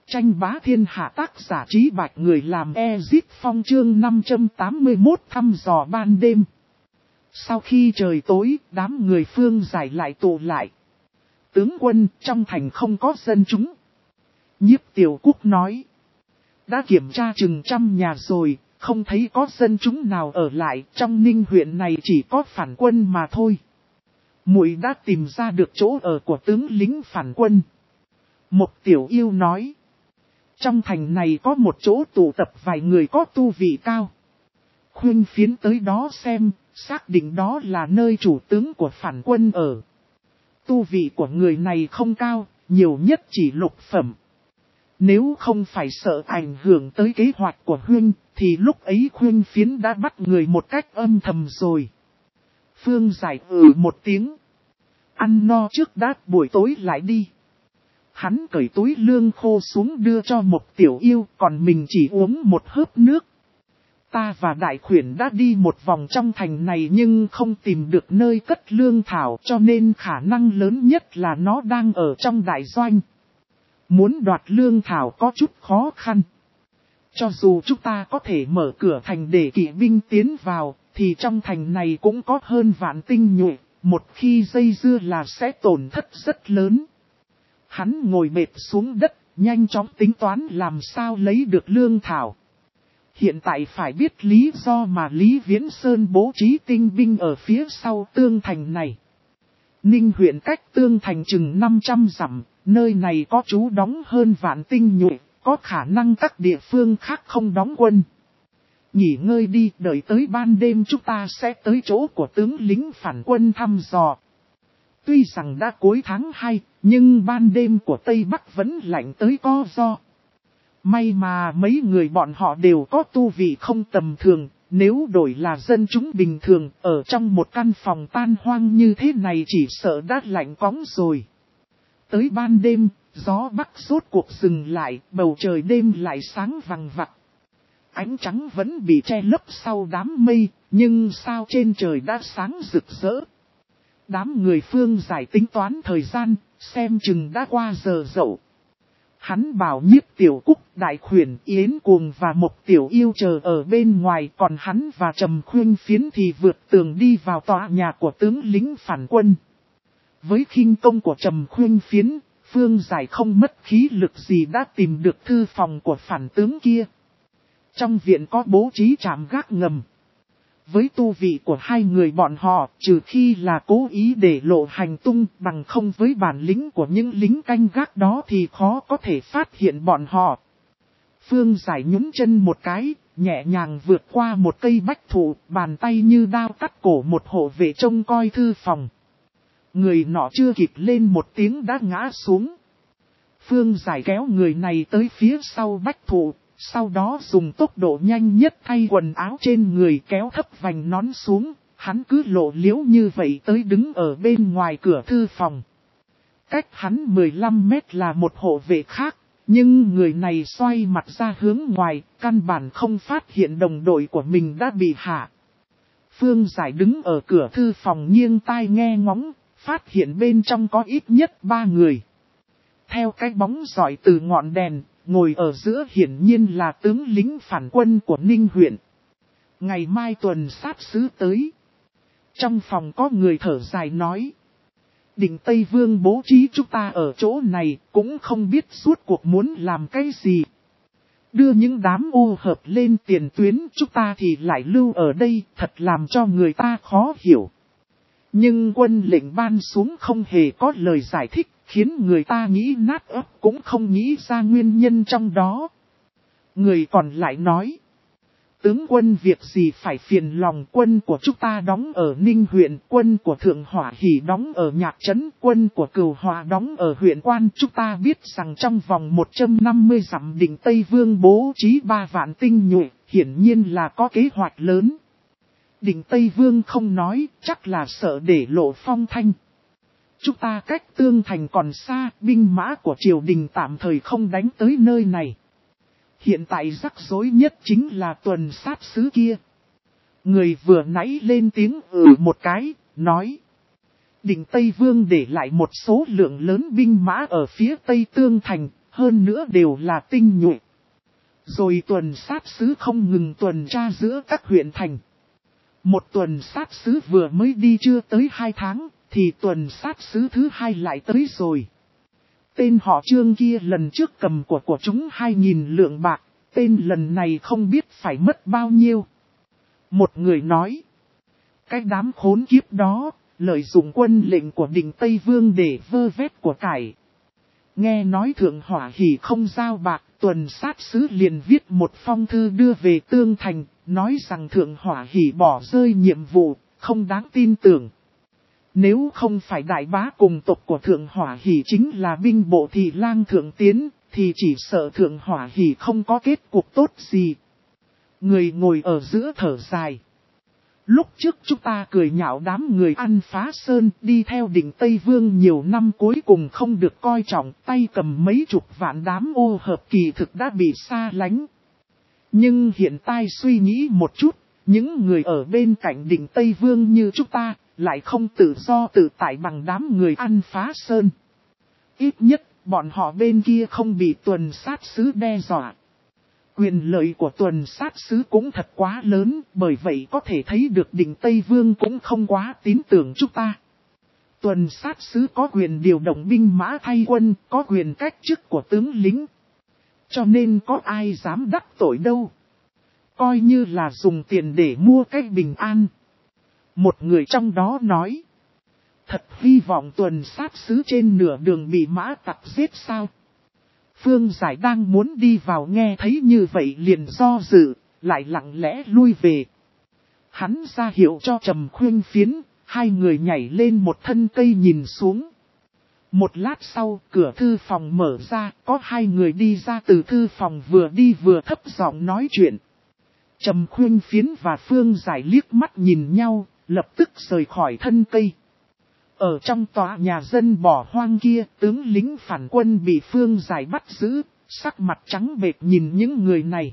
Tranh bá thiên hạ tác giả Trí Bạch người làm Ezit Phong chương 581 thăm dò ban đêm. Sau khi trời tối, đám người Phương Giải lại tụ lại. Tướng quân, trong thành không có dân chúng. Nhiếp Tiểu Quốc nói. Đã kiểm tra chừng 100 nhà rồi, không thấy có dân chúng nào ở lại, trong Ninh huyện này chỉ có phản quân mà thôi. Muội đã tìm ra được chỗ ở của tướng lính phản quân. Một Tiểu Yêu nói. Trong thành này có một chỗ tụ tập vài người có tu vị cao. Khuyên Phiến tới đó xem, xác định đó là nơi chủ tướng của phản quân ở. Tu vị của người này không cao, nhiều nhất chỉ lục phẩm. Nếu không phải sợ ảnh hưởng tới kế hoạch của Huynh, thì lúc ấy Khuyên Phiến đã bắt người một cách âm thầm rồi. Phương Giải một tiếng. Ăn no trước đã, buổi tối lại đi. Hắn cởi túi lương khô xuống đưa cho một Tiểu Yêu, còn mình chỉ uống một hớp nước. Ta và Đại Khuyển đã đi một vòng trong thành này nhưng không tìm được nơi cất lương thảo, cho nên khả năng lớn nhất là nó đang ở trong đại doanh. Muốn đoạt lương thảo có chút khó khăn. Cho dù chúng ta có thể mở cửa thành để kỵ binh tiến vào, thì trong thành này cũng có hơn vạn tinh nhuệ, một khi dây dưa là sẽ tổn thất rất lớn. Hắn ngồi bệt xuống đất, nhanh chóng tính toán làm sao lấy được lương thảo. Hiện tại phải biết lý do mà Lý Viễn Sơn bố trí tinh binh ở phía sau tương thành này. Ninh huyện cách tương thành chừng 500 dặm, nơi này có trú đóng hơn vạn tinh nhuệ, có khả năng các địa phương khác không đóng quân. Nghỉ ngơi đi, đợi tới ban đêm chúng ta sẽ tới chỗ của tướng lính phản quân thăm dò. Tuy rằng đã cuối tháng 2, nhưng ban đêm của Tây Bắc vẫn lạnh tới co ro. May mà mấy người bọn họ đều có tu vị không tầm thường, nếu đổi là dân chúng bình thường, ở trong một căn phòng tan hoang như thế này chỉ sợ đã lạnh cóng rồi. Tới ban đêm, gió bắc rốt cuộc dừng lại, bầu trời đêm lại sáng vằng vặc. Ánh trắng vẫn bị che lấp sau đám mây, nhưng sao trên trời đã sáng rực rỡ. Đám người Phương Giải tính toán thời gian, xem chừng đã qua giờ dậu. Hắn bảo Nhiếp Tiểu Quốc, Đại Khuyển, Yến Cuồng và một Tiểu Yêu chờ ở bên ngoài, còn hắn và Trầm Khuyên Phiến thì vượt tường đi vào tòa nhà của tướng lính phản quân. Với khinh công của Trầm Khuyên Phiến, Phương Giải không mất khí lực gì đã tìm được thư phòng của phản tướng kia. Trong viện có bố trí trạm gác ngầm. Với tu vị của hai người bọn họ, trừ khi là cố ý để lộ hành tung, bằng không với bản lĩnh của những lính canh gác đó thì khó có thể phát hiện bọn họ. Phương Giải nhún chân một cái, nhẹ nhàng vượt qua một cây bách thụ, bàn tay như đao cắt cổ một hộ vệ trông coi thư phòng. Người nọ chưa kịp lên một tiếng đã ngã xuống. Phương Giải kéo người này tới phía sau bách thụ. Sau đó dùng tốc độ nhanh nhất thay quần áo trên người kéo thấp vành nón xuống, hắn cứ lộ liễu như vậy tới đứng ở bên ngoài cửa thư phòng. Cách hắn 15 mét là một hộ vệ khác, nhưng người này xoay mặt ra hướng ngoài, căn bản không phát hiện đồng đội của mình đã bị hạ. Phương Giải đứng ở cửa thư phòng nghiêng tai nghe ngóng, phát hiện bên trong có ít nhất 3 người. Theo cái bóng rọi từ ngọn đèn, ngồi ở giữa hiển nhiên là tướng lính phản quân của Ninh huyện. Ngày mai tuần sát sứ tới. Trong phòng có người thở dài nói. Định Tây Vương bố trí chúng ta ở chỗ này cũng không biết suốt cuộc muốn làm cái gì. Đưa những đám ô hợp lên tiền tuyến chúng ta thì lại lưu ở đây thật làm cho người ta khó hiểu. Nhưng quân lệnh ban xuống không hề có lời giải thích. Khiến người ta nghĩ nát ấp cũng không nghĩ ra nguyên nhân trong đó. Người còn lại nói. Tướng quân việc gì phải phiền lòng, quân của chúng ta đóng ở Ninh huyện, quân của Thượng Hỏa Hỷ đóng ở Nhạc Trấn, quân của Cửu Hòa đóng ở huyện Quan. Chúng ta biết rằng trong vòng 150 dặm Định Tây Vương bố trí 3 vạn tinh nhuệ, hiển nhiên là có kế hoạch lớn. Định Tây Vương không nói, chắc là sợ để lộ phong thanh. Chúng ta cách tương thành còn xa, binh mã của triều đình tạm thời không đánh tới nơi này. Hiện tại rắc rối nhất chính là tuần sát sứ kia. Người vừa nãy lên tiếng một cái, nói. Định Tây Vương để lại một số lượng lớn binh mã ở phía tây tương thành, hơn nữa đều là tinh nhuệ. Rồi tuần sát sứ không ngừng tuần tra giữa các huyện thành. Một tuần sát sứ vừa mới đi chưa tới 2 tháng, thì tuần sát sứ thứ 2 lại tới rồi. Tên họ Trương kia lần trước cầm của chúng 2.000 lượng bạc, tên lần này không biết phải mất bao nhiêu. Một người nói, cái đám khốn kiếp đó, lợi dụng quân lệnh của Định Tây Vương để vơ vét của cải. Nghe nói Thượng Hỏa Hỉ không giao bạc, tuần sát sứ liền viết một phong thư đưa về Tương Thành, nói rằng Thượng Hỏa Hỉ bỏ rơi nhiệm vụ, không đáng tin tưởng. Nếu không phải đại bá cùng tộc của Thượng Hỏa Hỉ chính là binh bộ Thị Lang Thượng Tiến, thì chỉ sợ Thượng Hỏa Hỉ không có kết cục tốt gì. Người ngồi ở giữa thở dài. Lúc trước chúng ta cười nhạo đám người ăn phá sơn đi theo Định Tây Vương nhiều năm cuối cùng không được coi trọng, tay cầm mấy chục vạn đám ô hợp kỳ thực đã bị xa lánh. Nhưng hiện tại suy nghĩ một chút, những người ở bên cạnh Định Tây Vương như chúng ta lại không tự do tự tại bằng đám người ăn phá sơn. Ít nhất bọn họ bên kia không bị tuần sát sứ đe dọa. Quyền lợi của tuần sát sứ cũng thật quá lớn, bởi vậy có thể thấy được Định Tây Vương cũng không quá tín tưởng chúng ta. Tuần sát sứ có quyền điều động binh mã thay quân, có quyền cách chức của tướng lính. Cho nên có ai dám đắc tội đâu. Coi như là dùng tiền để mua cách bình an. Một người trong đó nói, thật hy vọng tuần sát sứ trên nửa đường bị mã tặc giết sao. Phương Giải đang muốn đi vào nghe thấy như vậy liền do dự, lại lặng lẽ lui về. Hắn ra hiệu cho Trầm Khuyên Phiến, hai người nhảy lên một thân cây nhìn xuống. Một lát sau, cửa thư phòng mở ra, có hai người đi ra từ thư phòng vừa đi vừa thấp giọng nói chuyện. Trầm Khuyên Phiến và Phương Giải liếc mắt nhìn nhau, lập tức rời khỏi thân cây. Ở trong tòa nhà dân bỏ hoang kia, tướng lính phản quân bị Phương Giải bắt giữ, sắc mặt trắng bệch nhìn những người này.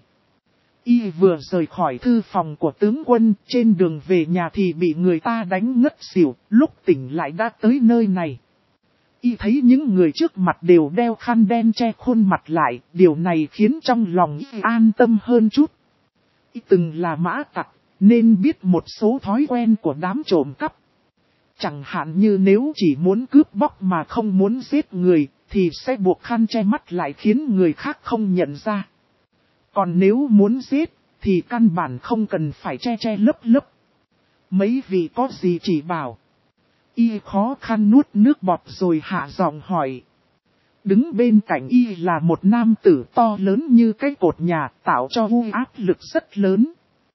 Y vừa rời khỏi thư phòng của tướng quân, trên đường về nhà thì bị người ta đánh ngất xỉu, lúc tỉnh lại đã tới nơi này. Y thấy những người trước mặt đều đeo khăn đen che khuôn mặt lại, điều này khiến trong lòng Y an tâm hơn chút. Y từng là mã tặc, nên biết một số thói quen của đám trộm cắp. Chẳng hạn như nếu chỉ muốn cướp bóc mà không muốn giết người, thì sẽ buộc khăn che mắt lại khiến người khác không nhận ra. Còn nếu muốn giết, thì căn bản không cần phải che lấp lấp. Mấy vị có gì chỉ bảo. Y khó khăn nuốt nước bọt rồi hạ giọng hỏi. Đứng bên cạnh Y là một nam tử to lớn như cái cột nhà, tạo cho U áp lực rất lớn.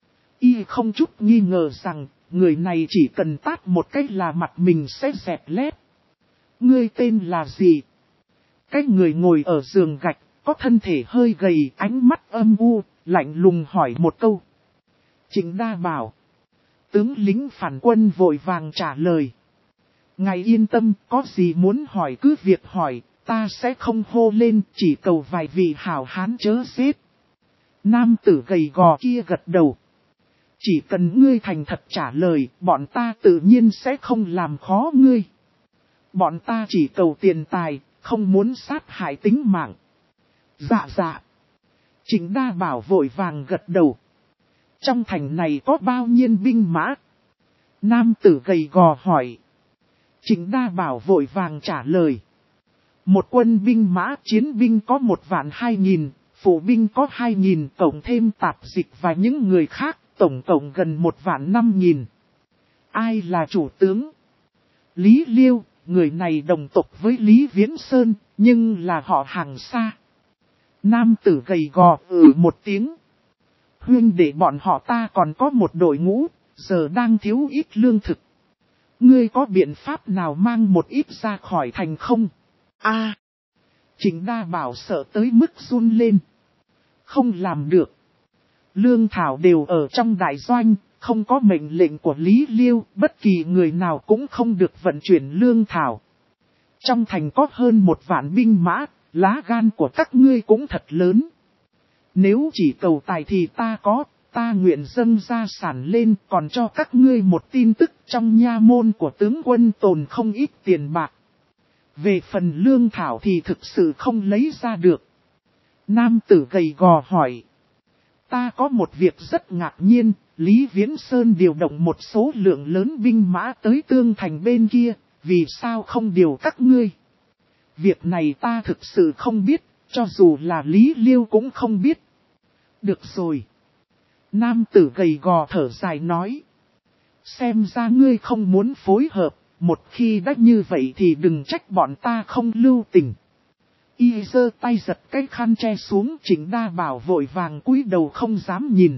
Y không chút nghi ngờ rằng, người này chỉ cần tát một cách là mặt mình sẽ dẹp lép. Ngươi tên là gì? Cái người ngồi ở giường gạch, có thân thể hơi gầy, ánh mắt âm u, lạnh lùng hỏi một câu. Trịnh Đa Bảo. Tướng lính phản quân vội vàng trả lời. Ngài yên tâm, có gì muốn hỏi cứ việc hỏi, ta sẽ không hô lên, chỉ cầu vài vị hảo hán chớ giết. Nam tử gầy gò kia gật đầu. Chỉ cần ngươi thành thật trả lời, bọn ta tự nhiên sẽ không làm khó ngươi. Bọn ta chỉ cầu tiền tài, không muốn sát hại tính mạng. Dạ dạ. Trịnh Đa Bảo vội vàng gật đầu. Trong thành này có bao nhiêu binh mã? Nam tử gầy gò hỏi. Trịnh Đa Bảo vội vàng trả lời. Một quân binh mã chiến binh có 1.200.000, phụ binh có 2.000, tổng thêm tạp dịch và những người khác, tổng cộng gần 1.500.000. Ai là chủ tướng? Lý Liêu, người này đồng tộc với Lý Viễn Sơn, nhưng là họ hàng xa. Nam tử gầy gò một tiếng. Huynh để bọn họ ta còn có một đội ngũ, giờ đang thiếu ít lương thực. Ngươi có biện pháp nào mang một ít ra khỏi thành không? Trịnh Đa Bảo sợ tới mức run lên. Không làm được. Lương thảo đều ở trong đại doanh, không có mệnh lệnh của Lý Liêu, bất kỳ người nào cũng không được vận chuyển lương thảo. Trong thành có hơn 1.000 binh mã, lá gan của các ngươi cũng thật lớn. Nếu chỉ cầu tài thì ta nguyện dâng gia sản lên, còn cho các ngươi một tin tức trong nha môn của tướng quân tồn không ít tiền bạc. Về phần lương thảo thì thực sự không lấy ra được. Nam tử gầy gò hỏi. Ta có một việc rất ngạc nhiên, Lý Viễn Sơn điều động một số lượng lớn binh mã tới Tương Thành bên kia, vì sao không điều các ngươi? Việc này ta thực sự không biết, cho dù là Lý Liêu cũng không biết. Được rồi. Nam tử gầy gò thở dài nói. Xem ra ngươi không muốn phối hợp, một khi đã như vậy thì đừng trách bọn ta không lưu tình. Y giơ tay giật cái khăn che xuống, Trịnh Đa Bảo vội vàng cúi đầu không dám nhìn.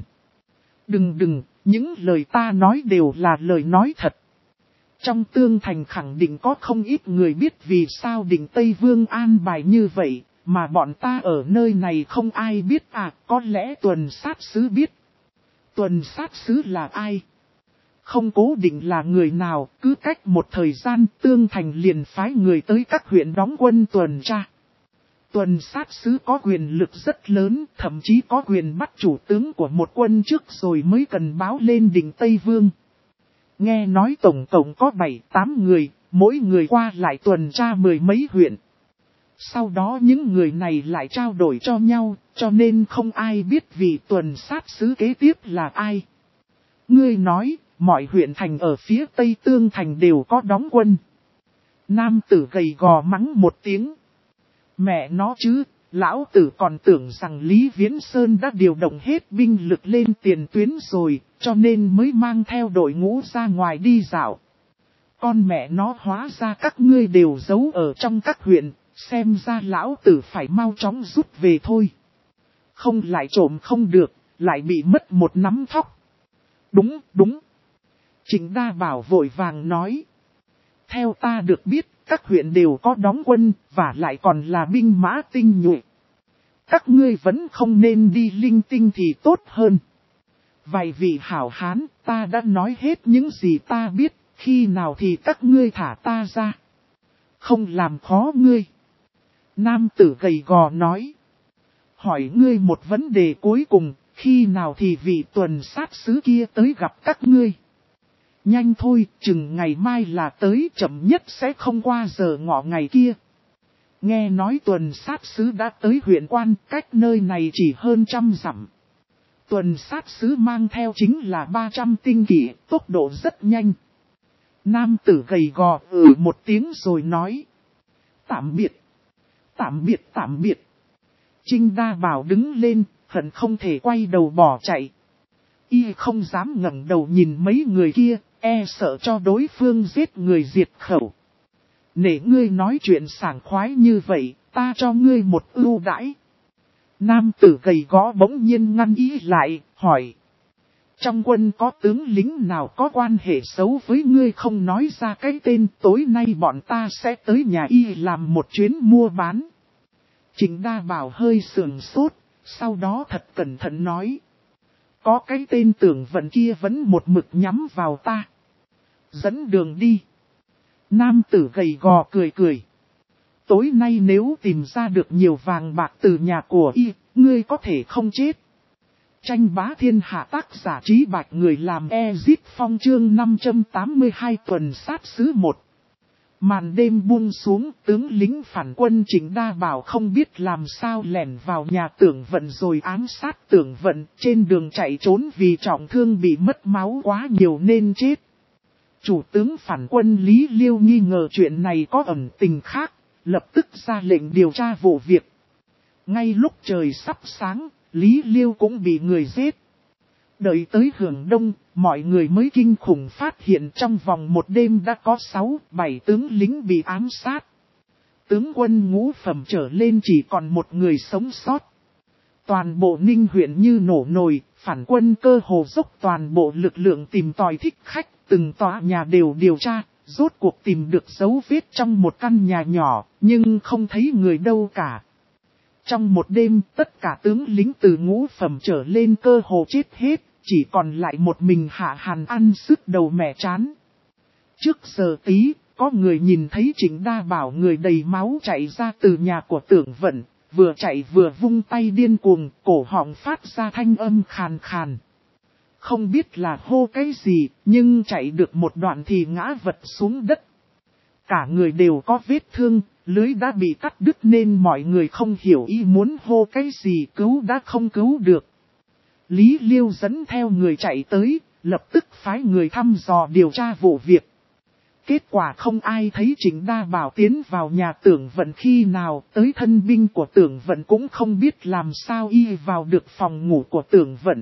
Đừng, những lời ta nói đều là lời nói thật. Trong Tương Thành khẳng định có không ít người biết vì sao Định Tây Vương an bài như vậy, mà bọn ta ở nơi này không ai biết à, có lẽ tuần sát sứ biết. Tuần sát sứ là ai? Không cố định là người nào, cứ cách một thời gian Tương Thành liền phái người tới các huyện đóng quân tuần tra. Tuần sát sứ có quyền lực rất lớn, thậm chí có quyền bắt chủ tướng của một quân trước rồi mới cần báo lên Định Tây Vương. Nghe nói tổng cộng có 7-8 người, mỗi người qua lại tuần tra mười mấy huyện. Sau đó những người này lại trao đổi cho nhau, cho nên không ai biết vị tuần sát sứ kế tiếp là ai. Ngươi nói, mọi huyện thành ở phía Tây Tương Thành đều có đóng quân. Nam tử gầy gò mắng một tiếng. Mẹ nó chứ, lão tử còn tưởng rằng Lý Viễn Sơn đã điều động hết binh lực lên tiền tuyến rồi, cho nên mới mang theo đội ngũ ra ngoài đi dạo. Con mẹ nó hóa ra các ngươi đều giấu ở trong các huyện, xem ra lão tử phải mau chóng rút về thôi. Không lại trộm không được, lại bị mất một nắm thóc. Đúng. Trịnh Đa Bảo vội vàng nói. Theo ta được biết, các huyện đều có đóng quân, và lại còn là binh mã tinh nhuệ. Các ngươi vẫn không nên đi linh tinh thì tốt hơn. Vài vị hảo hán, ta đã nói hết những gì ta biết, khi nào thì các ngươi thả ta ra. Không làm khó ngươi. Nam tử gầy gò nói. Hỏi ngươi một vấn đề cuối cùng, khi nào thì vị tuần sát sứ kia tới gặp các ngươi. Nhanh thôi, chừng ngày mai là tới, chậm nhất sẽ không qua giờ ngọ ngày kia. Nghe nói tuần sát sứ đã tới huyện Quan, cách nơi này chỉ hơn 100 dặm. Tuần sát sứ mang theo chính là 300 tinh kỵ, tốc độ rất nhanh. Nam tử gầy gò một tiếng rồi nói. Tạm biệt. Trịnh Đa Bảo đứng lên, hận không thể quay đầu bỏ chạy. Y không dám ngẩng đầu nhìn mấy người kia, e sợ cho đối phương giết người diệt khẩu. Nể ngươi nói chuyện sảng khoái như vậy, ta cho ngươi một ưu đãi. Nam tử gầy gò bỗng nhiên ngăn Y lại, hỏi. Trong quân có tướng lính nào có quan hệ xấu với ngươi không nói ra cái tên, tối nay bọn ta sẽ tới nhà Y làm một chuyến mua bán. Trịnh Đa Bảo hơi sườn sốt, sau đó thật cẩn thận nói. Có cái tên Tưởng Vận kia vẫn một mực nhắm vào ta. Dẫn đường đi. Nam tử gầy gò cười. Tối nay nếu tìm ra được nhiều vàng bạc từ nhà của Y, ngươi có thể không chết. Tranh bá thiên hạ, tác giả Trí Bạch, người làm Ezit Phong, chương 582, tuần sát sứ 1. Màn đêm buông xuống, tướng lính phản quân Trịnh Đa Bảo không biết làm sao lẻn vào nhà Tưởng Vận rồi ám sát Tưởng Vận, trên đường chạy trốn vì trọng thương bị mất máu quá nhiều nên chết. Chủ tướng phản quân Lý Liêu nghi ngờ chuyện này có ẩn tình khác, lập tức ra lệnh điều tra vụ việc. Ngay lúc trời sắp sáng, Lý Liêu cũng bị người giết. Đợi tới hưởng đông, mọi người mới kinh khủng phát hiện trong vòng một đêm đã có 6-7 tướng lính bị ám sát. Tướng quân ngũ phẩm trở lên chỉ còn một người sống sót. Toàn bộ Ninh huyện như nổ nồi, phản quân cơ hồ dốc toàn bộ lực lượng tìm tòi thích khách, từng tòa nhà đều điều tra, rốt cuộc tìm được dấu vết trong một căn nhà nhỏ, nhưng không thấy người đâu cả. Trong một đêm, tất cả tướng lính từ ngũ phẩm trở lên cơ hồ chết hết, chỉ còn lại một mình Hạ Hàn ăn sứt đầu mẻ chán. Trước giờ tí, có người nhìn thấy Trịnh Đa Bảo người đầy máu chạy ra từ nhà của Tưởng Vận, vừa chạy vừa vung tay điên cuồng, cổ họng phát ra thanh âm khàn khàn. Không biết là hô cái gì, nhưng chạy được một đoạn thì ngã vật xuống đất. Cả người đều có vết thương, lưới đã bị cắt đứt nên mọi người không hiểu y muốn hô cái gì, cứu đã không cứu được. Lý Liêu dẫn theo người chạy tới, lập tức phái người thăm dò điều tra vụ việc. Kết quả không ai thấy Trịnh Đa Bảo tiến vào nhà Tưởng Vận khi nào, tới thân binh của Tưởng Vận cũng không biết làm sao y vào được phòng ngủ của Tưởng Vận.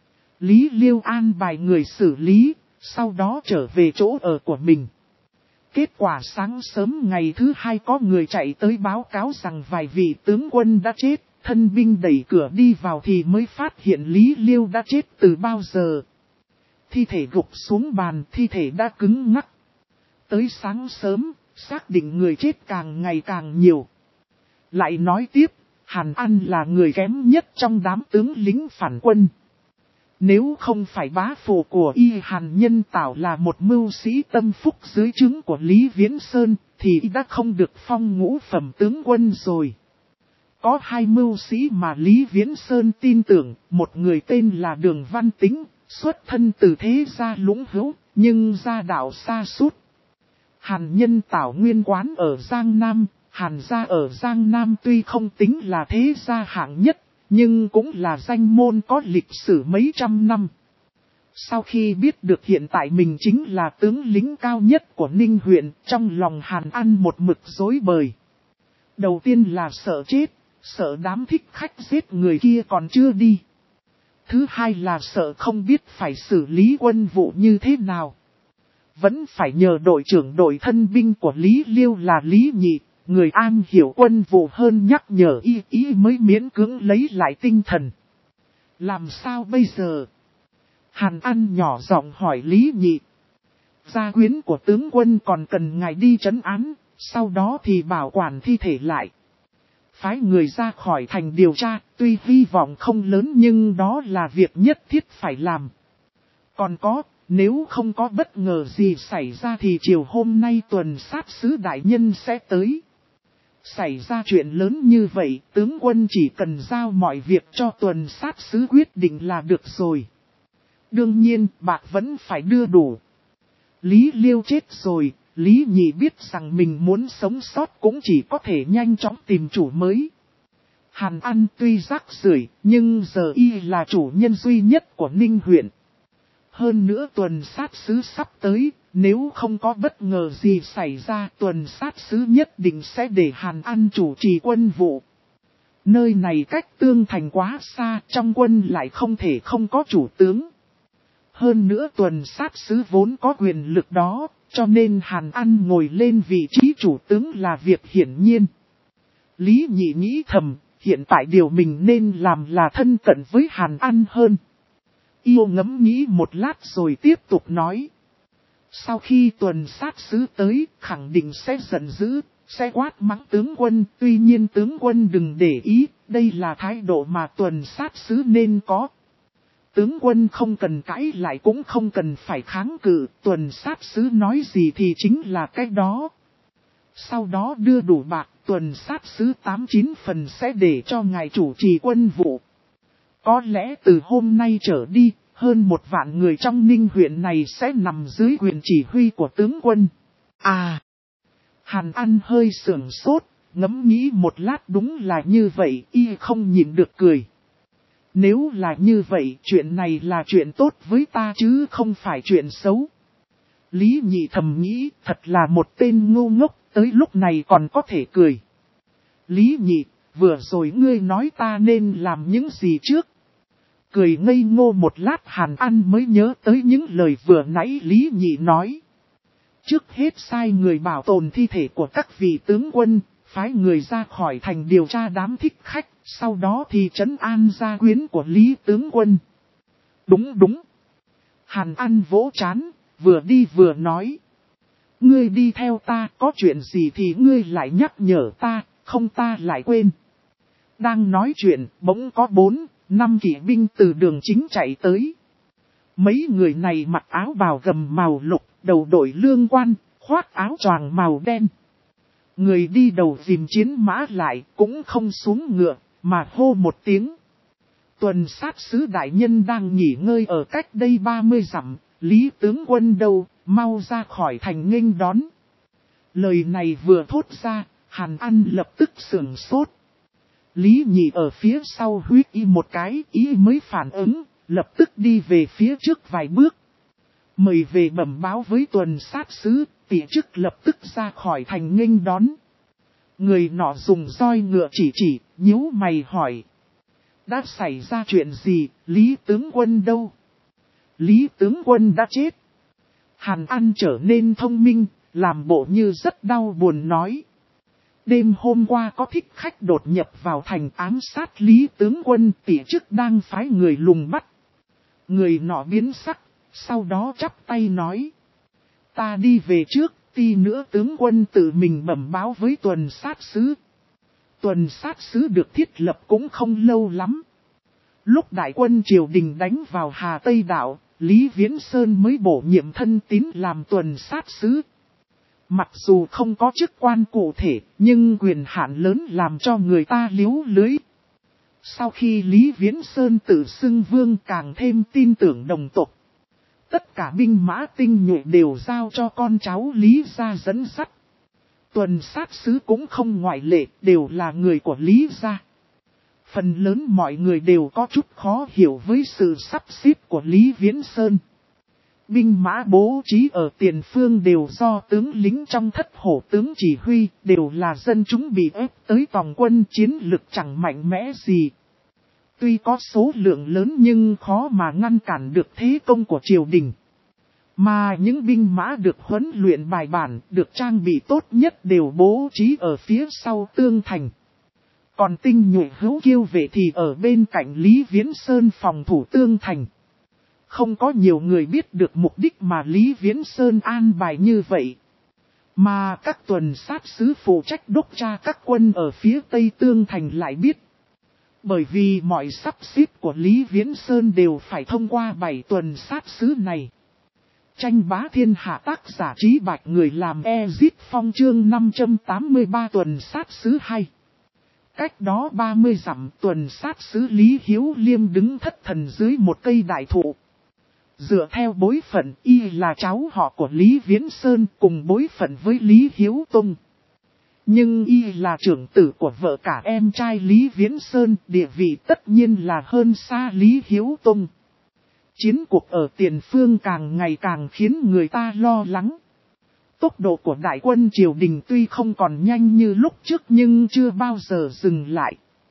Lý Liêu an bài người xử lý, sau đó trở về chỗ ở của mình. Kết quả sáng sớm ngày thứ hai có người chạy tới báo cáo rằng vài vị tướng quân đã chết, thân binh đẩy cửa đi vào thì mới phát hiện Lý Liêu đã chết từ bao giờ. Thi thể gục xuống bàn, thi thể đã cứng ngắc. Tới sáng sớm, xác định người chết càng ngày càng nhiều. Lại nói tiếp, Hàn An là người kém nhất trong đám tướng lính phản quân. Nếu không phải bá phụ của y Hàn Nhân Tảo là một mưu sĩ tâm phúc dưới trướng của Lý Viễn Sơn, thì y đã không được phong ngũ phẩm tướng quân rồi. Có hai mưu sĩ mà Lý Viễn Sơn tin tưởng, một người tên là Đường Văn Tính, xuất thân từ thế gia lũng hữu, nhưng gia đạo xa sút. Hàn Nhân Tảo nguyên quán ở Giang Nam, Hàn gia ở Giang Nam tuy không tính là thế gia hạng nhất, nhưng cũng là danh môn có lịch sử mấy trăm năm. Sau khi biết được hiện tại mình chính là tướng lính cao nhất của Ninh huyện, trong lòng Hàn An một mực rối bời. Đầu tiên là sợ chết, sợ đám thích khách giết người kia còn chưa đi. Thứ hai là sợ không biết phải xử lý quân vụ như thế nào. Vẫn phải nhờ đội trưởng đội thân binh của Lý Liêu là Lý Nhị, người an hiểu quân vụ hơn nhắc nhở y mới miễn cưỡng lấy lại tinh thần. Làm sao bây giờ? Hàn An nhỏ giọng hỏi Lý Nhị. Gia quyến của tướng quân còn cần ngài đi trấn án, sau đó thì bảo quản thi thể lại. Phái người ra khỏi thành điều tra, tuy hy vọng không lớn nhưng đó là việc nhất thiết phải làm. Còn có, nếu không có bất ngờ gì xảy ra thì chiều hôm nay tuần sát sứ đại nhân sẽ tới. Xảy ra chuyện lớn như vậy, tướng quân chỉ cần giao mọi việc cho tuần sát sứ quyết định là được rồi. Đương nhiên, bạc vẫn phải đưa đủ. Lý Liêu chết rồi, Lý Nhị biết rằng mình muốn sống sót cũng chỉ có thể nhanh chóng tìm chủ mới. Hàn An tuy rác rưởi, nhưng giờ y là chủ nhân duy nhất của Ninh huyện. Hơn nữa tuần sát sứ sắp tới, nếu không có bất ngờ gì xảy ra tuần sát sứ nhất định sẽ để Hàn An chủ trì quân vụ. Nơi này cách Tương Thành quá xa, trong quân lại không thể không có chủ tướng. Hơn nữa tuần sát sứ vốn có quyền lực đó, cho nên Hàn An ngồi lên vị trí chủ tướng là việc hiển nhiên. Lý Nhị nghĩ thầm, hiện tại điều mình nên làm là thân cận với Hàn An hơn. Yêu ngẫm nghĩ một lát rồi tiếp tục nói. Sau khi tuần sát sứ tới, khẳng định sẽ giận dữ, sẽ quát mắng tướng quân. Tuy nhiên tướng quân đừng để ý, đây là thái độ mà tuần sát sứ nên có. Tướng quân không cần cãi lại cũng không cần phải kháng cự, tuần sát sứ nói gì thì chính là cái đó. Sau đó đưa đủ bạc, tuần sát sứ 89 phần sẽ để cho ngài chủ trì quân vụ. Có lẽ từ hôm nay trở đi, hơn 1 vạn người trong Ninh huyện này sẽ nằm dưới quyền chỉ huy của tướng quân. À! Hàn An hơi sưởng sốt, ngẫm nghĩ một lát đúng là như vậy, y không nhịn được cười. Nếu là như vậy, chuyện này là chuyện tốt với ta chứ không phải chuyện xấu. Lý Nhị thầm nghĩ, thật là một tên ngu ngốc, tới lúc này còn có thể cười. Lý Nhị, vừa rồi ngươi nói ta nên làm những gì trước? Cười ngây ngô một lát Hàn An mới nhớ tới những lời vừa nãy Lý Nhị nói. Trước hết sai người bảo tồn thi thể của các vị tướng quân, phái người ra khỏi thành điều tra đám thích khách, sau đó thì trấn an gia quyến của Lý tướng quân. Đúng. Hàn An vỗ trán, vừa đi vừa nói. Ngươi đi theo ta, có chuyện gì thì ngươi lại nhắc nhở ta, không ta lại quên. Đang nói chuyện, bỗng có 4-5 kỵ binh từ đường chính chạy tới. Mấy người này mặc áo bào gầm màu lục, đầu đội lương quan, khoác áo choàng màu đen. Người đi đầu dìm chiến mã lại, cũng không xuống ngựa, mà hô một tiếng. Tuần sát sứ đại nhân đang nghỉ ngơi ở cách đây 30 dặm, Lý tướng quân đâu, mau ra khỏi thành nghênh đón. Lời này vừa thốt ra, Hàn An lập tức sửng sốt. Lý Nhị ở phía sau huýt y một cái, ý mới phản ứng, lập tức đi về phía trước vài bước. Mời về bẩm báo với tuần sát sứ, tỷ chức lập tức ra khỏi thành nghênh đón. Người nọ dùng roi ngựa chỉ, nhíu mày hỏi. Đã xảy ra chuyện gì, Lý tướng quân đâu? Lý tướng quân đã chết. Hàn An trở nên thông minh, làm bộ như rất đau buồn nói. Đêm hôm qua có thích khách đột nhập vào thành ám sát Lý tướng quân, tỷ chức đang phái người lùng bắt. Người nọ biến sắc, sau đó chắp tay nói. Ta đi về trước, tí nữa tướng quân tự mình bẩm báo với tuần sát sứ. Tuần sát sứ được thiết lập cũng không lâu lắm. Lúc đại quân triều đình đánh vào Hà Tây Đảo, Lý Viễn Sơn mới bổ nhiệm thân tín làm tuần sát sứ. Mặc dù không có chức quan cụ thể, nhưng quyền hạn lớn làm cho người ta liếu lưới. Sau khi Lý Viễn Sơn tự xưng vương càng thêm tin tưởng đồng tộc. Tất cả binh mã tinh nhuệ đều giao cho con cháu Lý gia dẫn dắt. Tuần sát sứ cũng không ngoại lệ, đều là người của Lý gia. Phần lớn mọi người đều có chút khó hiểu với sự sắp xếp của Lý Viễn Sơn. Binh mã bố trí ở tiền phương đều do tướng lính trong Thất Hổ tướng chỉ huy, đều là dân chúng bị ép tới tòng quân, chiến lực chẳng mạnh mẽ gì. Tuy có số lượng lớn nhưng khó mà ngăn cản được thế công của triều đình. Mà những binh mã được huấn luyện bài bản, được trang bị tốt nhất đều bố trí ở phía sau tường thành. Còn tinh nhuệ hữu kiêu vệ thì ở bên cạnh Lý Viễn Sơn phòng thủ tường thành. Không có nhiều người biết được mục đích mà Lý Viễn Sơn an bài như vậy. Mà các tuần sát sứ phụ trách đốc tra các quân ở phía tây tường thành lại biết. Bởi vì mọi sắp xếp của Lý Viễn Sơn đều phải thông qua 7 tuần sát sứ này. Tranh bá thiên hạ tác giả Trí Bạch, người làm Ezit Phong chương 583 tuần sát sứ 2. Cách đó 30 dặm, tuần sát sứ Lý Hiếu Liêm đứng thất thần dưới một cây đại thụ. Dựa theo bối phận, y là cháu họ của Lý Viễn Sơn, cùng bối phận với Lý Hiếu Tông. Nhưng y là trưởng tử của vợ cả em trai Lý Viễn Sơn, địa vị tất nhiên là hơn xa Lý Hiếu Tông. Chiến cuộc ở tiền phương càng ngày càng khiến người ta lo lắng. Tốc độ của đại quân triều đình tuy không còn nhanh như lúc trước nhưng chưa bao giờ dừng lại.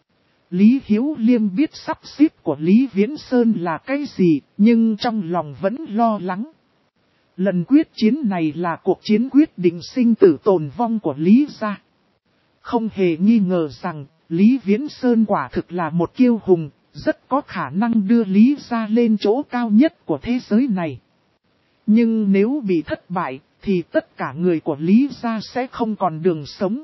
Lý Hiếu Liêm biết sắp xếp của Lý Viễn Sơn là cái gì, nhưng trong lòng vẫn lo lắng. Lần quyết chiến này là cuộc chiến quyết định sinh tử tồn vong của Lý gia. Không hề nghi ngờ rằng, Lý Viễn Sơn quả thực là một kiêu hùng, rất có khả năng đưa Lý gia lên chỗ cao nhất của thế giới này. Nhưng nếu bị thất bại, thì tất cả người của Lý gia sẽ không còn đường sống.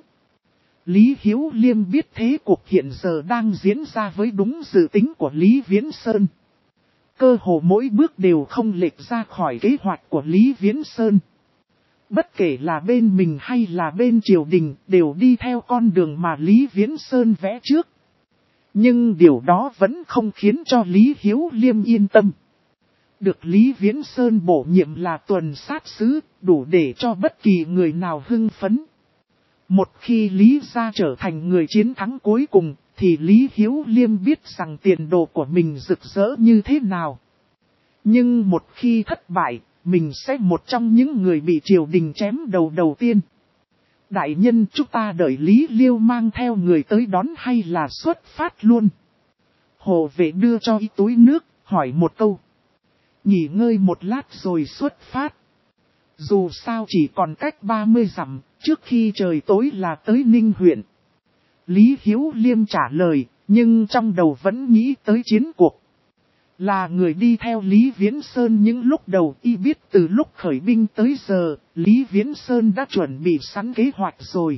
Lý Hiếu Liêm biết thế cuộc hiện giờ đang diễn ra với đúng dự tính của Lý Viễn Sơn. Cơ hồ mỗi bước đều không lệch ra khỏi kế hoạch của Lý Viễn Sơn. Bất kể là bên mình hay là bên triều đình đều đi theo con đường mà Lý Viễn Sơn vẽ trước. Nhưng điều đó vẫn không khiến cho Lý Hiếu Liêm yên tâm. Được Lý Viễn Sơn bổ nhiệm là tuần sát sứ, đủ để cho bất kỳ người nào hưng phấn. Một khi Lý gia trở thành người chiến thắng cuối cùng, thì Lý Hiếu Liêm biết rằng tiền đồ của mình rực rỡ như thế nào. Nhưng một khi thất bại, mình sẽ một trong những người bị triều đình chém đầu tiên. Đại nhân, chúng ta đợi Lý Liêu mang theo người tới đón hay là xuất phát luôn? Hộ vệ đưa cho y túi nước, hỏi một câu. Nghỉ ngơi một lát rồi xuất phát. Dù sao chỉ còn cách 30 dặm, trước khi trời tối là tới Ninh huyện. Lý Hiếu Liêm trả lời, nhưng trong đầu vẫn nghĩ tới chiến cuộc. Là người đi theo Lý Viễn Sơn những lúc đầu, y biết từ lúc khởi binh tới giờ, Lý Viễn Sơn đã chuẩn bị sẵn kế hoạch rồi.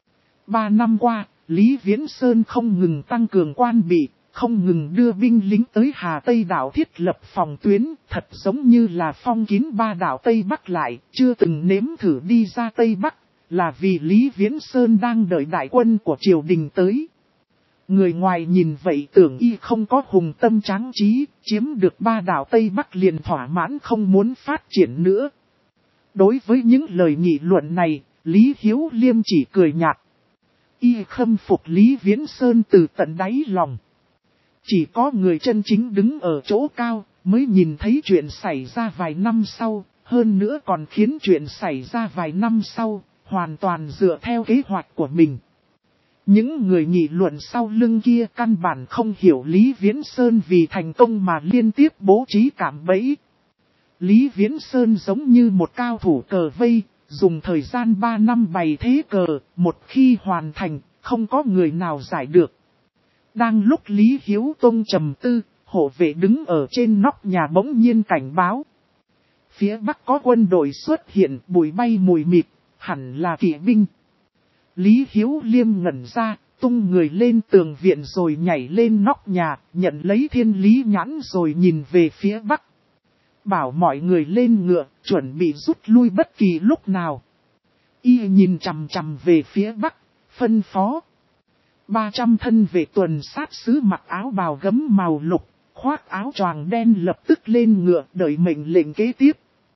3 năm qua, Lý Viễn Sơn không ngừng tăng cường quan bị, không ngừng đưa binh lính tới Hà Tây đảo thiết lập phòng tuyến, thật giống như là phong kín 3 đảo Tây Bắc lại, chưa từng nếm thử đi ra Tây Bắc, là vì Lý Viễn Sơn đang đợi đại quân của triều đình tới. Người ngoài nhìn vậy tưởng y không có hùng tâm tráng trí, chiếm được 3 đảo Tây Bắc liền thỏa mãn không muốn phát triển nữa. Đối với những lời nghị luận này, Lý Hiếu Liêm chỉ cười nhạt. Y khâm phục Lý Viễn Sơn từ tận đáy lòng. Chỉ có người chân chính đứng ở chỗ cao, mới nhìn thấy chuyện xảy ra vài năm sau, hơn nữa còn khiến chuyện xảy ra vài năm sau, hoàn toàn dựa theo kế hoạch của mình. Những người nghị luận sau lưng kia căn bản không hiểu Lý Viễn Sơn vì thành công mà liên tiếp bố trí cạm bẫy. Lý Viễn Sơn giống như một cao thủ cờ vây, dùng thời gian 3 năm bày thế cờ, một khi hoàn thành, không có người nào giải được. Đang lúc Lý Hiếu Tông trầm tư, hộ vệ đứng ở trên nóc nhà bỗng nhiên cảnh báo. Phía bắc có quân đội xuất hiện, bụi bay mùi mịt, hẳn là kỵ binh. Lý Hiếu Liêm ngẩn ra, tung người lên tường viện rồi nhảy lên nóc nhà, nhận lấy thiên lý nhãn rồi nhìn về phía bắc. Bảo mọi người lên ngựa, chuẩn bị rút lui bất kỳ lúc nào. Y nhìn chằm chằm về phía bắc, phân phó. 300 thân vệ tuần sát sứ mặc áo bào gấm màu lục, khoác áo choàng đen lập tức lên ngựa đợi mệnh lệnh kế tiếp.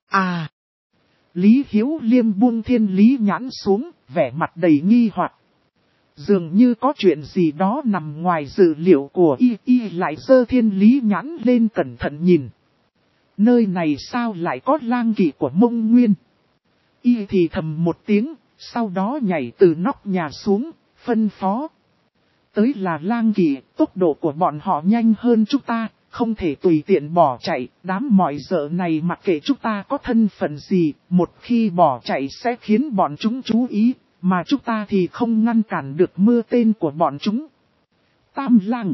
Lý Hiếu Liêm buông thiên lý nhãn xuống, vẻ mặt đầy nghi hoặc. Dường như có chuyện gì đó nằm ngoài dự liệu của y lại giơ thiên lý nhãn lên cẩn thận nhìn. Nơi này sao lại có lang kỵ của Mông Nguyên? Y thì thầm một tiếng, sau đó nhảy từ nóc nhà xuống, phân phó. Tới là lang kỵ, tốc độ của bọn họ nhanh hơn chúng ta, không thể tùy tiện bỏ chạy. Đám mọi dợ này mặc kệ chúng ta có thân phận gì, một khi bỏ chạy sẽ khiến bọn chúng chú ý, mà chúng ta thì không ngăn cản được mưa tên của bọn chúng. Tam lang.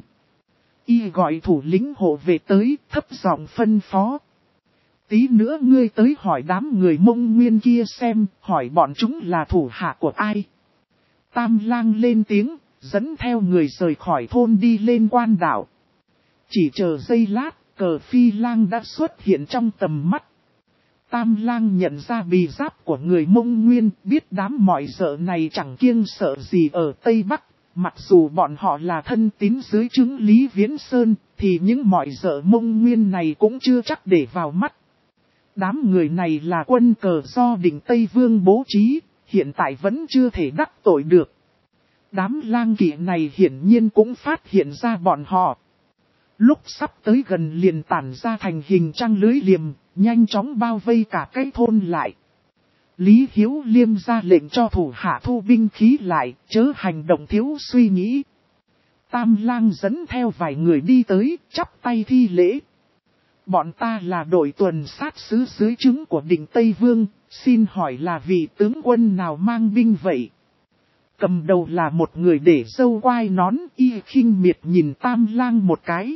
Y gọi thủ lĩnh hộ vệ tới, thấp giọng phân phó. Tí nữa ngươi tới hỏi đám người Mông Nguyên kia xem, hỏi bọn chúng là thủ hạ của ai. Tam lang lên tiếng, dẫn theo người rời khỏi thôn đi lên quan đảo. Chỉ chờ giây lát, cờ phi lang đã xuất hiện trong tầm mắt. Tam lang nhận ra bì giáp của người Mông Nguyên, biết đám mọi dợ này chẳng kiêng sợ gì ở Tây Bắc. Mặc dù bọn họ là thân tín dưới trướng Lý Viễn Sơn, thì những mọi dợ Mông Nguyên này cũng chưa chắc để vào mắt. Đám người này là quân cờ do Định Tây Vương bố trí, hiện tại vẫn chưa thể đắc tội được. Đám lang kỵ này hiển nhiên cũng phát hiện ra bọn họ. Lúc sắp tới gần liền tản ra thành hình trăng lưới liềm, nhanh chóng bao vây cả cái thôn lại. Lý Hiếu Liêm ra lệnh cho thủ hạ thu binh khí lại, chớ hành động thiếu suy nghĩ. Tam lang dẫn theo vài người đi tới, chắp tay thi lễ. Bọn ta là đội tuần sát sứ dưới trướng của Định Tây Vương, xin hỏi là vị tướng quân nào mang binh vậy? Cầm đầu là một người để râu quai nón, y khinh miệt nhìn Tam lang một cái.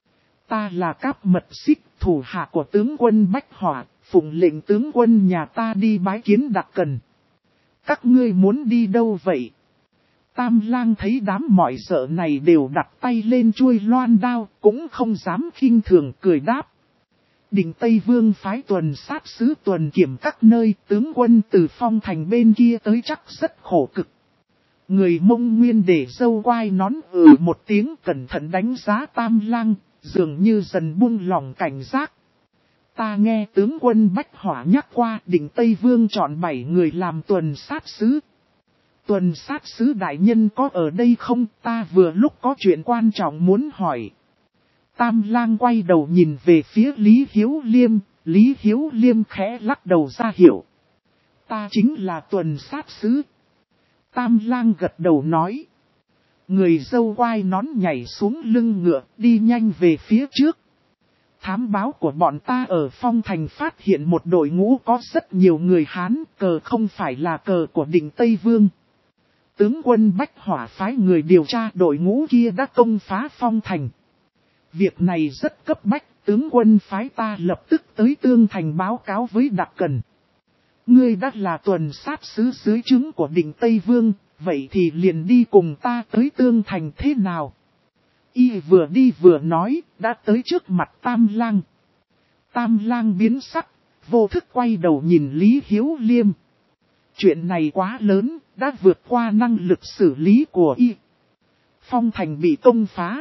Ta là Cáp Mật Xích, thủ hạ của tướng quân Bách Hỏa, phụng lệnh tướng quân nhà ta đi bái kiến Đặc Cần. Các ngươi muốn đi đâu vậy? Tam lang thấy đám mọi sợ này đều đặt tay lên chuôi loan đao, cũng không dám khinh thường cười đáp. Định Tây Vương phái tuần sát sứ tuần kiểm các nơi, tướng quân từ Phong Thành bên kia tới chắc rất khổ cực. Người Mông Nguyên để râu quai nón một tiếng cẩn thận đánh giá Tam lang, dường như dần buông lòng cảnh giác. Ta nghe tướng quân Bách Hỏa nhắc qua Định Tây Vương chọn 7 người làm tuần sát sứ. Tuần sát sứ đại nhân có ở đây không? Ta vừa lúc có chuyện quan trọng muốn hỏi. Tam lang quay đầu nhìn về phía Lý Hiếu Liêm, Lý Hiếu Liêm khẽ lắc đầu ra hiệu. Ta chính là tuần sát sứ. Tam lang gật đầu nói. Người dâu quai nón nhảy xuống lưng ngựa, đi nhanh về phía trước. Thám báo của bọn ta ở Phong Thành phát hiện một đội ngũ có rất nhiều người Hán, cờ không phải là cờ của Định Tây Vương. Tướng quân Bách Hỏa phái người điều tra đội ngũ kia đã công phá Phong Thành. Việc này rất cấp bách, tướng quân phái ta lập tức tới Tương Thành báo cáo với Đặc Cần. Ngươi đã là tuần sát sứ dưới trướng của Định Tây Vương, vậy thì liền đi cùng ta tới Tương Thành thế nào? Y vừa đi vừa nói, đã tới trước mặt Tam lang. Tam lang biến sắc, vô thức quay đầu nhìn Lý Hiếu Liêm. Chuyện này quá lớn, đã vượt qua năng lực xử lý của Y. Phong Thành bị công phá.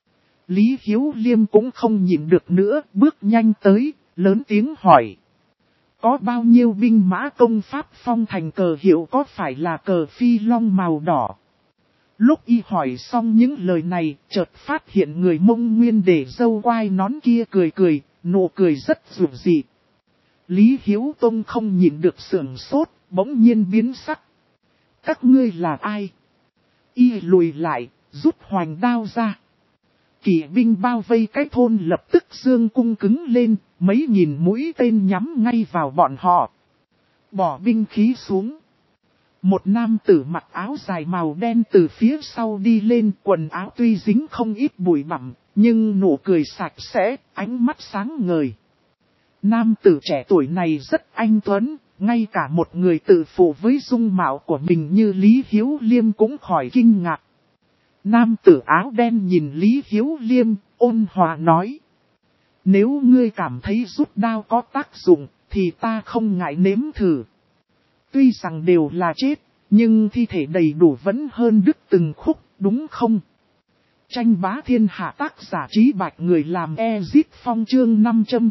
Lý Hiếu Liêm cũng không nhịn được nữa, bước nhanh tới, lớn tiếng hỏi. Có bao nhiêu binh mã công pháp phong thành cờ hiệu có phải là cờ phi long màu đỏ? Lúc y hỏi xong những lời này, chợt phát hiện người Mông Nguyên để dâu quai nón kia cười cười, nụ cười rất dịu dị. Lý Hiếu Tông không nhìn được sưởng sốt, bỗng nhiên biến sắc. Các ngươi là ai? Y lùi lại, rút hoành đao ra. Kỵ binh bao vây cái thôn lập tức dương cung cứng lên, mấy nghìn mũi tên nhắm ngay vào bọn họ. Bỏ binh khí xuống. Một nam tử mặc áo dài màu đen từ phía sau đi lên, quần áo tuy dính không ít bụi bặm, nhưng nụ cười sạch sẽ, ánh mắt sáng ngời. Nam tử trẻ tuổi này rất anh tuấn, ngay cả một người tự phụ với dung mạo của mình như Lý Hiếu Liêm cũng khỏi kinh ngạc. Nam tử áo đen nhìn Lý Hiếu Liêm, ôn hòa nói. Nếu ngươi cảm thấy rút đao có tác dụng, thì ta không ngại nếm thử. Tuy rằng đều là chết, nhưng thi thể đầy đủ vẫn hơn đứt từng khúc, đúng không? Tranh bá thiên hạ tác giả Trí Bạch người làm Ezit Phong chương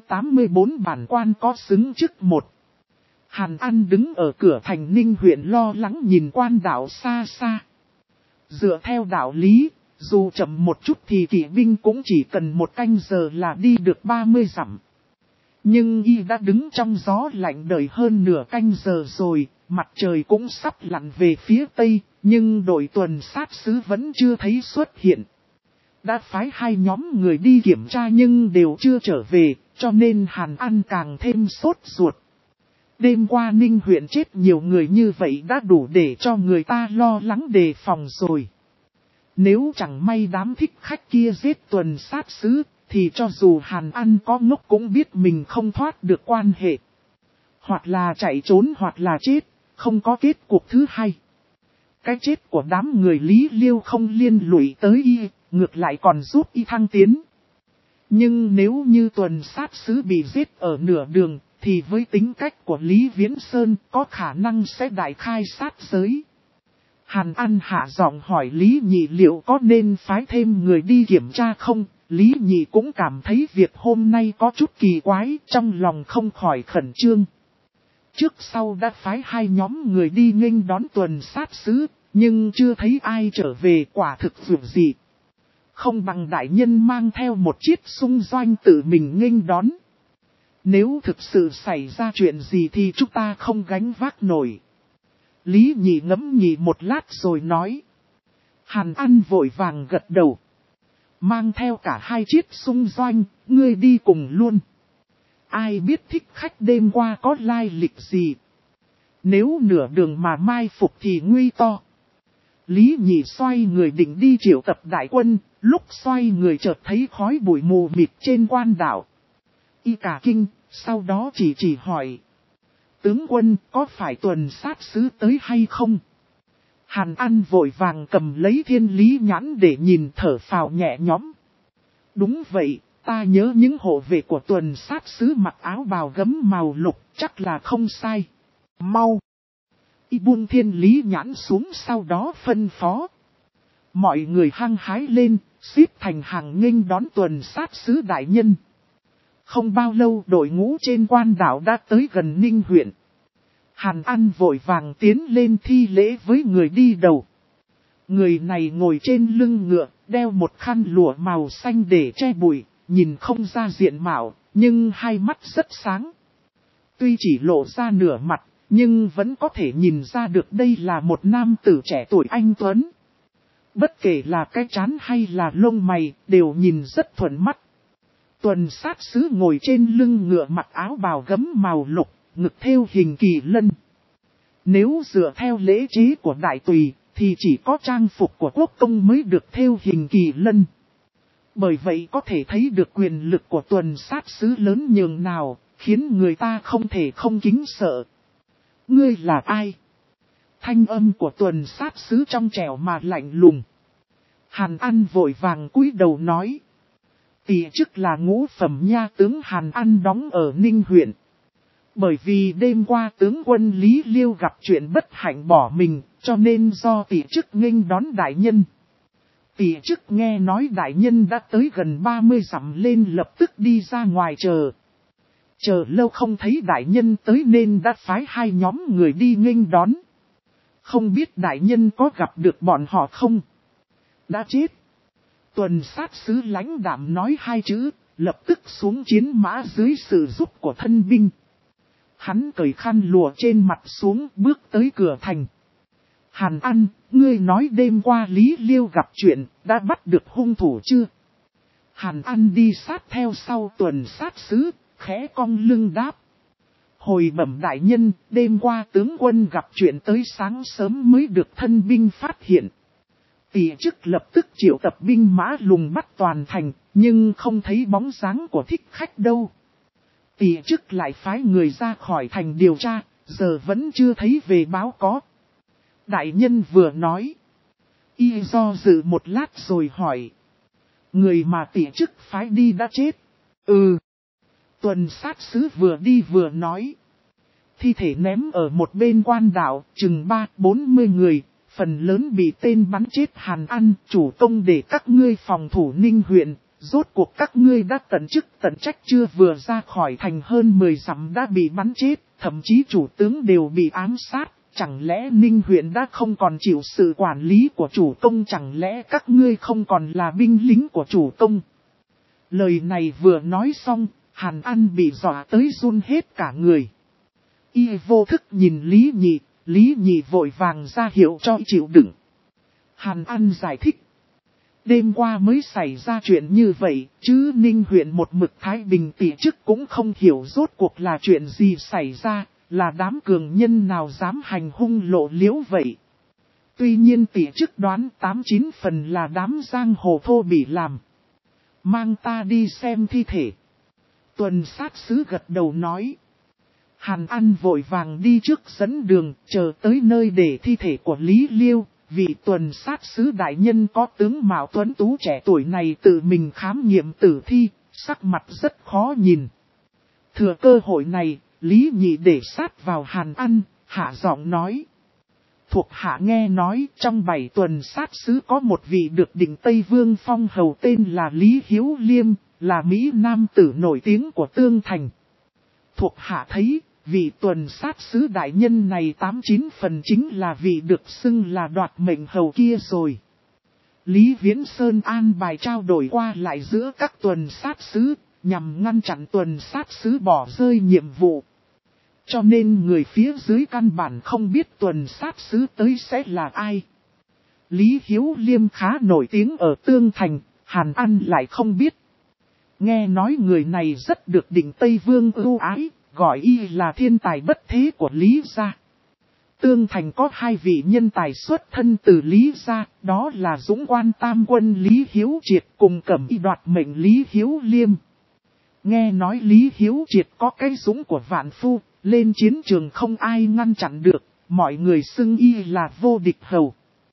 584 bản quan có xứng chức một. Hàn An đứng ở cửa thành Ninh huyện lo lắng nhìn quan đảo xa xa. Dựa theo đạo lý, dù chậm một chút thì kỵ binh cũng chỉ cần một canh giờ là đi được 30 dặm. Nhưng y đã đứng trong gió lạnh đợi hơn nửa canh giờ rồi, mặt trời cũng sắp lặn về phía tây, nhưng đội tuần sát sứ vẫn chưa thấy xuất hiện. Đã phái hai nhóm người đi kiểm tra nhưng đều chưa trở về, cho nên Hàn An càng thêm sốt ruột. Đêm qua Ninh huyện chết nhiều người như vậy đã đủ để cho người ta lo lắng đề phòng rồi. Nếu chẳng may đám thích khách kia giết tuần sát sứ, thì cho dù Hàn An có ngốc cũng biết mình không thoát được quan hệ. Hoặc là chạy trốn hoặc là chết, không có kết cuộc thứ hai. Cái chết của đám người Lý Liêu không liên lụy tới y, ngược lại còn giúp y thăng tiến. Nhưng nếu như tuần sát sứ bị giết ở nửa đường, thì với tính cách của Lý Viễn Sơn có khả năng sẽ đại khai sát giới. Hàn An hạ giọng hỏi Lý Nhị liệu có nên phái thêm người đi kiểm tra không? Lý Nhị cũng cảm thấy việc hôm nay có chút kỳ quái, trong lòng không khỏi khẩn trương. Trước sau đã phái hai nhóm người đi nghênh đón tuần sát sứ, nhưng chưa thấy ai trở về, quả thực vượt dị. Không bằng đại nhân mang theo một chiếc xung doanh tự mình nghênh đón. Nếu thực sự xảy ra chuyện gì thì chúng ta không gánh vác nổi. Lý Nhị ngẫm nghĩ một lát rồi nói. Hàn An vội vàng gật đầu. Mang theo cả hai chiếc xung doanh, ngươi đi cùng luôn. Ai biết thích khách đêm qua có lai lịch gì. Nếu nửa đường mà mai phục thì nguy to. Lý Nhị xoay người định đi triệu tập đại quân, lúc xoay người chợt thấy khói bụi mù mịt trên quan đảo. Y cả kinh, sau đó chỉ hỏi. Tướng quân có phải tuần sát sứ tới hay không? Hàn An vội vàng cầm lấy thiên lý nhãn để nhìn thở phào nhẹ nhõm. Đúng vậy, ta nhớ những hộ vệ của tuần sát sứ mặc áo bào gấm màu lục, chắc là không sai. Mau! Y buông thiên lý nhãn xuống sau đó phân phó. Mọi người hăng hái lên, xếp thành hàng nghênh đón tuần sát sứ đại nhân. Không bao lâu đội ngũ trên quan đảo đã tới gần Ninh huyện. Hàn An vội vàng tiến lên thi lễ với người đi đầu. Người này ngồi trên lưng ngựa, đeo một khăn lụa màu xanh để che bụi, nhìn không ra diện mạo, nhưng hai mắt rất sáng. Tuy chỉ lộ ra nửa mặt, nhưng vẫn có thể nhìn ra được đây là một nam tử trẻ tuổi anh tuấn. Bất kể là cái trán hay là lông mày, đều nhìn rất thuận mắt. Tuần sát sứ ngồi trên lưng ngựa mặc áo bào gấm màu lục, ngực thêu hình kỳ lân. Nếu dựa theo lễ chế của đại tùy, thì chỉ có trang phục của quốc công mới được thêu hình kỳ lân. Bởi vậy có thể thấy được quyền lực của tuần sát sứ lớn nhường nào, khiến người ta không thể không kính sợ. Ngươi là ai? Thanh âm của tuần sát sứ trong trẻo mà lạnh lùng. Hàn An vội vàng cúi đầu nói. Tỷ chức là ngũ phẩm nha tướng Hàn An đóng ở Ninh huyện. Bởi vì đêm qua tướng quân Lý Liêu gặp chuyện bất hạnh bỏ mình, cho nên do tỷ chức nghênh đón đại nhân. Tỷ chức nghe nói đại nhân đã tới gần 30 dặm lên lập tức đi ra ngoài chờ. Chờ lâu không thấy đại nhân tới nên đã phái hai nhóm người đi nghênh đón. Không biết đại nhân có gặp được bọn họ không? Đã chết. Tuần sát sứ lãnh đạm nói hai chữ, lập tức xuống chiến mã dưới sự giúp của thân binh. Hắn cởi khăn lụa trên mặt xuống bước tới cửa thành. Hàn An, ngươi nói đêm qua Lý Liêu gặp chuyện, đã bắt được hung thủ chưa? Hàn An đi sát theo sau tuần sát sứ, khẽ cong lưng đáp. Hồi bẩm đại nhân, đêm qua tướng quân gặp chuyện tới sáng sớm mới được thân binh phát hiện. Tỷ chức lập tức triệu tập binh mã lùng bắt toàn thành, nhưng không thấy bóng dáng của thích khách đâu. Tỷ chức lại phái người ra khỏi thành điều tra, giờ vẫn chưa thấy về báo có. Đại nhân vừa nói. Y do dự một lát rồi hỏi. Người mà tỷ chức phái đi đã chết. Ừ. Tuần sát sứ vừa đi vừa nói. Thi thể ném ở một bên quan đảo, chừng 30-40 người, phần lớn bị tên bắn chết. Hàn An, chủ công để các ngươi phòng thủ Ninh huyện, rốt cuộc các ngươi đã tận chức tận trách chưa? Vừa ra khỏi thành hơn 10 dặm đã bị bắn chết, thậm chí chủ tướng đều bị ám sát. Chẳng lẽ Ninh huyện đã không còn chịu sự quản lý của chủ công? Chẳng lẽ các ngươi không còn là binh lính của chủ công? Lời này vừa nói xong, Hàn An bị dọa tới run hết cả người. Y vô thức nhìn Lý Nhị vội vàng ra hiệu cho chịu đựng. Hàn An giải thích. Đêm qua mới xảy ra chuyện như vậy, chứ Ninh huyện một mực thái bình, tỷ chức cũng không hiểu rốt cuộc là chuyện gì xảy ra, là đám cường nhân nào dám hành hung lộ liễu vậy. Tuy nhiên tỷ chức đoán 89 phần là đám giang hồ thô bỉ làm. Mang ta đi xem thi thể. Tuần sát sứ gật đầu nói. Hàn An vội vàng đi trước dẫn đường, chờ tới nơi để thi thể của Lý Liêu. Vị tuần sát sứ đại nhân có tướng mạo tuấn tú trẻ tuổi này tự mình khám nghiệm tử thi, sắc mặt rất khó nhìn. Thừa cơ hội này, Lý Nhị để sát vào Hàn An, hạ giọng nói. Thuộc hạ nghe nói trong 7 tuần sát sứ có một vị được định Tây Vương phong hầu tên là Lý Hiếu Liêm, là Mỹ Nam tử nổi tiếng của Tương Thành. Thuộc hạ thấy, vị tuần sát sứ đại nhân này 89 phần chính là vị được xưng là đoạt mệnh hầu kia rồi. Lý Viễn Sơn an bài trao đổi qua lại giữa các tuần sát sứ, nhằm ngăn chặn tuần sát sứ bỏ rơi nhiệm vụ. Cho nên người phía dưới căn bản không biết tuần sát sứ tới sẽ là ai. Lý Hiếu Liêm khá nổi tiếng ở Tương Thành, Hàn An lại không biết. Nghe nói người này rất được định Tây Vương ưu ái, gọi y là thiên tài bất thế của Lý gia. Tương Thành có hai vị nhân tài xuất thân từ Lý gia, đó là dũng quan tam quân Lý Hiếu Triệt cùng cẩm y đoạt mệnh Lý Hiếu Liêm. Nghe nói Lý Hiếu Triệt có cái dũng của vạn phu, lên chiến trường không ai ngăn chặn được, mọi người xưng y là vô địch hầu.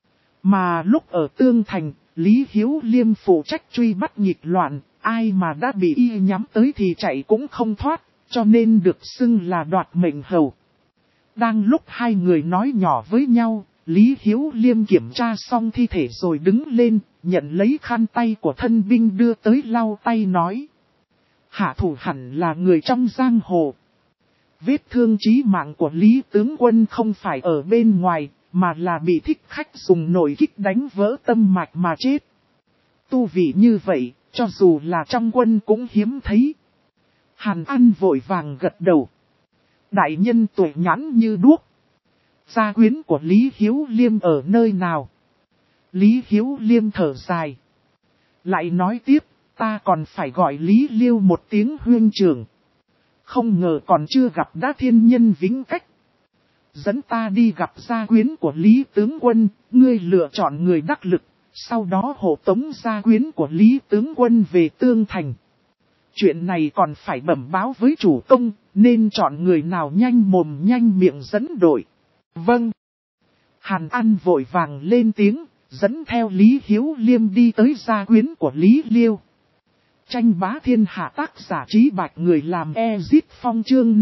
Mà lúc ở Tương Thành, Lý Hiếu Liêm phụ trách truy bắt nghịch loạn, ai mà đã bị y nhắm tới thì chạy cũng không thoát, cho nên được xưng là đoạt mệnh hầu. Đang lúc hai người nói nhỏ với nhau, Lý Hiếu Liêm kiểm tra xong thi thể rồi đứng lên, nhận lấy khăn tay của thân binh đưa tới lau tay nói. Hạ thủ hẳn là người trong giang hồ. Vết thương chí mạng của Lý tướng quân không phải ở bên ngoài, mà là bị thích khách dùng nổi kích đánh vỡ tâm mạch mà chết. Tu vị như vậy, cho dù là trong quân cũng hiếm thấy. Hàn An vội vàng gật đầu. Đại nhân tuổi nhãn như đuốc. Gia quyến của Lý Hiếu Liêm ở nơi nào? Lý Hiếu Liêm thở dài. Lại nói tiếp, ta còn phải gọi Lý Liêu một tiếng huynh trưởng. Không ngờ còn chưa gặp đã thiên nhân vĩnh cách. Dẫn ta đi gặp gia quyến của Lý tướng quân, ngươi lựa chọn người đắc lực, sau đó hộ tống gia quyến của Lý tướng quân về Tương Thành. Chuyện này còn phải bẩm báo với chủ công, nên chọn người nào nhanh mồm nhanh miệng dẫn đội. Vâng. Hàn An vội vàng lên tiếng, dẫn theo Lý Hiếu Liêm đi tới gia quyến của Lý Liêu. Tranh bá thiên hạ tác giả Trí Bạch, người làm Ezit Phong chương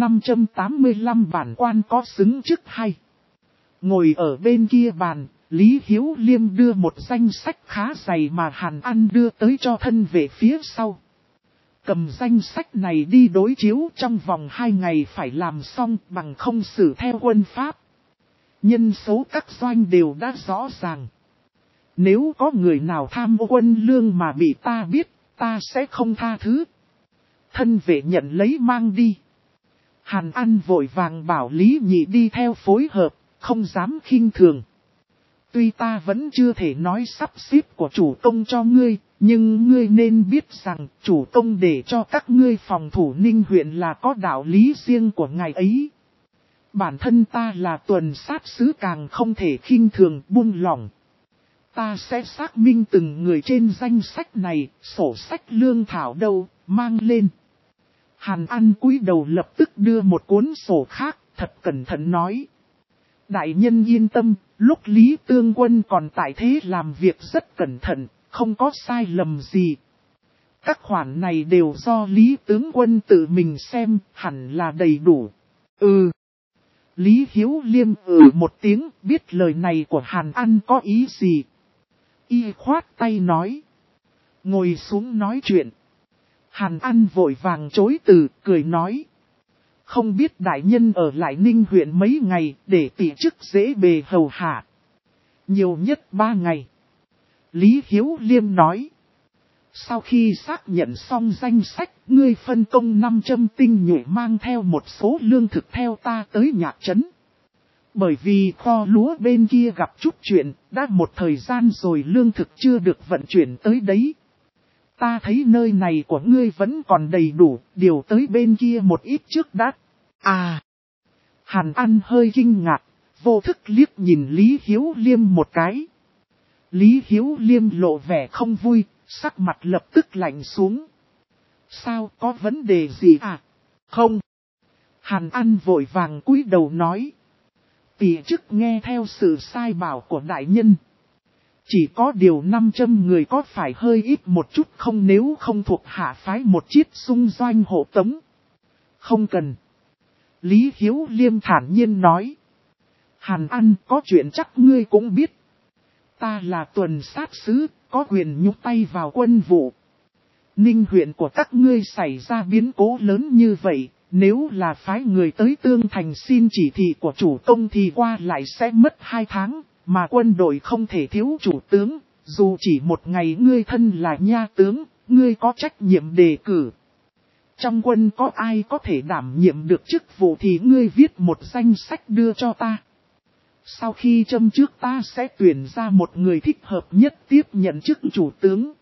585 bản quan có xứng chức hay. Ngồi ở bên kia bàn, Lý Hiếu Liêm đưa một danh sách khá dày mà Hàn An đưa tới cho thân về phía sau. Cầm danh sách này đi đối chiếu trong vòng 2 ngày phải làm xong bằng không xử theo quân pháp. Nhân số các doanh đều đã rõ ràng. Nếu có người nào tham ô quân lương mà bị ta biết, ta sẽ không tha thứ. Thân vệ nhận lấy mang đi. Hàn An vội vàng bảo Lý Nhị đi theo phối hợp, không dám khinh thường. Tuy ta vẫn chưa thể nói sắp xếp của chủ công cho ngươi, nhưng ngươi nên biết rằng chủ công để cho các ngươi phòng thủ Ninh huyện là có đạo lý riêng của ngài ấy. Bản thân ta là tuần sát sứ càng không thể khinh thường buông lỏng. Ta sẽ xác minh từng người trên danh sách này, sổ sách lương thảo đâu, mang lên. Hàn An cúi đầu lập tức đưa một cuốn sổ khác, thật cẩn thận nói. Đại nhân yên tâm, lúc Lý Tương Quân còn tại thế làm việc rất cẩn thận, không có sai lầm gì. Các khoản này đều do Lý Tướng Quân tự mình xem, hẳn là đầy đủ. Lý Hiếu Liêm một tiếng, biết lời này của Hàn An có ý gì. Y khoát tay nói. Ngồi xuống nói chuyện. Hàn An vội vàng chối từ, cười nói. Không biết đại nhân ở lại Ninh huyện mấy ngày để tỷ chức dễ bề hầu hạ. Nhiều nhất 3 ngày. Lý Hiếu Liêm nói. Sau khi xác nhận xong danh sách, ngươi phân công 500 tinh nhuệ mang theo một số lương thực theo ta tới Nhạc Trấn. Bởi vì kho lúa bên kia gặp chút chuyện, đã một thời gian rồi lương thực chưa được vận chuyển tới đấy. Ta thấy nơi này của ngươi vẫn còn đầy đủ, điều tới bên kia một ít trước đã. Hàn An hơi kinh ngạc, vô thức liếc nhìn Lý Hiếu Liêm một cái. Lý Hiếu Liêm lộ vẻ không vui, sắc mặt lập tức lạnh xuống. Sao, có vấn đề gì à? Không. Hàn An vội vàng cúi đầu nói. Tỷ chức nghe theo sự sai bảo của đại nhân. Chỉ có điều 500 người có phải hơi ít một chút không, nếu không thuộc hạ phái một chiếc xung doanh hộ tống? Không cần. Lý Hiếu Liêm thản nhiên nói. Hàn An, có chuyện chắc ngươi cũng biết. Ta là tuần sát sứ, có quyền nhúc tay vào quân vụ. Ninh huyện của các ngươi xảy ra biến cố lớn như vậy, nếu là phái người tới Tương Thành xin chỉ thị của chủ công thì qua lại sẽ mất 2 tháng, mà quân đội không thể thiếu chủ tướng, dù chỉ một ngày ngươi thân là nha tướng, ngươi có trách nhiệm đề cử. Trong quân có ai có thể đảm nhiệm được chức vụ thì ngươi viết một danh sách đưa cho ta. Sau khi châm trước ta sẽ tuyển ra một người thích hợp nhất tiếp nhận chức chủ tướng.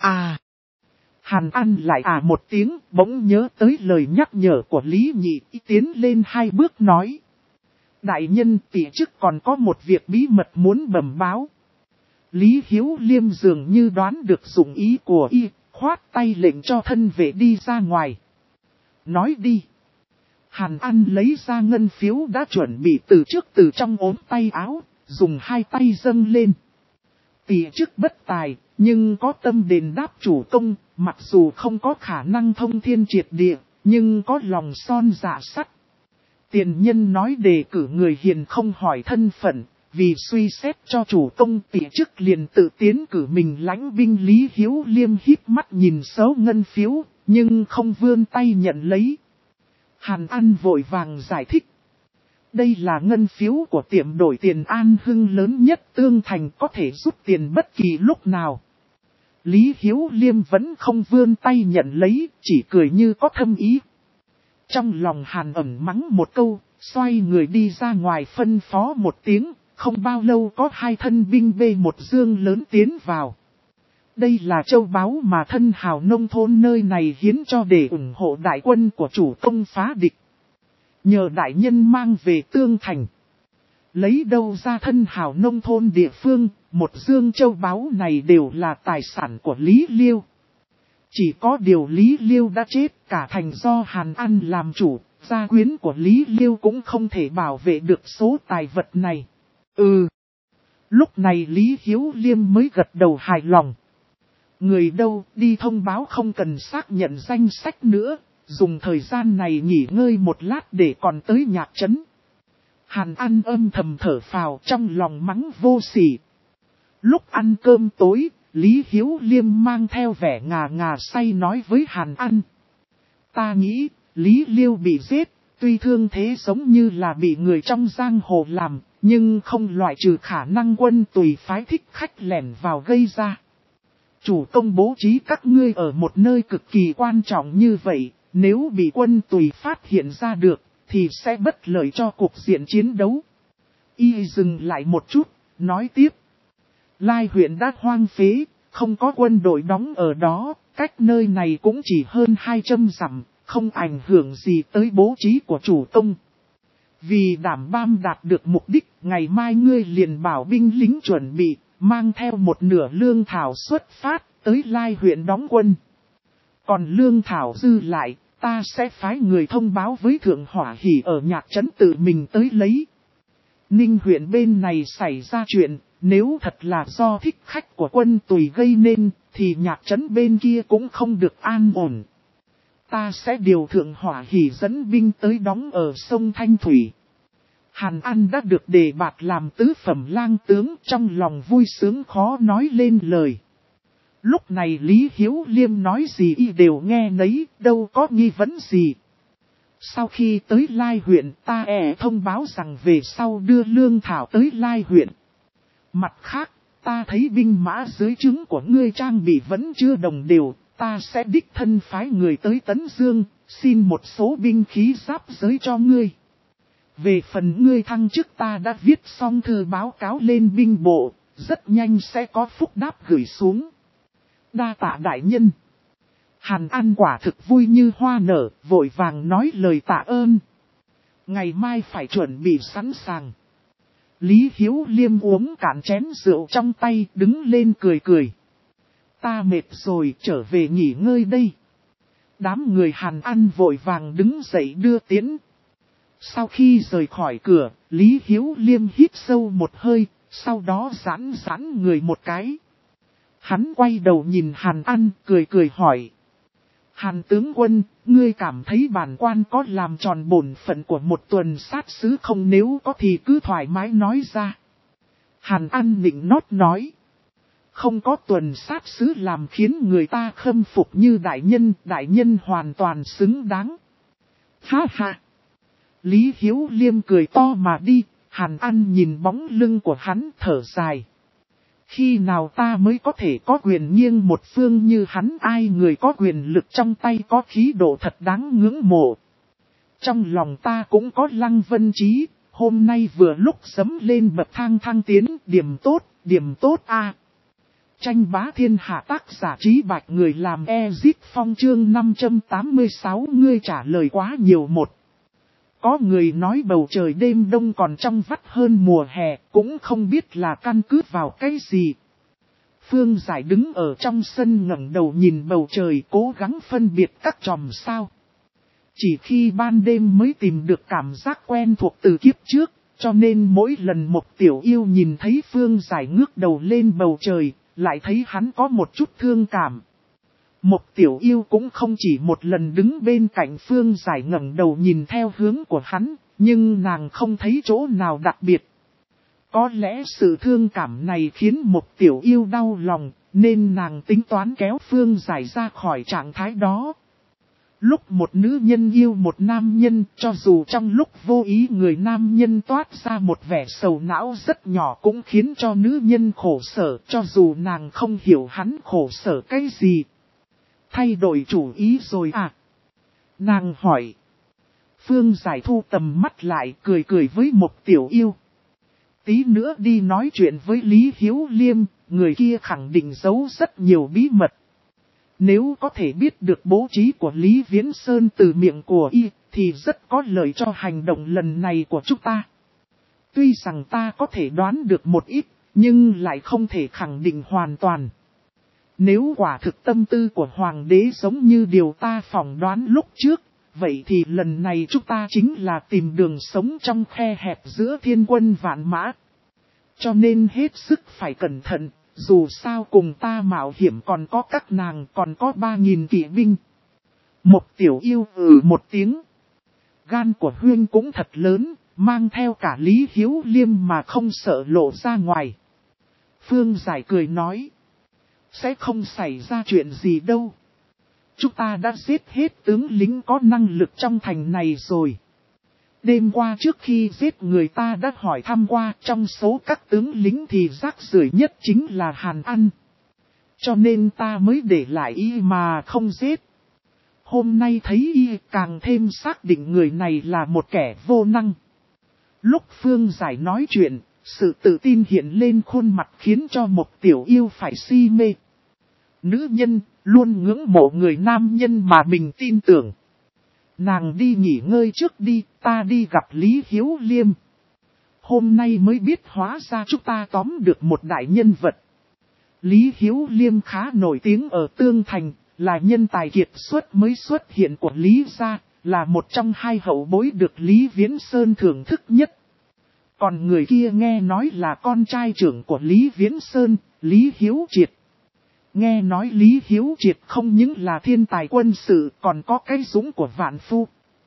Hàn An lại một tiếng, bỗng nhớ tới lời nhắc nhở của Lý Nhị, tiến lên 2 bước nói. Đại nhân, tỷ chức còn có một việc bí mật muốn bẩm báo. Lý Hiếu Liêm dường như đoán được dụng ý của y, khoát tay lệnh cho thân vệ đi ra ngoài. Nói đi. Hàn An lấy ra ngân phiếu đã chuẩn bị từ trước từ trong ốm tay áo, dùng 2 tay dâng lên. Tỷ chức bất tài, nhưng có tâm đền đáp chủ công, mặc dù không có khả năng thông thiên triệt địa, nhưng có lòng son dạ sắt. Tiền nhân nói đề cử người hiền không hỏi thân phận, vì suy xét cho chủ công tỷ chức liền tự tiến cử mình lãnh binh. Lý Hiếu Liêm híp mắt nhìn số ngân phiếu, nhưng không vươn tay nhận lấy. Hàn An vội vàng giải thích. Đây là ngân phiếu của tiệm đổi tiền An Hưng lớn nhất Tương Thành, có thể rút tiền bất kỳ lúc nào. Lý Hiếu Liêm vẫn không vươn tay nhận lấy, chỉ cười như có thâm ý. Trong lòng Hàn ẩn mắng một câu, xoay người đi ra ngoài phân phó một tiếng, không bao lâu có 2 thân binh bê một dương lớn tiến vào. Đây là châu báu mà thân hào nông thôn nơi này hiến cho để ủng hộ đại quân của chủ công phá địch. Nhờ đại nhân mang về Tương Thành. Lấy đâu ra thân hào nông thôn địa phương, một dương châu báu này đều là tài sản của Lý Liêu. Chỉ có điều Lý Liêu đã chết, cả thành do Hàn An làm chủ, gia quyến của Lý Liêu cũng không thể bảo vệ được số tài vật này. Lúc này Lý Hiếu Liêm mới gật đầu hài lòng. Người đâu, đi thông báo không cần xác nhận danh sách nữa, dùng thời gian này nghỉ ngơi một lát để còn tới Nhạc Trấn. Hàn An âm thầm thở phào, trong lòng mắng vô sỉ. Lúc ăn cơm tối, Lý Hiếu Liêm mang theo vẻ ngà ngà say nói với Hàn An. Ta nghĩ, Lý Liêu bị giết, tuy thương thế giống như là bị người trong giang hồ làm, nhưng không loại trừ khả năng Quân Tùy phái thích khách lẻn vào gây ra. Chủ công bố trí các ngươi ở một nơi cực kỳ quan trọng như vậy, nếu bị Quân Tùy phát hiện ra được, thì sẽ bất lợi cho cuộc diện chiến đấu. Y dừng lại một chút, nói tiếp. Lai huyện đã hoang phế, không có quân đội đóng ở đó, cách nơi này cũng chỉ hơn 200 dặm, không ảnh hưởng gì tới bố trí của chủ công. Vì đảm bảo đạt được mục đích, ngày mai ngươi liền bảo binh lính chuẩn bị, mang theo một nửa lương thảo xuất phát, tới Lai huyện đóng quân. Còn lương thảo dư lại, ta sẽ phái người thông báo với Thượng Hỏa Hỷ ở Nhạc Trấn tự mình tới lấy. Ninh huyện bên này xảy ra chuyện, nếu thật là do thích khách của Quân Tùy gây nên, thì Nhạc Trấn bên kia cũng không được an ổn. Ta sẽ điều Thượng Hỏa Hỷ dẫn binh tới đóng ở sông Thanh Thủy. Hàn An đã được đề bạt làm tứ phẩm lang tướng, trong lòng vui sướng khó nói lên lời. Lúc này Lý Hiếu Liêm nói gì y đều nghe nấy, đâu có nghi vấn gì. Sau khi tới Lai huyện, ta thông báo rằng về sau đưa lương thảo tới Lai huyện. Mặt khác, ta thấy binh mã dưới trướng của ngươi trang bị vẫn chưa đồng đều, ta sẽ đích thân phái người tới Tấn Dương, xin một số binh khí giáp giới cho ngươi. Về phần ngươi thăng chức ta đã viết xong thư báo cáo lên binh bộ, rất nhanh sẽ có phúc đáp gửi xuống. Đa tạ đại nhân. Hàn An quả thực vui như hoa nở, vội vàng nói lời tạ ơn. Ngày mai phải chuẩn bị sẵn sàng. Lý Hiếu Liêm uống cạn chén rượu trong tay, đứng lên cười cười. Ta mệt rồi, trở về nghỉ ngơi đây. Đám người Hàn An vội vàng đứng dậy đưa tiễn. Sau khi rời khỏi cửa, Lý Hiếu Liêm hít sâu một hơi, sau đó giãn giãn người một cái. Hắn quay đầu nhìn Hàn An, cười cười hỏi. Hàn tướng quân, ngươi cảm thấy bản quan có làm tròn bổn phận của một tuần sát sứ không, nếu có thì cứ thoải mái nói ra. Hàn An nịnh nót nói. Không có tuần sát sứ làm khiến người ta khâm phục như đại nhân hoàn toàn xứng đáng. Ha ha! Lý Hiếu Liêm cười to mà đi, Hàn An nhìn bóng lưng của hắn thở dài. Khi nào ta mới có thể có quyền nghiêng một phương như hắn, ai người có quyền lực trong tay có khí độ thật đáng ngưỡng mộ. Trong lòng ta cũng có Lăng Vân Chí, hôm nay vừa lúc sấm lên bậc thang thăng tiến, điểm tốt a. Tranh bá thiên hạ tác giả Trí Bạch, người làm Ezit Phong chương 586, ngươi trả lời quá nhiều một. Có người nói bầu trời đêm đông còn trong vắt hơn mùa hè, cũng không biết là căn cứ vào cái gì. Phương Giải đứng ở trong sân ngẩng đầu nhìn bầu trời, cố gắng phân biệt các chòm sao. Chỉ khi ban đêm mới tìm được cảm giác quen thuộc từ kiếp trước, cho nên mỗi lần một tiểu yêu nhìn thấy Phương Giải ngước đầu lên bầu trời, lại thấy hắn có một chút thương cảm. Một tiểu yêu cũng không chỉ một lần đứng bên cạnh Phương Giải ngẩng đầu nhìn theo hướng của hắn, nhưng nàng không thấy chỗ nào đặc biệt. Có lẽ sự thương cảm này khiến một tiểu yêu đau lòng, nên nàng tính toán kéo Phương Giải ra khỏi trạng thái đó. Lúc một nữ nhân yêu một nam nhân, cho dù trong lúc vô ý người nam nhân toát ra một vẻ sầu não rất nhỏ cũng khiến cho nữ nhân khổ sở, cho dù nàng không hiểu hắn khổ sở cái gì. Thay đổi chủ ý rồi à? Nàng hỏi. Phương Giải thu tầm mắt lại, cười cười với một tiểu yêu. Tí nữa đi nói chuyện với Lý Hiếu Liêm, người kia khẳng định giấu rất nhiều bí mật. Nếu có thể biết được bố trí của Lý Viễn Sơn từ miệng của y, thì rất có lợi cho hành động lần này của chúng ta. Tuy rằng ta có thể đoán được một ít, nhưng lại không thể khẳng định hoàn toàn. Nếu quả thực tâm tư của Hoàng đế giống như điều ta phỏng đoán lúc trước, vậy thì lần này chúng ta chính là tìm đường sống trong khe hẹp giữa thiên quân vạn mã. Cho nên hết sức phải cẩn thận, dù sao cùng ta mạo hiểm còn có các nàng, còn có 3.000 kỵ binh. Một tiểu yêu một tiếng. Gan của Huyên cũng thật lớn, mang theo cả Lý Hiếu Liêm mà không sợ lộ ra ngoài. Phương Giải cười nói. Sẽ không xảy ra chuyện gì đâu. Chúng ta đã giết hết tướng lính có năng lực trong thành này rồi. Đêm qua trước khi giết người ta đã hỏi thăm qua, trong số các tướng lính thì rác rưởi nhất chính là Hàn An. Cho nên ta mới để lại y mà không giết. Hôm nay thấy y càng thêm xác định người này là một kẻ vô năng. Lúc Phương Giải nói chuyện, sự tự tin hiện lên khuôn mặt khiến cho một tiểu yêu phải si mê. Nữ nhân luôn ngưỡng mộ người nam nhân mà mình tin tưởng. Nàng đi nghỉ ngơi trước đi, ta đi gặp Lý Hiếu Liêm. Hôm nay mới biết hóa ra chúng ta tóm được một đại nhân vật. Lý Hiếu Liêm khá nổi tiếng ở Tương Thành, là nhân tài kiệt xuất mới xuất hiện của Lý gia, là một trong hai hậu bối được Lý Viễn Sơn thưởng thức nhất. Còn người kia nghe nói là con trai trưởng của Lý Viễn Sơn, Lý Hiếu Triệt. Nghe nói Lý Hiếu Triệt không những là thiên tài quân sự còn có cái dũng của vạn phu.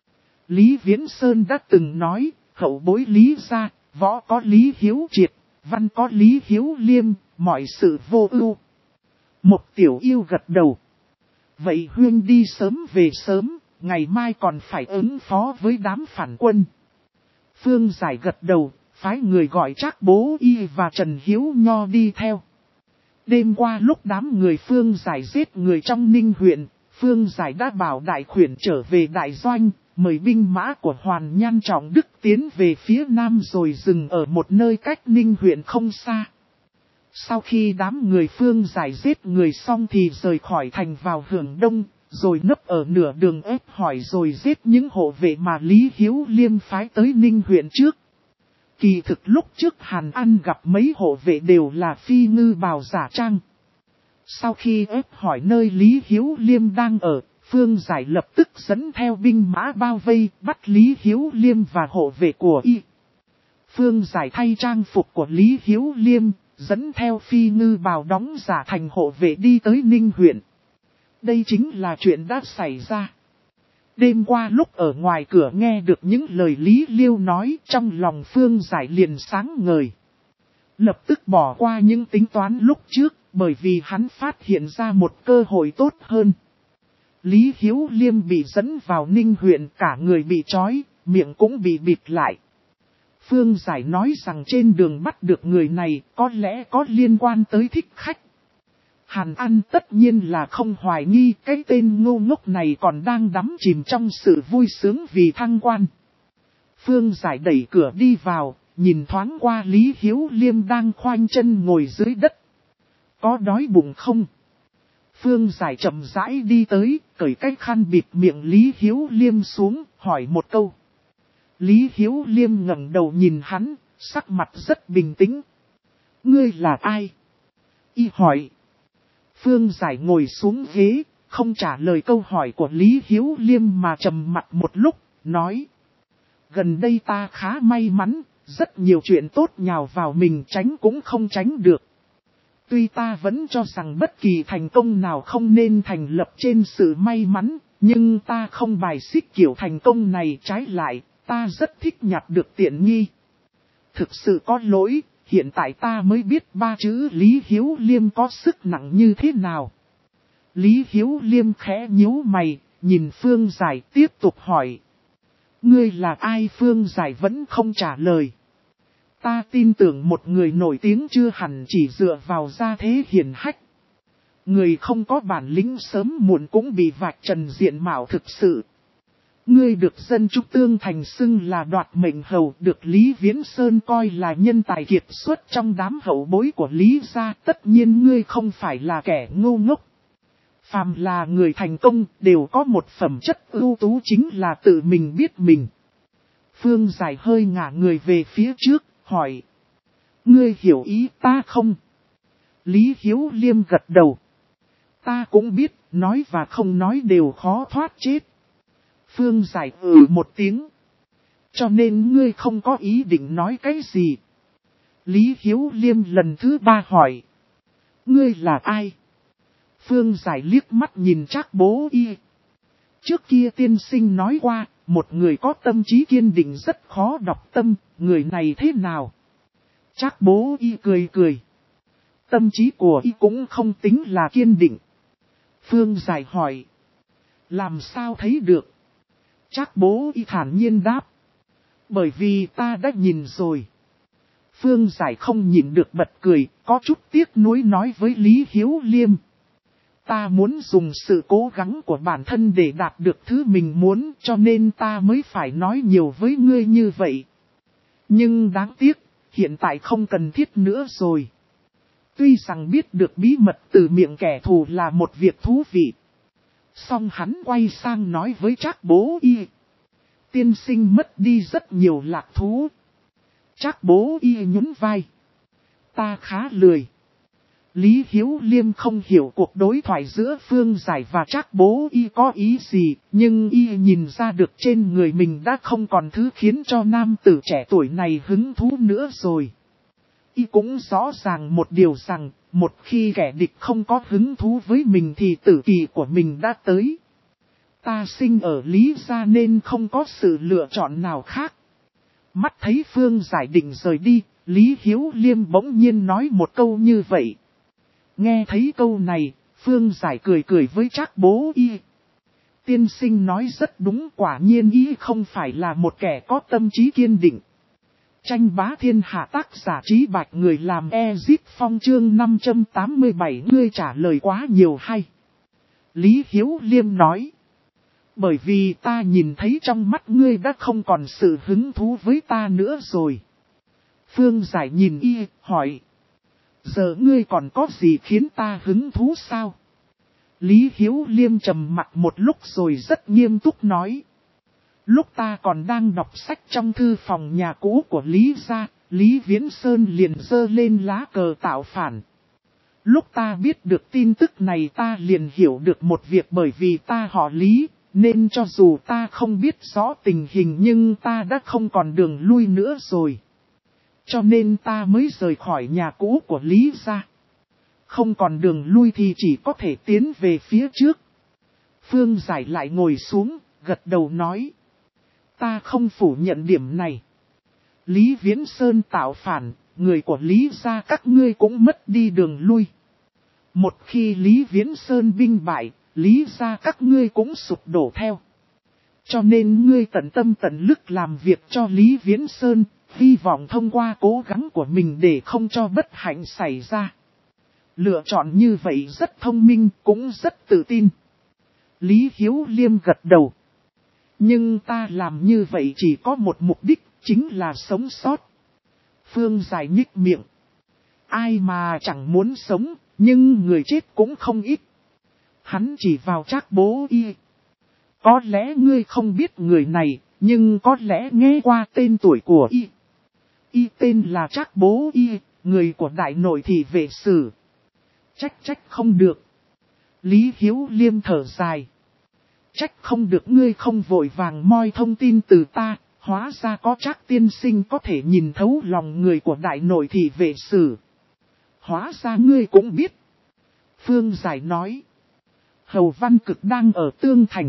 Lý Viễn Sơn đã từng nói, hậu bối Lý gia, võ có Lý Hiếu Triệt, văn có Lý Hiếu Liêm, mọi sự vô ưu. Một tiểu yêu gật đầu. Vậy Huyên đi sớm về sớm, ngày mai còn phải ứng phó với đám phản quân. Phương Giải gật đầu, phái người gọi Trác Bố Y và Trần Hiếu Nho đi theo. Đêm qua lúc đám người Phương Giải giết người trong Ninh huyện, Phương Giải đã bảo đại khuyển trở về đại doanh, mời binh mã của Hoàn Nhan Trọng Đức tiến về phía nam rồi dừng ở một nơi cách Ninh huyện không xa. Sau khi đám người Phương Giải giết người xong thì rời khỏi thành vào hướng đông, rồi nấp ở nửa đường ép hỏi rồi giết những hộ vệ mà Lý Hiếu Liêm phái tới Ninh huyện trước. Kỳ thực lúc trước Hàn An gặp mấy hộ vệ đều là phi ngư bào giả trang. Sau khi ép hỏi nơi Lý Hiếu Liêm đang ở, Phương Giải lập tức dẫn theo binh mã bao vây bắt Lý Hiếu Liêm và hộ vệ của y. Phương Giải thay trang phục của Lý Hiếu Liêm, dẫn theo phi ngư bào đóng giả thành hộ vệ đi tới Ninh huyện. Đây chính là chuyện đã xảy ra. Đêm qua lúc ở ngoài cửa nghe được những lời Lý Liêu nói, trong lòng Phương Giải liền sáng ngời. Lập tức bỏ qua những tính toán lúc trước, bởi vì hắn phát hiện ra một cơ hội tốt hơn. Lý Hiếu Liêm bị dẫn vào Ninh huyện, cả người bị trói, miệng cũng bị bịt lại. Phương Giải nói rằng trên đường bắt được người này có lẽ có liên quan tới thích khách. Hàn An tất nhiên là không hoài nghi cái tên ngu ngốc này còn đang đắm chìm trong sự vui sướng vì thăng quan. Phương Giải đẩy cửa đi vào, nhìn thoáng qua Lý Hiếu Liêm đang khoanh chân ngồi dưới đất. Có đói bụng không? Phương Giải chậm rãi đi tới, cởi cái khăn bịt miệng Lý Hiếu Liêm xuống, hỏi một câu. Lý Hiếu Liêm ngẩng đầu nhìn hắn, sắc mặt rất bình tĩnh. Ngươi là ai? Y hỏi. Phương Giải ngồi xuống ghế, không trả lời câu hỏi của Lý Hiếu Liêm mà trầm mặt một lúc, nói. Gần đây ta khá may mắn, rất nhiều chuyện tốt nhào vào mình tránh cũng không tránh được. Tuy ta vẫn cho rằng bất kỳ thành công nào không nên thành lập trên sự may mắn, nhưng ta không bài xích kiểu thành công này, trái lại, ta rất thích nhặt được tiện nghi. Thực sự có lỗi, hiện tại ta mới biết ba chữ Lý Hiếu Liêm có sức nặng như thế nào. Lý Hiếu Liêm khẽ nhíu mày, nhìn Phương Giải tiếp tục hỏi. Ngươi là ai? Phương Giải vẫn không trả lời. Ta tin tưởng một người nổi tiếng chưa hẳn chỉ dựa vào gia thế hiển hách. Người không có bản lĩnh sớm muộn cũng bị vạch trần diện mạo thực sự. Ngươi được dân chúng Tương Thành xưng là đoạt mệnh hầu, được Lý Viễn Sơn coi là nhân tài kiệt xuất trong đám hậu bối của Lý gia, tất nhiên ngươi không phải là kẻ ngu ngốc. Phàm là người thành công đều có một phẩm chất ưu tú, chính là tự mình biết mình. Phương Giải hơi ngả người về phía trước, hỏi. Ngươi hiểu ý ta không? Lý Hiếu Liêm gật đầu. Ta cũng biết, nói và không nói đều khó thoát chết. Phương Giải một tiếng. Cho nên ngươi không có ý định nói cái gì? Lý Hiếu Liêm lần thứ ba hỏi. Ngươi là ai? Phương Giải liếc mắt nhìn Trác Bố Y. Trước kia tiên sinh nói qua, một người có tâm trí kiên định rất khó đọc tâm, người này thế nào? Trác Bố Y cười cười. Tâm trí của y cũng không tính là kiên định. Phương Giải hỏi. Làm sao thấy được? Trác Bố Y thản nhiên đáp. Bởi vì ta đã nhìn rồi. Phương Giải không nhịn được bật cười, có chút tiếc nuối nói với Lý Hiếu Liêm. Ta muốn dùng sự cố gắng của bản thân để đạt được thứ mình muốn, cho nên ta mới phải nói nhiều với ngươi như vậy. Nhưng đáng tiếc, hiện tại không cần thiết nữa rồi. Tuy rằng biết được bí mật từ miệng kẻ thù là một việc thú vị. Song hắn quay sang nói với Trác Bố Y. Tiên sinh mất đi rất nhiều lạc thú. Trác Bố Y nhún vai. Ta khá lười. Lý Hiếu Liêm không hiểu cuộc đối thoại giữa Phương Giải và Trác Bố Y có ý gì, nhưng Y nhìn ra được trên người mình đã không còn thứ khiến cho nam tử trẻ tuổi này hứng thú nữa rồi. Y cũng rõ ràng một điều rằng, một khi kẻ địch không có hứng thú với mình thì tử kỳ của mình đã tới. Ta sinh ở Lý gia nên không có sự lựa chọn nào khác. Mắt thấy Phương Giải định rời đi, Lý Hiếu Liêm bỗng nhiên nói một câu như vậy. Nghe thấy câu này, Phương Giải cười cười với Trác Bố Y. Tiên sinh nói rất đúng, quả nhiên Y không phải là một kẻ có tâm trí kiên định. Tranh bá thiên hạ, tác giả Trí Bạch, người làm Ezip Phong, chương 587. Ngươi trả lời quá nhiều hay? Lý Hiếu Liêm nói. Bởi vì ta nhìn thấy trong mắt ngươi đã không còn sự hứng thú với ta nữa rồi. Phương Giải nhìn Y, hỏi. Giờ ngươi còn có gì khiến ta hứng thú sao? Lý Hiếu Liêm trầm mặt một lúc rồi rất nghiêm túc nói. Lúc ta còn đang đọc sách trong thư phòng nhà cũ của Lý gia, Lý Viễn Sơn liền giơ lên lá cờ tạo phản. Lúc ta biết được tin tức này ta liền hiểu được một việc, bởi vì ta họ Lý, nên cho dù ta không biết rõ tình hình nhưng ta đã không còn đường lui nữa rồi. Cho nên ta mới rời khỏi nhà cũ của Lý gia. Không còn đường lui thì chỉ có thể tiến về phía trước. Phương Giải lại ngồi xuống, gật đầu nói. Ta không phủ nhận điểm này. Lý Viễn Sơn tạo phản, người của Lý gia các ngươi cũng mất đi đường lui. Một khi Lý Viễn Sơn binh bại, Lý gia các ngươi cũng sụp đổ theo. Cho nên ngươi tận tâm tận lực làm việc cho Lý Viễn Sơn, hy vọng thông qua cố gắng của mình để không cho bất hạnh xảy ra. Lựa chọn như vậy rất thông minh, cũng rất tự tin. Lý Hiếu Liêm gật đầu. Nhưng ta làm như vậy chỉ có một mục đích, chính là sống sót. Phương Giải nhích miệng. Ai mà chẳng muốn sống, nhưng người chết cũng không ít. Hắn chỉ vào Trác Bố Y. Có lẽ ngươi không biết người này, nhưng có lẽ nghe qua tên tuổi của Y. Y tên là Trác Bố Y, người của đại nội thị vệ sử. Trách không được. Lý Hiếu Liêm thở dài. Trách không được ngươi không vội vàng moi thông tin từ ta, hóa ra có Trác tiên sinh có thể nhìn thấu lòng người của đại nội thị vệ sử. Hóa ra ngươi cũng biết. Phương Giải nói. Hầu Văn Cực đang ở Tương Thành.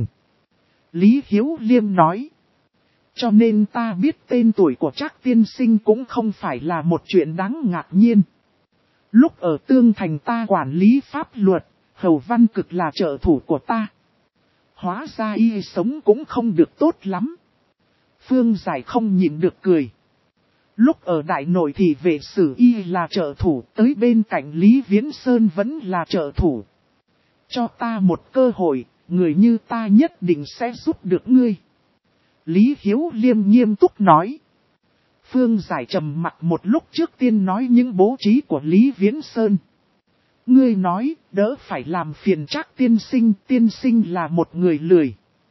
Lý Hiếu Liêm nói. Cho nên ta biết tên tuổi của Trác tiên sinh cũng không phải là một chuyện đáng ngạc nhiên. Lúc ở Tương Thành ta quản lý pháp luật, Hầu Văn Cực là trợ thủ của ta. Hóa ra Y sống cũng không được tốt lắm. Phương Giải không nhịn được cười. Lúc ở đại nội thị vệ sử Y là trợ thủ, tới bên cạnh Lý Viễn Sơn vẫn là trợ thủ. Cho ta một cơ hội, người như ta nhất định sẽ giúp được ngươi. Lý Hiếu Liêm nghiêm túc nói. Phương Giải trầm mặt một lúc, trước tiên nói những bố trí của Lý Viễn Sơn. Ngươi nói, đỡ phải làm phiền Trác tiên sinh là một người lười.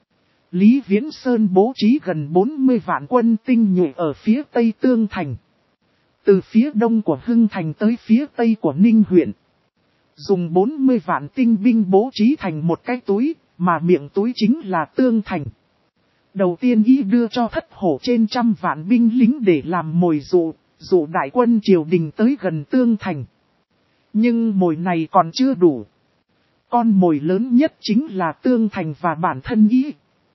Lý Viễn Sơn bố trí gần 40 vạn quân tinh nhuệ ở phía tây Tương Thành. Từ phía đông của Hưng Thành tới phía tây của Ninh huyện. Dùng 40 vạn tinh binh bố trí thành một cái túi, mà miệng túi chính là Tương Thành. Đầu tiên Y đưa cho Thất Hổ trên 100 vạn binh lính để làm mồi dụ đại quân triều đình tới gần Tương Thành. Nhưng mồi này còn chưa đủ. Con mồi lớn nhất chính là Tương Thành và bản thân Y.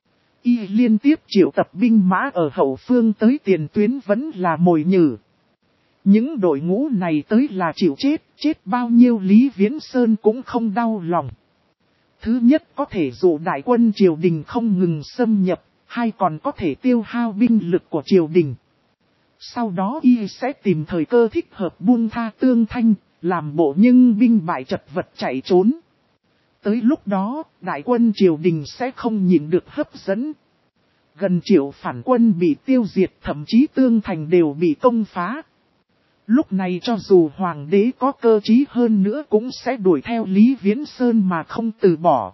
Y liên tiếp triệu tập binh mã ở hậu phương tới tiền tuyến vẫn là mồi nhử. Những đội ngũ này tới là chịu chết, chết bao nhiêu Lý Viễn Sơn cũng không đau lòng. Thứ nhất có thể dụ đại quân triều đình không ngừng xâm nhập, hai còn có thể tiêu hao binh lực của triều đình. Sau đó y sẽ tìm thời cơ thích hợp buông tha Tương Thanh, làm bộ nhưng binh bại chật vật chạy trốn. Tới lúc đó, đại quân triều đình sẽ không nhịn được hấp dẫn. Gần triệu phản quân bị tiêu diệt, thậm chí Tương Thành đều bị công phá. Lúc này cho dù hoàng đế có cơ trí hơn nữa cũng sẽ đuổi theo Lý Viễn Sơn mà không từ bỏ.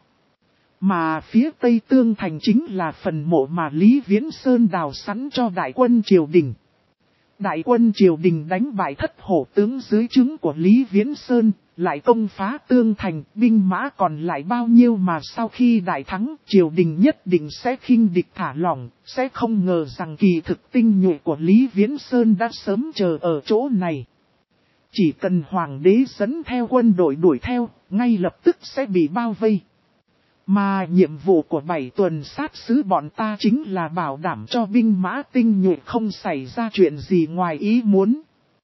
Mà phía Tây Tương Thành chính là phần mộ mà Lý Viễn Sơn đào sẵn cho đại quân triều đình. Đại quân triều đình đánh bại Thất Hổ tướng dưới trướng của Lý Viễn Sơn, lại công phá Tương Thành, binh mã còn lại bao nhiêu mà sau khi đại thắng, triều đình nhất định sẽ khinh địch thả lỏng, sẽ không ngờ rằng kỳ thực tinh nhuệ của Lý Viễn Sơn đã sớm chờ ở chỗ này. Chỉ cần hoàng đế dẫn theo quân đội đuổi theo, ngay lập tức sẽ bị bao vây. Mà nhiệm vụ của 7 tuần sát sứ bọn ta chính là bảo đảm cho binh mã tinh nhuệ không xảy ra chuyện gì ngoài ý muốn.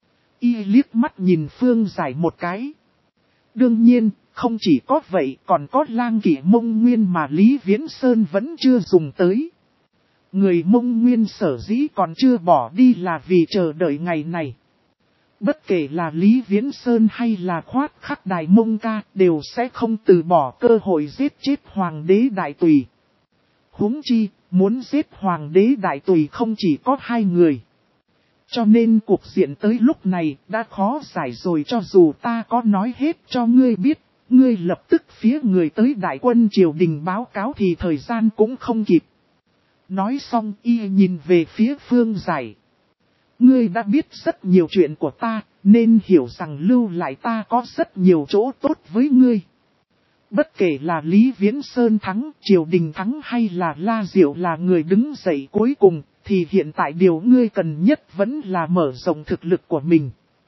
Y liếc mắt nhìn Phương Giải một cái. Đương nhiên, không chỉ có vậy còn có Lang Kỵ Mông Nguyên mà Lý Viễn Sơn vẫn chưa dùng tới. Người Mông Nguyên sở dĩ còn chưa bỏ đi là vì chờ đợi ngày này. Bất kể là Lý Viễn Sơn hay là Khoát Khắc Đài Mông Ca đều sẽ không từ bỏ cơ hội giết chết Hoàng đế Đại Tùy. Huống chi, muốn giết Hoàng đế Đại Tùy không chỉ có 2 người. Cho nên cuộc diện tới lúc này đã khó giải rồi, cho dù ta có nói hết cho ngươi biết, ngươi lập tức phía người tới đại quân triều đình báo cáo thì thời gian cũng không kịp. Nói xong y nhìn về phía Phương Giải. Ngươi đã biết rất nhiều chuyện của ta, nên hiểu rằng lưu lại ta có rất nhiều chỗ tốt với ngươi. Bất kể là Lý Viễn Sơn thắng, triều đình thắng hay là La Diệu là người đứng dậy cuối cùng, thì hiện tại điều ngươi cần nhất vẫn là mở rộng thực lực của mình.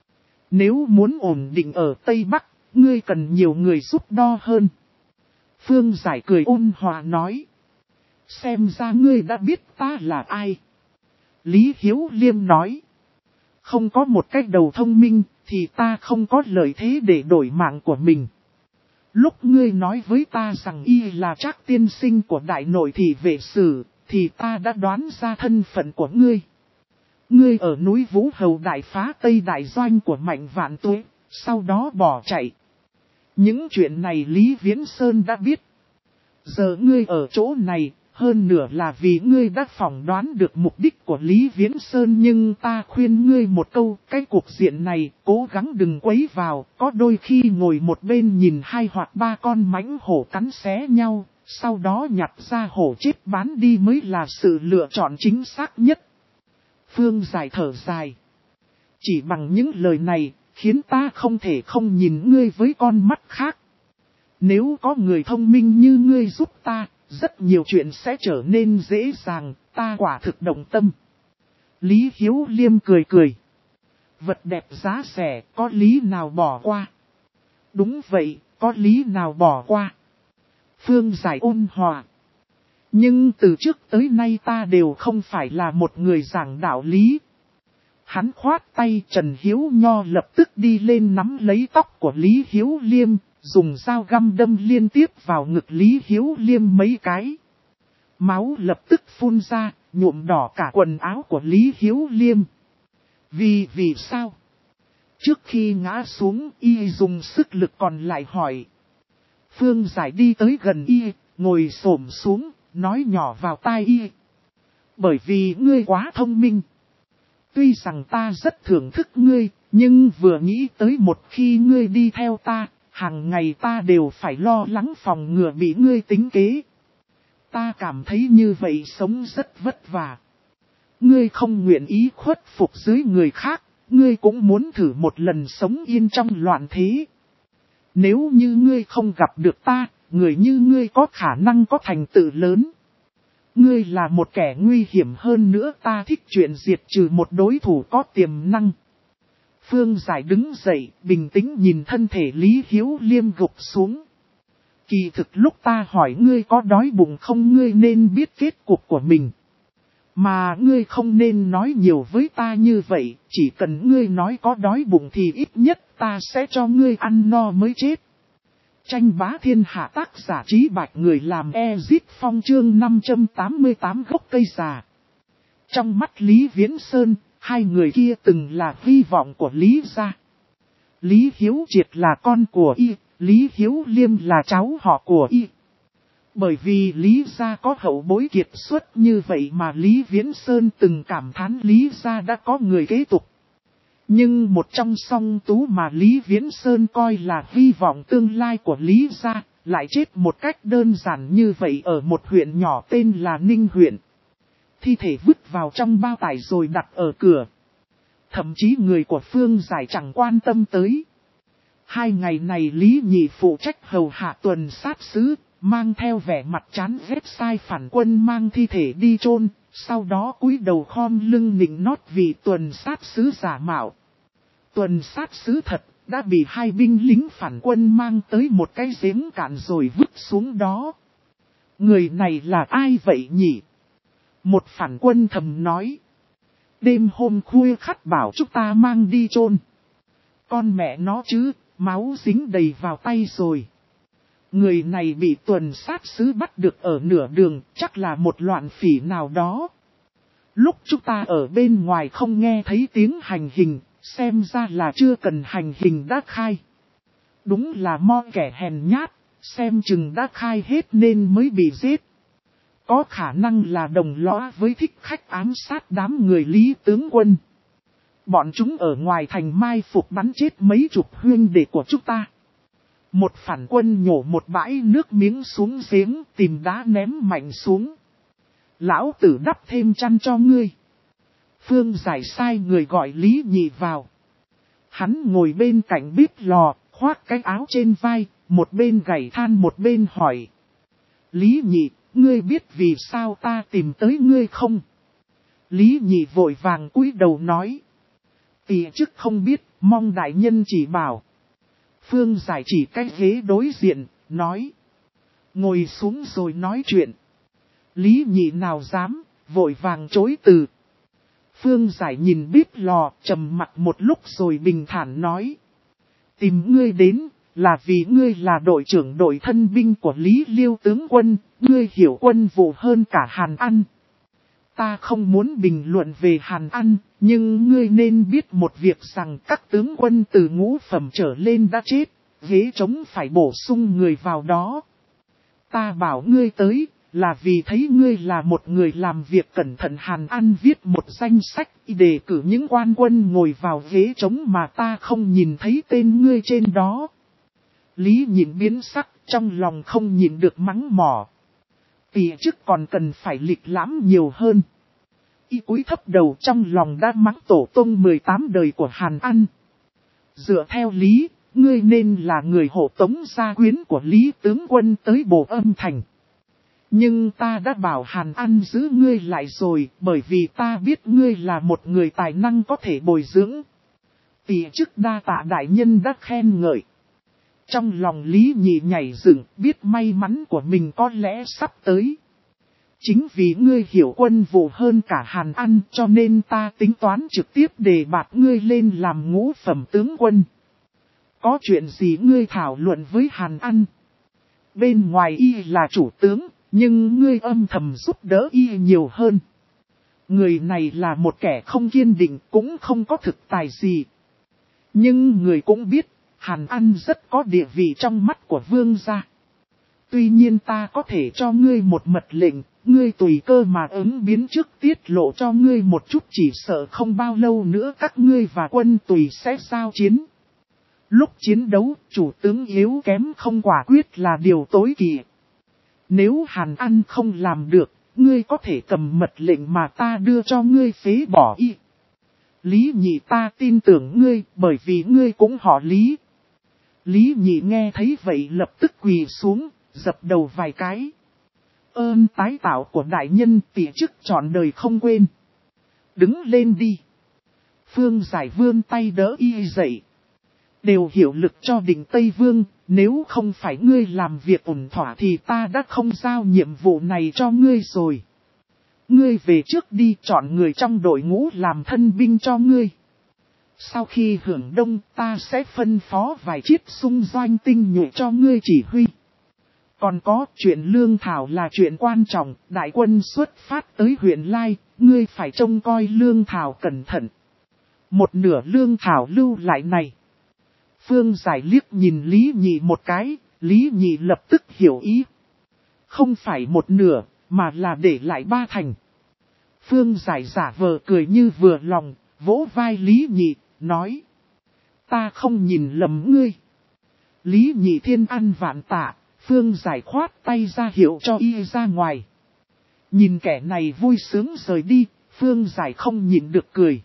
Nếu muốn ổn định ở Tây Bắc, ngươi cần nhiều người giúp đo hơn. Phương Giải cười ôn hòa nói. Xem ra ngươi đã biết ta là ai. Lý Hiếu Liêm nói. Không có một cách đầu thông minh, thì ta không có lợi thế để đổi mạng của mình. Lúc ngươi nói với ta rằng y là Trác tiên sinh của đại nội thị vệ sử, thì ta đã đoán ra thân phận của ngươi. Ngươi ở núi Vũ Hầu đại phá Tây Đại Doanh của Mạnh Vạn Tuế, sau đó bỏ chạy. Những chuyện này Lý Viễn Sơn đã biết. Giờ ngươi ở chỗ này, hơn nửa là vì ngươi đã phỏng đoán được mục đích của Lý Viễn Sơn, nhưng ta khuyên ngươi một câu, cái cuộc diện này, cố gắng đừng quấy vào, có đôi khi ngồi một bên nhìn 2 hoặc 3 con mãnh hổ cắn xé nhau, sau đó nhặt ra hổ chết bán đi mới là sự lựa chọn chính xác nhất. Phương Giải thở dài. Chỉ bằng những lời này, khiến ta không thể không nhìn ngươi với con mắt khác. Nếu có người thông minh như ngươi giúp ta, rất nhiều chuyện sẽ trở nên dễ dàng, ta quả thực động tâm. Lý Hiếu Liêm cười cười. Vật đẹp giá rẻ, có lý nào bỏ qua? Đúng vậy, có lý nào bỏ qua? Phương Giải ôn hòa. Nhưng từ trước tới nay ta đều không phải là một người giảng đạo lý. Hắn khoát tay, Trần Hiếu Nho lập tức đi lên nắm lấy tóc của Lý Hiếu Liêm, dùng dao găm đâm liên tiếp vào ngực Lý Hiếu Liêm mấy cái. Máu lập tức phun ra, nhuộm đỏ cả quần áo của Lý Hiếu Liêm. Vì sao? Trước khi ngã xuống, y dùng sức lực còn lại hỏi. Phương Giải đi tới gần y, ngồi xổm xuống, nói nhỏ vào tai y. Bởi vì ngươi quá thông minh. Tuy rằng ta rất thưởng thức ngươi, nhưng vừa nghĩ tới một khi ngươi đi theo ta, hàng ngày ta đều phải lo lắng phòng ngừa bị ngươi tính kế. Ta cảm thấy như vậy sống rất vất vả. Ngươi không nguyện ý khuất phục dưới người khác, ngươi cũng muốn thử một lần sống yên trong loạn thế. Nếu như ngươi không gặp được ta, người như ngươi có khả năng có thành tựu lớn. Ngươi là một kẻ nguy hiểm hơn nữa, ta thích chuyện diệt trừ một đối thủ có tiềm năng. Phương Giải đứng dậy, bình tĩnh nhìn thân thể Lý Hiếu Liêm gục xuống. Kỳ thực lúc ta hỏi ngươi có đói bụng không, ngươi nên biết kết cục của mình. Mà ngươi không nên nói nhiều với ta như vậy, chỉ cần ngươi nói có đói bụng thì ít nhất ta sẽ cho ngươi ăn no mới chết. Tranh bá thiên hạ tác giả Trí Bạch, người làm Ezit Phong chương 588 gốc cây già. Trong mắt Lý Viễn Sơn, hai người kia từng là hy vọng của Lý gia. Lý Hiếu Triệt là con của y, Lý Hiếu Liêm là cháu họ của y. Bởi vì Lý gia có hậu bối kiệt xuất như vậy mà Lý Viễn Sơn từng cảm thán Lý gia đã có người kế tục. Nhưng một trong song tú mà Lý Viễn Sơn coi là hy vọng tương lai của Lý gia, lại chết một cách đơn giản như vậy ở một huyện nhỏ tên là Ninh huyện. Thi thể vứt vào trong bao tải rồi đặt ở cửa. Thậm chí người của Phương Giải chẳng quan tâm tới. 2 ngày này Lý Nhị phụ trách hầu hạ tuần sát sứ, mang theo vẻ mặt chán ghét sai phản quân mang thi thể đi chôn, sau đó cúi đầu khom lưng nịnh nót vì tuần sát sứ giả mạo. Tuần sát sứ thật đã bị 2 binh lính phản quân mang tới một cái giếng cạn rồi vứt xuống đó. Người này là ai vậy nhỉ? Một phản quân thầm nói. Đêm hôm khuya khắt bảo chúng ta mang đi chôn. Con mẹ nó chứ, máu dính đầy vào tay rồi. Người này bị tuần sát sứ bắt được ở nửa đường, chắc là một loạn phỉ nào đó. Lúc chúng ta ở bên ngoài không nghe thấy tiếng hành hình, xem ra là chưa cần hành hình đã khai. Đúng là mo kẻ hèn nhát, xem chừng đã khai hết nên mới bị giết. Có khả năng là đồng lõa với thích khách ám sát đám người Lý tướng quân. Bọn chúng ở ngoài thành mai phục bắn chết mấy chục huynh đệ của chúng ta. Một phản quân nhổ một bãi nước miếng xuống giếng, tìm đá ném mạnh xuống. Lão tử đắp thêm chăn cho ngươi. Phương Giải sai người gọi Lý Nhị vào. Hắn ngồi bên cạnh bếp lò, khoác cái áo trên vai, một bên gảy than một bên hỏi. Lý Nhị, ngươi biết vì sao ta tìm tới ngươi không? Lý Nhị vội vàng cúi đầu nói. Tỳ chức không biết, mong đại nhân chỉ bảo. Phương Giải chỉ cái ghế đối diện, nói. Ngồi xuống rồi nói chuyện. Lý Nhị nào dám, vội vàng chối từ. Phương Giải nhìn bếp lò, trầm mặt một lúc rồi bình thản nói. Tìm ngươi đến, là vì ngươi là đội trưởng đội thân binh của Lý Liêu tướng quân, ngươi hiểu quân vụ hơn cả Hàn An. Ta không muốn bình luận về Hàn An, nhưng ngươi nên biết một việc rằng các tướng quân từ ngũ phẩm trở lên đã chết, ghế trống phải bổ sung người vào đó. Ta bảo ngươi tới, là vì thấy ngươi là một người làm việc cẩn thận. Hàn An viết một danh sách đề cử những quan quân ngồi vào ghế trống mà ta không nhìn thấy tên ngươi trên đó. Lý Nhị biến sắc, trong lòng không nhìn được mắng mỏ. Tỳ chức còn cần phải lịch lãm nhiều hơn. Y cúi thấp đầu trong lòng đã mắng tổ tông 18 đời của Hàn An. Dựa theo lý, ngươi nên là người hộ tống gia quyến của Lý tướng quân tới Bồ Âm Thành. Nhưng ta đã bảo Hàn An giữ ngươi lại rồi, bởi vì ta biết ngươi là một người tài năng có thể bồi dưỡng. Tỳ chức đa tạ đại nhân đã khen ngợi. Trong lòng Lý Nhị nhảy dựng, biết may mắn của mình có lẽ sắp tới. Chính vì ngươi hiểu quân vụ hơn cả Hàn An cho nên ta tính toán trực tiếp đề bạt ngươi lên làm ngũ phẩm tướng quân. Có chuyện gì ngươi thảo luận với Hàn An? Bên ngoài y là chủ tướng, nhưng ngươi âm thầm giúp đỡ y nhiều hơn. Người này là một kẻ không kiên định, cũng không có thực tài gì. Nhưng người cũng biết, Hàn An rất có địa vị trong mắt của vương gia. Tuy nhiên ta có thể cho ngươi một mật lệnh, ngươi tùy cơ mà ứng biến trước tiết lộ cho ngươi một chút, chỉ sợ không bao lâu nữa các ngươi và quân tùy sẽ giao chiến. Lúc chiến đấu, chủ tướng yếu kém không quả quyết là điều tối kỵ. Nếu Hàn An không làm được, ngươi có thể cầm mật lệnh mà ta đưa cho ngươi phế bỏ y. Lý Nhị ta tin tưởng ngươi, bởi vì ngươi cũng họ Lý. Lý Nhị nghe thấy vậy lập tức quỳ xuống, dập đầu vài cái. Ơn tái tạo của đại nhân, tỳ chức trọn đời không quên. Đứng lên đi. Phương Giải vươn tay đỡ y dậy. Đều hiệu lực cho Định Tây Vương, nếu không phải ngươi làm việc ổn thỏa thì ta đã không giao nhiệm vụ này cho ngươi rồi. Ngươi về trước đi, chọn người trong đội ngũ làm thân binh cho ngươi. Sau khi hưởng đông, ta sẽ phân phó vài chiếc xung doanh tinh nhuệ cho ngươi chỉ huy. Còn có, chuyện lương thảo là chuyện quan trọng, đại quân xuất phát tới huyện Lai, ngươi phải trông coi lương thảo cẩn thận. Một nửa lương thảo lưu lại này. Phương Giải liếc nhìn Lý Nhị một cái, Lý Nhị lập tức hiểu ý. Không phải một nửa, mà là để lại 3 thành. Phương Giải giả vờ cười như vừa lòng, vỗ vai Lý Nhị, nói. Ta không nhìn lầm ngươi. Lý Nhị thiên ăn vạn tạ, Phương Giải khoát tay ra hiệu cho y ra ngoài. Nhìn kẻ này vui sướng rời đi, Phương Giải không nhịn được cười.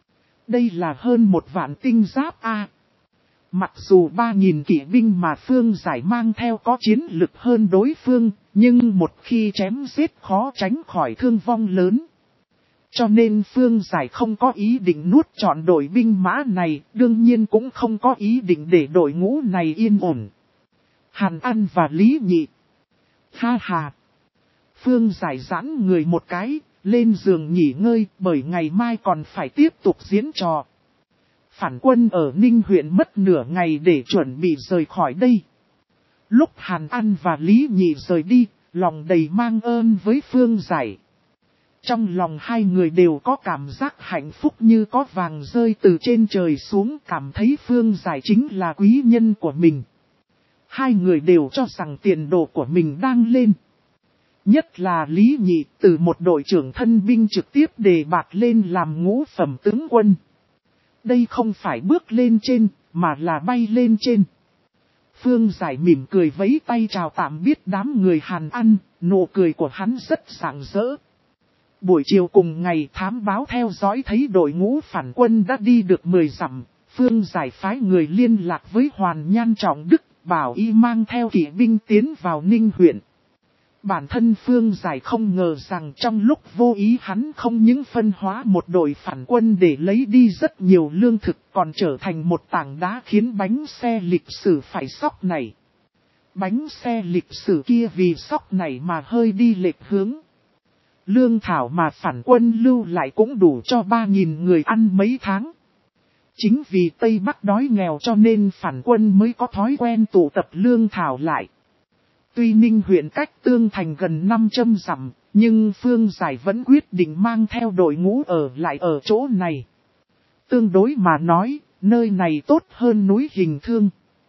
Đây là hơn 1 vạn tinh giáp A. Mặc dù 3.000 kỵ binh mà Phương Giải mang theo có chiến lực hơn đối phương, nhưng một khi chém giết khó tránh khỏi thương vong lớn. Cho nên Phương Giải không có ý định nuốt trọn đội binh mã này, đương nhiên cũng không có ý định để đội ngũ này yên ổn. Hàn An và Lý Nhị. Ha ha. Phương Giải giãn người một cái, lên giường nghỉ ngơi bởi ngày mai còn phải tiếp tục diễn trò. Phản quân ở Ninh huyện mất nửa ngày để chuẩn bị rời khỏi đây. Lúc Hàn An và Lý Nhị rời đi, lòng đầy mang ơn với Phương Giải. Trong lòng hai người đều có cảm giác hạnh phúc như có vàng rơi từ trên trời xuống, cảm thấy Phương Giải chính là quý nhân của mình. Hai người đều cho rằng tiền đồ của mình đang lên. Nhất là Lý Nhị từ một đội trưởng thân binh trực tiếp đề bạt lên làm ngũ phẩm tướng quân. Đây không phải bước lên trên, mà là bay lên trên. Phương Giải mỉm cười vẫy tay chào tạm biết đám người Hàn An, nụ cười của hắn rất rạng rỡ. Buổi chiều cùng ngày thám báo theo dõi thấy đội ngũ phản quân đã đi được 10 dặm, Phương Giải phái người liên lạc với Hoàn Nhan Trọng Đức, bảo y mang theo kỵ binh tiến vào Ninh huyện. Bản thân Phương Giải không ngờ rằng trong lúc vô ý hắn không những phân hóa một đội phản quân để lấy đi rất nhiều lương thực, còn trở thành một tảng đá khiến bánh xe lịch sử phải sóc này. Bánh xe lịch sử kia vì sóc này mà hơi đi lệch hướng. Lương thảo mà phản quân lưu lại cũng đủ cho 3.000 người ăn mấy tháng. Chính vì Tây Bắc đói nghèo cho nên phản quân mới có thói quen tụ tập lương thảo lại. Tuy Ninh huyện cách Tương Thành gần 500 dặm, nhưng Phương Giải vẫn quyết định mang theo đội ngũ ở lại ở chỗ này. Tương đối mà nói, nơi này tốt hơn núi Hình Thương.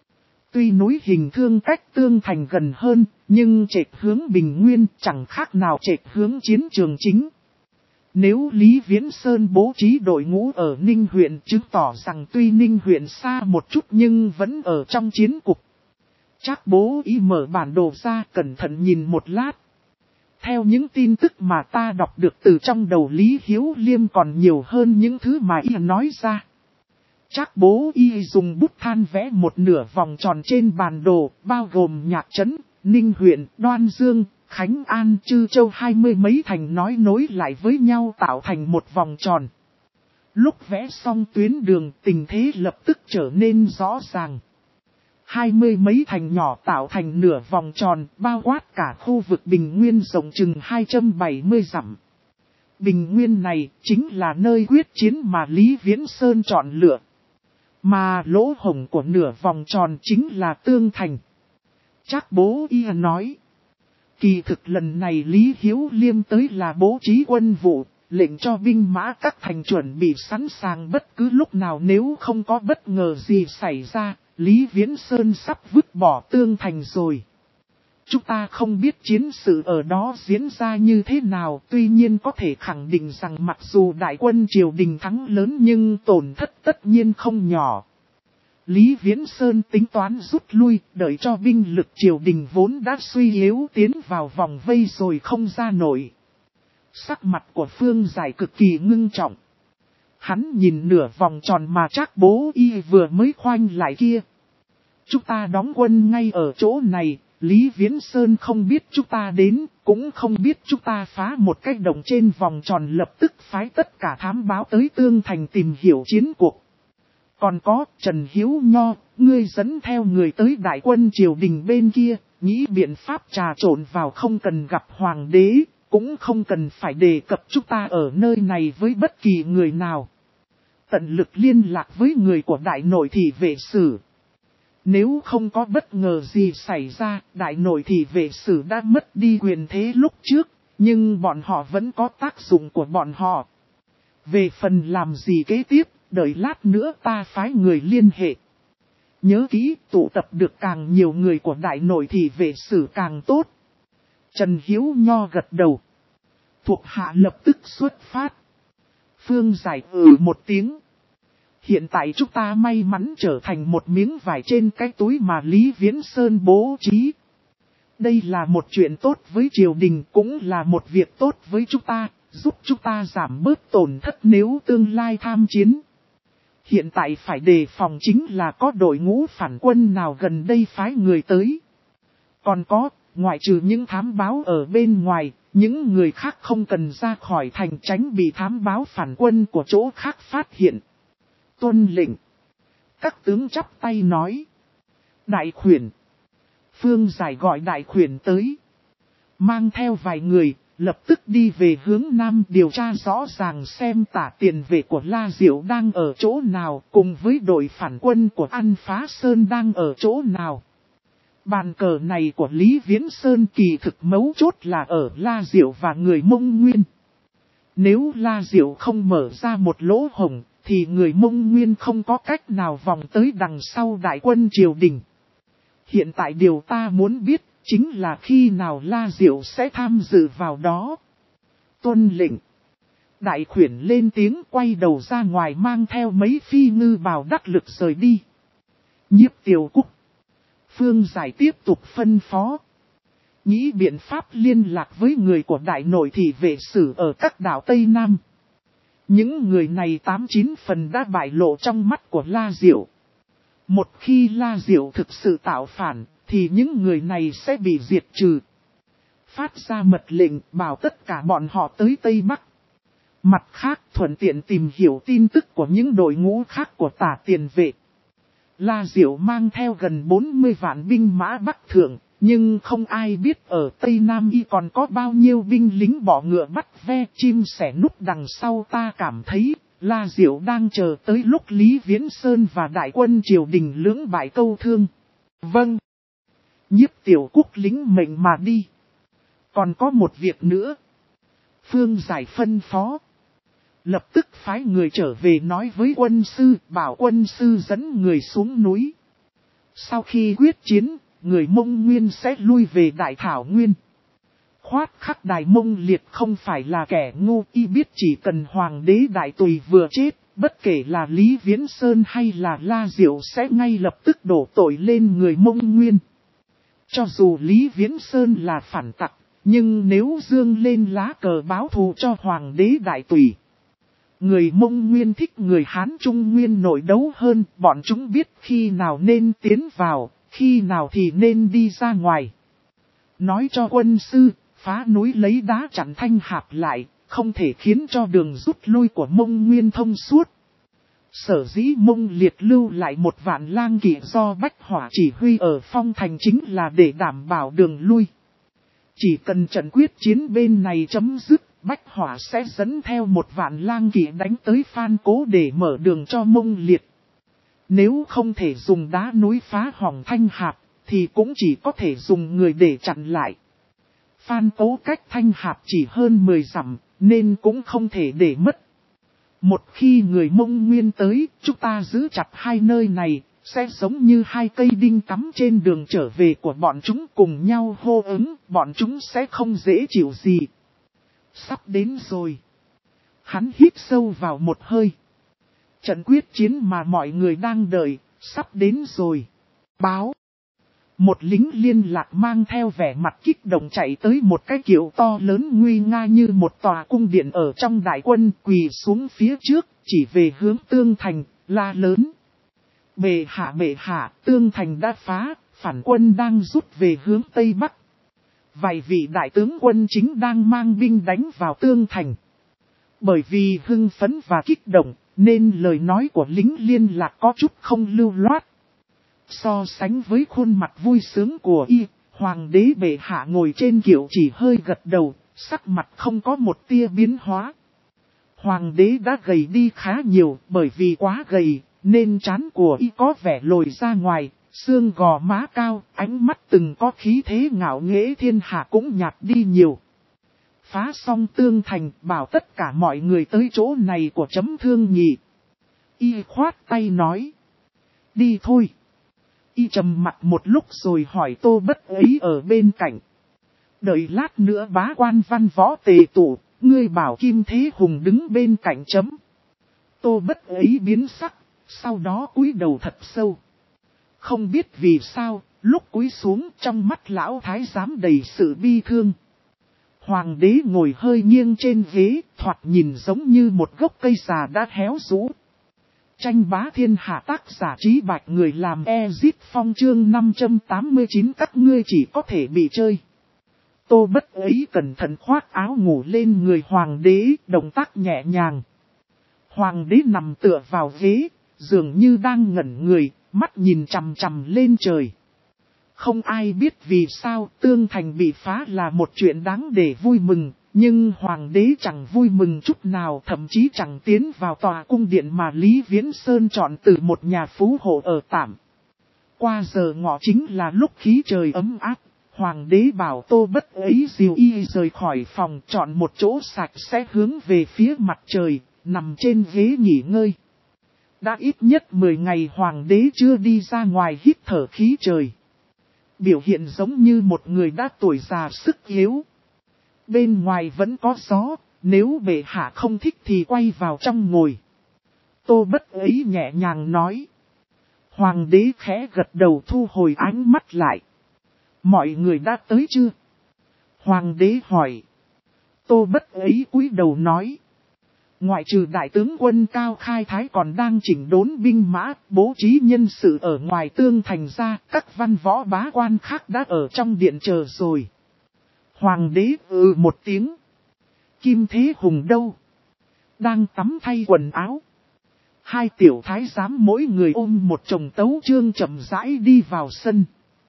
Tuy núi Hình Thương cách Tương Thành gần hơn, nhưng trệt hướng Bình Nguyên chẳng khác nào trệt hướng chiến trường chính. Nếu Lý Viễn Sơn bố trí đội ngũ ở Ninh huyện chứng tỏ rằng tuy Ninh huyện xa một chút nhưng vẫn ở trong chiến cục. Trác Bố Y mở bản đồ ra cẩn thận nhìn một lát. Theo những tin tức mà ta đọc được từ trong đầu Lý Hiếu Liêm còn nhiều hơn những thứ mà y nói ra. Trác Bố Y dùng bút than vẽ một nửa vòng tròn trên bản đồ, bao gồm Nhạc Trấn, Ninh huyện, Đoan Dương, Khánh An, Trư Châu 20 mấy thành nói nối lại với nhau tạo thành một vòng tròn. Lúc vẽ xong tuyến đường, tình thế lập tức trở nên rõ ràng. 20 mấy thành nhỏ tạo thành nửa vòng tròn, bao quát cả khu vực Bình Nguyên rộng chừng 270 dặm. Bình Nguyên này chính là nơi quyết chiến mà Lý Viễn Sơn chọn lựa. Mà lỗ hổng của nửa vòng tròn chính là Tương Thành. Trác Bố Y nói. Kỳ thực lần này Lý Hiếu Liêm tới là bố trí quân vụ, lệnh cho binh mã các thành chuẩn bị sẵn sàng bất cứ lúc nào nếu không có bất ngờ gì xảy ra, Lý Viễn Sơn sắp vứt bỏ Tương Thành rồi. Chúng ta không biết chiến sự ở đó diễn ra như thế nào, tuy nhiên có thể khẳng định rằng mặc dù đại quân triều đình thắng lớn nhưng tổn thất tất nhiên không nhỏ. Lý Viễn Sơn tính toán rút lui, đợi cho binh lực triều đình vốn đã suy yếu tiến vào vòng vây rồi không ra nổi. Sắc mặt của Phương Giải cực kỳ ngưng trọng. Hắn nhìn nửa vòng tròn mà Trác Bố Y vừa mới khoanh lại kia. Chúng ta đóng quân ngay ở chỗ này, Lý Viễn Sơn không biết chúng ta đến, cũng không biết chúng ta phá một cái đồng trên vòng tròn, lập tức phái tất cả thám báo tới Tương Thành tìm hiểu chiến cuộc. Còn có Trần Hiếu Nho, ngươi dẫn theo người tới đại quân triều đình bên kia, nghĩ biện pháp trà trộn vào không cần gặp hoàng đế, cũng không cần phải đề cập chúng ta ở nơi này với bất kỳ người nào. Tận lực liên lạc với người của đại nội thị vệ sử. Nếu không có bất ngờ gì xảy ra, đại nội thị vệ sử đã mất đi quyền thế lúc trước, nhưng bọn họ vẫn có tác dụng của bọn họ. Về phần làm gì kế tiếp, đợi lát nữa ta phái người liên hệ. Nhớ kỹ, tụ tập được càng nhiều người của đại nội thị vệ sử càng tốt. Trần Hiếu Nho gật đầu. Thuộc hạ lập tức xuất phát. Phương Giải một tiếng. Hiện tại chúng ta may mắn trở thành một miếng vải trên cái túi mà Lý Viễn Sơn bố trí. Đây là một chuyện tốt với triều đình, cũng là một việc tốt với chúng ta, giúp chúng ta giảm bớt tổn thất nếu tương lai tham chiến. Hiện tại phải đề phòng chính là có đội ngũ phản quân nào gần đây phái người tới. Còn có, ngoại trừ những thám báo ở bên ngoài, những người khác không cần ra khỏi thành tránh bị thám báo phản quân của chỗ khác phát hiện. Tuân lệnh. Các tướng chắp tay nói. Đại khuyển. Phương Giải gọi đại khuyển tới. Mang theo vài người, lập tức đi về hướng nam điều tra rõ ràng xem tả tiền vệ của La Diệu đang ở chỗ nào, cùng với đội phản quân của An Phá Sơn đang ở chỗ nào. Bàn cờ này của Lý Viễn Sơn kỳ thực mấu chốt là ở La Diệu và người Mông Nguyên. Nếu La Diệu không mở ra một lỗ hổng, thì người Mông Nguyên không có cách nào vòng tới đằng sau đại quân triều đình. Hiện tại điều ta muốn biết chính là khi nào La Diệu sẽ tham dự vào đó. Tuân lệnh. Đại khuyển lên tiếng quay đầu ra ngoài mang theo mấy phi ngư bào đắc lực rời đi. Nhiếp Tiểu Cúc. Phương Giải tiếp tục phân phó. Nghĩ biện pháp liên lạc với người của đại nội thị vệ sử ở các đảo Tây Nam. Những người này 89 phần đã bại lộ trong mắt của La Diệu. Một khi La Diệu thực sự tạo phản, thì những người này sẽ bị diệt trừ. Phát ra mật lệnh bảo tất cả bọn họ tới Tây Bắc. Mặt khác thuận tiện tìm hiểu tin tức của những đội ngũ khác của tả tiền vệ. La Diệu mang theo gần 40 vạn binh mã Bắc Thượng, nhưng không ai biết ở Tây Nam y còn có bao nhiêu binh lính bỏ ngựa bắt ve chim sẻ núp đằng sau. Ta cảm thấy La Diệu đang chờ tới lúc Lý Viễn Sơn và đại quân triều đình lưỡng bại câu thương. Vâng. Nhiếp Tiểu Cúc lính mệnh mà đi. Còn có một việc nữa. Phương Giải phân phó. Lập tức phái người trở về nói với quân sư, bảo quân sư dẫn người xuống núi. Sau khi quyết chiến, người Mông Nguyên sẽ lui về Đại Thảo Nguyên. Khoát khắc Đại Mông Liệt không phải là kẻ ngu, y biết chỉ cần Hoàng đế Đại Tùy vừa chết, bất kể là Lý Viễn Sơn hay là La Diệu sẽ ngay lập tức đổ tội lên người Mông Nguyên. Cho dù Lý Viễn Sơn là phản tặc, nhưng nếu dương lên lá cờ báo thù cho Hoàng đế Đại Tùy. Người Mông Nguyên thích người Hán Trung Nguyên nội đấu hơn, bọn chúng biết khi nào nên tiến vào, khi nào thì nên đi ra ngoài. Nói cho quân sư, phá núi lấy đá chặn Thanh Hạp lại, không thể khiến cho đường rút lui của Mông Nguyên thông suốt. Sở dĩ Mông Liệt lưu lại 1 vạn lang kỵ do Bách Hỏa chỉ huy ở Phong Thành chính là để đảm bảo đường lui. Chỉ cần trận quyết chiến bên này chấm dứt, Bách Hỏa sẽ dẫn theo 1 vạn lang kỵ đánh tới Phan Cố để mở đường cho Mông Liệt. Nếu không thể dùng đá núi phá hỏng Thanh Hạp, thì cũng chỉ có thể dùng người để chặn lại. Phan Cố cách Thanh Hạp chỉ hơn 10 dặm, nên cũng không thể để mất. Một khi người Mông Nguyên tới, chúng ta giữ chặt hai nơi này, sẽ giống như hai cây đinh cắm trên đường trở về của bọn chúng cùng nhau hô ứng, bọn chúng sẽ không dễ chịu gì. Sắp đến rồi. Hắn hít sâu vào một hơi. Trận quyết chiến mà mọi người đang đợi, sắp đến rồi. Báo. Một lính liên lạc mang theo vẻ mặt kích động chạy tới một cái kiệu to lớn nguy nga như một tòa cung điện ở trong đại quân, quỳ xuống phía trước, chỉ về hướng Tương Thành, la lớn. Bệ hạ, Tương Thành đã phá, phản quân đang rút về hướng Tây Bắc. Vài vị đại tướng quân chính đang mang binh đánh vào Tương Thành. Bởi vì hưng phấn và kích động, nên lời nói của lính liên lạc có chút không lưu loát. So sánh với khuôn mặt vui sướng của y, Hoàng đế bệ hạ ngồi trên kiệu chỉ hơi gật đầu, sắc mặt không có một tia biến hóa. Hoàng đế đã gầy đi khá nhiều, bởi vì quá gầy, nên trán của y có vẻ lồi ra ngoài, xương gò má cao, ánh mắt từng có khí thế ngạo nghễ thiên hạ cũng nhạt đi nhiều. Phá xong tường thành, bảo tất cả mọi người tới chỗ này của chấm thương nghị. Y khoát tay nói. Đi thôi. Y trầm mặt một lúc rồi hỏi Tô Bất ấy ở bên cạnh. Đợi lát nữa bá quan văn võ tề tụ, ngươi bảo Kim Thế Hùng đứng bên cạnh chấm. Tô Bất ấy biến sắc, sau đó cúi đầu thật sâu. Không biết vì sao, lúc cúi xuống trong mắt lão thái giám đầy sự bi thương. Hoàng đế ngồi hơi nghiêng trên ghế, thoạt nhìn giống như một gốc cây già đã héo rũ. Tranh bá thiên hạ tác giả Trí Bạch, người làm Ezit Phong chương 589, các ngươi chỉ có thể bị chơi. Tô Bất ấy cẩn thận khoác áo ngủ lên người hoàng đế, động tác nhẹ nhàng. Hoàng đế nằm tựa vào ghế, dường như đang ngẩn người, mắt nhìn chằm chằm lên trời. Không ai biết vì sao tường thành bị phá là một chuyện đáng để vui mừng, nhưng hoàng đế chẳng vui mừng chút nào, thậm chí chẳng tiến vào tòa cung điện mà Lý Viễn Sơn chọn từ một nhà phú hộ ở tạm. Qua giờ ngọ chính là lúc khí trời ấm áp, hoàng đế bảo Tô Bất ấy dìu y rời khỏi phòng, chọn một chỗ sạch sẽ hướng về phía mặt trời, nằm trên ghế nghỉ ngơi. Đã ít nhất 10 ngày hoàng đế chưa đi ra ngoài hít thở khí trời. Biểu hiện giống như một người đã tuổi già sức yếu. Bên ngoài vẫn có gió, nếu bệ hạ không thích thì quay vào trong ngồi. Tô Bất ấy nhẹ nhàng nói. Hoàng đế khẽ gật đầu thu hồi ánh mắt lại. Mọi người đã tới chưa? Hoàng đế hỏi. Tô Bất ấy cúi đầu nói. Ngoại trừ đại tướng quân Cao Khai Thái còn đang chỉnh đốn binh mã, bố trí nhân sự ở ngoài tường thành ra, các văn võ bá quan khác đã ở trong điện chờ rồi. Hoàng đế một tiếng. Kim Thế Hùng đâu? Đang tắm thay quần áo. Hai tiểu thái giám mỗi người ôm một chồng tấu chương chậm rãi đi vào sân.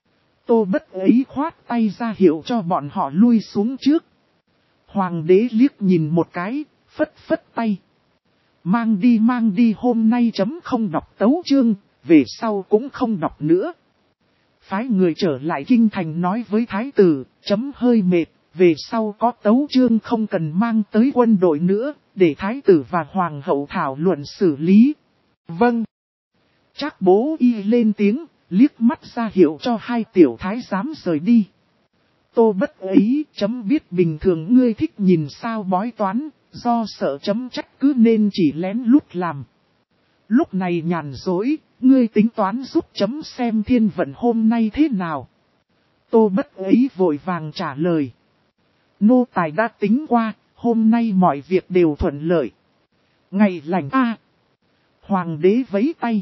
Tô Bất ấy khoát tay ra hiệu cho bọn họ lui xuống trước. Hoàng đế liếc nhìn một cái, phất phất tay. Mang đi, hôm nay chấm không đọc tấu chương, về sau cũng không đọc nữa. Phái người trở lại kinh thành nói với thái tử, chấm hơi mệt, về sau có tấu chương không cần mang tới quân đội nữa, để thái tử và hoàng hậu thảo luận xử lý. Vâng. Trác Bố Y lên tiếng, liếc mắt ra hiệu cho hai tiểu thái giám rời đi. Tô Bất ấy, chấm biết bình thường ngươi thích nhìn sao bói toán, do sợ chấm trách cứ nên chỉ lén lút làm. Lúc này nhàn rỗi, ngươi tính toán giúp chấm xem thiên vận hôm nay thế nào. Tô Bất ấy vội vàng trả lời. Nô tài đã tính qua, hôm nay mọi việc đều thuận lợi. Ngày lành a. Hoàng đế vẫy tay.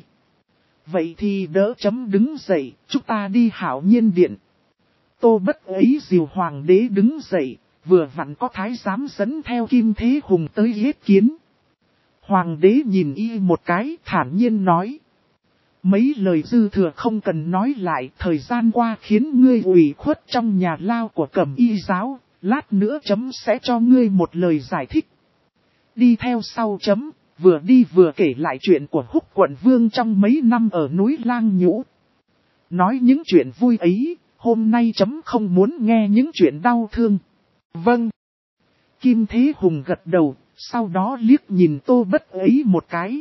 Vậy thì đỡ chấm đứng dậy, chúng ta đi Hạo Nhiên điện. Tô Bất ấy dìu hoàng đế đứng dậy, vừa vặn có thái giám dẫn theo Kim Thế Hùng tới yết kiến. Hoàng đế nhìn y một cái, thản nhiên nói. Mấy lời dư thừa không cần nói lại, thời gian qua khiến ngươi ủy khuất trong nhà lao của Cẩm Y giáo, lát nữa chấm sẽ cho ngươi một lời giải thích. Đi theo sau chấm, vừa đi vừa kể lại chuyện của Húc quận vương trong mấy năm ở núi Lang Nhũ. Nói những chuyện vui ấy, hôm nay chấm không muốn nghe những chuyện đau thương. Vâng. Kim Thế Hùng gật đầu, sau đó liếc nhìn Tô Bất ấy một cái.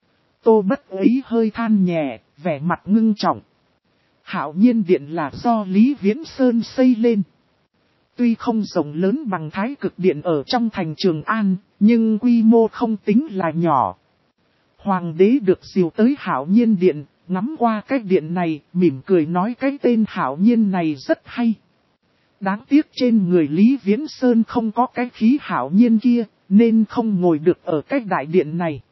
Tô Bất ấy hơi than nhẹ, vẻ mặt ngưng trọng. Hạo Nhiên điện là do Lý Viễn Sơn xây lên. Tuy không rộng lớn bằng Thái Cực điện ở trong thành Trường An, nhưng quy mô không tính là nhỏ. Hoàng đế được dìu tới Hạo Nhiên điện, ngắm qua cái điện này, mỉm cười nói cái tên Hạo Nhiên này rất hay. Đáng tiếc trên người Lý Viễn Sơn không có cái khí Hạo Nhiên kia, nên không ngồi được ở cái đại điện này.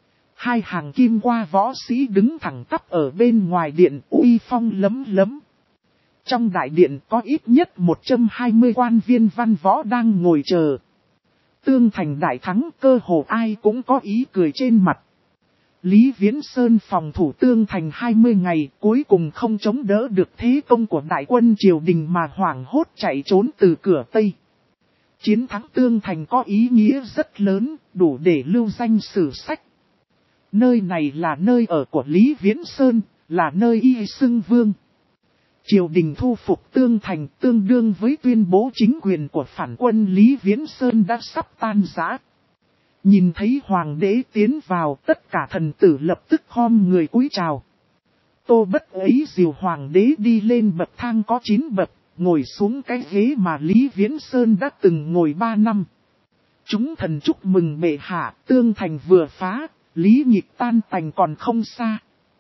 Hai hàng kim qua võ sĩ đứng thẳng tắp ở bên ngoài điện, uy phong lấm lấm. Trong đại điện có ít nhất 120 quan viên văn võ đang ngồi chờ. Tương thành đại thắng, cơ hồ ai cũng có ý cười trên mặt. Lý Viễn Sơn phòng thủ tương thành 20 ngày, cuối cùng không chống đỡ được thế công của đại quân triều đình mà hoảng hốt chạy trốn từ cửa Tây. Chiến thắng Tương Thành có ý nghĩa rất lớn, đủ để lưu danh sử sách. Nơi này là nơi ở của Lý Viễn Sơn, là nơi y xưng vương. Triều đình thu phục Tương Thành tương đương với tuyên bố chính quyền của phản quân Lý Viễn Sơn đã sắp tan rã. Nhìn thấy hoàng đế tiến vào, tất cả thần tử lập tức khom người cúi chào. Tô Bất ấy dìu hoàng đế đi lên bậc thang có 9 bậc, ngồi xuống cái ghế mà Lý Viễn Sơn đã từng ngồi 3 năm. Chúng thần chúc mừng bệ hạ, Tương Thành vừa phá, Lý Nhịp tan tành còn không xa.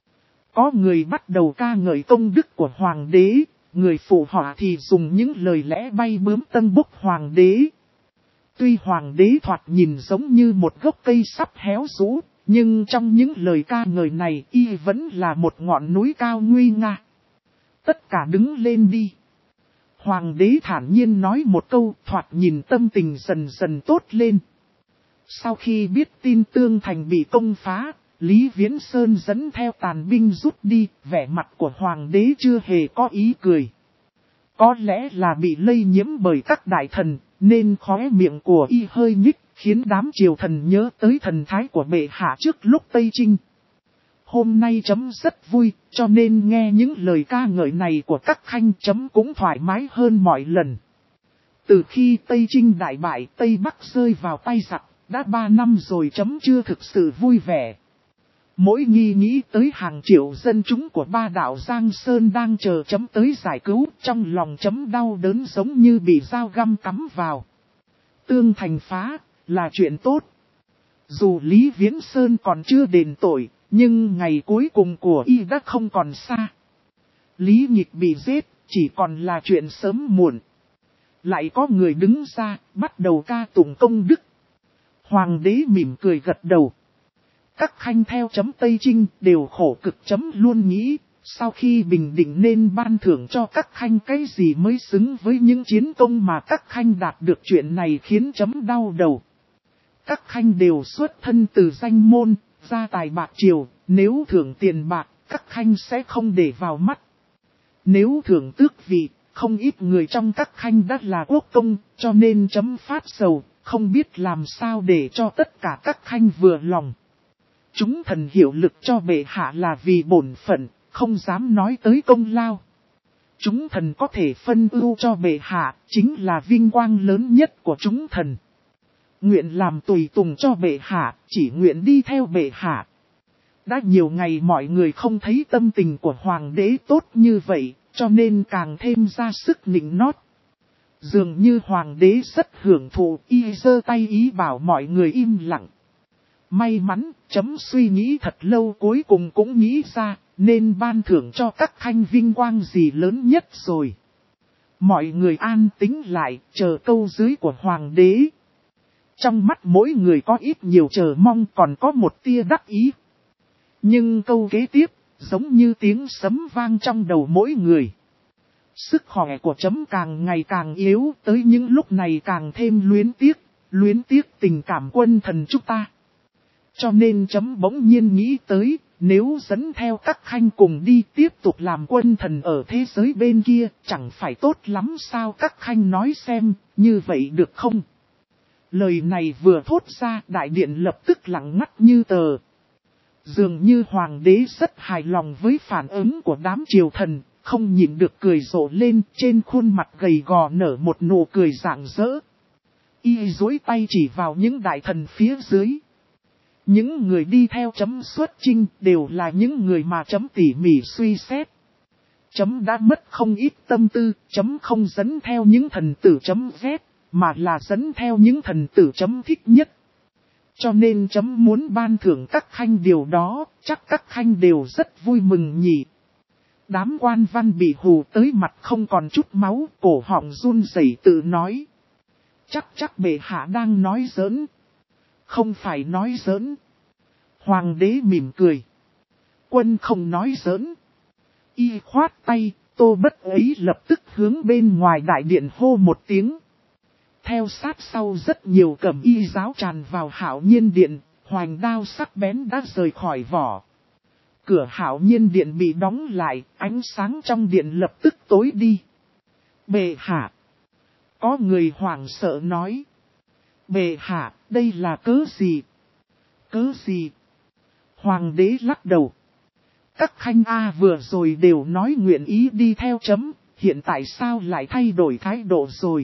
Có người bắt đầu ca ngợi công đức của hoàng đế, người phụ họa thì dùng những lời lẽ bay bướm tân bốc hoàng đế. Tuy hoàng đế thoạt nhìn giống như một gốc cây sắp héo rũ, nhưng trong những lời ca ngợi này y vẫn là một ngọn núi cao nguy nga. Tất cả đứng lên đi. Hoàng đế thản nhiên nói một câu, thoạt nhìn tâm tình dần dần tốt lên. Sau khi biết tin Tương Thành bị công phá, Lý Viễn Sơn dẫn theo tàn binh rút đi, vẻ mặt của hoàng đế chưa hề có ý cười. Có lẽ là bị lây nhiễm bởi các đại thần, nên khóe miệng của y hơi nhích, khiến đám triều thần nhớ tới thần thái của bệ hạ trước lúc Tây Trinh. Hôm nay chấm rất vui, cho nên nghe những lời ca ngợi này của các khanh chấm cũng thoải mái hơn mọi lần. Từ khi Tây Trinh đại bại, Tây Bắc rơi vào tay giặc, đã 3 năm rồi chấm chưa thực sự vui vẻ. Mỗi nghĩ tới hàng triệu dân chúng của ba đảo Giang Sơn đang chờ chấm tới giải cứu, trong lòng chấm đau đớn giống như bị dao găm cắm vào. Tương Thành phá, là chuyện tốt. Dù Lý Viễn Sơn còn chưa đền tội, nhưng ngày cuối cùng của y đã không còn xa. Lý Nhịp bị giết, chỉ còn là chuyện sớm muộn. Lại có người đứng ra, bắt đầu ca tụng công đức. Hoàng đế mỉm cười gật đầu. Các khanh theo chấm Tây Trinh đều khổ cực chấm luôn nghĩ, sau khi bình định nên ban thưởng cho các khanh cái gì mới xứng với những chiến công mà các khanh đạt được. Chuyện này khiến chấm đau đầu. Các khanh đều xuất thân từ danh môn, gia tài bạc triều, nếu thưởng tiền bạc, các khanh sẽ không để vào mắt. Nếu thưởng tước vị, không ít người trong các khanh đã là quốc công, cho nên chấm phát sầu, không biết làm sao để cho tất cả các khanh vừa lòng. Chúng thần hiệu lực cho bệ hạ là vì bổn phận, không dám nói tới công lao. Chúng thần có thể phân ưu cho bệ hạ, chính là vinh quang lớn nhất của chúng thần. Nguyện làm tùy tùng cho bệ hạ, chỉ nguyện đi theo bệ hạ. Đã nhiều ngày mọi người không thấy tâm tình của hoàng đế tốt như vậy, cho nên càng thêm ra sức nịnh nót. Dường như hoàng đế rất hưởng thụ, y giơ tay ý bảo mọi người im lặng. May mắn, chấm suy nghĩ thật lâu cuối cùng cũng nghĩ ra, nên ban thưởng cho các khanh vinh quang gì lớn nhất rồi. Mọi người an tĩnh lại, chờ câu dưới của hoàng đế. Trong mắt mỗi người có ít nhiều chờ mong, còn có một tia đắc ý. Nhưng câu kế tiếp, giống như tiếng sấm vang trong đầu mỗi người. Sức khỏe của chấm càng ngày càng yếu, tới những lúc này càng thêm luyến tiếc tình cảm quân thần chúng ta. Cho nên chấm bỗng nhiên nghĩ tới, nếu dẫn theo các khanh cùng đi tiếp tục làm quân thần ở thế giới bên kia, chẳng phải tốt lắm sao? Các khanh nói xem, như vậy được không? Lời này vừa thốt ra, đại điện lập tức lặng ngắt như tờ. Dường như hoàng đế rất hài lòng với phản ứng của đám triều thần, không nhịn được cười rộ lên, trên khuôn mặt gầy gò nở một nụ cười rạng rỡ. Y duỗi tay chỉ vào những đại thần phía dưới. Những người đi theo chấm xuất chinh đều là những người mà chấm tỉ mỉ suy xét. Chấm đã mất không ít tâm tư, chấm không dẫn theo những thần tử chấm ghét, mà là dẫn theo những thần tử chấm thích nhất. Cho nên chấm muốn ban thưởng các khanh điều đó, chắc các khanh đều rất vui mừng nhỉ. Đám quan văn bị hù tới mặt không còn chút máu, cổ họng run rẩy tự nói. Chắc bệ hạ đang nói giỡn. Không phải nói giỡn. Hoàng đế mỉm cười. Quân không nói giỡn. Y khoát tay, Tô Bất ấy lập tức hướng bên ngoài đại điện hô một tiếng. Theo sát sau rất nhiều cẩm y giáo tràn vào Hạo Nhiên Điện, hoành đao sắc bén đã rời khỏi vỏ. Cửa Hạo Nhiên Điện bị đóng lại, ánh sáng trong điện lập tức tối đi. Bệ hạ. Có người hoảng sợ nói. Bệ hạ, đây là cớ gì? Cớ gì? Hoàng đế lắc đầu. Các khanh vừa rồi đều nói nguyện ý đi theo chấm, hiện tại sao lại thay đổi thái độ rồi?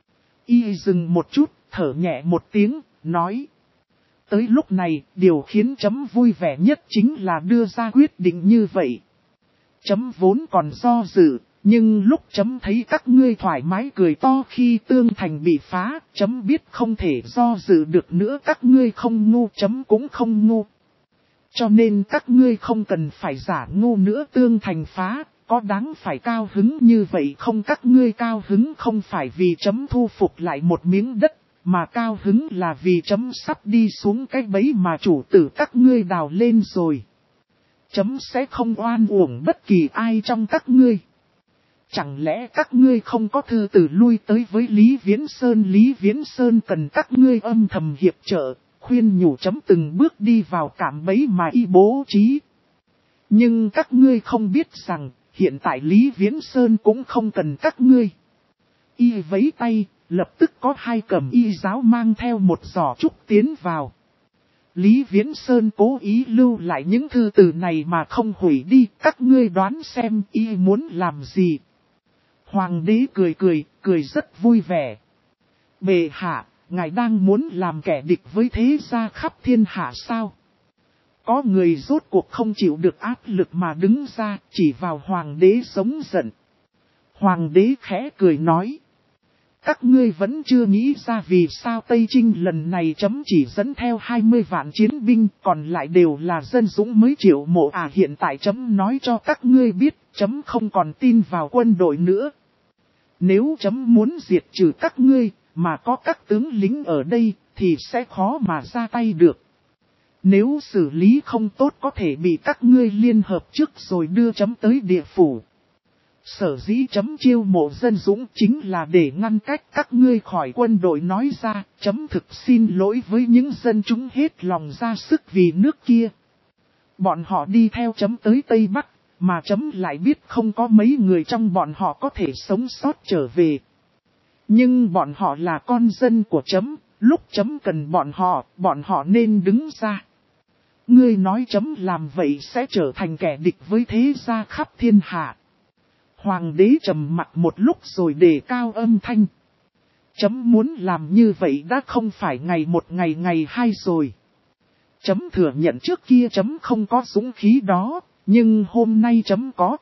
Y dừng một chút, thở nhẹ một tiếng, nói. Tới lúc này, điều khiến chấm vui vẻ nhất chính là đưa ra quyết định như vậy. Chấm vốn còn do dự, nhưng lúc chấm thấy các ngươi thoải mái cười to khi tường thành bị phá, chấm biết không thể do dự được nữa, các ngươi không ngu, chấm cũng không ngu. Cho nên các ngươi không cần phải giả ngu nữa, tường thành phá, có đáng phải cao hứng như vậy không? Các ngươi cao hứng không phải vì chấm thu phục lại một miếng đất, mà cao hứng là vì chấm sắp đi xuống cái bẫy mà chủ tử các ngươi đào lên rồi. Chấm sẽ không oan uổng bất kỳ ai trong các ngươi. Chẳng lẽ các ngươi không có thư từ lui tới với Lý Viễn Sơn? Lý Viễn Sơn cần các ngươi âm thầm hiệp trợ, khuyên nhủ chấm từng bước đi vào cạm bẫy mà y bố trí. Nhưng các ngươi không biết rằng, hiện tại Lý Viễn Sơn cũng không cần các ngươi. Y vẫy tay, lập tức có 2 cẩm y giáo mang theo một giỏ trúc tiến vào. Lý Viễn Sơn cố ý lưu lại những thư từ này mà không hủy đi, các ngươi đoán xem y muốn làm gì. Hoàng đế cười rất vui vẻ. Bệ hạ, ngài đang muốn làm kẻ địch với thế gia khắp thiên hạ sao? Có người rốt cuộc không chịu được áp lực mà đứng ra, chỉ vào hoàng đế sống giận. Hoàng đế khẽ cười nói. Các ngươi vẫn chưa nghĩ ra vì sao Tây Trinh lần này chấm chỉ dẫn theo 20 vạn chiến binh, còn lại đều là dân dũng mới triệu mộ. Hiện tại chấm nói cho các ngươi biết, chấm không còn tin vào quân đội nữa. Nếu chấm muốn diệt trừ các ngươi, mà có các tướng lính ở đây, thì sẽ khó mà ra tay được. Nếu xử lý không tốt có thể bị các ngươi liên hợp trước rồi đưa chấm tới địa phủ. Sở dĩ chấm chiêu mộ dân dũng chính là để ngăn cách các ngươi khỏi quân đội. Nói ra, chấm thực xin lỗi với những dân chúng hết lòng ra sức vì nước kia. Bọn họ đi theo chấm tới Tây Bắc, mà chấm lại biết không có mấy người trong bọn họ có thể sống sót trở về. Nhưng bọn họ là con dân của chấm, lúc chấm cần bọn họ nên đứng ra. Ngươi nói chấm làm vậy sẽ trở thành kẻ địch với thế gia khắp thiên hạ. Hoàng đế trầm mặc một lúc rồi đề cao âm thanh. Chấm muốn làm như vậy đã không phải ngày một ngày hai rồi. Chấm thừa nhận trước kia chấm không có dũng khí đó, nhưng hôm nay chấm có.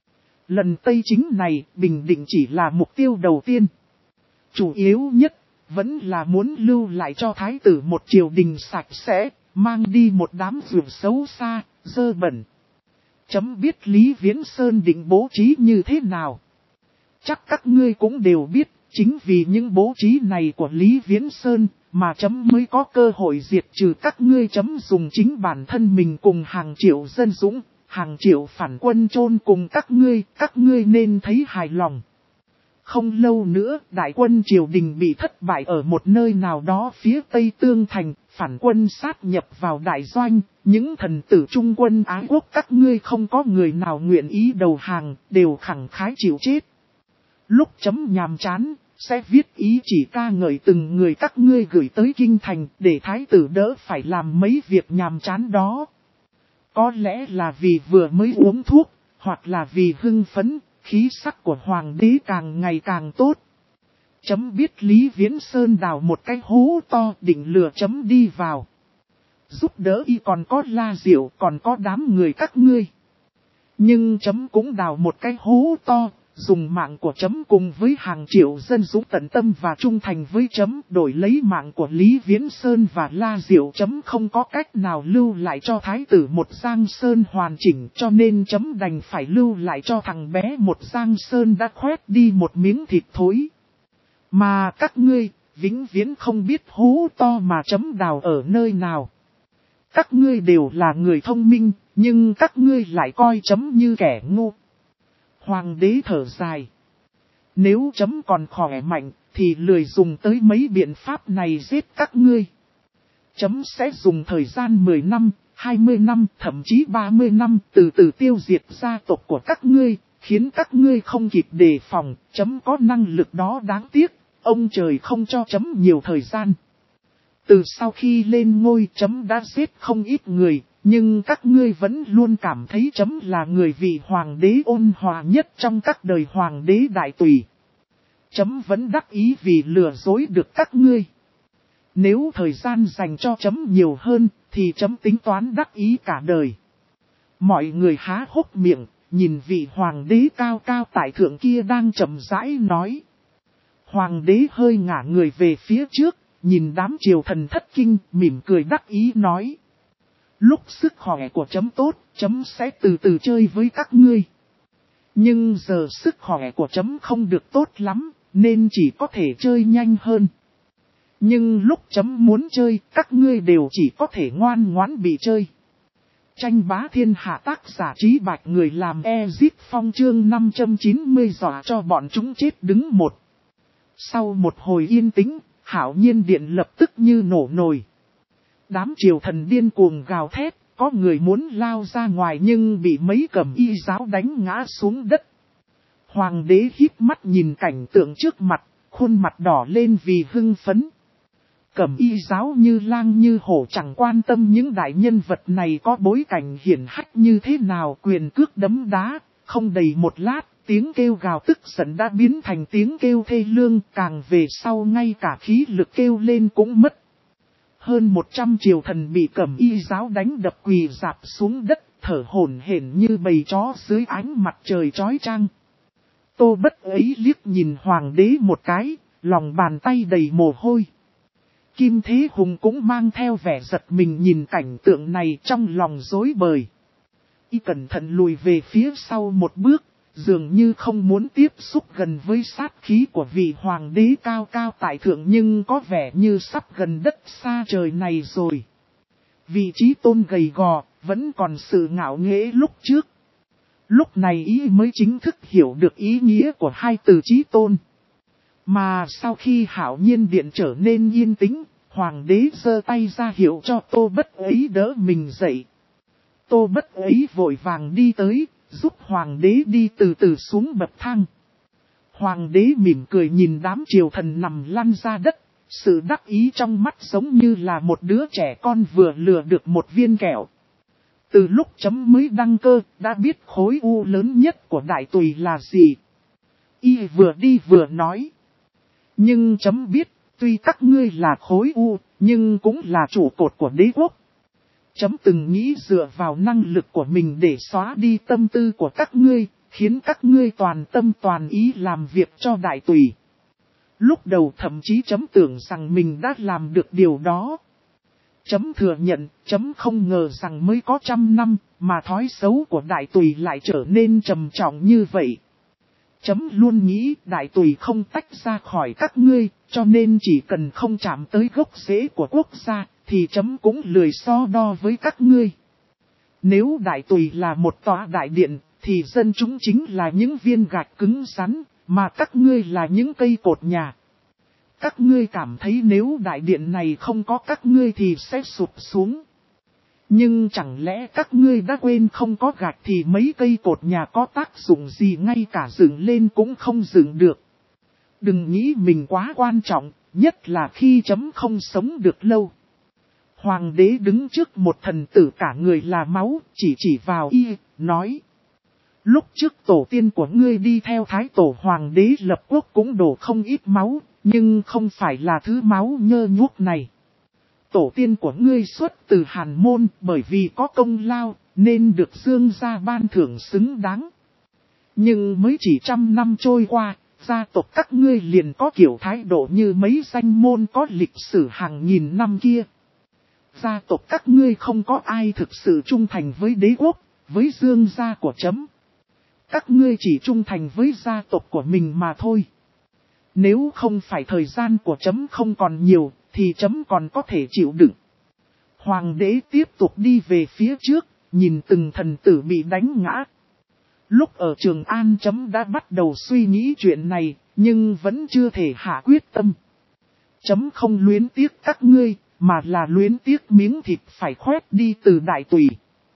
Lần Tây Chính này, Bình Định chỉ là mục tiêu đầu tiên. Chủ yếu nhất, vẫn là muốn lưu lại cho thái tử một triều đình sạch sẽ, mang đi một đám vượt xấu xa, dơ bẩn. Chấm biết Lý Viễn Sơn định bố trí như thế nào. Chắc các ngươi cũng đều biết, chính vì những bố trí này của Lý Viễn Sơn, mà chấm mới có cơ hội diệt trừ các ngươi. Chấm dùng chính bản thân mình cùng hàng triệu dân dũng, hàng triệu phản quân chôn cùng các ngươi nên thấy hài lòng. Không lâu nữa, đại quân triều đình bị thất bại ở một nơi nào đó phía tây tường thành, phản quân sát nhập vào đại doanh, những thần tử trung quân Ái Quốc các ngươi không có người nào nguyện ý đầu hàng, đều khẳng khái chịu chết. Lúc chấm nhàm chán, sẽ viết ý chỉ ca ngợi từng người các ngươi gửi tới kinh thành, để thái tử đỡ phải làm mấy việc nhàm chán đó. Có lẽ là vì vừa mới uống thuốc, hoặc là vì hưng phấn, khí sắc của hoàng đế càng ngày càng tốt. Chấm biết Lý Viễn Sơn đào một cái hố to định lừa chấm đi vào. Giúp đỡ y còn có La Diệu, còn có đám người các ngươi. Nhưng chấm cũng đào một cái hố to, dùng mạng của chấm cùng với hàng triệu dân dũng tận tâm và trung thành với chấm đổi lấy mạng của Lý Viễn Sơn và La Diệu. Chấm không có cách nào lưu lại cho thái tử một Giang Sơn hoàn chỉnh, cho nên chấm đành phải lưu lại cho thằng bé một Giang Sơn đã khoét đi một miếng thịt thối. Mà các ngươi, vĩnh viễn không biết hố to mà chấm đào ở nơi nào. Các ngươi đều là người thông minh, nhưng các ngươi lại coi chấm như kẻ ngu. Hoàng đế thở dài. Nếu chấm còn khỏe mạnh, thì lười dùng tới mấy biện pháp này giết các ngươi. Chấm sẽ dùng thời gian 10 năm, 20 năm, thậm chí 30 năm từ từ tiêu diệt gia tộc của các ngươi, khiến các ngươi không kịp đề phòng. Chấm có năng lực đó, đáng tiếc, Ông trời không cho chấm nhiều thời gian. Từ sau khi lên ngôi chấm đã giết không ít người, nhưng các ngươi vẫn luôn cảm thấy chấm là người vị hoàng đế ôn hòa nhất trong các đời hoàng đế đại tùy. Chấm vẫn đắc ý vì lừa dối được các ngươi. Nếu thời gian dành cho chấm nhiều hơn, thì chấm tính toán đắc ý cả đời. Mọi người há hốc miệng, nhìn vị hoàng đế cao cao tại thượng kia đang chậm rãi nói. Hoàng đế hơi ngả người về phía trước, nhìn đám triều thần thất kinh, mỉm cười đắc ý nói. Lúc sức khỏe của chấm tốt, chấm sẽ từ từ chơi với các ngươi. Nhưng giờ sức khỏe của chấm không được tốt lắm, nên chỉ có thể chơi nhanh hơn. Nhưng lúc chấm muốn chơi, các ngươi đều chỉ có thể ngoan ngoãn bị chơi. Tranh bá thiên hạ tác giả Trí Bạch người làm Ezit Phong chương 590 dọa cho bọn chúng chết đứng một. Sau một hồi yên tĩnh, Hạo Nhiên Điện lập tức như nổ nồi. Đám triều thần điên cuồng gào thét, có người muốn lao ra ngoài nhưng bị mấy cẩm y giáo đánh ngã xuống đất. Hoàng đế híp mắt nhìn cảnh tượng trước mặt, khuôn mặt đỏ lên vì hưng phấn. Cẩm y giáo như lang như hổ chẳng quan tâm những đại nhân vật này có bối cảnh hiển hách như thế nào, quyền cước đấm đá, không đầy một lát, tiếng kêu gào tức giận đã biến thành tiếng kêu thê lương, càng về sau ngay cả khí lực kêu lên cũng mất. Hơn 100 triều thần bị cẩm y giáo đánh đập quỳ rạp xuống đất, thở hổn hển như bầy chó dưới ánh mặt trời chói chang. Tô Bất ấy liếc nhìn hoàng đế một cái, lòng bàn tay đầy mồ hôi. Kim Thế Hùng cũng mang theo vẻ giật mình nhìn cảnh tượng này trong lòng rối bời. Y cẩn thận lùi về phía sau một bước, dường như không muốn tiếp xúc gần với sát khí của vị hoàng đế cao cao tại thượng nhưng có vẻ như sắp gần đất xa trời này rồi. Vị trí tôn gầy gò, vẫn còn sự ngạo nghễ lúc trước. Lúc này y mới chính thức hiểu được ý nghĩa của hai từ chí tôn. Mà sau khi Hạo Nhiên Điện trở nên yên tĩnh, hoàng đế giơ tay ra hiệu cho Tô Bất ấy đỡ mình dậy. Tô Bất ấy vội vàng đi tới, giúp hoàng đế đi từ từ xuống bậc thang. Hoàng đế mỉm cười nhìn đám triều thần nằm lăn ra đất, sự đắc ý trong mắt giống như là một đứa trẻ con vừa lừa được một viên kẹo. Từ lúc chấm mới đăng cơ, đã biết khối u lớn nhất của đại tùy là gì. Y vừa đi vừa nói. Nhưng chấm biết, tuy các ngươi là khối u, nhưng cũng là trụ cột của đế quốc. Chấm từng nghĩ dựa vào năng lực của mình để xóa đi tâm tư của các ngươi, khiến các ngươi toàn tâm toàn ý làm việc cho đại tùy. Lúc đầu thậm chí chấm tưởng rằng mình đã làm được điều đó. Chấm thừa nhận, chấm không ngờ rằng mới có 100 năm, mà thói xấu của đại tùy lại trở nên trầm trọng như vậy. Chấm luôn nghĩ đại tùy không tách ra khỏi các ngươi, cho nên chỉ cần không chạm tới gốc rễ của quốc gia, thì chấm cũng lười so đo với các ngươi. Nếu đại tùy là một tòa đại điện, thì dân chúng chính là những viên gạch cứng rắn, mà các ngươi là những cây cột nhà. Các ngươi cảm thấy nếu đại điện này không có các ngươi thì sẽ sụp xuống. Nhưng chẳng lẽ các ngươi đã quên không có gạch thì mấy cây cột nhà có tác dụng gì, ngay cả dựng lên cũng không dựng được. Đừng nghĩ mình quá quan trọng, nhất là khi chấm không sống được lâu. Hoàng đế đứng trước một thần tử cả người là máu, chỉ vào y, nói. Lúc trước tổ tiên của ngươi đi theo thái tổ hoàng đế lập quốc cũng đổ không ít máu, nhưng không phải là thứ máu nhơ nhuốc này. Tổ tiên của ngươi xuất từ Hàn Môn, bởi vì có công lao, nên được Dương gia ban thưởng xứng đáng. Nhưng mới chỉ 100 năm trôi qua, gia tộc các ngươi liền có kiểu thái độ như mấy danh môn có lịch sử hàng nghìn năm kia. Gia tộc các ngươi không có ai thực sự trung thành với đế quốc, với Dương gia của chấm. Các ngươi chỉ trung thành với gia tộc của mình mà thôi. Nếu không phải thời gian của chấm không còn nhiều, thì chấm còn có thể chịu đựng. Hoàng đế tiếp tục đi về phía trước, nhìn từng thần tử bị đánh ngã. Lúc ở Trường An chấm đã bắt đầu suy nghĩ chuyện này, nhưng vẫn chưa thể hạ quyết tâm. Chấm không luyến tiếc các ngươi, mà là luyến tiếc miếng thịt phải khoét đi từ đại tùy.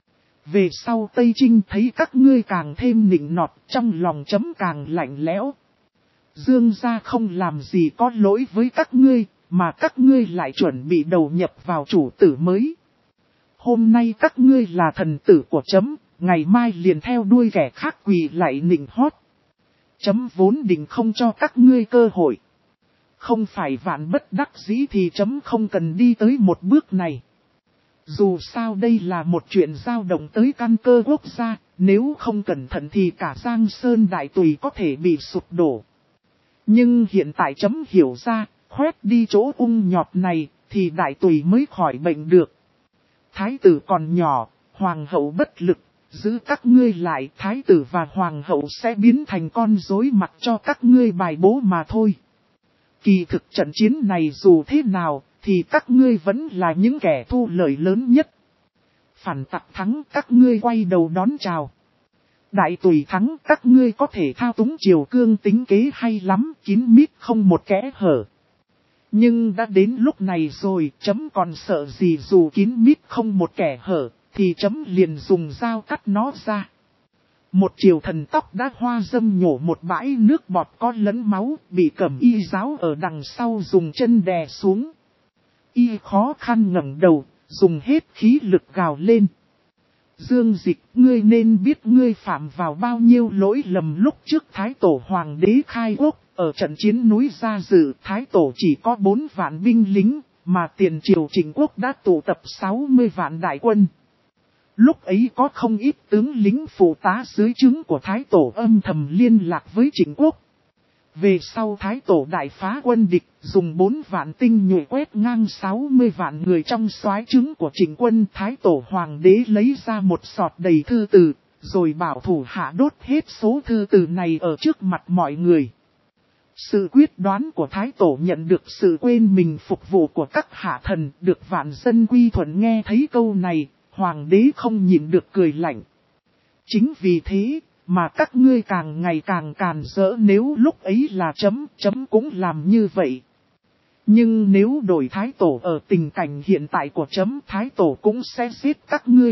Về sau Tây Trinh thấy các ngươi càng thêm nịnh nọt, trong lòng chấm càng lạnh lẽo. Dương gia không làm gì có lỗi với các ngươi, mà các ngươi lại chuẩn bị đầu nhập vào chủ tử mới. Hôm nay các ngươi là thần tử của chấm, ngày mai liền theo đuôi kẻ khác quỳ lại nịnh hót. Chấm vốn định không cho các ngươi cơ hội. Không phải vạn bất đắc dĩ thì chấm không cần đi tới một bước này. Dù sao đây là một chuyện dao động tới căn cơ quốc gia, nếu không cẩn thận thì cả Giang Sơn Đại Tùy có thể bị sụp đổ. Nhưng hiện tại chấm hiểu ra, khoét đi chỗ ung nhọt này, thì Đại Tùy mới khỏi bệnh được. Thái tử còn nhỏ, hoàng hậu bất lực, giữ các ngươi lại, thái tử và hoàng hậu sẽ biến thành con rối mặc cho các ngươi bài bố mà thôi. Kỳ thực trận chiến này dù thế nào, thì các ngươi vẫn là những kẻ thu lợi lớn nhất. Phản tặc thắng, các ngươi quay đầu đón chào. Đại Tùy thắng, các ngươi có thể thao túng triều cương tính kế hay lắm, kín mít không một kẽ hở. Nhưng đã đến lúc này rồi, chấm còn sợ gì, dù kín mít không một kẻ hở, thì chấm liền dùng dao cắt nó ra. Một triều thần tóc đã hoa dâm nhổ một bãi nước bọt có lẫn máu, bị Cẩm Y giáo ở đằng sau dùng chân đè xuống. Y khó khăn ngẩng đầu, dùng hết khí lực gào lên. Dương Dịch, ngươi nên biết ngươi phạm vào bao nhiêu lỗi lầm lúc trước Thái Tổ Hoàng đế khai quốc. Ở trận chiến núi Gia Dự, Thái Tổ chỉ có 4 vạn binh lính, mà tiền triều Trịnh Quốc đã tụ tập 60 vạn đại quân. Lúc ấy có không ít tướng lính phụ tá dưới trướng của Thái Tổ âm thầm liên lạc với Trịnh Quốc. Về sau Thái Tổ đại phá quân địch, dùng 4 vạn tinh nhuệ quét ngang 60 vạn người trong soái trướng của Trịnh quân. Thái Tổ Hoàng đế lấy ra một sọt đầy thư từ, rồi bảo thủ hạ đốt hết số thư từ này ở trước mặt mọi người. Sự quyết đoán của Thái Tổ nhận được sự quên mình phục vụ của các hạ thần, được vạn dân quy thuận. Nghe thấy câu này, Hoàng đế không nhịn được cười lạnh. Chính vì thế, mà các ngươi càng ngày càng càn rỡ, nếu lúc ấy là chấm cũng làm như vậy. Nhưng nếu đổi Thái Tổ ở tình cảnh hiện tại của chấm, Thái Tổ cũng sẽ giết các ngươi.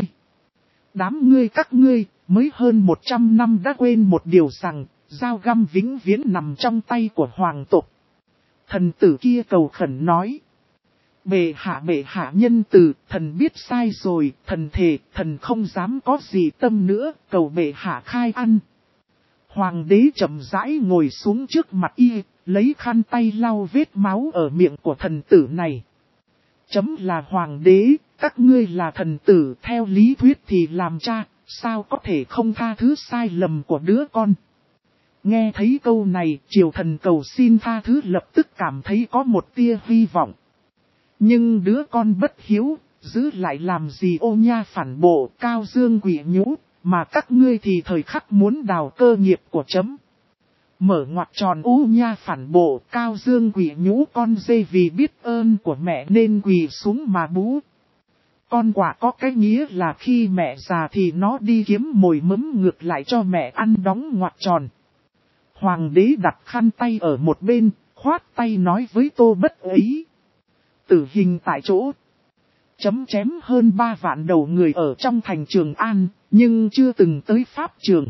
Đám ngươi các ngươi, mới hơn 100 năm đã quên một điều rằng, dao găm vĩnh viễn nằm trong tay của hoàng tộc. Thần tử kia cầu khẩn nói. Bệ hạ nhân từ, thần biết sai rồi, thần thề, thần không dám có gì tâm nữa, cầu bệ hạ khai ăn. Hoàng đế chậm rãi ngồi xuống trước mặt y, lấy khăn tay lau vết máu ở miệng của thần tử này. Chấm là hoàng đế, các ngươi là thần tử, theo lý thuyết thì làm cha, sao có thể không tha thứ sai lầm của đứa con. Nghe thấy câu này, triều thần cầu xin tha thứ lập tức cảm thấy có một tia hy vọng. Nhưng đứa con bất hiếu, giữ lại làm gì ô nha phản bộ, cao dương quỷ nhũ, mà các ngươi thì thời khắc muốn đào cơ nghiệp của chấm. Mở ngoặc tròn ô nha phản bộ, cao dương quỷ nhũ, con dê vì biết ơn của mẹ nên quỳ xuống mà bú. Con quả có cái nghĩa là khi mẹ già thì nó đi kiếm mồi mấm ngược lại cho mẹ ăn, đóng ngoặc tròn. Hoàng đế đặt khăn tay ở một bên, khoát tay nói với Tô Bất ấy. Tử hình tại chỗ. Chấm chém hơn 3 vạn đầu người ở trong thành Trường An, nhưng chưa từng tới pháp trường.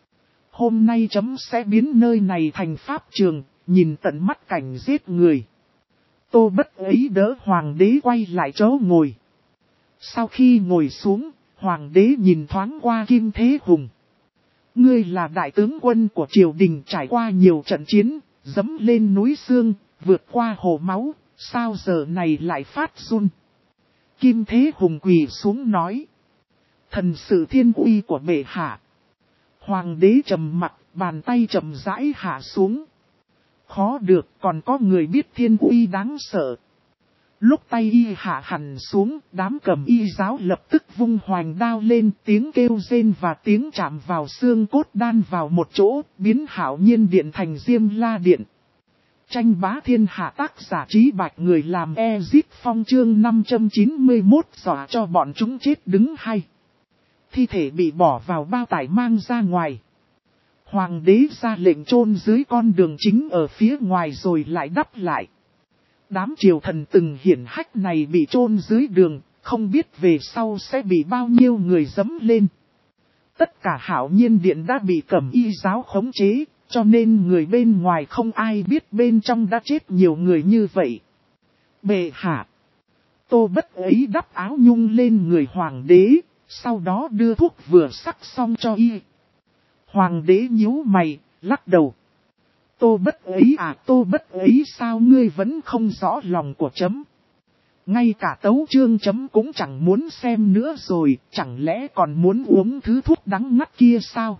Hôm nay chấm sẽ biến nơi này thành pháp trường, nhìn tận mắt cảnh giết người. Tô Bất ấy đỡ hoàng đế quay lại chỗ ngồi. Sau khi ngồi xuống, hoàng đế nhìn thoáng qua Kim Thế Hùng. Ngươi là đại tướng quân của triều đình, trải qua nhiều trận chiến, dẫm lên núi xương, vượt qua hồ máu, sao giờ này lại phát run? Kim Thế Hùng quỳ xuống nói. Thần sự thiên uy của bệ hạ. Hoàng đế trầm mặt, bàn tay chậm rãi hạ xuống. Khó được, còn có người biết thiên uy đáng sợ. Lúc tay y hạ hẳn xuống, đám Cẩm Y giáo lập tức vung hoành đao lên, tiếng kêu rên và tiếng chạm vào xương cốt đan vào một chỗ, biến Hạo Nhiên Điện thành Diêm La Điện. Tranh bá thiên hạ, tác giả Trí Bạch, người làm Ezit Phong, chương 591, dọa cho bọn chúng chết đứng hay. Thi thể bị bỏ vào bao tải mang ra ngoài. Hoàng đế ra lệnh chôn dưới con đường chính ở phía ngoài rồi lại đắp lại. Đám triều thần từng hiển hách này bị chôn dưới đường, không biết về sau sẽ bị bao nhiêu người dẫm lên. Tất cả Hạo Nhiên Điện đã bị Cẩm Y giáo khống chế, Cho nên người bên ngoài không ai biết bên trong đã chết nhiều người như vậy. Bệ hạ. Tô Bất ấy đắp áo nhung lên người hoàng đế, sau đó đưa thuốc vừa sắc xong cho y. Hoàng đế nhíu mày, lắc đầu. Tô Bất ấy à, Tô Bất ấy sao ngươi vẫn không rõ lòng của chấm? Ngay cả tấu chương chấm cũng chẳng muốn xem nữa rồi, chẳng lẽ còn muốn uống thứ thuốc đắng ngắt kia sao?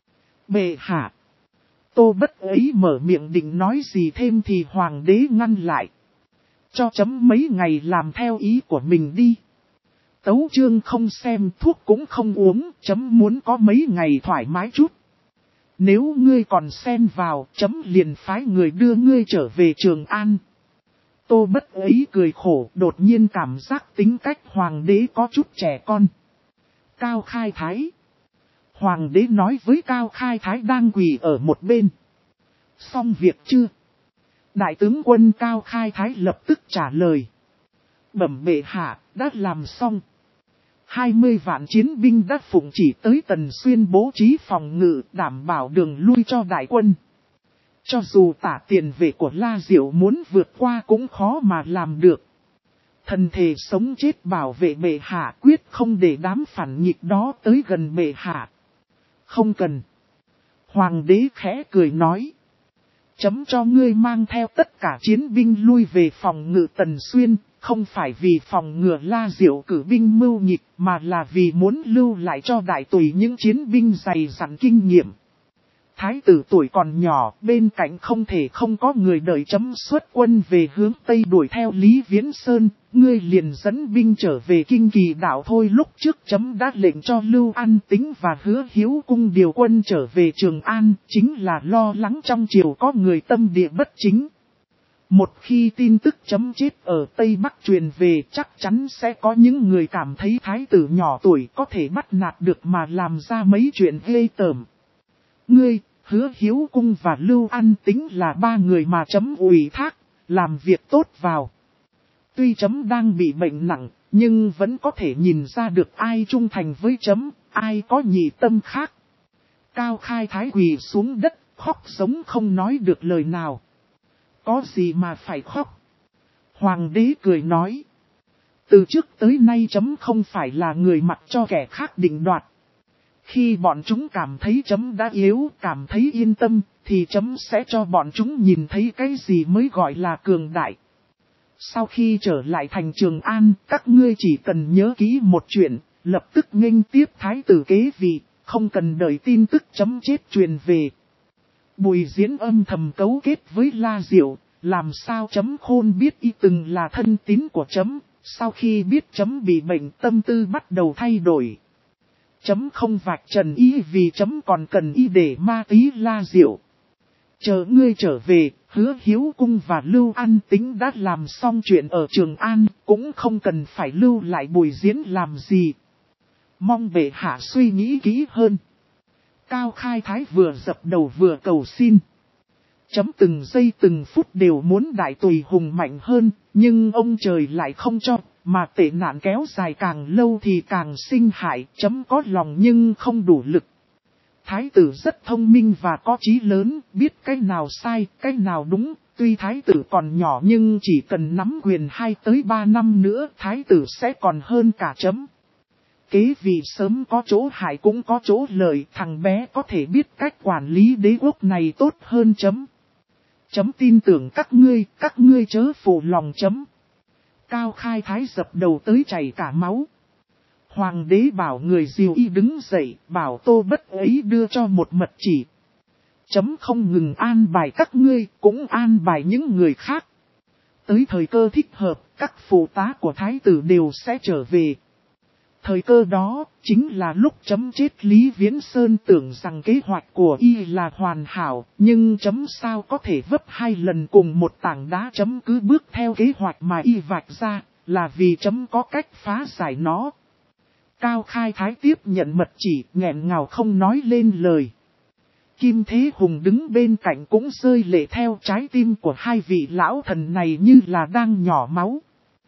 Bệ hạ. Tô Bất ấy mở miệng định nói gì thêm thì hoàng đế ngăn lại. Cho chấm mấy ngày làm theo ý của mình đi. Tấu chương không xem, thuốc cũng không uống, chấm muốn có mấy ngày thoải mái chút. Nếu ngươi còn xen vào, chấm liền phái người đưa ngươi trở về Trường An. Tô Bất ấy cười khổ, đột nhiên cảm giác tính cách hoàng đế có chút trẻ con. Cao Khai Thái. Hoàng đế nói với Cao Khai Thái đang quỳ ở một bên. Xong việc chưa? Đại tướng quân Cao Khai Thái lập tức trả lời. Bẩm bệ hạ, đã làm xong. 20 vạn chiến binh đã phụng chỉ tới Tần Xuyên bố trí phòng ngự, đảm bảo đường lui cho đại quân. Cho dù tả tiền vệ của La Diệu muốn vượt qua cũng khó mà làm được. Thần thề sống chết bảo vệ bệ hạ, quyết không để đám phản nghịch đó tới gần bệ hạ. Không cần. Hoàng đế khẽ cười nói. Chấm cho ngươi mang theo tất cả chiến binh lui về phòng ngự Tần Xuyên, không phải vì phòng ngừa La Diệu cử binh mưu nghịch, mà là vì muốn lưu lại cho đại tùy những chiến binh dày dặn kinh nghiệm. Thái tử tuổi còn nhỏ, bên cạnh không thể không có người đợi chấm xuất quân về hướng Tây đuổi theo Lý Viễn Sơn, ngươi liền dẫn binh trở về Kinh Kỳ đảo thôi. Lúc trước chấm đã lệnh cho Lưu An Tính và Hứa Hiếu Cung điều quân trở về Trường An, chính là lo lắng trong triều có người tâm địa bất chính. Một khi tin tức chấm chết ở Tây Bắc truyền về, chắc chắn sẽ có những người cảm thấy thái tử nhỏ tuổi có thể bắt nạt được mà làm ra mấy chuyện ghê tởm. Ngươi, Hứa Hiếu Cung và Lưu An Tính là ba người mà chấm ủy thác, làm việc tốt vào. Tuy chấm đang bị bệnh nặng, nhưng vẫn có thể nhìn ra được ai trung thành với chấm, ai có nhị tâm khác. Cao Khai Thái quỳ xuống đất, khóc giống không nói được lời nào. Có gì mà phải khóc? Hoàng đế cười nói. Từ trước tới nay chấm không phải là người mặc cho kẻ khác định đoạt. Khi bọn chúng cảm thấy chấm đã yếu, cảm thấy yên tâm, thì chấm sẽ cho bọn chúng nhìn thấy cái gì mới gọi là cường đại. Sau khi trở lại thành Trường An, các ngươi chỉ cần nhớ kỹ một chuyện, lập tức nghênh tiếp thái tử kế vị, không cần đợi tin tức chấm chết truyền về. Bùi Diễn âm thầm cấu kết với La Diệu, làm sao chấm khôn biết y từng là thân tín của chấm, sau khi biết chấm bị bệnh tâm tư bắt đầu thay đổi. Chấm không vạch trần y vì chấm còn cần y để ma tí La Diệu. Chờ ngươi trở về, Hứa Hiếu Cung và Lưu An Tính đã làm xong chuyện ở Trường An, cũng không cần phải lưu lại Bùi Diễn làm gì. Mong bệ hạ suy nghĩ kỹ hơn. Cao Khai Thái vừa dập đầu vừa cầu xin. Chấm từng giây từng phút đều muốn đại tùy hùng mạnh hơn, nhưng ông trời lại không cho, mà tệ nạn kéo dài càng lâu thì càng sinh hại, chấm có lòng nhưng không đủ lực. Thái tử rất thông minh và có chí lớn, biết cái nào sai, cái nào đúng, tuy thái tử còn nhỏ nhưng chỉ cần nắm quyền 2 tới 3 năm nữa thái tử sẽ còn hơn cả chấm. Kế vị sớm có chỗ hại cũng có chỗ lợi, thằng bé có thể biết cách quản lý đế quốc này tốt hơn chấm. Chấm tin tưởng các ngươi chớ phụ lòng chấm. Cao Khai Thái dập đầu tới chảy cả máu. Hoàng đế bảo người dìu y đứng dậy, bảo Tô Bất ấy đưa cho một mật chỉ. Chấm không ngừng an bài các ngươi, cũng an bài những người khác. Tới thời cơ thích hợp, các phụ tá của thái tử đều sẽ trở về. Thời cơ đó, chính là lúc chấm chết. Lý Viễn Sơn tưởng rằng kế hoạch của y là hoàn hảo, nhưng chấm sao có thể vấp 2 lần cùng một tảng đá. Chấm cứ bước theo kế hoạch mà y vạch ra, là vì chấm có cách phá giải nó. Cao Khai Thái tiếp nhận mật chỉ, nghẹn ngào không nói lên lời. Kim Thế Hùng đứng bên cạnh cũng rơi lệ theo, trái tim của hai vị lão thần này như là đang nhỏ máu.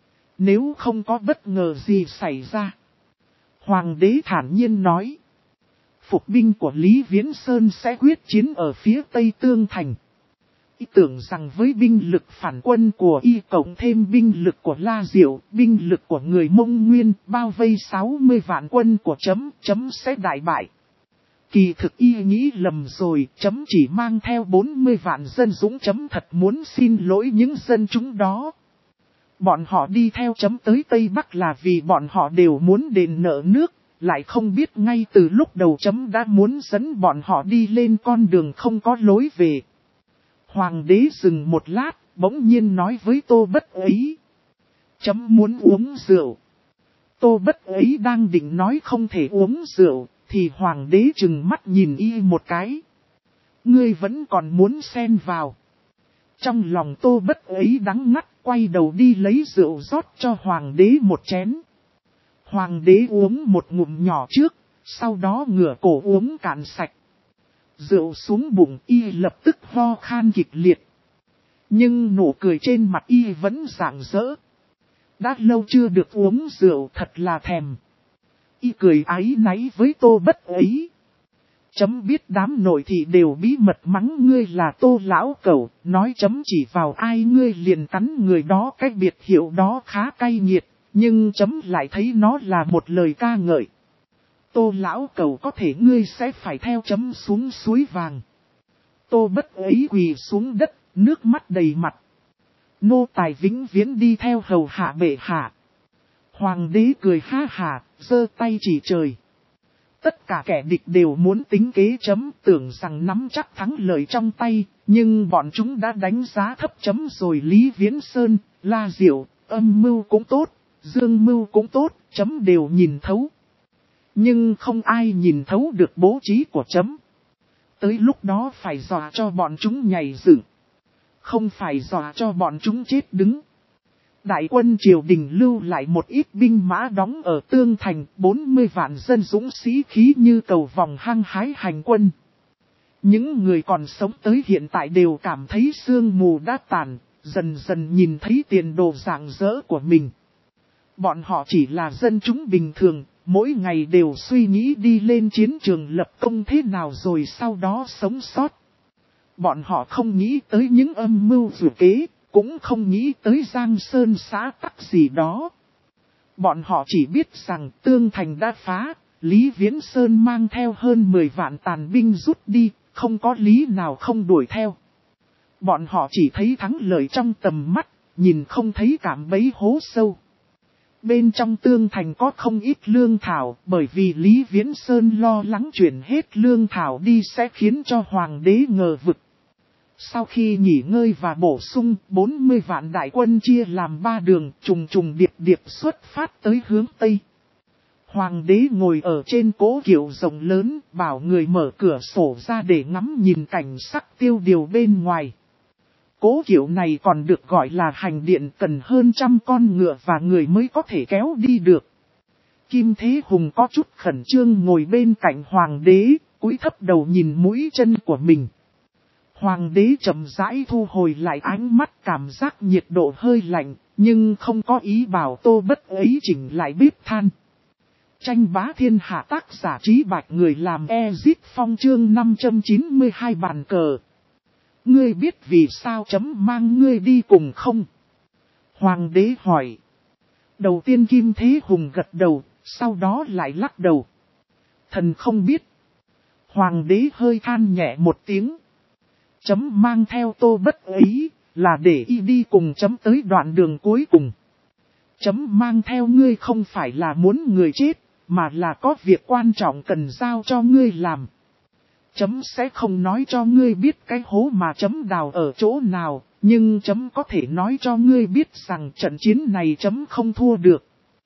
Nếu không có bất ngờ gì xảy ra, Hoàng đế thản nhiên nói. phục binh của Lý Viễn Sơn sẽ quyết chiến ở phía Tây Tương Thành. Y tưởng rằng với binh lực phản quân của Y cộng thêm binh lực của La Diệu, binh lực của người Mông Nguyên bao vây 60 vạn quân của chấm sẽ đại bại. Kỳ thực Y nghĩ lầm rồi, chấm chỉ mang theo 40 vạn dân dũng, chấm thật muốn xin lỗi những dân chúng đó. Bọn họ đi theo chấm tới Tây Bắc là vì bọn họ đều muốn đền nợ nước, lại không biết ngay từ lúc đầu chấm đã muốn dẫn bọn họ đi lên con đường không có lối về. Hoàng đế dừng một lát, bỗng nhiên nói với Tô Bất Ấy. Chấm muốn uống rượu. Tô Bất Ấy đang định nói không thể uống rượu, thì hoàng đế trừng mắt nhìn Y một cái. Ngươi vẫn còn muốn xen vào. Trong lòng Tô Bất Ấy đắng ngắt, quay đầu đi lấy rượu rót cho hoàng đế một chén. Hoàng đế uống một ngụm nhỏ trước, sau đó ngửa cổ uống cạn sạch. Rượu xuống bụng Y lập tức ho khan kịch liệt. Nhưng nụ cười trên mặt Y vẫn rạng rỡ. Đã lâu chưa được uống rượu, thật là thèm. Y cười áy náy với Tô Bất Ấy. Chấm biết đám nội thị đều bí mật mắng ngươi là Tô lão cẩu, nói chấm chỉ vào ai ngươi liền cắn người đó, cái biệt hiệu đó khá cay nghiệt, nhưng chấm lại thấy nó là một lời ca ngợi. Tô lão cẩu có thể ngươi sẽ phải theo chấm xuống suối vàng. Tô Bất Ấy quỳ xuống đất, nước mắt đầy mặt. Nô tài vĩnh viễn đi theo hầu hạ bệ hạ. Hoàng đế cười ha hà, giơ tay chỉ trời. Tất cả kẻ địch đều muốn tính kế chấm, tưởng rằng nắm chắc thắng lợi trong tay, nhưng bọn chúng đã đánh giá thấp chấm rồi. Lý Viễn Sơn, La Diệu, âm mưu cũng tốt, dương mưu cũng tốt, chấm đều nhìn thấu. Nhưng không ai nhìn thấu được bố trí của chấm. Tới lúc đó phải dọa cho bọn chúng nhảy dựng, không phải dọa cho bọn chúng chết đứng. Đại quân triều đình lưu lại một ít binh mã đóng ở Tương Thành, 40 vạn dân dũng sĩ khí như cầu vòng hăng hái hành quân. Những người còn sống tới hiện tại đều cảm thấy sương mù đã tàn, dần dần nhìn thấy tiền đồ rạng rỡ của mình. Bọn họ chỉ là dân chúng bình thường, mỗi ngày đều suy nghĩ đi lên chiến trường lập công thế nào rồi sau đó sống sót. Bọn họ không nghĩ tới những âm mưu dự kế, cũng không nghĩ tới giang sơn xã tắc gì đó. Bọn họ chỉ biết rằng Tương Thành đã phá, Lý Viễn Sơn mang theo hơn 10 vạn tàn binh rút đi, không có lý nào không đuổi theo. Bọn họ chỉ thấy thắng lợi trong tầm mắt, nhìn không thấy cạm bẫy hố sâu. Bên trong Tương Thành có không ít lương thảo, bởi vì Lý Viễn Sơn lo lắng chuyển hết lương thảo đi sẽ khiến cho hoàng đế ngờ vực. Sau khi nghỉ ngơi và bổ sung, 40 vạn đại quân chia làm 3 đường, trùng trùng điệp điệp xuất phát tới hướng Tây. Hoàng đế ngồi ở trên cỗ kiệu rộng lớn, bảo người mở cửa sổ ra để ngắm nhìn cảnh sắc tiêu điều bên ngoài. Cỗ kiệu này còn được gọi là hành điện, cần hơn 100 con ngựa và người mới có thể kéo đi được. Kim Thế Hùng có chút khẩn trương ngồi bên cạnh hoàng đế, cúi thấp đầu nhìn mũi chân của mình. Hoàng đế chậm rãi thu hồi lại ánh mắt, cảm giác nhiệt độ hơi lạnh, nhưng không có ý bảo Tô Bất Ấy chỉnh lại bếp than. Tranh bá thiên hạ, tác giả Trí Bạch, người làm Ezit Phong, chương 592 bàn cờ. Ngươi biết vì sao chấm mang ngươi đi cùng không? Hoàng đế hỏi. Đầu tiên Kim Thế Hùng gật đầu, sau đó lại lắc đầu. Thần không biết. Hoàng đế hơi than nhẹ một tiếng. Chấm mang theo Tô Bất Ấy, là để y đi cùng chấm tới đoạn đường cuối cùng. Chấm mang theo ngươi không phải là muốn người chết, mà là có việc quan trọng cần giao cho ngươi làm. Chấm sẽ không nói cho ngươi biết cái hố mà chấm đào ở chỗ nào, nhưng chấm có thể nói cho ngươi biết rằng trận chiến này chấm không thua được.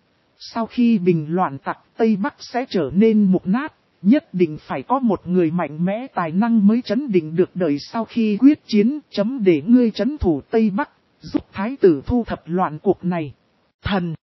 Sau khi bình loạn tặc, Tây Bắc sẽ trở nên mục nát. Nhất định phải có một người mạnh mẽ tài năng mới trấn định được đời. Sau khi quyết chiến, chấm để ngươi trấn thủ Tây Bắc, giúp thái tử thu thập loạn cuộc này. Thần!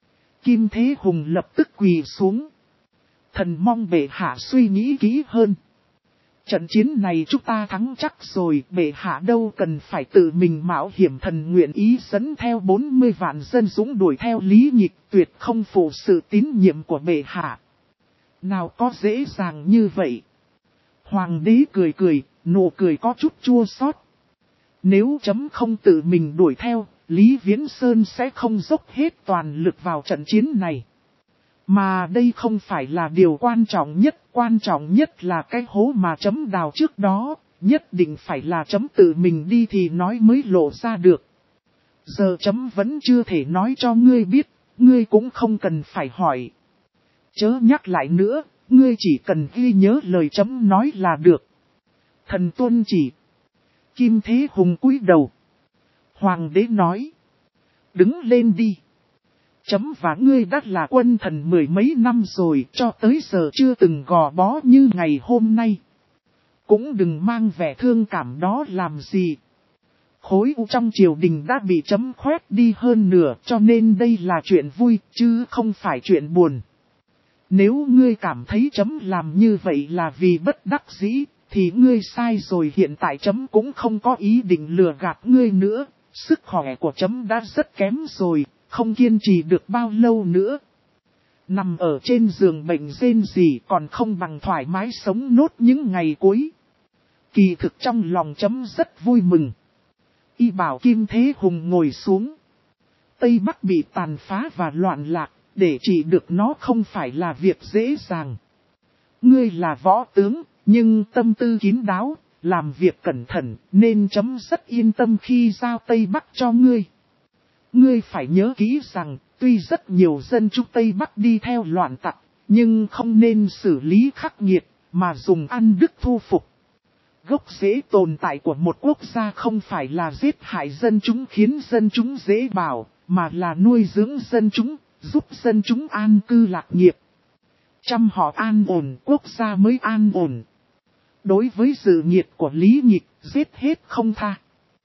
Kim Thế Hùng lập tức quỳ xuống. Thần mong bệ hạ suy nghĩ kỹ hơn. Trận chiến này chúng ta thắng chắc rồi, bệ hạ đâu cần phải tự mình mạo hiểm. Thần nguyện ý dẫn theo 40 vạn dân dũng đuổi theo Lý Nhịch, tuyệt không phụ sự tín nhiệm của bệ hạ. Nào có dễ dàng như vậy. Hoàng đế cười cười, nụ cười có chút chua xót. Nếu chấm không tự mình đuổi theo, Lý Viễn Sơn sẽ không dốc hết toàn lực vào trận chiến này. Mà đây không phải là điều quan trọng nhất là cái hố mà chấm đào trước đó, nhất định phải là chấm tự mình đi thì nói mới lộ ra được. Giờ chấm vẫn chưa thể nói cho ngươi biết, ngươi cũng không cần phải hỏi. Chớ nhắc lại nữa, ngươi chỉ cần ghi nhớ lời chấm nói là được. Thần tuân chỉ. Kim Thế Hùng cúi đầu. Hoàng đế nói. Đứng lên đi. Chấm và ngươi đã là quân thần mười mấy năm rồi, cho tới giờ chưa từng gò bó như ngày hôm nay. Cũng đừng mang vẻ thương cảm đó làm gì. Khối u trong triều đình đã bị chấm khoét đi hơn nửa, cho nên đây là chuyện vui, chứ không phải chuyện buồn. Nếu ngươi cảm thấy chấm làm như vậy là vì bất đắc dĩ, thì ngươi sai rồi. Hiện tại chấm cũng không có ý định lừa gạt ngươi nữa. Sức khỏe của chấm đã rất kém rồi, không kiên trì được bao lâu nữa. Nằm ở trên giường bệnh rên rỉ còn không bằng thoải mái sống nốt những ngày cuối. Kỳ thực trong lòng chấm rất vui mừng. Y bảo Kim Thế Hùng ngồi xuống. Tây Bắc bị tàn phá và loạn lạc, để trị được nó không phải là việc dễ dàng. Ngươi là võ tướng, nhưng tâm tư kín đáo, làm việc cẩn thận, nên chấm rất yên tâm khi giao Tây Bắc cho ngươi. Ngươi phải nhớ kỹ rằng, tuy rất nhiều dân chúng Tây Bắc đi theo loạn tặc, nhưng không nên xử lý khắc nghiệt, mà dùng ăn đức thu phục. Gốc rễ tồn tại của một quốc gia không phải là giết hại dân chúng khiến dân chúng dễ bảo, mà là nuôi dưỡng dân chúng, giúp dân chúng an cư lạc nghiệp. Trăm họ an ổn, quốc gia mới an ổn. Đối với sự nghiệp của Lý Nhịch, giết hết không tha.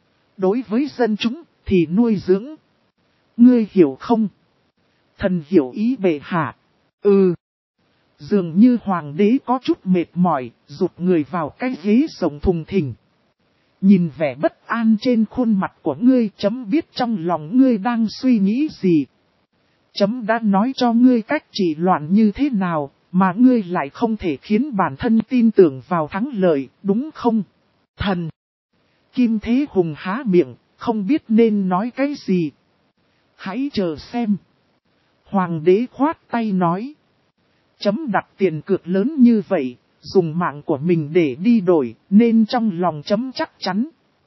Đối với dân chúng, thì nuôi dưỡng. Ngươi hiểu không? Thần hiểu ý bệ hạ. Ừ. Dường như hoàng đế có chút mệt mỏi, rụt người vào cái ghế rộng thùng thình. Nhìn vẻ bất an trên khuôn mặt của ngươi, chấm biết trong lòng ngươi đang suy nghĩ gì. Chấm đã nói cho ngươi cách trị loạn như thế nào, mà ngươi lại không thể khiến bản thân tin tưởng vào thắng lợi, đúng không? Thần! Kim Thế Hùng há miệng, không biết nên nói cái gì. Hãy chờ xem. Hoàng đế khoát tay nói. Chấm đặt tiền cược lớn như vậy, dùng mạng của mình để đi đổi, nên trong lòng chấm chắc chắn.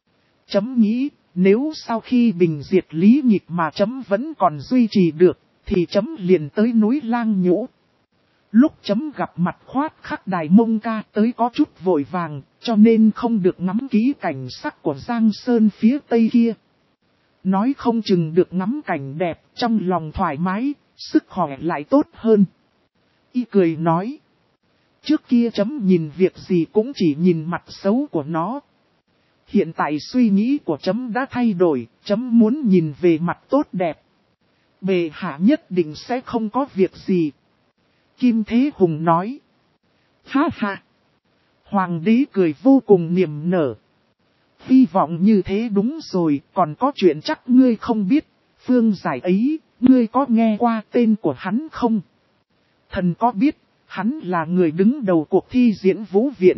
Chấm nghĩ, nếu sau khi bình diệt Lý Nhịch mà chấm vẫn còn duy trì được, thì chấm liền tới núi Lang Nhũ. Lúc chấm gặp mặt khoát khắc Đài Mông Ca tới có chút vội vàng, cho nên không được ngắm kỹ cảnh sắc của Giang Sơn phía tây kia. Nói không chừng được ngắm cảnh đẹp, trong lòng thoải mái, sức khỏe lại tốt hơn. Y cười nói. Trước kia chấm nhìn việc gì cũng chỉ nhìn mặt xấu của nó. Hiện tại suy nghĩ của chấm đã thay đổi, chấm muốn nhìn về mặt tốt đẹp. Bệ hạ nhất định sẽ không có việc gì. Kim Thế Hùng nói. Ha ha. Hoàng đế cười vô cùng niềm nở. Hy vọng như thế đúng rồi, còn có chuyện chắc ngươi không biết. Phương Giải ấy, ngươi có nghe qua tên của hắn không? Thần có biết, hắn là người đứng đầu cuộc thi diễn vũ viện.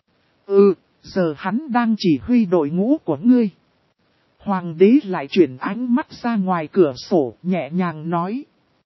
Ừ, giờ hắn đang chỉ huy đội ngũ của ngươi. Hoàng đế lại chuyển ánh mắt ra ngoài cửa sổ, nhẹ nhàng nói.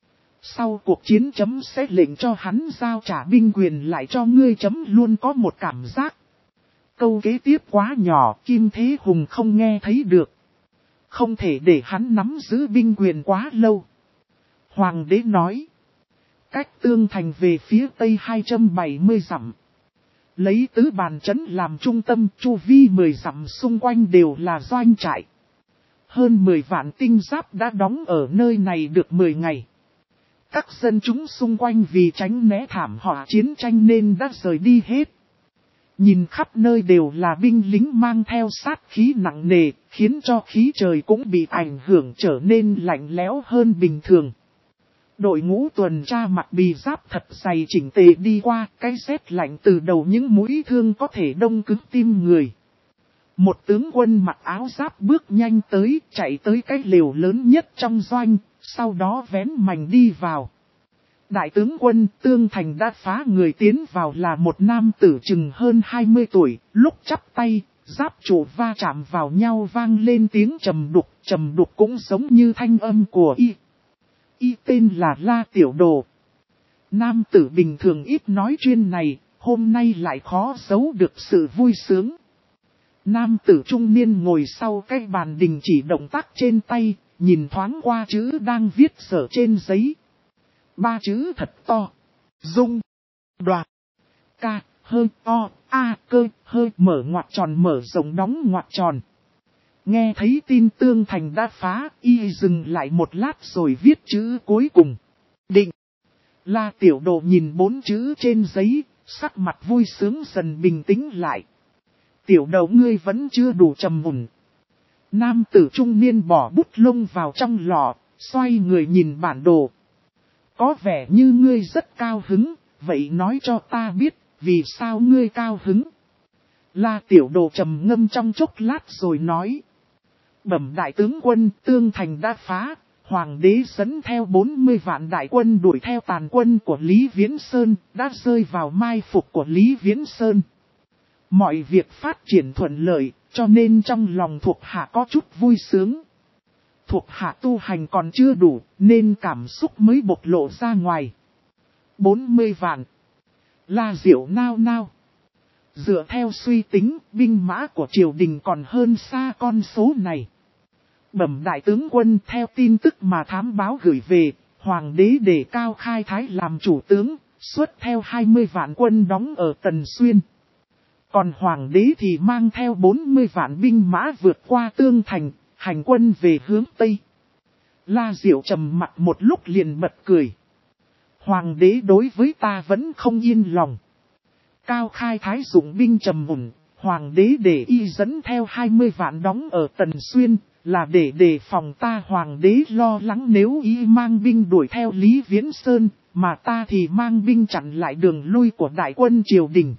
Sau cuộc chiến chấm sẽ lệnh cho hắn giao trả binh quyền lại cho ngươi chấm luôn có một cảm giác. Câu kế tiếp quá nhỏ, Kim Thế Hùng không nghe thấy được. Không thể để hắn nắm giữ binh quyền quá lâu. Hoàng đế nói. Cách Tương Thành về phía tây 270 dặm. Lấy tứ bàn trấn làm trung tâm, chu vi 10 dặm xung quanh đều là doanh trại. Hơn 10 vạn tinh giáp đã đóng ở nơi này được 10 ngày. Các dân chúng xung quanh vì tránh né thảm họa chiến tranh nên đã rời đi hết. Nhìn khắp nơi đều là binh lính mang theo sát khí nặng nề, khiến cho khí trời cũng bị ảnh hưởng trở nên lạnh lẽo hơn bình thường. Đội ngũ tuần tra mặc bì giáp thật dày chỉnh tề đi qua, cái rét lạnh từ đầu những mũi thương có thể đông cứng tim người. Một tướng quân mặc áo giáp bước nhanh tới, chạy tới cái lều lớn nhất trong doanh, sau đó vén mành đi vào. Đại tướng quân Tương Thành đã phá người tiến vào là một nam tử chừng hơn 20 tuổi, lúc chắp tay, giáp trụ va chạm vào nhau vang lên tiếng trầm đục cũng giống như thanh âm của y. Y tên là La Tiểu Đồ. Nam tử bình thường ít nói chuyện này, hôm nay lại khó giấu được sự vui sướng. Nam tử trung niên ngồi sau cái bàn đình chỉ động tác trên tay, nhìn thoáng qua chữ đang viết sở trên giấy. 3 chữ thật to. Dung. Đoạt. Ca. Hơi. O. A. Cơ. Hơi. Mở ngoặc tròn mở rộng đóng ngoặc tròn. Nghe thấy tin Tương Thành đã phá, y dừng lại một lát rồi viết chữ cuối cùng. Định. La Tiểu Đồ nhìn 4 chữ trên giấy, sắc mặt vui sướng dần bình tĩnh lại. Tiểu Đầu ngươi vẫn chưa đủ trầm mùn. Nam tử trung niên bỏ bút lông vào trong lọ, xoay người nhìn bản đồ. Có vẻ như ngươi rất cao hứng, vậy nói cho ta biết, vì sao ngươi cao hứng? La Tiểu Đồ trầm ngâm trong chốc lát rồi nói. Bẩm đại tướng quân Tương Thành đã phá, Hoàng đế dẫn theo 40 vạn đại quân đuổi theo tàn quân của Lý Viễn Sơn, đã rơi vào mai phục của Lý Viễn Sơn. Mọi việc phát triển thuận lợi, cho nên trong lòng thuộc hạ có chút vui sướng. Thuộc hạ tu hành còn chưa đủ, nên cảm xúc mới bộc lộ ra ngoài. 40 vạn. La Diệu nao nao. Dựa theo suy tính, binh mã của triều đình còn hơn xa con số này. Bẩm đại tướng quân theo tin tức mà thám báo gửi về, Hoàng đế đề Cao Khai Thái làm chủ tướng, xuất theo 20 vạn quân đóng ở Tần Xuyên. Còn Hoàng đế thì mang theo 40 vạn binh mã vượt qua Tương Thành, hành quân về hướng Tây. La Diệu trầm mặt một lúc liền bật cười. Hoàng đế đối với ta vẫn không yên lòng. Cao Khai Thái dụng binh trầm mùn, Hoàng đế để y dẫn theo 20 vạn đóng ở Tần Xuyên, là để đề phòng ta. Hoàng đế lo lắng nếu y mang binh đuổi theo Lý Viễn Sơn, mà ta thì mang binh chặn lại đường lui của đại quân triều đình.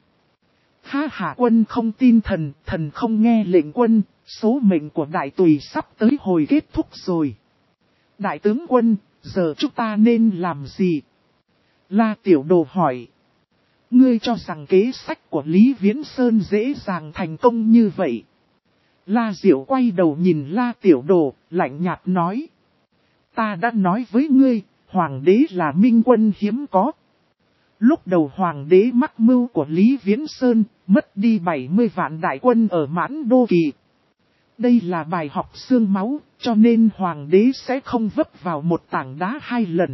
Hạ quân không tin thần, thần không nghe lệnh quân, số mệnh của đại tùy sắp tới hồi kết thúc rồi. Đại tướng quân, giờ chúng ta nên làm gì? La Tiểu Đồ hỏi. Ngươi cho rằng kế sách của Lý Viễn Sơn dễ dàng thành công như vậy? La Diệu quay đầu nhìn La Tiểu Đồ, lạnh nhạt nói. Ta đã nói với ngươi, Hoàng đế là minh quân hiếm có. Lúc đầu Hoàng đế mắc mưu của Lý Viễn Sơn, mất đi 70 vạn đại quân ở Mãn Đô Kỳ. Đây là bài học xương máu, cho nên Hoàng đế sẽ không vấp vào một tảng đá 2 lần.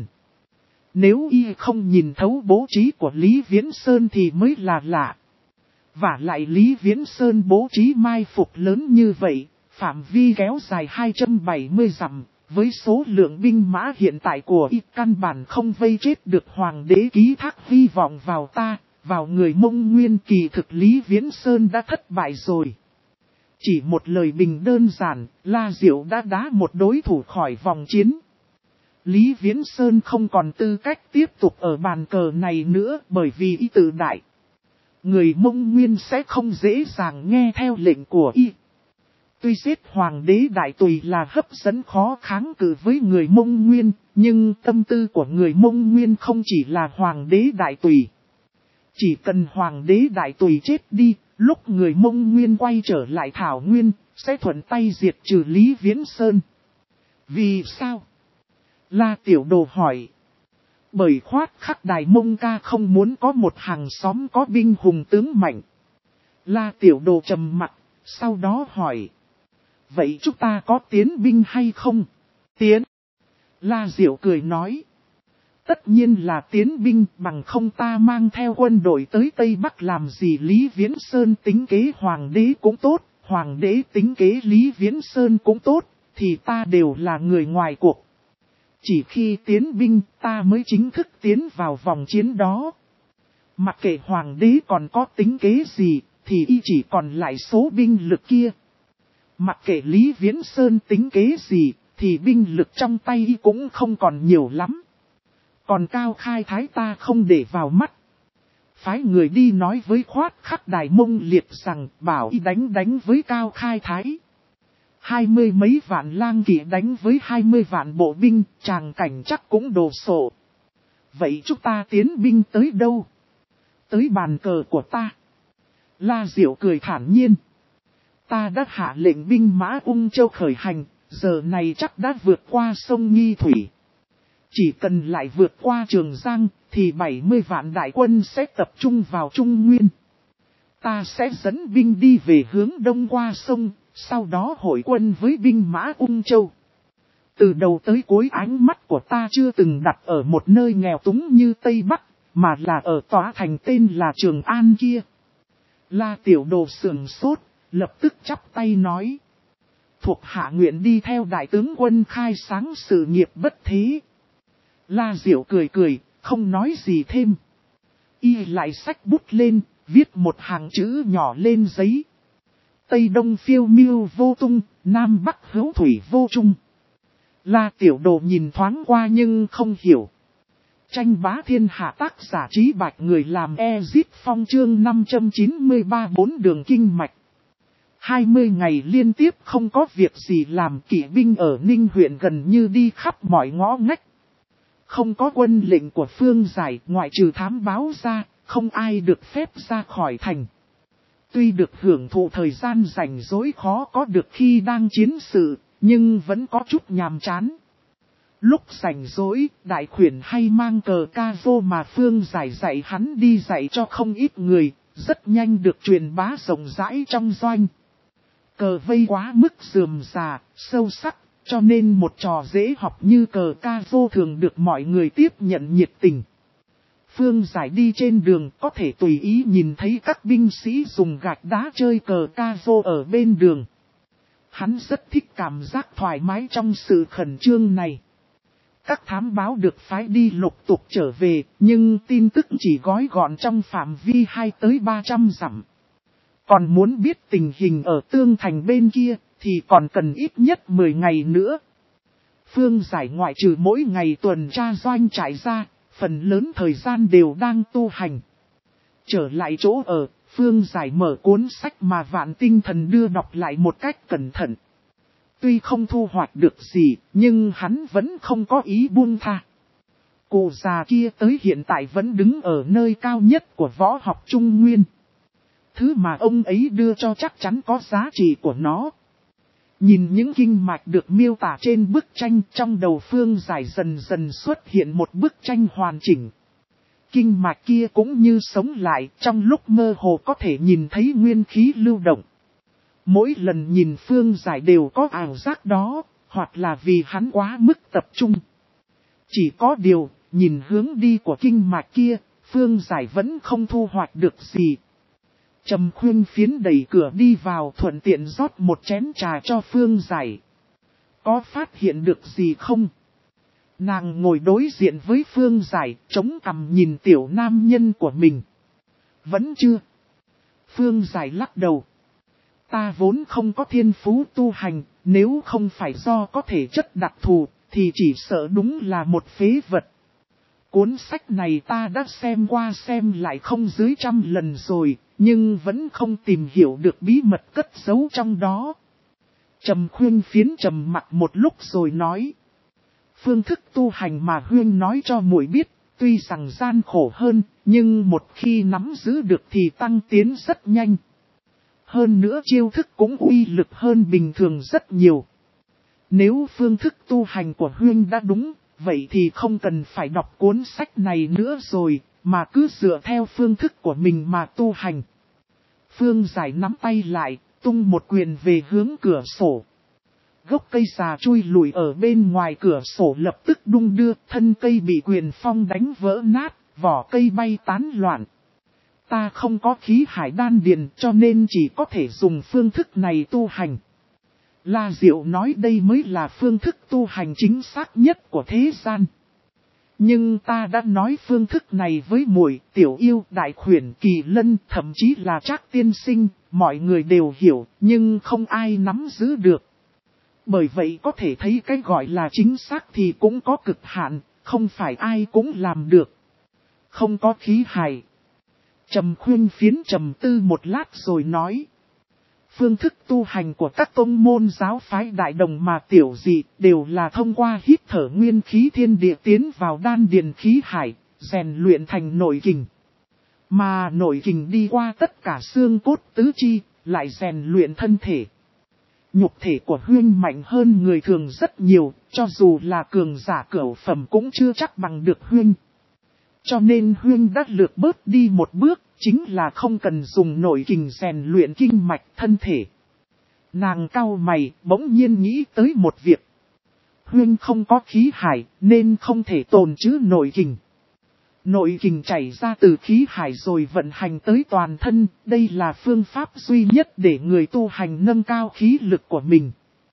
Nếu y không nhìn thấu bố trí của Lý Viễn Sơn thì mới là lạ. Và lại Lý Viễn Sơn bố trí mai phục lớn như vậy, phạm vi kéo dài 270 dặm, với số lượng binh mã hiện tại của y căn bản không vây chết được Hoàng đế ký thác hy vọng vào ta, vào người Mông Nguyên. Kỳ thực Lý Viễn Sơn đã thất bại rồi. Chỉ một lời bình đơn giản, La Diệu đã đá một đối thủ khỏi vòng chiến. Lý Viễn Sơn không còn tư cách tiếp tục ở bàn cờ này nữa bởi vì y tự đại. Người Mông Nguyên sẽ không dễ dàng nghe theo lệnh của y. Tuy giết Hoàng đế Đại Tùy là hấp dẫn khó kháng cự với người Mông Nguyên, nhưng tâm tư của người Mông Nguyên không chỉ là Hoàng đế Đại Tùy. Chỉ cần Hoàng đế Đại Tùy chết đi, lúc người Mông Nguyên quay trở lại Thảo Nguyên, sẽ thuận tay diệt trừ Lý Viễn Sơn. Vì sao? La Tiểu Đồ hỏi. Bởi Khoát Khắc Đài Mông Ca không muốn có một hàng xóm có binh hùng tướng mạnh. La Tiểu Đồ trầm mặt, sau đó hỏi. Vậy chúng ta có tiến binh hay không? Tiến. La Diệu cười nói. Tất nhiên là tiến binh, bằng không ta mang theo quân đội tới Tây Bắc làm gì? Lý Viễn Sơn tính kế Hoàng đế cũng tốt, Hoàng đế tính kế Lý Viễn Sơn cũng tốt, thì ta đều là người ngoài cuộc. Chỉ khi tiến binh ta mới chính thức tiến vào vòng chiến đó. Mặc kệ Hoàng đế còn có tính kế gì, thì y chỉ còn lại số binh lực kia. Mặc kệ Lý Viễn Sơn tính kế gì, thì binh lực trong tay y cũng không còn nhiều lắm. Còn Cao Khai Thái ta không để vào mắt. Phái người đi nói với Khoát Khắc Đài Mông Liệt rằng bảo y đánh với Cao Khai Thái. 20 mấy vạn lang kỵ đánh với 20 vạn bộ binh, tràng cảnh chắc cũng đồ sộ. Vậy chúng ta tiến binh tới đâu? Tới bàn cờ của ta. La Diệu cười thản nhiên. Ta đã hạ lệnh binh mã Ung Châu khởi hành, giờ này chắc đã vượt qua sông Nghi Thủy. Chỉ cần lại vượt qua Trường Giang, thì 70 vạn đại quân sẽ tập trung vào Trung Nguyên. Ta sẽ dẫn binh đi về hướng đông qua sông, sau đó hội quân với binh mã Ung Châu. Từ đầu tới cuối ánh mắt của ta chưa từng đặt ở một nơi nghèo túng như Tây Bắc, mà là ở tòa thành tên là Trường An kia. La Tiểu Đồ sườn sốt, lập tức chắp tay nói. Thuộc hạ nguyện đi theo đại tướng quân khai sáng sự nghiệp bất thế. La Diệu cười cười, không nói gì thêm. Y lại xách bút lên, viết một hàng chữ nhỏ lên giấy. Tây Đông phiêu miêu vô tung, Nam Bắc hữu thủy vô chung. La Tiểu Đồ nhìn thoáng qua nhưng không hiểu. Tranh bá thiên hạ tác giả Trí Bạch người làm Ezit Phong chương 593 4 đường kinh mạch. 20 ngày liên tiếp không có việc gì làm, kỵ binh ở Ninh huyện gần như đi khắp mọi ngõ ngách. Không có quân lệnh của Phương Giải, ngoại trừ thám báo ra, không ai được phép ra khỏi thành. Tuy được hưởng thụ thời gian rảnh rỗi khó có được khi đang chiến sự, nhưng vẫn có chút nhàm chán. Lúc rảnh rỗi, đại khuyển hay mang cờ ca vô mà Phương Giải dạy hắn đi dạy cho không ít người, rất nhanh được truyền bá rộng rãi trong doanh. Cờ vây quá mức rườm rà, sâu sắc, cho nên một trò dễ học như cờ ca vô thường được mọi người tiếp nhận nhiệt tình. Phương Giải đi trên đường có thể tùy ý nhìn thấy các binh sĩ dùng gạch đá chơi cờ ca vô ở bên đường. Hắn rất thích cảm giác thoải mái trong sự khẩn trương này. Các thám báo được phái đi lục tục trở về, nhưng tin tức chỉ gói gọn trong phạm vi 2 tới 300 dặm. Còn muốn biết tình hình ở Tương Thành bên kia, thì còn cần ít nhất 10 ngày nữa. Phương Giải ngoại trừ mỗi ngày tuần tra doanh trại ra, phần lớn thời gian đều đang tu hành. Trở lại chỗ ở, Phương Giải mở cuốn sách mà Vạn Tinh Thần đưa đọc lại một cách cẩn thận. Tuy không thu hoạch được gì, nhưng hắn vẫn không có ý buông tha. Cụ già kia tới hiện tại vẫn đứng ở nơi cao nhất của võ học Trung Nguyên. Thứ mà ông ấy đưa cho chắc chắn có giá trị của nó. Nhìn những kinh mạch được miêu tả trên bức tranh, trong đầu Phương Giải dần dần xuất hiện một bức tranh hoàn chỉnh. Kinh mạch kia cũng như sống lại, trong lúc mơ hồ có thể nhìn thấy nguyên khí lưu động. Mỗi lần nhìn Phương Giải đều có ảo giác đó, hoặc là vì hắn quá mức tập trung. Chỉ có điều, nhìn hướng đi của kinh mạch kia, Phương Giải vẫn không thu hoạch được gì. Trầm Khuyên Phiến đẩy cửa đi vào thuận tiện rót một chén trà cho Phương Giải. Có phát hiện được gì không? Nàng ngồi đối diện với Phương Giải, chống cằm nhìn tiểu nam nhân của mình. Vẫn chưa. Phương Giải lắc đầu. Ta vốn không có thiên phú tu hành, nếu không phải do có thể chất đặc thù, thì chỉ sợ đúng là một phế vật. Cuốn sách này ta đã xem qua xem lại không dưới 100 lần rồi, nhưng vẫn không tìm hiểu được bí mật cất giấu trong đó. Trầm Khuyên Phiến trầm mặc một lúc rồi nói. Phương thức tu hành mà Huyên nói cho muội biết, tuy rằng gian khổ hơn, nhưng một khi nắm giữ được thì tăng tiến rất nhanh. Hơn nữa chiêu thức cũng uy lực hơn bình thường rất nhiều. Nếu phương thức tu hành của Huyên đã đúng, vậy thì không cần phải đọc cuốn sách này nữa rồi, mà cứ dựa theo phương thức của mình mà tu hành. Phương Giải nắm tay lại, tung một quyền về hướng cửa sổ. Gốc cây xà chui lùi ở bên ngoài cửa sổ lập tức đung đưa, thân cây bị quyền phong đánh vỡ nát, vỏ cây bay tán loạn. Ta không có khí hải đan điền cho nên chỉ có thể dùng phương thức này tu hành. La Diệu nói đây mới là phương thức tu hành chính xác nhất của thế gian. Nhưng ta đã nói phương thức này với muội, Tiểu Yêu, Đại Khuyển, Kỳ Lân, thậm chí là Trác tiên sinh, mọi người đều hiểu, nhưng không ai nắm giữ được. Bởi vậy có thể thấy cái gọi là chính xác thì cũng có cực hạn, không phải ai cũng làm được. Không có khí hải. Trầm Khuyên Phiến trầm tư một lát rồi nói. Phương thức tu hành của các tông môn giáo phái đại đồng mà tiểu dị đều là thông qua hít thở nguyên khí thiên địa tiến vào đan điền khí hải, rèn luyện thành nội kình. Mà nội kình đi qua tất cả xương cốt tứ chi, lại rèn luyện thân thể. Nhục thể của Huyên mạnh hơn người thường rất nhiều, cho dù là cường giả cửu phẩm cũng chưa chắc bằng được Huyên. Cho nên Huyên đã lược bớt đi một bước, chính là không cần dùng nội kình rèn luyện kinh mạch thân thể. Nàng cau mày, bỗng nhiên nghĩ tới một việc. Huyên không có khí hải, nên không thể tồn trữ nội kình. Nội kình chảy ra từ khí hải rồi vận hành tới toàn thân, đây là phương pháp duy nhất để người tu hành nâng cao khí lực của mình.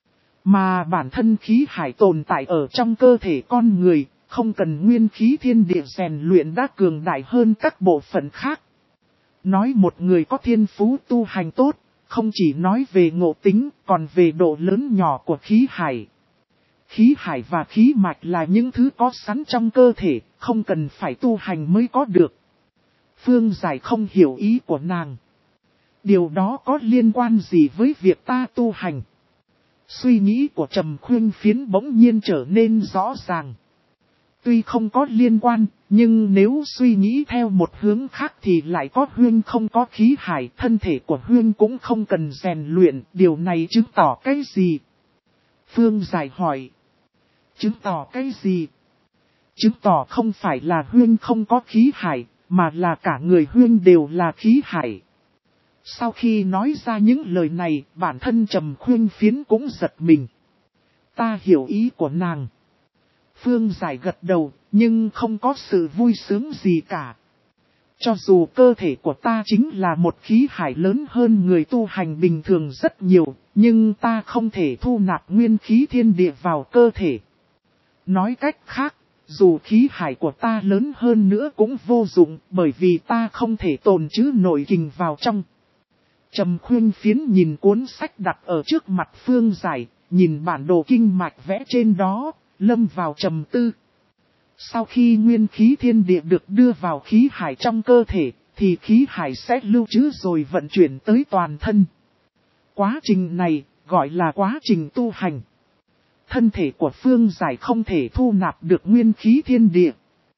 Mà bản thân khí hải tồn tại ở trong cơ thể con người, không cần nguyên khí thiên địa rèn luyện đã cường đại hơn các bộ phận khác. Nói một người có thiên phú tu hành tốt, không chỉ nói về ngộ tính, còn về độ lớn nhỏ của khí hải. Khí hải và khí mạch là những thứ có sẵn trong cơ thể, không cần phải tu hành mới có được. Phương Giải không hiểu ý của nàng. Điều đó có liên quan gì với việc ta tu hành? Suy nghĩ của Trầm Khuyên Phiến bỗng nhiên trở nên rõ ràng. Tuy không có liên quan, nhưng nếu suy nghĩ theo một hướng khác thì lại có Huyên không có khí hải, thân thể của Huyên cũng không cần rèn luyện, điều này chứng tỏ cái gì? Phương Giải hỏi. Chứng tỏ cái gì? Chứng tỏ không phải là Huyên không có khí hải, mà là cả người Huyên đều là khí hải. Sau khi nói ra những lời này, bản thân Trầm Khuyên Phiến cũng giật mình. Ta hiểu ý của nàng. Phương Giải gật đầu, nhưng không có sự vui sướng gì cả. Cho dù cơ thể của ta chính là một khí hải lớn hơn người tu hành bình thường rất nhiều, nhưng ta không thể thu nạp nguyên khí thiên địa vào cơ thể. Nói cách khác, dù khí hải của ta lớn hơn nữa cũng vô dụng, bởi vì ta không thể tồn trữ nội kình vào trong. Trầm Khuyên Phiến nhìn cuốn sách đặt ở trước mặt Phương Giải, nhìn bản đồ kinh mạch vẽ trên đó, lâm vào trầm tư. Sau khi nguyên khí thiên địa được đưa vào khí hải trong cơ thể, thì khí hải sẽ lưu trữ rồi vận chuyển tới toàn thân. Quá trình này, gọi là quá trình tu hành. Thân thể của Phương Giải không thể thu nạp được nguyên khí thiên địa.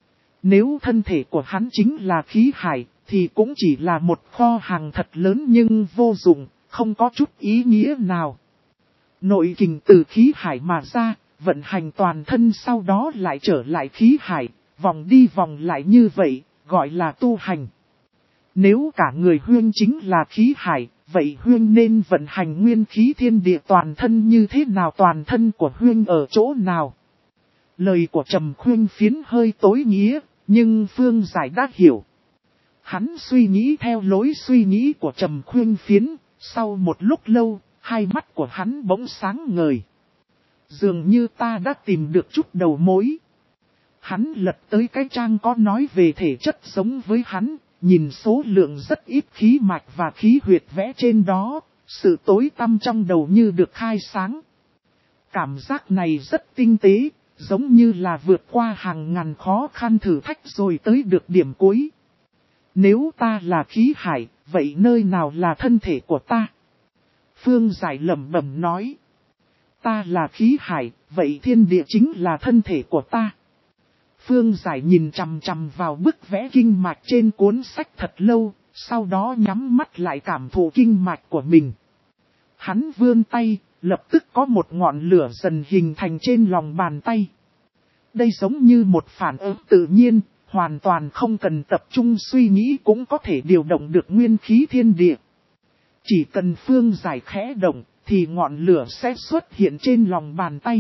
Nếu thân thể của hắn chính là khí hải, thì cũng chỉ là một kho hàng thật lớn nhưng vô dụng, không có chút ý nghĩa nào. Nội kình từ khí hải mà ra, vận hành toàn thân sau đó lại trở lại khí hải, vòng đi vòng lại như vậy, gọi là tu hành. Nếu cả người Huyên chính là khí hải, vậy Huyên nên vận hành nguyên khí thiên địa toàn thân như thế nào, toàn thân của Huyên ở chỗ nào? Lời của Trầm Khuyên Phiến hơi tối nghĩa, nhưng Phương Giải đã hiểu. Hắn suy nghĩ theo lối suy nghĩ của Trầm Khuyên Phiến, sau một lúc lâu, hai mắt của hắn bỗng sáng ngời. Dường như ta đã tìm được chút đầu mối. Hắn lật tới cái trang có nói về thể chất giống với hắn, nhìn số lượng rất ít khí mạch và khí huyệt vẽ trên đó, sự tối tăm trong đầu như được khai sáng. Cảm giác này rất tinh tế, giống như là vượt qua hàng ngàn khó khăn thử thách rồi tới được điểm cuối. Nếu ta là khí hải, vậy nơi nào là thân thể của ta? Phương Giải lẩm bẩm nói. Ta là khí hải, vậy thiên địa chính là thân thể của ta. Phương Giải nhìn chằm chằm vào bức vẽ kinh mạch trên cuốn sách thật lâu, sau đó nhắm mắt lại cảm thụ kinh mạch của mình. Hắn vươn tay, lập tức có một ngọn lửa dần hình thành trên lòng bàn tay. Đây giống như một phản ứng tự nhiên, hoàn toàn không cần tập trung suy nghĩ cũng có thể điều động được nguyên khí thiên địa. Chỉ cần Phương Giải khẽ động, thì ngọn lửa sẽ xuất hiện trên lòng bàn tay.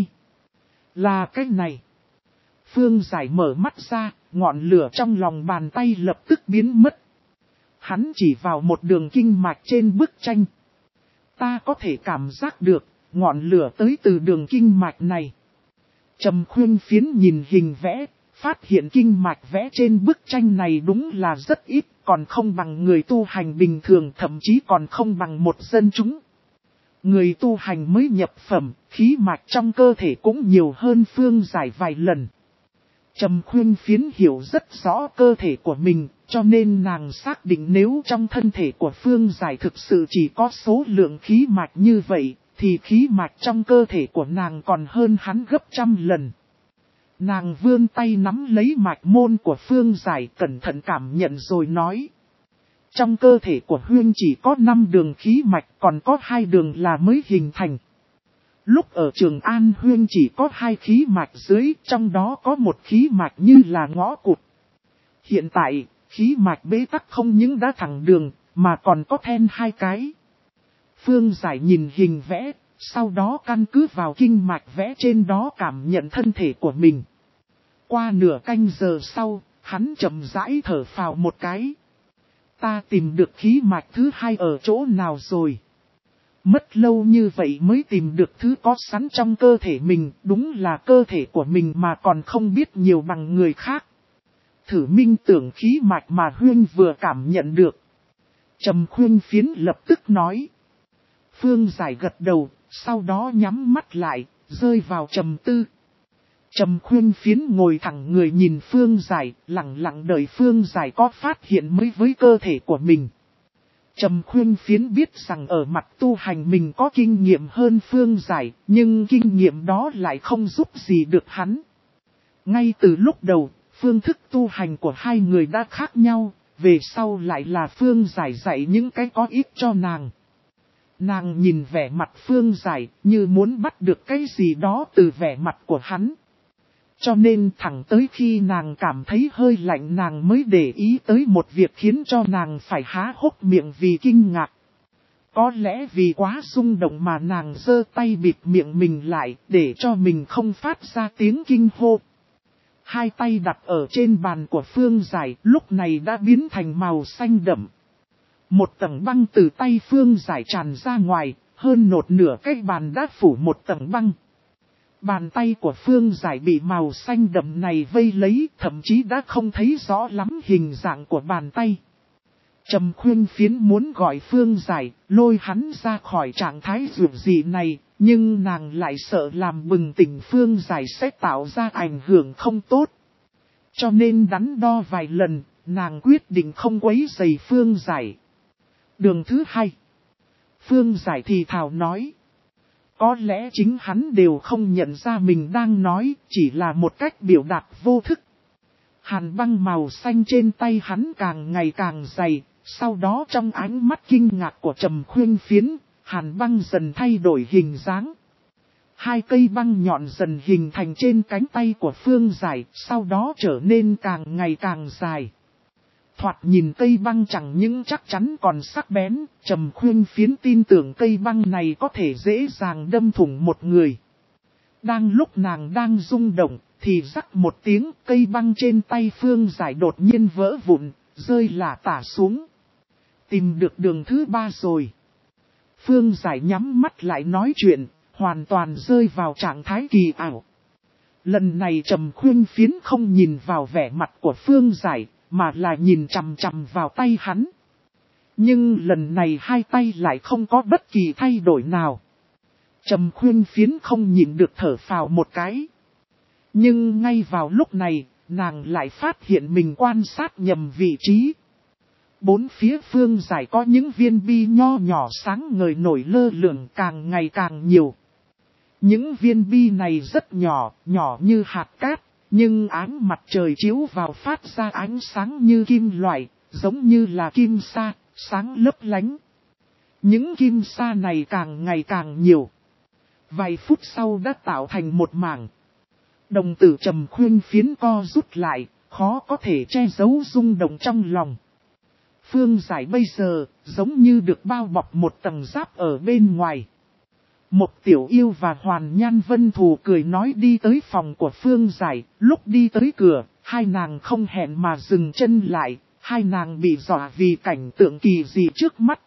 Là cái này. Phương Giải mở mắt ra, ngọn lửa trong lòng bàn tay lập tức biến mất. Hắn chỉ vào một đường kinh mạch trên bức tranh. Ta có thể cảm giác được, ngọn lửa tới từ đường kinh mạch này. Trầm Khuyên Phiến nhìn hình vẽ, phát hiện kinh mạch vẽ trên bức tranh này đúng là rất ít, còn không bằng người tu hành bình thường, thậm chí còn không bằng một dân chúng. Người tu hành mới nhập phẩm, khí mạch trong cơ thể cũng nhiều hơn Phương Giải vài lần. Trầm Khuyên Phiến hiểu rất rõ cơ thể của mình, Cho nên nàng xác định nếu trong thân thể của Phương Giải thực sự chỉ có số lượng khí mạch như vậy, thì khí mạch trong cơ thể của nàng còn hơn hắn gấp 100 lần. Nàng vươn tay nắm lấy mạch môn của Phương Giải, cẩn thận cảm nhận rồi nói. Trong cơ thể của Huyên chỉ có 5 đường khí mạch, còn có 2 đường là mới hình thành. Lúc ở Trường An Huyên chỉ có 2 khí mạch dưới, trong đó có một khí mạch như là ngõ cụt. Hiện tại, khí mạch bế tắc không những đã thẳng đường, mà còn có thêm 2 cái. Phương Giải nhìn hình vẽ, sau đó căn cứ vào kinh mạch vẽ trên đó cảm nhận thân thể của mình. Qua nửa canh giờ sau, hắn chậm rãi thở phào một cái. Ta tìm được khí mạch thứ 2 ở chỗ nào rồi? Mất lâu như vậy mới tìm được thứ có sẵn trong cơ thể mình, đúng là cơ thể của mình mà còn không biết nhiều bằng người khác. Thử minh tưởng khí mạch mà Huyên vừa cảm nhận được. Trầm Khuyên Phiến lập tức nói. Phương Giải gật đầu, sau đó nhắm mắt lại, rơi vào trầm tư. Trầm Khuyên Phiến ngồi thẳng người nhìn Phương Giải, lặng lặng đợi Phương Giải có phát hiện mới với cơ thể của mình. Trầm Khuyên Phiến biết rằng ở mặt tu hành mình có kinh nghiệm hơn Phương Giải, nhưng kinh nghiệm đó lại không giúp gì được hắn. Ngay từ lúc đầu, phương thức tu hành của hai người đã khác nhau, về sau lại là Phương Giải dạy những cái có ích cho nàng. Nàng nhìn vẻ mặt Phương Giải như muốn bắt được cái gì đó từ vẻ mặt của hắn. Cho nên thẳng tới khi nàng cảm thấy hơi lạnh nàng mới để ý tới một việc khiến cho nàng phải há hốc miệng vì kinh ngạc. Có lẽ vì quá rung động mà nàng giơ tay bịt miệng mình lại để cho mình không phát ra tiếng kinh hô. Hai tay đặt ở trên bàn của Phương Giải lúc này đã biến thành màu xanh đậm. Một tầng băng từ tay Phương Giải tràn ra ngoài, hơn nửa nửa cái bàn đã phủ một tầng băng. Bàn tay của Phương Giải bị màu xanh đậm này vây lấy, thậm chí đã không thấy rõ lắm hình dạng của bàn tay. Trầm Khuyên Phiến muốn gọi Phương Giải, lôi hắn ra khỏi trạng thái dường dị này, nhưng nàng lại sợ làm bừng tỉnh Phương Giải sẽ tạo ra ảnh hưởng không tốt. Cho nên đắn đo vài lần, nàng quyết định không quấy rầy Phương Giải. Đường thứ 2. Phương Giải thì thào nói. Có lẽ chính hắn đều không nhận ra mình đang nói, chỉ là một cách biểu đạt vô thức. Hàn băng màu xanh trên tay hắn càng ngày càng dày, sau đó trong ánh mắt kinh ngạc của Trầm Khuyên Phiến, hàn băng dần thay đổi hình dáng. Hai cây băng nhọn dần hình thành trên cánh tay của Phương Giải, sau đó trở nên càng ngày càng dài. Thoạt nhìn cây băng chẳng những chắc chắn còn sắc bén, Trầm Khuyên Phiến tin tưởng cây băng này có thể dễ dàng đâm thủng một người. Đang lúc nàng đang rung động, thì rắc một tiếng cây băng trên tay Phương Giải đột nhiên vỡ vụn, rơi lả tả xuống. Tìm được đường thứ 3 rồi. Phương Giải nhắm mắt lại nói chuyện, hoàn toàn rơi vào trạng thái kỳ ảo. Lần này Trầm Khuyên Phiến không nhìn vào vẻ mặt của Phương Giải, mà là nhìn chằm chằm vào tay hắn. Nhưng lần này hai tay lại không có bất kỳ thay đổi nào. Trầm Khuyên Phiến không nhịn được thở phào một cái. Nhưng ngay vào lúc này, nàng lại phát hiện mình quan sát nhầm vị trí. Bốn phía Phương Giải có những viên bi nho nhỏ sáng ngời nổi lơ lửng càng ngày càng nhiều. Những viên bi này rất nhỏ, nhỏ như hạt cát, nhưng ánh mặt trời chiếu vào phát ra ánh sáng như kim loại, giống như là kim sa, sáng lấp lánh. Những kim sa này càng ngày càng nhiều. Vài phút sau đã tạo thành một mảng. Đồng tử Trầm Khuyên Phiến co rút lại, khó có thể che giấu rung động trong lòng. Phương Giải bây giờ, giống như được bao bọc một tầng giáp ở bên ngoài. Một Tiểu Yêu và Hoàn Nhan Vân Thù cười nói đi tới phòng của Phương Giải, lúc đi tới cửa, hai nàng không hẹn mà dừng chân lại, hai nàng bị dọa vì cảnh tượng kỳ dị trước mắt.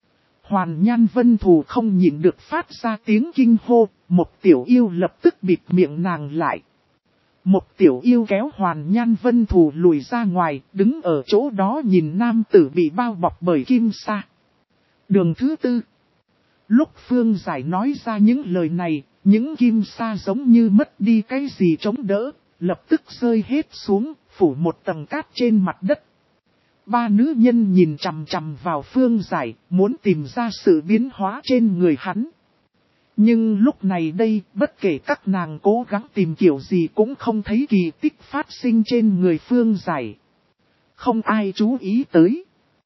Hoàn Nhan Vân Thù không nhịn được phát ra tiếng kinh hô, một Tiểu Yêu lập tức bịt miệng nàng lại. Một Tiểu Yêu kéo Hoàn Nhan Vân Thù lùi ra ngoài, đứng ở chỗ đó nhìn nam tử bị bao bọc bởi kim sa. Đường thứ 4. Lúc Phương Giải nói ra những lời này, những kim sa giống như mất đi cái gì chống đỡ, lập tức rơi hết xuống, phủ một tầng cát trên mặt đất. Ba nữ nhân nhìn chằm chằm vào Phương Giải, muốn tìm ra sự biến hóa trên người hắn. Nhưng lúc này đây, bất kể các nàng cố gắng tìm kiểu gì cũng không thấy kỳ tích phát sinh trên người Phương Giải. Không ai chú ý tới.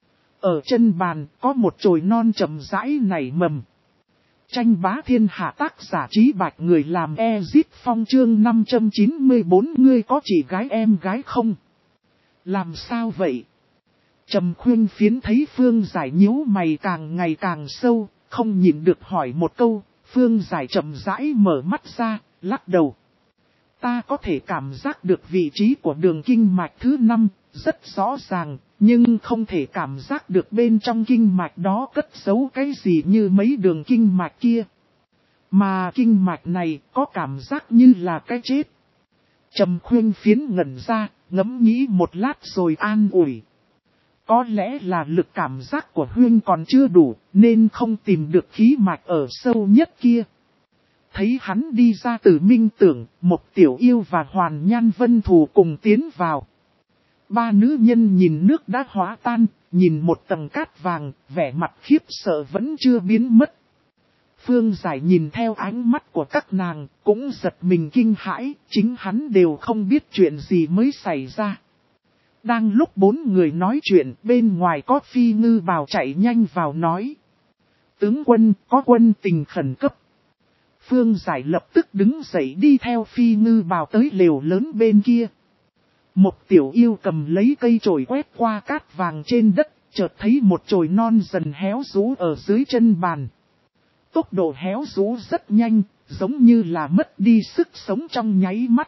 Ở chân bàn có một chồi non chậm rãi nảy mầm. Tranh bá thiên hạ tác giả Trí Bạch, người làm Ezit Phong chương 594. Ngươi có chị gái em gái không? Làm sao vậy? Trầm Khuyên Phiến thấy Phương Giải nhíu mày càng ngày càng sâu, không nhịn được hỏi một câu. Phương Giải chậm rãi mở mắt ra, lắc đầu. Ta có thể cảm giác được vị trí của đường kinh mạch thứ 5, rất rõ ràng, nhưng không thể cảm giác được bên trong kinh mạch đó cất giấu cái gì như mấy đường kinh mạch kia. Mà kinh mạch này có cảm giác như là cái chết. Trầm Khuyên Phiến ngẩn ra, ngẫm nghĩ một lát rồi an ủi. Có lẽ là lực cảm giác của Huyên còn chưa đủ, nên không tìm được khí mạch ở sâu nhất kia. Thấy hắn đi ra từ Minh Tưởng, một Tiểu Yêu và Hoàn Nhan Vân Thù cùng tiến vào. Ba nữ nhân nhìn nước đã hóa tan, nhìn một tầng cát vàng, vẻ mặt khiếp sợ vẫn chưa biến mất. Phương Giải nhìn theo ánh mắt của các nàng, cũng giật mình kinh hãi, chính hắn đều không biết chuyện gì mới xảy ra. Đang lúc bốn người nói chuyện, bên ngoài có Phi Ngư Bào chạy nhanh vào nói. Tướng quân, có quân tình khẩn cấp. Phương Giải lập tức đứng dậy đi theo Phi Ngư Bào tới lều lớn bên kia. Một Tiểu Yêu cầm lấy cây chổi quét qua cát vàng trên đất, chợt thấy một chồi non dần héo rũ ở dưới chân bàn. Tốc độ héo rũ rất nhanh, giống như là mất đi sức sống trong nháy mắt.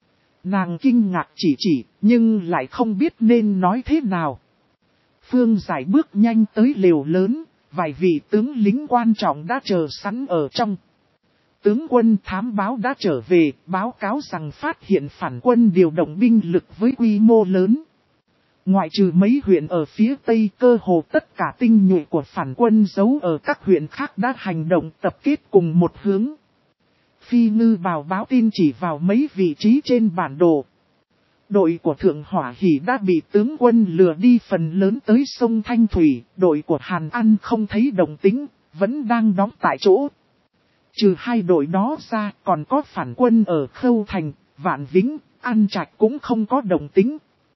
Nàng kinh ngạc chỉ, nhưng lại không biết nên nói thế nào. Phương Giải bước nhanh tới lều lớn, vài vị tướng lính quan trọng đã chờ sẵn ở trong. Tướng quân thám báo đã trở về, báo cáo rằng phát hiện phản quân điều động binh lực với quy mô lớn. Ngoại trừ mấy huyện ở phía tây, cơ hồ tất cả tinh nhuệ của phản quân giấu ở các huyện khác đã hành động tập kết cùng một hướng. Phi Ngư Bào báo tin chỉ vào mấy vị trí trên bản đồ. Đội của Thượng Hỏa Hỷ đã bị tướng quân lừa đi phần lớn tới sông Thanh Thủy, đội của Hàn An không thấy động tĩnh, vẫn đang đóng tại chỗ. Trừ hai đội đó ra, còn có phản quân ở Khâu Thành, Vạn Vĩnh, An Trạch cũng không có động tĩnh.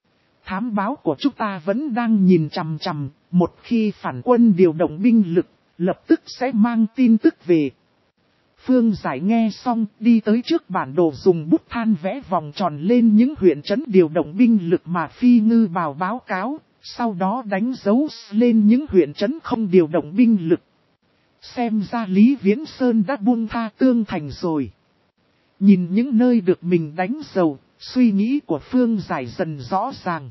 Thám báo của chúng ta vẫn đang nhìn chằm chằm, một khi phản quân điều động binh lực, lập tức sẽ mang tin tức về. Phương Giải nghe xong, đi tới trước bản đồ dùng bút than vẽ vòng tròn lên những huyện trấn điều động binh lực mà Phi Ngư Bào báo cáo, sau đó đánh dấu lên những huyện trấn không điều động binh lực. Xem ra Lý Viễn Sơn đã buông tha Tương Thành rồi. Nhìn những nơi được mình đánh dầu, suy nghĩ của Phương Giải dần rõ ràng.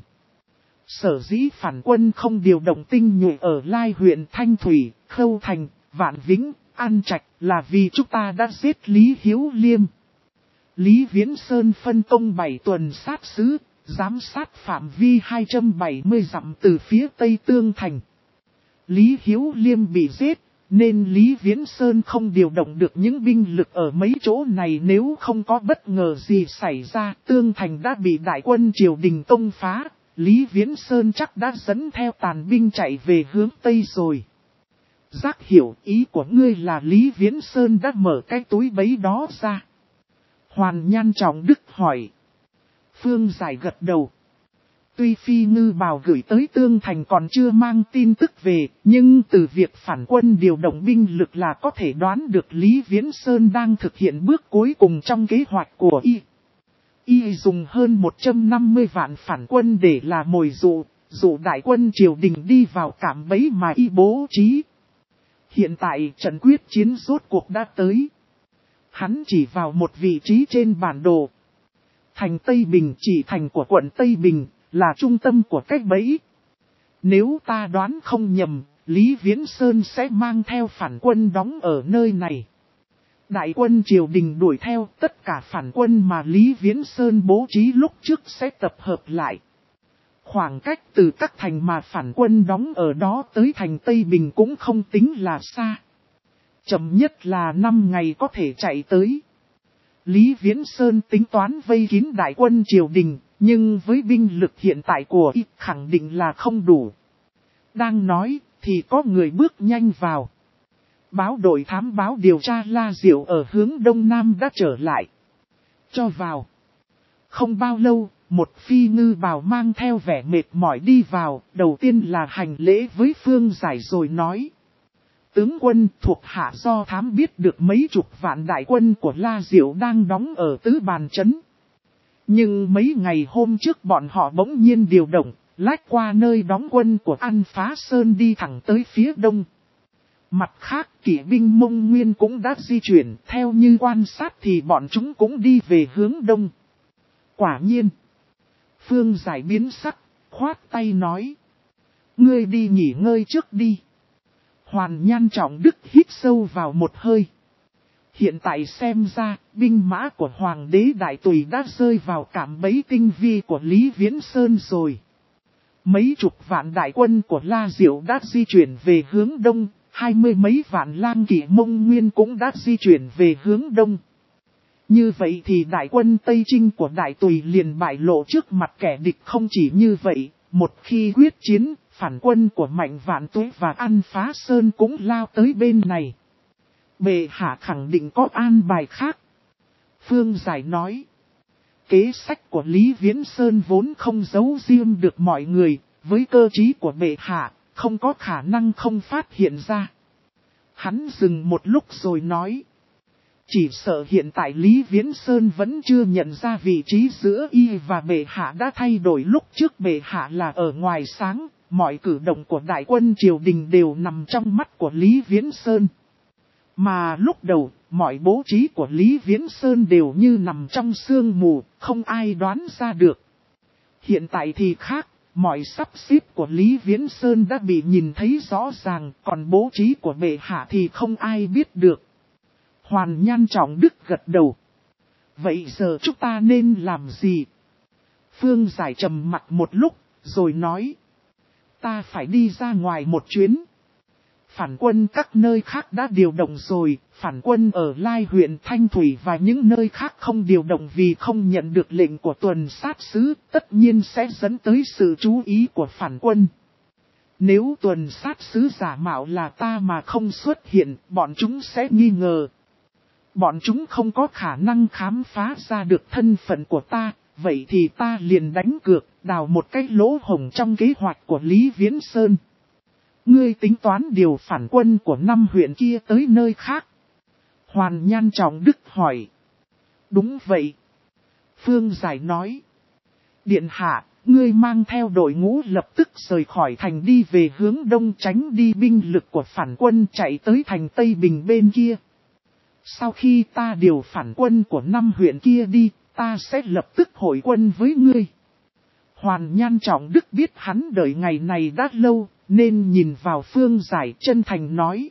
Sở dĩ phản quân không điều động tinh nhuệ ở Lai huyện Thanh Thủy, Khâu Thành, Vạn Vĩnh, An Trạch là vì chúng ta đã giết Lý Hiếu Liêm. Lý Viễn Sơn phân công 7 tuần sát sứ, giám sát phạm vi 270 dặm từ phía tây Tương Thành. Lý Hiếu Liêm bị giết, nên Lý Viễn Sơn không điều động được những binh lực ở mấy chỗ này. Nếu không có bất ngờ gì xảy ra, Tương Thành đã bị đại quân triều đình công phá, Lý Viễn Sơn chắc đã dẫn theo tàn binh chạy về hướng Tây rồi. Giác hiểu ý của ngươi là Lý Viễn Sơn đã mở cái túi bấy đó ra. Hoàn Nhan Trọng Đức hỏi. Phương Giải gật đầu. Tuy Phi Ngư Bào gửi tới Tương Thành còn chưa mang tin tức về, nhưng từ việc phản quân điều động binh lực là có thể đoán được Lý Viễn Sơn đang thực hiện bước cuối cùng trong kế hoạch của y. Y dùng hơn 150 vạn phản quân để là mồi dụ đại quân triều đình đi vào cạm bẫy mà y bố trí. Hiện tại trận quyết chiến rốt cuộc đã tới. Hắn chỉ vào một vị trí trên bản đồ. Thành Tây Bình, chỉ thành của quận Tây Bình, là trung tâm của cách bẫy. Nếu ta đoán không nhầm, Lý Viễn Sơn sẽ mang theo phản quân đóng ở nơi này. Đại quân triều đình đuổi theo, tất cả phản quân mà Lý Viễn Sơn bố trí lúc trước sẽ tập hợp lại. Khoảng cách từ các thành mà phản quân đóng ở đó tới thành Tây Bình cũng không tính là xa. Chậm nhất là 5 ngày có thể chạy tới. Lý Viễn Sơn tính toán vây kín đại quân triều đình, Nhưng với binh lực hiện tại của y khẳng định là không đủ. Đang nói, thì có người bước nhanh vào. Báo đội thám báo điều tra La Diệu ở hướng đông nam đã trở lại. Cho vào. Không bao lâu, một phi ngư bào mang theo vẻ mệt mỏi đi vào, đầu tiên là hành lễ với Phương Giải rồi nói. Tướng quân thuộc hạ do thám biết được mấy chục vạn đại quân của La Diệu đang đóng ở Tứ Bàn Trấn. Nhưng mấy ngày hôm trước bọn họ bỗng nhiên điều động, lách qua nơi đóng quân của An Phá Sơn đi thẳng tới phía đông. Mặt khác, kỵ binh Mông Nguyên cũng đã di chuyển, theo như quan sát thì bọn chúng cũng đi về hướng đông. Quả nhiên, Phương Giải biến sắc, khoát tay nói. Ngươi đi nghỉ ngơi trước đi. Hoàn Nhan Trọng Đức hít sâu vào một hơi. Hiện tại xem ra, binh mã của Hoàng đế Đại Tùy đã rơi vào cạm bẫy tinh vi của Lý Viễn Sơn rồi. Mấy chục vạn đại quân của La Diệu đã di chuyển về hướng đông, 20 mấy vạn lang kỵ Mông Nguyên cũng đã di chuyển về hướng đông. Như vậy thì đại quân Tây Trinh của Đại Tùy liền bại lộ trước mặt kẻ địch. Không chỉ như vậy, một khi quyết chiến, phản quân của Mạnh Vạn Tuế và An Phá Sơn cũng lao tới bên này. Bệ hạ khẳng định có an bài khác. Phương Giải nói. Kế sách của Lý Viễn Sơn vốn không giấu riêng được mọi người, với cơ trí của bệ hạ, không có khả năng không phát hiện ra. Hắn dừng một lúc rồi nói. Chỉ sợ hiện tại Lý Viễn Sơn vẫn chưa nhận ra vị trí giữa y và bệ hạ đã thay đổi. Lúc trước bệ hạ là ở ngoài sáng, mọi cử động của đại quân triều đình đều nằm trong mắt của Lý Viễn Sơn. Mà lúc đầu, mọi bố trí của Lý Viễn Sơn đều như nằm trong sương mù, không ai đoán ra được. Hiện tại thì khác, mọi sắp xếp của Lý Viễn Sơn đã bị nhìn thấy rõ ràng, còn bố trí của bệ hạ thì không ai biết được. Hoàn Nhan Trọng Đức gật đầu. Vậy giờ chúng ta nên làm gì? Phương Giải trầm mặt một lúc, rồi nói. Ta phải đi ra ngoài một chuyến. Phản quân các nơi khác đã điều động rồi, phản quân ở Lai huyện Thanh Thủy và những nơi khác không điều động vì không nhận được lệnh của tuần sát sứ, tất nhiên sẽ dẫn tới sự chú ý của phản quân. Nếu tuần sát sứ giả mạo là ta mà không xuất hiện, bọn chúng sẽ nghi ngờ. Bọn chúng không có khả năng khám phá ra được thân phận của ta, vậy thì ta liền đánh cược, đào một cái lỗ hổng trong kế hoạch của Lý Viễn Sơn. Ngươi tính toán điều phản quân của 5 huyện kia tới nơi khác. Hoàn Nhan Trọng Đức hỏi. Đúng vậy. Phương Giải nói. Điện hạ, ngươi mang theo đội ngũ lập tức rời khỏi thành đi về hướng đông, tránh đi binh lực của phản quân chạy tới thành Tây Bình bên kia. Sau khi ta điều phản quân của 5 huyện kia đi, ta sẽ lập tức hội quân với ngươi. Hoàn Nhan Trọng Đức biết hắn đợi ngày này đã lâu, nên nhìn vào Phương Giải chân thành nói.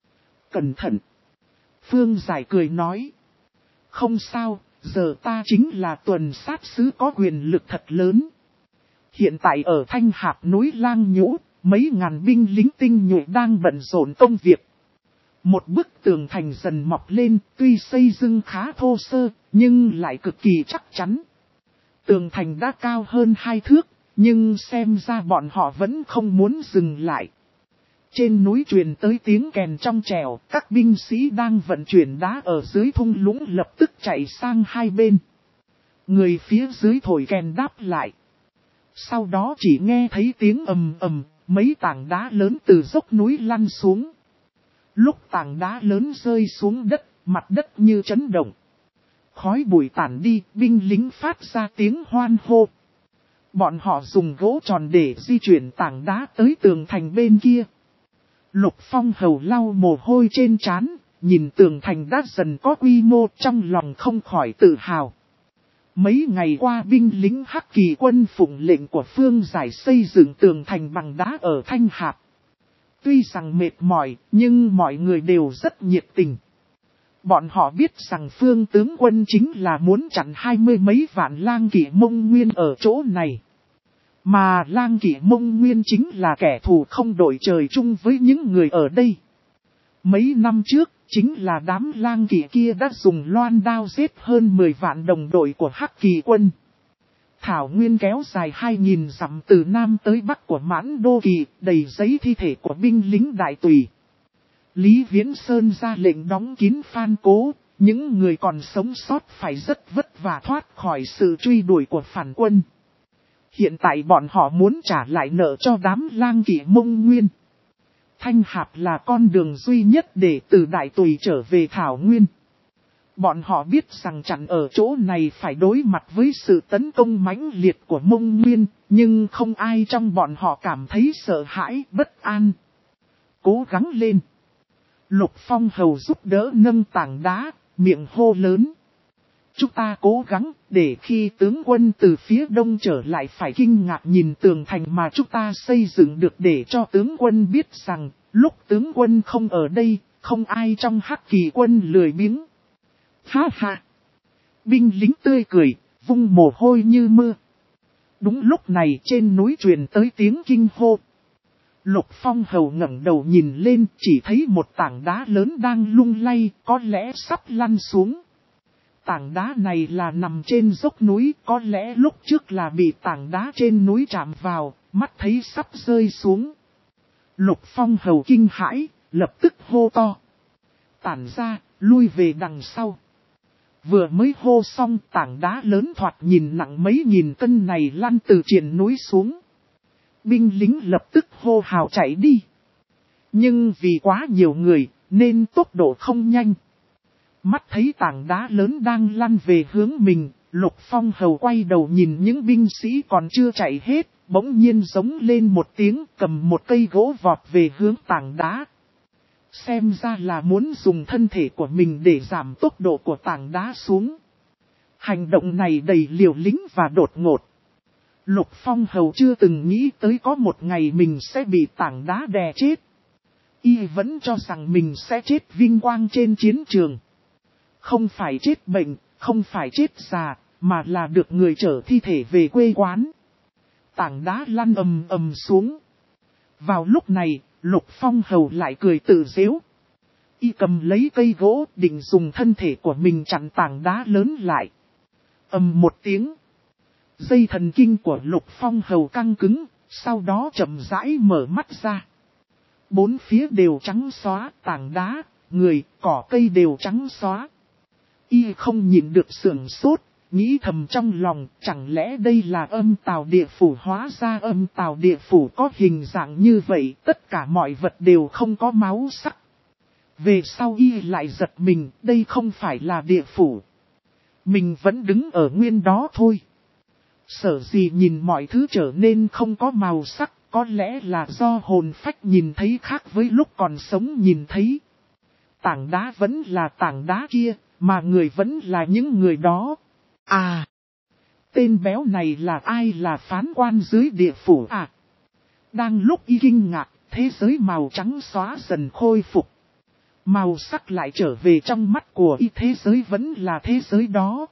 Cẩn thận. Phương Giải cười nói. Không sao, giờ ta chính là tuần sát sứ có quyền lực thật lớn. Hiện tại ở Thanh Hạp núi Lang Nhũ, mấy ngàn binh lính tinh nhuệ đang bận rộn công việc. Một bức tường thành dần mọc lên, tuy xây dựng khá thô sơ, nhưng lại cực kỳ chắc chắn. Tường thành đã cao hơn 2 thước, nhưng xem ra bọn họ vẫn không muốn dừng lại. Trên núi truyền tới tiếng kèn trong trẻo, các binh sĩ đang vận chuyển đá ở dưới thung lũng lập tức chạy sang hai bên. Người phía dưới thổi kèn đáp lại. Sau đó chỉ nghe thấy tiếng ầm ầm, mấy tảng đá lớn từ dốc núi lăn xuống. Lúc tảng đá lớn rơi xuống đất, mặt đất như chấn động. Khói bụi tản đi, binh lính phát ra tiếng hoan hô. Bọn họ dùng gỗ tròn để di chuyển tảng đá tới tường thành bên kia. Lục Phong hầu lau mồ hôi trên trán, nhìn tường thành đã dần có quy mô, trong lòng không khỏi tự hào. Mấy ngày qua binh lính Hắc Kỳ quân phụng lệnh của Phương Giải xây dựng tường thành bằng đá ở Thanh Hạp. Tuy rằng mệt mỏi, nhưng mọi người đều rất nhiệt tình. Bọn họ biết rằng Phương tướng quân chính là muốn chặn 20 mấy vạn lang kỵ Mông Nguyên ở chỗ này. Mà lang kỵ Mông Nguyên chính là kẻ thù không đội trời chung với những người ở đây. Mấy năm trước, chính là đám lang kỵ kia đã dùng loan đao giết hơn 10 vạn đồng đội của Hắc Kỳ quân. Thảo nguyên kéo dài 2.000 dặm từ Nam tới Bắc của Mãn Đô Kỳ, đầy giấy thi thể của binh lính đại tùy. Lý Viễn Sơn ra lệnh đóng kín Phan Cố, những người còn sống sót phải rất vất vả thoát khỏi sự truy đuổi của phản quân. Hiện tại bọn họ muốn trả lại nợ cho đám lang kỵ Mông Nguyên. Thanh Hạp là con đường duy nhất để từ Đại Tùy trở về Thảo Nguyên. Bọn họ biết rằng chặn ở chỗ này phải đối mặt với sự tấn công mãnh liệt của Mông Nguyên, nhưng không ai trong bọn họ cảm thấy sợ hãi, bất an. Cố gắng lên. Lục Phong Hầu giúp đỡ nâng tảng đá, miệng hô lớn. Chúng ta cố gắng, để khi tướng quân từ phía đông trở lại phải kinh ngạc nhìn tường thành mà chúng ta xây dựng được, để cho tướng quân biết rằng, lúc tướng quân không ở đây, không ai trong Hắc Kỳ quân lười biếng. Ha ha! Binh lính tươi cười, vung mồ hôi như mưa. Đúng lúc này trên núi truyền tới tiếng kinh hô. Lục Phong Hầu ngẩng đầu nhìn lên, chỉ thấy một tảng đá lớn đang lung lay, có lẽ sắp lăn xuống. Tảng đá này là nằm trên dốc núi, có lẽ lúc trước là bị tảng đá trên núi chạm vào, mắt thấy sắp rơi xuống. Lục Phong Hầu kinh hãi, lập tức hô to. Tản ra, lui về đằng sau. Vừa mới hô xong, tảng đá lớn thoạt nhìn nặng mấy nghìn cân này lăn từ triền núi xuống. Binh lính lập tức hô hào chạy đi. Nhưng vì quá nhiều người, nên tốc độ không nhanh. Mắt thấy tảng đá lớn đang lăn về hướng mình, Lục Phong Hầu quay đầu nhìn những binh sĩ còn chưa chạy hết, bỗng nhiên giống lên một tiếng, cầm một cây gỗ vọt về hướng tảng đá. Xem ra là muốn dùng thân thể của mình để giảm tốc độ của tảng đá xuống. Hành động này đầy liều lĩnh và đột ngột. Lục Phong Hầu chưa từng nghĩ tới có một ngày mình sẽ bị tảng đá đè chết. Y vẫn cho rằng mình sẽ chết vinh quang trên chiến trường. Không phải chết bệnh, không phải chết già, mà là được người chở thi thể về quê quán. Tảng đá lăn ầm ầm xuống. Vào lúc này, Lục Phong Hầu lại cười tự giễu. Y cầm lấy cây gỗ định dùng thân thể của mình chặn tảng đá lớn lại. Ầm một tiếng. Dây thần kinh của Lục Phong Hầu căng cứng, sau đó chậm rãi mở mắt ra. Bốn phía đều trắng xóa, tảng đá, người, cỏ cây đều trắng xóa. Y không nhìn được sửng sốt, nghĩ thầm trong lòng, chẳng lẽ đây là Âm Tào Địa Phủ? Hóa ra Âm Tào Địa Phủ có hình dạng như vậy, tất cả mọi vật đều không có máu sắc. Về sau Y lại giật mình, đây không phải là địa phủ. Mình vẫn đứng ở nguyên đó thôi. Sở gì nhìn mọi thứ trở nên không có màu sắc, có lẽ là do hồn phách nhìn thấy khác với lúc còn sống nhìn thấy. Tảng đá vẫn là tảng đá kia, mà người vẫn là những người đó. À! Tên béo này là ai, là phán quan dưới địa phủ à? Đang lúc Y kinh ngạc, thế giới màu trắng xóa dần khôi phục. Màu sắc lại trở về trong mắt của Y, thế giới vẫn là thế giới đó.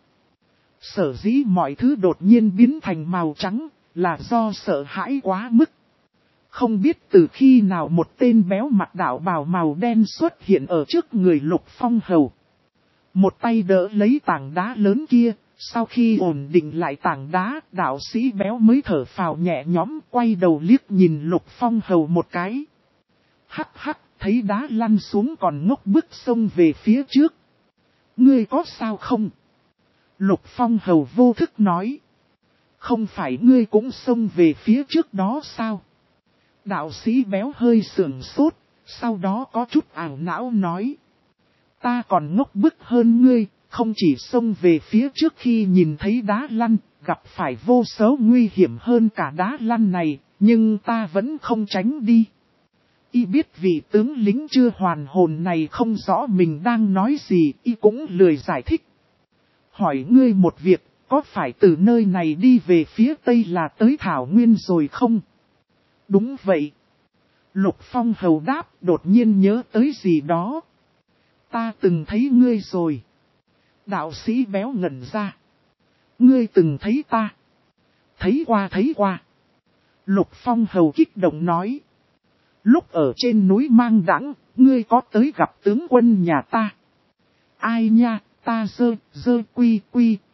Sở dĩ mọi thứ đột nhiên biến thành màu trắng, là do sợ hãi quá mức. Không biết từ khi nào một tên béo mặc đạo bào màu đen xuất hiện ở trước người Lục Phong Hầu. Một tay đỡ lấy tảng đá lớn kia, sau khi ổn định lại tảng đá, đạo sĩ béo mới thở phào nhẹ nhõm, quay đầu liếc nhìn Lục Phong Hầu một cái. Hắc hắc, thấy đá lăn xuống còn ngốc bức xông về phía trước. Ngươi có sao không? Lục Phong Hầu vô thức nói. Không phải ngươi cũng xông về phía trước đó sao? Đạo sĩ béo hơi sườn sốt, sau đó có chút ảo não nói. Ta còn ngốc bức hơn ngươi, không chỉ xông về phía trước khi nhìn thấy đá lăn, gặp phải vô số nguy hiểm hơn cả đá lăn này, nhưng ta vẫn không tránh đi. Y biết vị tướng lính chưa hoàn hồn này không rõ mình đang nói gì, Y cũng lười giải thích. Hỏi ngươi một việc, có phải từ nơi này đi về phía tây là tới Thảo Nguyên rồi không? Đúng vậy. Lục Phong Hầu đáp, đột nhiên nhớ tới gì đó. Ta từng thấy ngươi rồi. Đạo sĩ béo ngẩn ra. Ngươi từng thấy ta? Thấy qua. Lục Phong Hầu kích động nói. Lúc ở trên núi Mang Đãng, ngươi có tới gặp tướng quân nhà ta? Ai nha, ta dơ quy,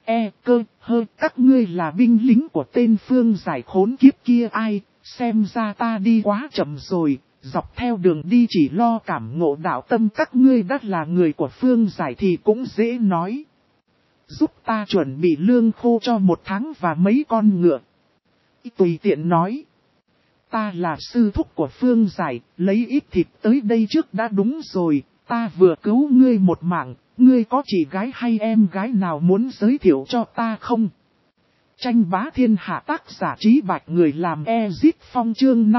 các ngươi là binh lính của tên Phương Giải khốn kiếp kia ai, xem ra ta đi quá chậm rồi, dọc theo đường đi chỉ lo cảm ngộ đạo tâm các ngươi đã là người của Phương Giải thì cũng dễ nói. Giúp ta chuẩn bị lương khô cho 1 tháng và mấy con ngựa. Tùy tiện nói. Ta là sư thúc của Phương Giải, lấy ít thịt tới đây trước đã đúng rồi, ta vừa cứu ngươi 1 mạng, ngươi có chị gái hay em gái nào muốn giới thiệu cho ta không? Tranh bá thiên hạ tác giả Trí Bạch người làm Ezit Phong chương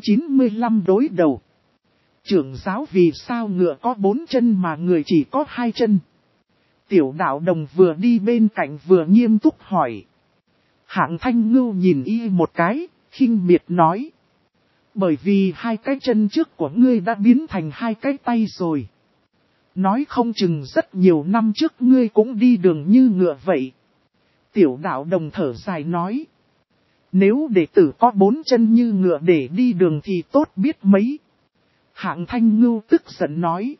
595 đối đầu. Trưởng giáo vì sao ngựa có 4 chân mà người chỉ có 2 chân? Tiểu đạo đồng vừa đi bên cạnh vừa nghiêm túc hỏi. Hạng Thanh Ngưu nhìn y một cái, khinh miệt nói. Bởi vì 2 cái chân trước của ngươi đã biến thành 2 cái tay rồi. Nói không chừng rất nhiều năm trước ngươi cũng đi đường như ngựa vậy. Tiểu đạo đồng thở dài nói. Nếu đệ tử có 4 chân như ngựa để đi đường thì tốt biết mấy. Hạng Thanh Ngưu tức giận nói.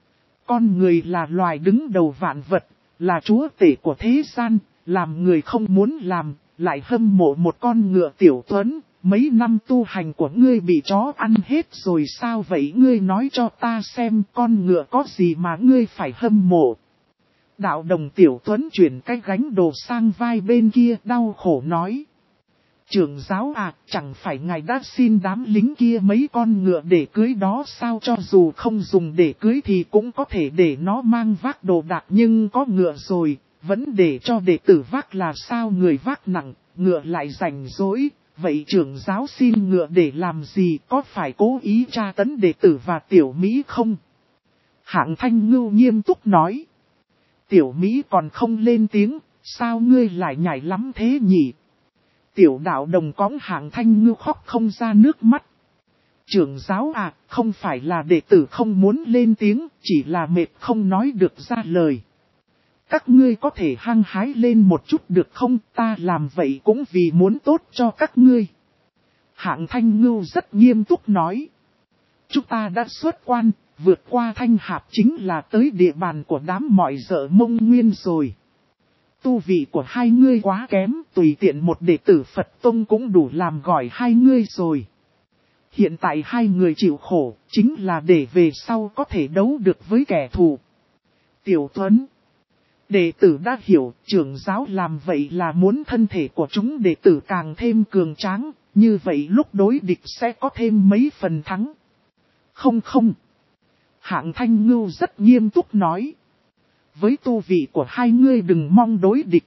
Con người là loài đứng đầu vạn vật, là chúa tể của thế gian, làm người không muốn làm, lại hâm mộ một con ngựa tiểu tuấn. Mấy năm tu hành của ngươi bị chó ăn hết rồi sao vậy ngươi nói cho ta xem con ngựa có gì mà ngươi phải hâm mộ. Đạo đồng tiểu tuấn chuyển cái gánh đồ sang vai bên kia đau khổ nói. Trưởng giáo à, chẳng phải ngài đã xin đám lính kia mấy con ngựa để cưới đó sao cho dù không dùng để cưới thì cũng có thể để nó mang vác đồ đạc nhưng có ngựa rồi, vẫn để cho đệ tử vác là sao người vác nặng, ngựa lại rảnh rỗi. Vậy trưởng giáo xin ngựa để làm gì có phải cố ý tra tấn đệ tử và tiểu Mỹ không? Hạng Thanh Ngưu nghiêm túc nói. Tiểu Mỹ còn không lên tiếng, sao ngươi lại nhảy lắm thế nhỉ? Tiểu đạo đồng cõng Hạng Thanh Ngưu khóc không ra nước mắt. Trưởng giáo à, không phải là đệ tử không muốn lên tiếng, chỉ là mệt không nói được ra lời. Các ngươi có thể hăng hái lên một chút được không, ta làm vậy cũng vì muốn tốt cho các ngươi. Hạng Thanh Ngưu rất nghiêm túc nói. Chúng ta đã xuất quan, vượt qua Thanh Hạp chính là tới địa bàn của đám mọi dợ Mông Nguyên rồi. Tu vị của hai ngươi quá kém, tùy tiện một đệ tử Phật Tông cũng đủ làm gọi hai ngươi rồi. Hiện tại hai người chịu khổ, chính là để về sau có thể đấu được với kẻ thù. Tiểu Tuấn. Đệ tử đã hiểu, trưởng giáo làm vậy là muốn thân thể của chúng đệ tử càng thêm cường tráng, như vậy lúc đối địch sẽ có thêm mấy phần thắng. Không. Hạng Thanh Ngưu rất nghiêm túc nói. Với tu vị của hai ngươi đừng mong đối địch.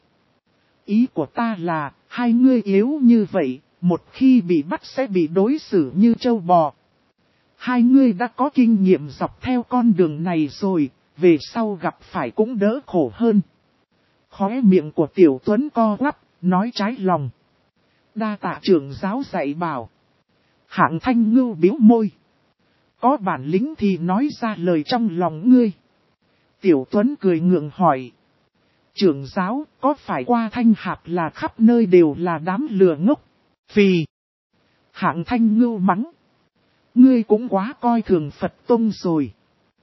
Ý của ta là, hai ngươi yếu như vậy, một khi bị bắt sẽ bị đối xử như trâu bò. Hai ngươi đã có kinh nghiệm dọc theo con đường này rồi. Về sau gặp phải cũng đỡ khổ hơn. Khóe miệng của Tiểu Tuấn co quắp, nói trái lòng. Đa tạ trưởng giáo dạy bảo. Hạng Thanh Ngưu biếu môi. Có bản lĩnh thì nói ra lời trong lòng ngươi. Tiểu Tuấn cười ngượng hỏi. Trưởng giáo, có phải qua Thanh Hạp là khắp nơi đều là đám lừa ngốc? Phì. Hạng Thanh Ngưu mắng. Ngươi cũng quá coi thường Phật Tông rồi.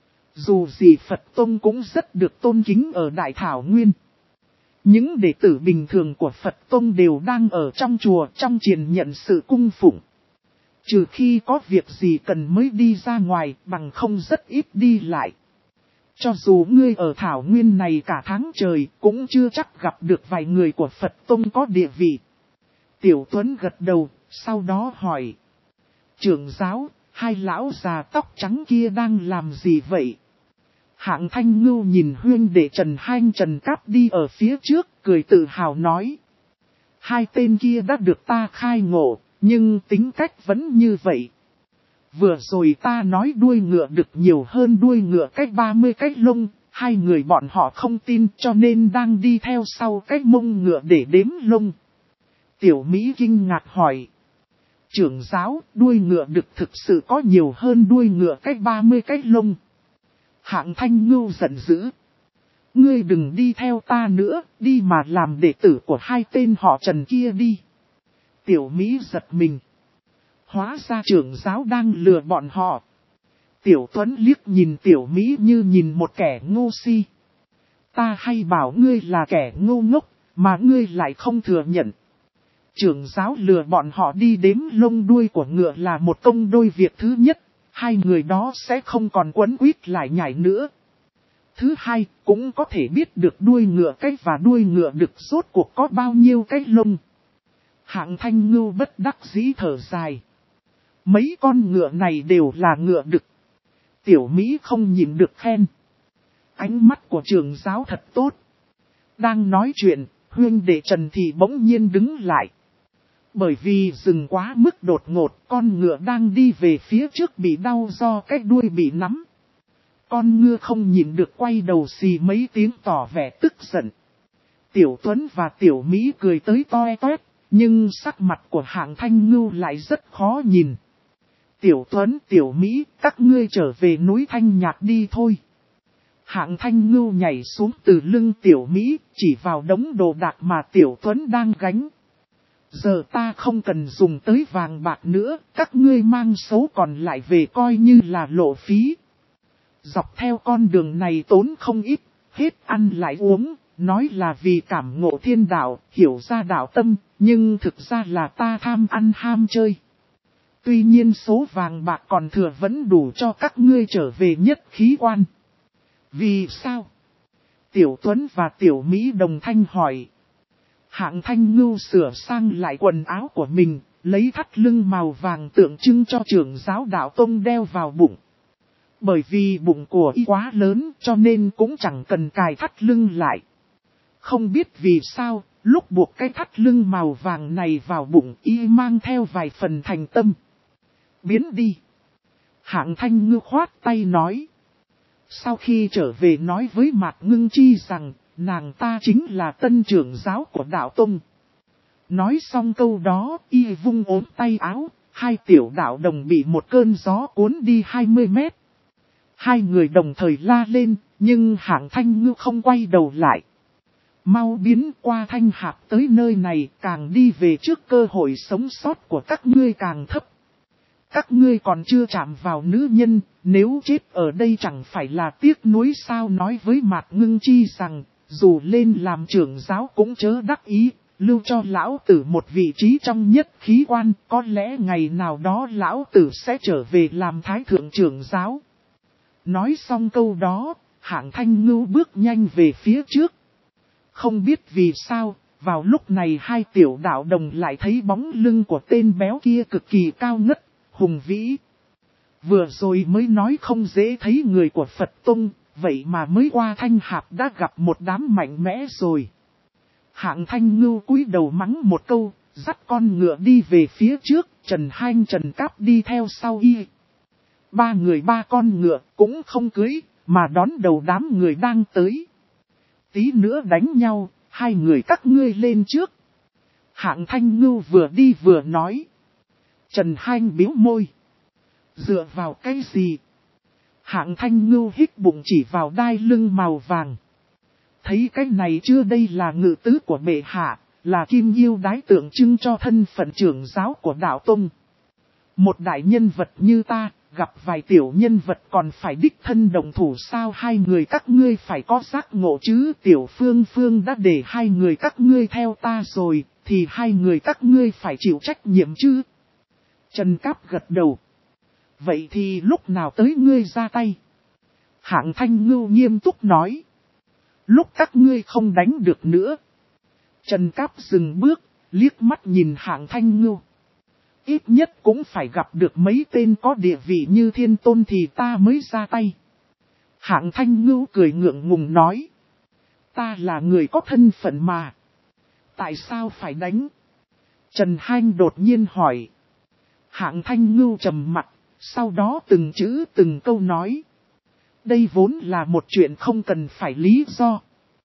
Dù gì Phật Tông cũng rất được tôn kính ở Đại Thảo Nguyên. Những đệ tử bình thường của Phật Tông đều đang ở trong chùa trong triền nhận sự cung phụng. Trừ khi có việc gì cần mới đi ra ngoài bằng không rất ít đi lại. Cho dù ngươi ở Thảo Nguyên này cả tháng trời cũng chưa chắc gặp được vài người của Phật Tông có địa vị. Tiểu Tuấn gật đầu, sau đó hỏi. Trưởng giáo, hai lão già tóc trắng kia đang làm gì vậy? Hạng Thanh Ngưu nhìn huyên đệ Trần Hanh Trần Cáp đi ở phía trước, cười tự hào nói. Hai tên kia đã được ta khai ngộ, nhưng tính cách vẫn như vậy. Vừa rồi ta nói đuôi ngựa được nhiều hơn đuôi ngựa cách 30 cái lông, hai người bọn họ không tin cho nên đang đi theo sau cái mông ngựa để đếm lông. Tiểu Mỹ kinh ngạc hỏi. Trưởng giáo, đuôi ngựa được thực sự có nhiều hơn đuôi ngựa cách 30 cái lông. Hạng Thanh Ngưu giận dữ. Ngươi đừng đi theo ta nữa, đi mà làm đệ tử của hai tên họ Trần kia đi. Tiểu Mỹ giật mình. Hóa ra trưởng giáo đang lừa bọn họ. Tiểu Tuấn liếc nhìn Tiểu Mỹ như nhìn một kẻ ngu si. Ta hay bảo ngươi là kẻ ngu ngốc, Mà ngươi lại không thừa nhận. Trưởng giáo lừa bọn họ đi đếm lông đuôi của ngựa là một công đôi việc thứ nhất, hai người đó sẽ không còn quấn quýt lại nhảy nữa. Thứ hai, cũng có thể biết được đuôi ngựa cái và đuôi ngựa đực rốt cuộc có bao nhiêu cái lông. Hạng Thanh Ngưu bất đắc dĩ thở dài. Mấy con ngựa này đều là ngựa đực. Tiểu Mỹ không nhìn được khen. Ánh mắt của trưởng giáo thật tốt. Đang nói chuyện, huynh đệ Trần thì bỗng nhiên đứng lại. Bởi vì dừng quá mức đột ngột, con ngựa đang đi về phía trước bị đau do cái đuôi bị nắm. Con ngựa không nhìn được quay đầu xì mấy tiếng tỏ vẻ tức giận. Tiểu Tuấn và Tiểu Mỹ cười tới toe toét, nhưng sắc mặt của Hạng Thanh Ngưu lại rất khó nhìn. Tiểu Tuấn, Tiểu Mỹ, các ngươi trở về núi Thanh Nhạc đi thôi. Hạng Thanh Ngưu nhảy xuống từ lưng Tiểu Mỹ, chỉ vào đống đồ đạc mà Tiểu Tuấn đang gánh. Giờ ta không cần dùng tới vàng bạc nữa, các ngươi mang số còn lại về coi như là lộ phí. Dọc theo con đường này tốn không ít, hết ăn lại uống, nói là vì cảm ngộ thiên đạo, hiểu ra đạo tâm, nhưng thực ra là ta tham ăn ham chơi. Tuy nhiên số vàng bạc còn thừa vẫn đủ cho các ngươi trở về nhất khí quan. Vì sao? Tiểu Tuấn và Tiểu Mỹ đồng thanh hỏi. Hạng Thanh Ngưu sửa sang lại quần áo của mình, lấy thắt lưng màu vàng tượng trưng cho trưởng giáo đạo tông đeo vào bụng. Bởi vì bụng của y quá lớn cho nên cũng chẳng cần cài thắt lưng lại. Không biết vì sao, lúc buộc cái thắt lưng màu vàng này vào bụng y mang theo vài phần thành tâm. Biến đi. Hạng Thanh Ngưu khoát tay nói. Sau khi trở về nói với Mạc Ngưng Chi rằng, nàng ta chính là tân trưởng giáo của đạo tông. Nói xong câu đó, y vung ốm tay áo, hai tiểu đạo đồng bị một cơn gió cuốn đi 20 mét. Hai người đồng thời la lên, nhưng Hạng Thanh Ngưu không quay đầu lại. Mau biến qua Thanh Hạp tới nơi này, càng đi về trước cơ hội sống sót của các ngươi càng thấp. Các ngươi còn chưa chạm vào nữ nhân, nếu chết ở đây chẳng phải là tiếc nuối sao. Nói với Mạc Ngưng Chi rằng, dù lên làm trưởng giáo cũng chớ đắc ý, lưu cho lão tử một vị trí trong nhất khí quan, có lẽ ngày nào đó lão tử sẽ trở về làm thái thượng trưởng giáo. Nói xong câu đó, Hạng Thanh Ngưu bước nhanh về phía trước. Không biết vì sao, vào lúc này hai tiểu đạo đồng lại thấy bóng lưng của tên béo kia cực kỳ cao ngất, hùng vĩ. Vừa rồi mới nói không dễ thấy người của Phật Tông, vậy mà mới qua Thanh Hạp đã gặp một đám mạnh mẽ rồi. Hạng Thanh Ngưu cúi đầu mắng một câu, dắt con ngựa đi về phía trước, Trần Hanh Trần Cáp đi theo sau y. Ba người ba con ngựa cũng không cưới, mà đón đầu đám người đang tới. Tí nữa đánh nhau, hai người các ngươi lên trước. Hạng Thanh Ngưu vừa đi vừa nói. Trần Hanh biếu môi. Dựa vào cái gì? Hạng Thanh Ngưu hít bụng chỉ vào đai lưng màu vàng. Thấy cái này chưa, đây là ngự tứ của bệ hạ, là kim yêu đái tượng trưng cho thân phận trưởng giáo của đạo tông. Một đại nhân vật như ta, gặp vài tiểu nhân vật còn phải đích thân đồng thủ sao? Hai người các ngươi phải có giác ngộ chứ. Tiểu Phương Phương đã để hai người các ngươi theo ta rồi, thì hai người các ngươi phải chịu trách nhiệm chứ. Trần Cáp gật đầu. Vậy thì lúc nào tới ngươi ra tay? Hạng Thanh Ngưu nghiêm túc nói. Lúc các ngươi không đánh được nữa. Trần Cáp dừng bước, liếc mắt nhìn Hạng Thanh Ngưu. Ít nhất cũng phải gặp được mấy tên có địa vị như Thiên Tôn thì ta mới ra tay. Hạng Thanh Ngưu cười ngượng ngùng nói. Ta là người có thân phận mà. Tại sao phải đánh? Trần Hanh đột nhiên hỏi. Hạng Thanh Ngưu trầm mặt, sau đó từng chữ từng câu nói. Đây vốn là một chuyện không cần phải lý do.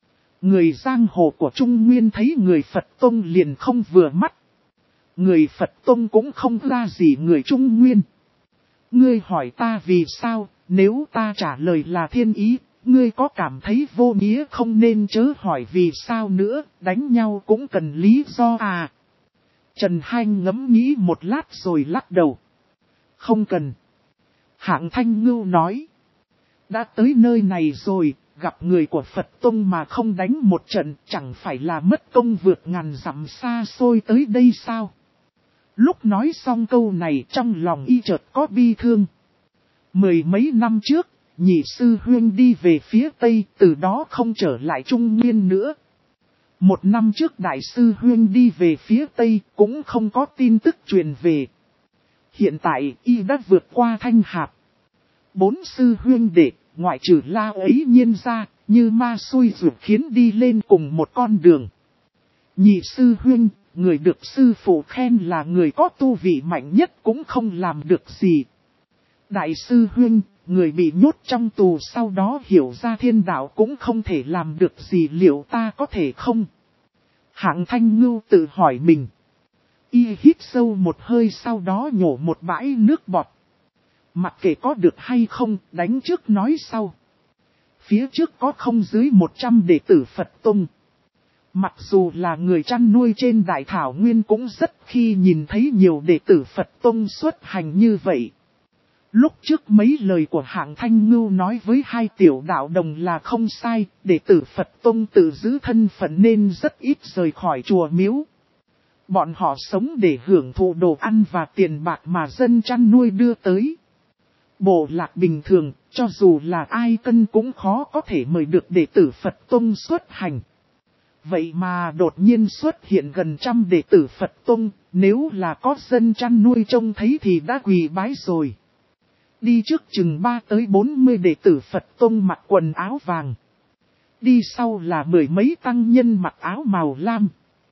Người giang hồ của Trung Nguyên thấy người Phật Tông liền không vừa mắt. Người Phật Tông cũng không ra gì người Trung Nguyên. Ngươi hỏi ta vì sao, nếu ta trả lời là thiên ý, ngươi có cảm thấy vô nghĩa không? Nên chớ hỏi vì sao nữa, đánh nhau cũng cần lý do à. Trần Hanh ngẫm nghĩ một lát rồi lắc đầu. Không cần. Hạng Thanh Ngưu nói. Đã tới nơi này rồi, gặp người của Phật Tông mà không đánh một trận chẳng phải là mất công vượt ngàn dặm xa xôi tới đây sao? Lúc nói xong câu này trong lòng y chợt có bi thương. Mười mấy năm trước, nhị sư huynh đi về phía Tây, từ đó không trở lại Trung Nguyên nữa. Một năm trước đại sư huynh đi về phía Tây cũng không có tin tức truyền về. Hiện tại y đã vượt qua Thanh Hạp. 4 sư huynh đệ, ngoại trừ La ấy nhiên ra, như ma xui ruột khiến đi lên cùng một con đường. Nhị sư huynh, người được sư phụ khen là người có tu vị mạnh nhất cũng không làm được gì. Đại sư huynh, người bị nhốt trong tù sau đó hiểu ra thiên đạo cũng không thể làm được gì, liệu ta có thể không? Hạng Thanh Ngưu tự hỏi mình. Y hít sâu một hơi sau đó nhổ một bãi nước bọt. Mặc kệ có được hay không, đánh trước nói sau. Phía trước có không dưới 100 đệ tử Phật Tông. Mặc dù là người chăn nuôi trên Đại Thảo Nguyên cũng rất khi nhìn thấy nhiều đệ tử Phật Tông xuất hành như vậy. Lúc trước mấy lời của Hạng Thanh Ngưu nói với 2 tiểu đạo đồng là không sai, đệ tử Phật Tông tự giữ thân phận nên rất ít rời khỏi chùa miếu. Bọn họ sống để hưởng thụ đồ ăn và tiền bạc mà dân chăn nuôi đưa tới. Bộ lạc bình thường, cho dù là ai cân cũng khó có thể mời được đệ tử Phật Tông xuất hành. Vậy mà đột nhiên xuất hiện gần 100 đệ tử Phật Tông, nếu là có dân chăn nuôi trông thấy thì đã quỳ bái rồi. Đi trước chừng 3 tới 40 đệ tử Phật Tông mặc quần áo vàng. Đi sau là 10 mấy tăng nhân mặc áo màu lam.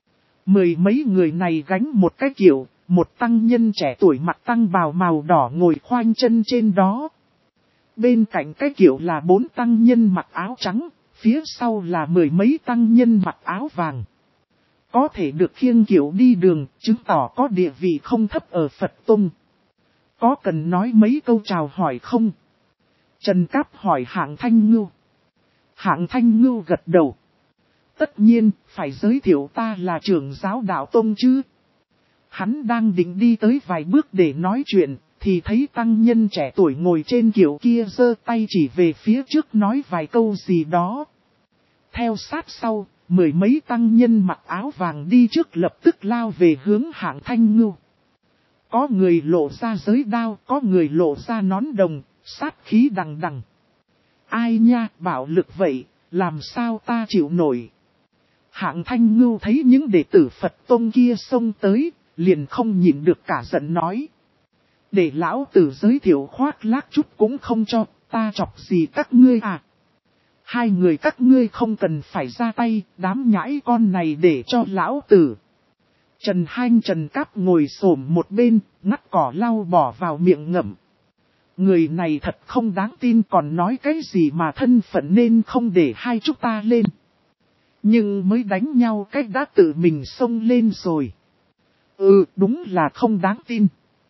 10 mấy người này gánh một cái kiệu, một tăng nhân trẻ tuổi mặc tăng bào màu đỏ ngồi khoanh chân trên đó. Bên cạnh cái kiệu là 4 tăng nhân mặc áo trắng, phía sau là 10 mấy tăng nhân mặc áo vàng. Có thể được khiêng kiệu đi đường, chứng tỏ có địa vị không thấp ở Phật Tông. Có cần nói mấy câu chào hỏi không? Trần Cáp hỏi Hạng Thanh Ngưu. Hạng Thanh Ngưu gật đầu. Tất nhiên, phải giới thiệu ta là trưởng giáo đạo tông chứ. Hắn đang định đi tới vài bước để nói chuyện, thì thấy tăng nhân trẻ tuổi ngồi trên kiệu kia giơ tay chỉ về phía trước nói vài câu gì đó. Theo sát sau, 10 mấy tăng nhân mặc áo vàng đi trước lập tức lao về hướng Hạng Thanh Ngưu. Có người lộ ra giới đao, có người lộ ra nón đồng, sát khí đằng đằng. Ai nha, bạo lực vậy, làm sao ta chịu nổi. Hạng Thanh Ngưu thấy những đệ tử Phật Tông kia xông tới, liền không nhịn được cả giận nói. Để lão tử giới thiệu khoác lác chút cũng không cho, ta chọc gì các ngươi à. 2 người các ngươi không cần phải ra tay, đám nhãi con này để cho lão tử. Trần Hanh Trần Cáp ngồi xổm một bên, ngắt cỏ lau bỏ vào miệng ngậm. Người này thật không đáng tin, còn nói cái gì mà thân phận nên không để hai chúng ta lên. Nhưng mới đánh nhau cách đã tự mình xông lên rồi. Đúng là không đáng tin.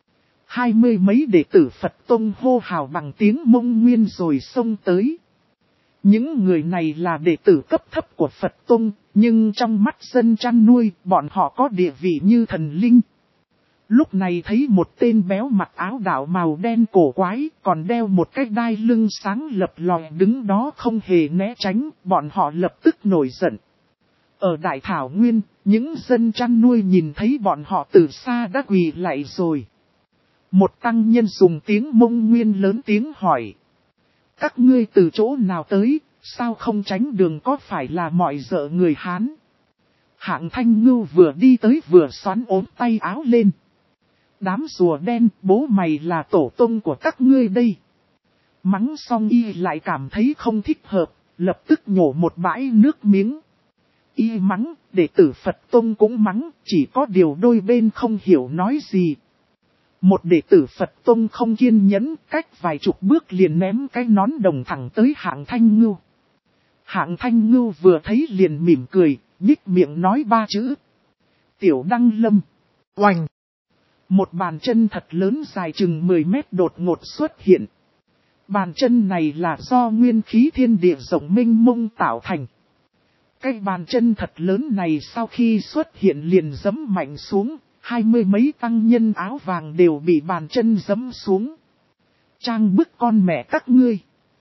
20 mấy đệ tử Phật Tông hô hào bằng tiếng Mông Nguyên rồi xông tới. Những người này là đệ tử cấp thấp của Phật Tông, nhưng trong mắt dân chăn nuôi, bọn họ có địa vị như thần linh. Lúc này thấy một tên béo mặc áo đạo màu đen cổ quái, còn đeo một cái đai lưng sáng lập lòi đứng đó không hề né tránh, bọn họ lập tức nổi giận. Ở Đại Thảo Nguyên, những dân chăn nuôi nhìn thấy bọn họ từ xa đã quỳ lại rồi. Một tăng nhân dùng tiếng Mông Nguyên lớn tiếng hỏi. Các ngươi từ chỗ nào tới, sao không tránh đường, có phải là mọi dợ người Hán? Hạng Thanh Ngưu vừa đi tới vừa xoắn ốm tay áo lên. Đám rùa đen, bố mày là tổ tông của các ngươi đây. Mắng xong y lại cảm thấy không thích hợp, lập tức nhổ một bãi nước miếng. Y mắng, đệ tử Phật Tông cũng mắng, chỉ có điều đôi bên không hiểu nói gì. Một đệ tử Phật Tông không kiên nhẫn, cách vài chục bước liền ném cái nón đồng thẳng tới Hạng Thanh Ngưu. Hạng Thanh Ngưu vừa thấy liền mỉm cười, nhích miệng nói 3 chữ. Tiểu Đăng Lâm. Oành. Một bàn chân thật lớn dài chừng 10 mét đột ngột xuất hiện. Bàn chân này là do nguyên khí thiên địa rộng mênh mông tạo thành. Cái bàn chân thật lớn này sau khi xuất hiện liền giẫm mạnh xuống, 20 mấy tăng nhân áo vàng đều bị bàn chân giẫm xuống. Trang bức con mẹ các ngươi.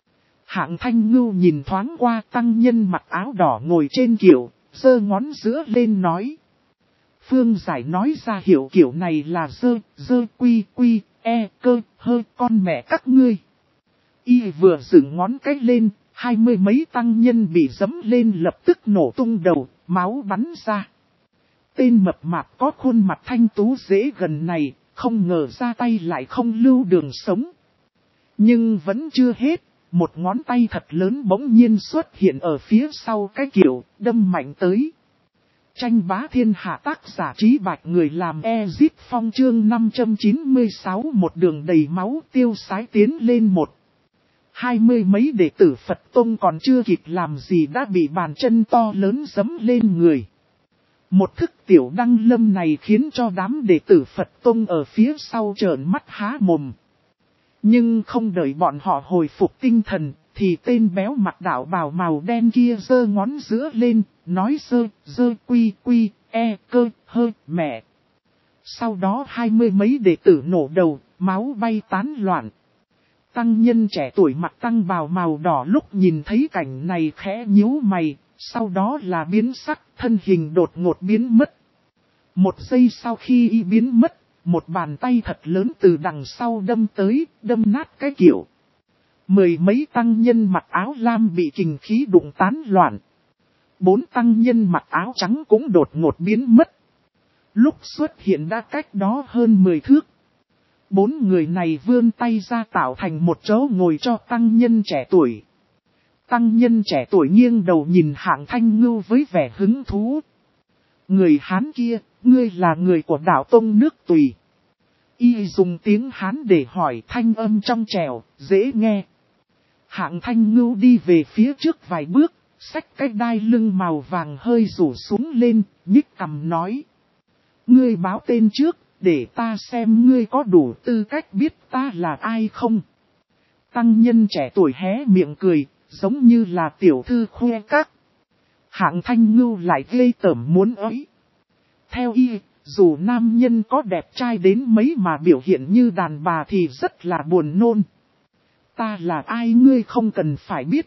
Hạng Thanh Ngưu nhìn thoáng qua tăng nhân mặc áo đỏ ngồi trên kiệu, giơ ngón giữa lên nói. Phương Giải nói ra hiệu kiểu này là dơ quy quy, cơ, hơ con mẹ các ngươi. Y vừa dựng ngón cái lên, 20 mấy tăng nhân bị giẫm lên lập tức nổ tung đầu, máu bắn ra. Tên mập mạp có khuôn mặt thanh tú dễ gần này, không ngờ ra tay lại không lưu đường sống. Nhưng vẫn chưa hết, một ngón tay thật lớn bỗng nhiên xuất hiện ở phía sau cái kiệu, đâm mạnh tới. Tranh bá thiên hạ tác giả Trí Bạch người làm Ezip Phong chương 596 một đường đầy máu tiêu sái tiến lên 20 mấy đệ tử Phật Tông còn chưa kịp làm gì đã bị bàn chân to lớn giẫm lên người. Một thức tiểu đăng lâm này khiến cho đám đệ tử Phật Tông ở phía sau trợn mắt há mồm. Nhưng không đợi bọn họ hồi phục tinh thần, thì tên béo mặt đạo bào màu đen kia giơ ngón giữa lên, nói dơ quy quy, cơ, hơ, mẹ. Sau đó 20 mấy đệ tử nổ đầu, máu bay tán loạn. Tăng nhân trẻ tuổi mặt tăng bào màu đỏ lúc nhìn thấy cảnh này khẽ nhíu mày, sau đó là biến sắc, thân hình đột ngột biến mất. Một giây sau khi y biến mất, một bàn tay thật lớn từ đằng sau đâm tới, đâm nát cái kiệu. 10 mấy tăng nhân mặc áo lam bị kình khí đụng tán loạn. 4 tăng nhân mặc áo trắng cũng đột ngột biến mất. Lúc xuất hiện đã cách đó hơn 10 thước. 4 người này vươn tay ra tạo thành một chỗ ngồi cho tăng nhân trẻ tuổi. Tăng nhân trẻ tuổi nghiêng đầu nhìn Hạng Thanh Ngưu với vẻ hứng thú. Người Hán kia, ngươi là người của đạo tông nước Tùy. Y dùng tiếng Hán để hỏi, thanh âm trong trẻo, dễ nghe. Hạng Thanh Ngưu đi về phía trước vài bước, xách cái đai lưng màu vàng hơi rủ xuống lên, nhích cằm nói. Ngươi báo tên trước, để ta xem ngươi có đủ tư cách biết ta là ai không. Tăng nhân trẻ tuổi hé miệng cười, giống như là tiểu thư khoe các. Hạng Thanh Ngưu lại ghê tởm muốn ới. Theo y, dù nam nhân có đẹp trai đến mấy mà biểu hiện như đàn bà thì rất là buồn nôn. Ta là ai ngươi không cần phải biết.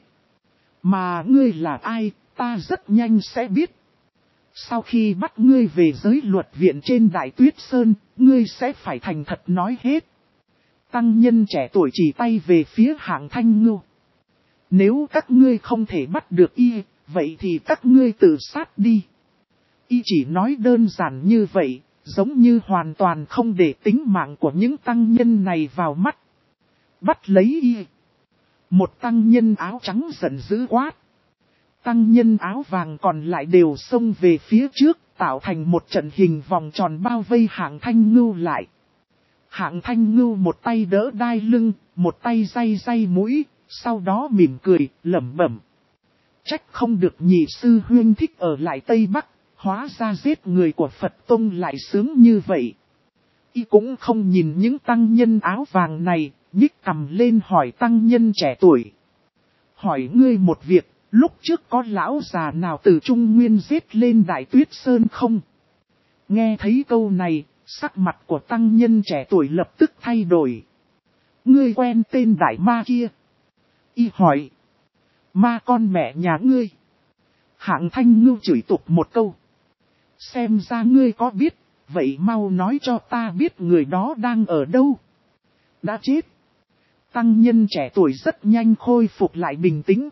Mà ngươi là ai, ta rất nhanh sẽ biết. Sau khi bắt ngươi về giới luật viện trên Đại Tuyết Sơn, ngươi sẽ phải thành thật nói hết. Tăng nhân trẻ tuổi chỉ tay về phía Hạng Thanh Ngưu. Nếu các ngươi không thể bắt được y, vậy thì các ngươi tự sát đi. Y chỉ nói đơn giản như vậy, giống như hoàn toàn không để tính mạng của những tăng nhân này vào mắt. Bắt lấy y. Một tăng nhân áo trắng giận dữ quát. Tăng nhân áo vàng còn lại đều xông về phía trước, tạo thành một trận hình vòng tròn bao vây Hạng Thanh Ngưu lại. Hạng Thanh Ngưu một tay đỡ đai lưng, một tay day mũi, sau đó mỉm cười, lẩm bẩm. Trách không được nhị sư huynh thích ở lại Tây Bắc, hóa ra giết người của Phật Tông lại sướng như vậy. Y cũng không nhìn những tăng nhân áo vàng này, nhích cằm lên hỏi tăng nhân trẻ tuổi. Hỏi ngươi một việc, lúc trước có lão già nào từ Trung Nguyên giết lên Đại Tuyết Sơn không? Nghe thấy câu này, sắc mặt của tăng nhân trẻ tuổi lập tức thay đổi. Ngươi quen tên đại ma kia? Y hỏi. Ma con mẹ nhà ngươi. Hạng Thanh Ngưu chửi tục một câu. Xem ra ngươi có biết, vậy mau nói cho ta biết người đó đang ở đâu. Đã chết. Tăng nhân trẻ tuổi rất nhanh khôi phục lại bình tĩnh.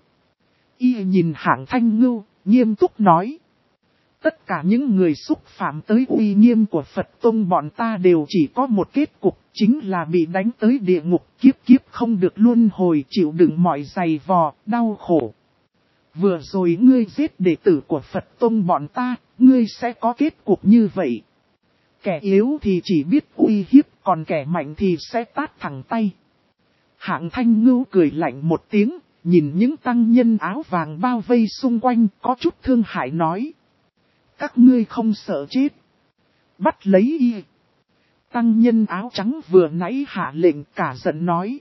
Y nhìn Hạng Thanh Ngưu, nghiêm túc nói. Tất cả những người xúc phạm tới uy nghiêm của Phật Tông bọn ta đều chỉ có một kết cục, chính là bị đánh tới địa ngục, kiếp kiếp không được luân hồi, chịu đựng mọi giày vò, đau khổ. Vừa rồi ngươi giết đệ tử của Phật Tông bọn ta, ngươi sẽ có kết cục như vậy. Kẻ yếu thì chỉ biết uy hiếp, còn kẻ mạnh thì sẽ tát thẳng tay. Hạng Thanh Ngưu cười lạnh một tiếng, nhìn những tăng nhân áo vàng bao vây xung quanh, có chút thương hại nói. Các ngươi không sợ chết. Bắt lấy y. Tăng nhân áo trắng vừa nãy hạ lệnh cả giận nói.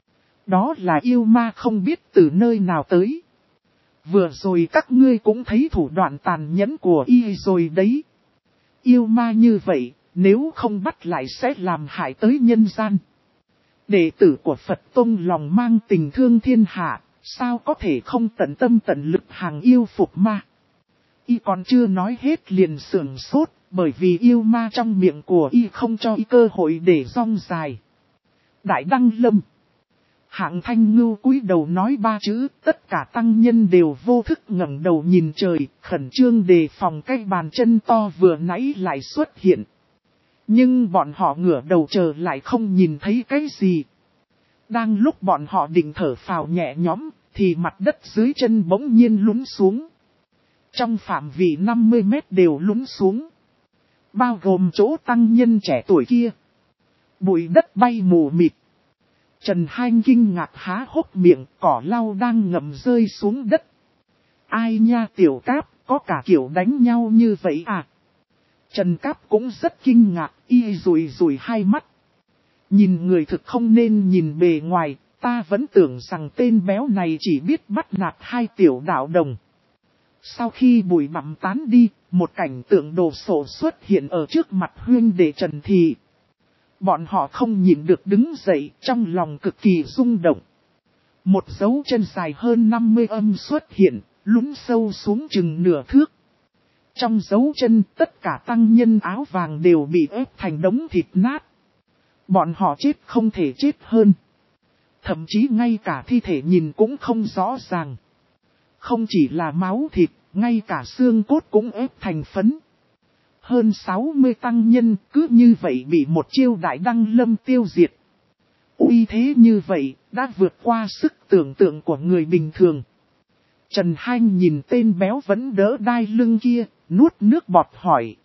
Đó là yêu ma không biết từ nơi nào tới. Vừa rồi các ngươi cũng thấy thủ đoạn tàn nhẫn của y rồi đấy. Yêu ma như vậy, nếu không bắt lại sẽ làm hại tới nhân gian. Đệ tử của Phật Tông lòng mang tình thương thiên hạ, Sao có thể không tận tâm tận lực hàng yêu phục ma. Y còn chưa nói hết liền sưởng sốt, bởi vì yêu ma trong miệng của Y không cho Y cơ hội để rong dài. Đại Đăng Lâm. Hạng Thanh Ngưu cúi đầu nói ba chữ, tất cả tăng nhân đều vô thức ngẩng đầu nhìn trời, khẩn trương đề phòng cái bàn chân to vừa nãy lại xuất hiện. Nhưng bọn họ ngửa đầu chờ lại không nhìn thấy cái gì. Đang lúc bọn họ định thở phào nhẹ nhõm, thì mặt đất dưới chân bỗng nhiên lún xuống. Trong phạm vi 50 mét đều lún xuống. Bao gồm chỗ tăng nhân trẻ tuổi kia. Bụi đất bay mù mịt. Trần Hanh kinh ngạc há hốc miệng, cỏ lau đang ngậm rơi xuống đất. Ai nha Tiểu Cáp, có cả kiểu đánh nhau như vậy à? Trần Cáp cũng rất kinh ngạc, y rùi rùi hai mắt. Nhìn người thực không nên nhìn bề ngoài, ta vẫn tưởng rằng tên béo này chỉ biết bắt nạt hai tiểu đạo đồng. Sau khi bụi bặm tán đi, một cảnh tượng đồ sộ xuất hiện ở trước mặt huynh đệ Trần Thị. Bọn họ không nhịn được đứng dậy, trong lòng cực kỳ rung động. Một dấu chân dài hơn 50 âm xuất hiện, lún sâu xuống chừng nửa thước. Trong dấu chân, tất cả tăng nhân áo vàng đều bị ép thành đống thịt nát. Bọn họ chết không thể chết hơn. Thậm chí ngay cả thi thể nhìn cũng không rõ ràng. Không chỉ là máu thịt, ngay cả xương cốt cũng ép thành phấn. Hơn 60 tăng nhân cứ như vậy bị một chiêu Đại Đăng Lâm tiêu diệt. Uy thế như vậy, đã vượt qua sức tưởng tượng của người bình thường. Trần Hanh nhìn tên béo vẫn đỡ đai lưng kia, nuốt nước bọt hỏi.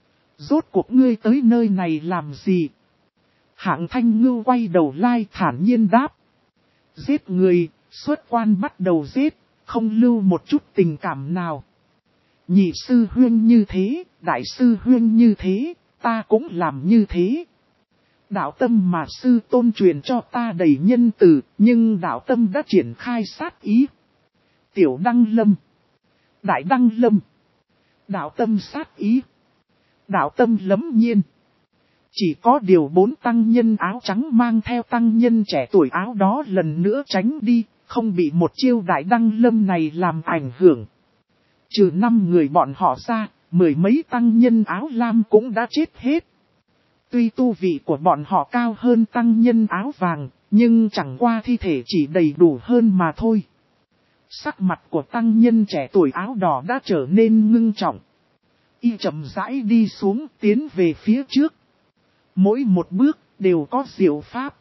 Rốt cuộc ngươi tới nơi này làm gì? Hạng Thanh Ngưu quay đầu lai thản nhiên đáp. Giết người, xuất quan bắt đầu giết, không lưu một chút tình cảm nào. Nhị sư huynh như thế, đại sư huynh như thế, ta cũng làm như thế. Đạo tâm mà sư tôn truyền cho ta đầy nhân từ, nhưng đạo tâm đã triển khai sát ý. Tiểu Đăng Lâm, Đại Đăng Lâm, đạo tâm sát ý, đạo tâm lấm nhiên. Chỉ có điều 4 tăng nhân áo trắng mang theo tăng nhân trẻ tuổi áo đó lần nữa tránh đi, không bị một chiêu Đại Đăng Lâm này làm ảnh hưởng. Trừ 5 người bọn họ ra, 10 mấy tăng nhân áo lam cũng đã chết hết. Tuy tu vị của bọn họ cao hơn tăng nhân áo vàng, nhưng chẳng qua thi thể chỉ đầy đủ hơn mà thôi. Sắc mặt của tăng nhân trẻ tuổi áo đỏ đã trở nên ngưng trọng. Y chậm rãi đi xuống tiến về phía trước. Mỗi một bước đều có diệu pháp.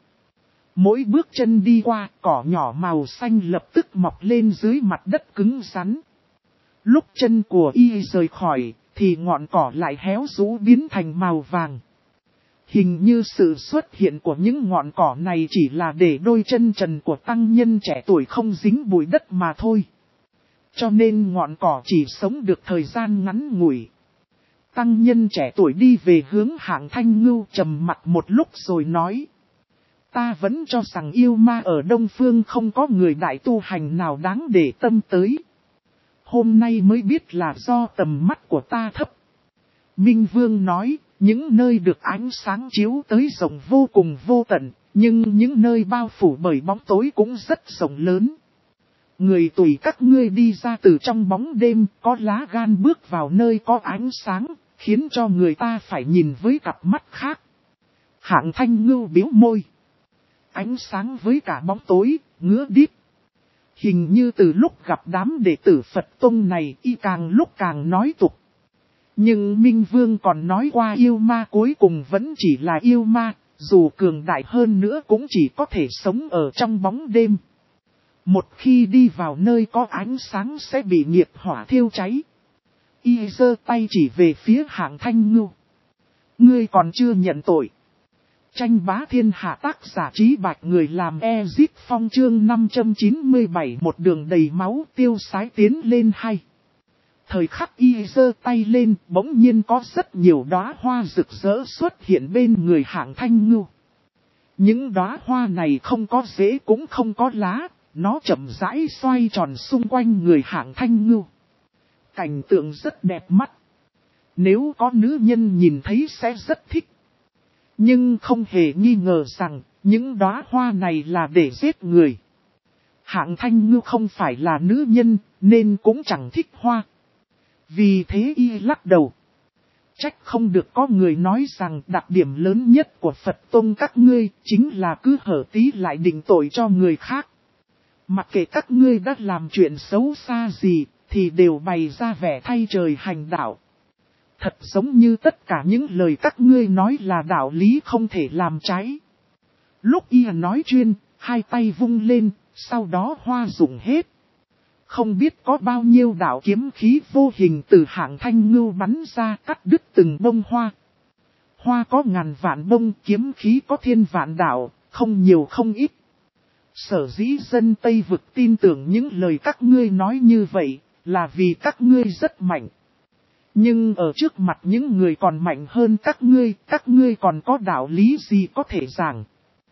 Mỗi bước chân đi qua, cỏ nhỏ màu xanh lập tức mọc lên dưới mặt đất cứng rắn. Lúc chân của y rời khỏi, thì ngọn cỏ lại héo rũ biến thành màu vàng. Hình như sự xuất hiện của những ngọn cỏ này chỉ là để đôi chân trần của tăng nhân trẻ tuổi không dính bụi đất mà thôi. Cho nên ngọn cỏ chỉ sống được thời gian ngắn ngủi. Tăng nhân trẻ tuổi đi về hướng Hạng Thanh Ngưu trầm mặt một lúc rồi nói. Ta vẫn cho rằng yêu ma ở Đông Phương không có người đại tu hành nào đáng để tâm tới. Hôm nay mới biết là do tầm mắt của ta thấp. Minh Vương nói, những nơi được ánh sáng chiếu tới rộng vô cùng vô tận, nhưng những nơi bao phủ bởi bóng tối cũng rất rộng lớn. Người tùy các ngươi đi ra từ trong bóng đêm, có lá gan bước vào nơi có ánh sáng, khiến cho người ta phải nhìn với cặp mắt khác. Hạng Thanh Ngưu biếu môi. Ánh sáng với cả bóng tối, ngứa đít. Hình như từ lúc gặp đám đệ tử Phật Tông này y càng lúc càng nói tục. Nhưng Minh Vương còn nói qua yêu ma cuối cùng vẫn chỉ là yêu ma, dù cường đại hơn nữa cũng chỉ có thể sống ở trong bóng đêm. Một khi đi vào nơi có ánh sáng sẽ bị nghiệp hỏa thiêu cháy. Y giơ tay chỉ về phía Hạng Thanh Ngưu. Ngươi còn chưa nhận tội. Tranh bá thiên hạ tác giả Trí Bạch người làm Ezit Phong chương 597 một đường đầy máu tiêu sái tiến lên hay. Thời khắc y giơ tay lên bỗng nhiên có rất nhiều đóa hoa rực rỡ xuất hiện bên người Hạng Thanh Ngưu. Những đóa hoa này không có rễ cũng không có lá, nó chậm rãi xoay tròn xung quanh người Hạng Thanh Ngưu. Cảnh tượng rất đẹp mắt. Nếu có nữ nhân nhìn thấy sẽ rất thích. Nhưng không hề nghi ngờ rằng những đóa hoa này là để giết người. Hạng Thanh Ngưu không phải là nữ nhân, nên cũng chẳng thích hoa. Vì thế y lắc đầu. Trách không được có người nói rằng đặc điểm lớn nhất của Phật tông các ngươi chính là cứ hở tí lại định tội cho người khác. Mặc kệ các ngươi đã làm chuyện xấu xa gì, thì đều bày ra vẻ thay trời hành đạo. Thật giống như tất cả những lời các ngươi nói là đạo lý không thể làm trái. Lúc y nói chuyên, hai tay vung lên, sau đó hoa dụng hết. Không biết có bao nhiêu đạo kiếm khí vô hình từ Hạng Thanh Ngưu bắn ra cắt đứt từng bông hoa. Hoa có ngàn vạn bông, kiếm khí có thiên vạn đạo, không nhiều không ít. Sở dĩ dân Tây Vực tin tưởng những lời các ngươi nói như vậy, là vì các ngươi rất mạnh. Nhưng ở trước mặt những người còn mạnh hơn các ngươi còn có đạo lý gì có thể giảng.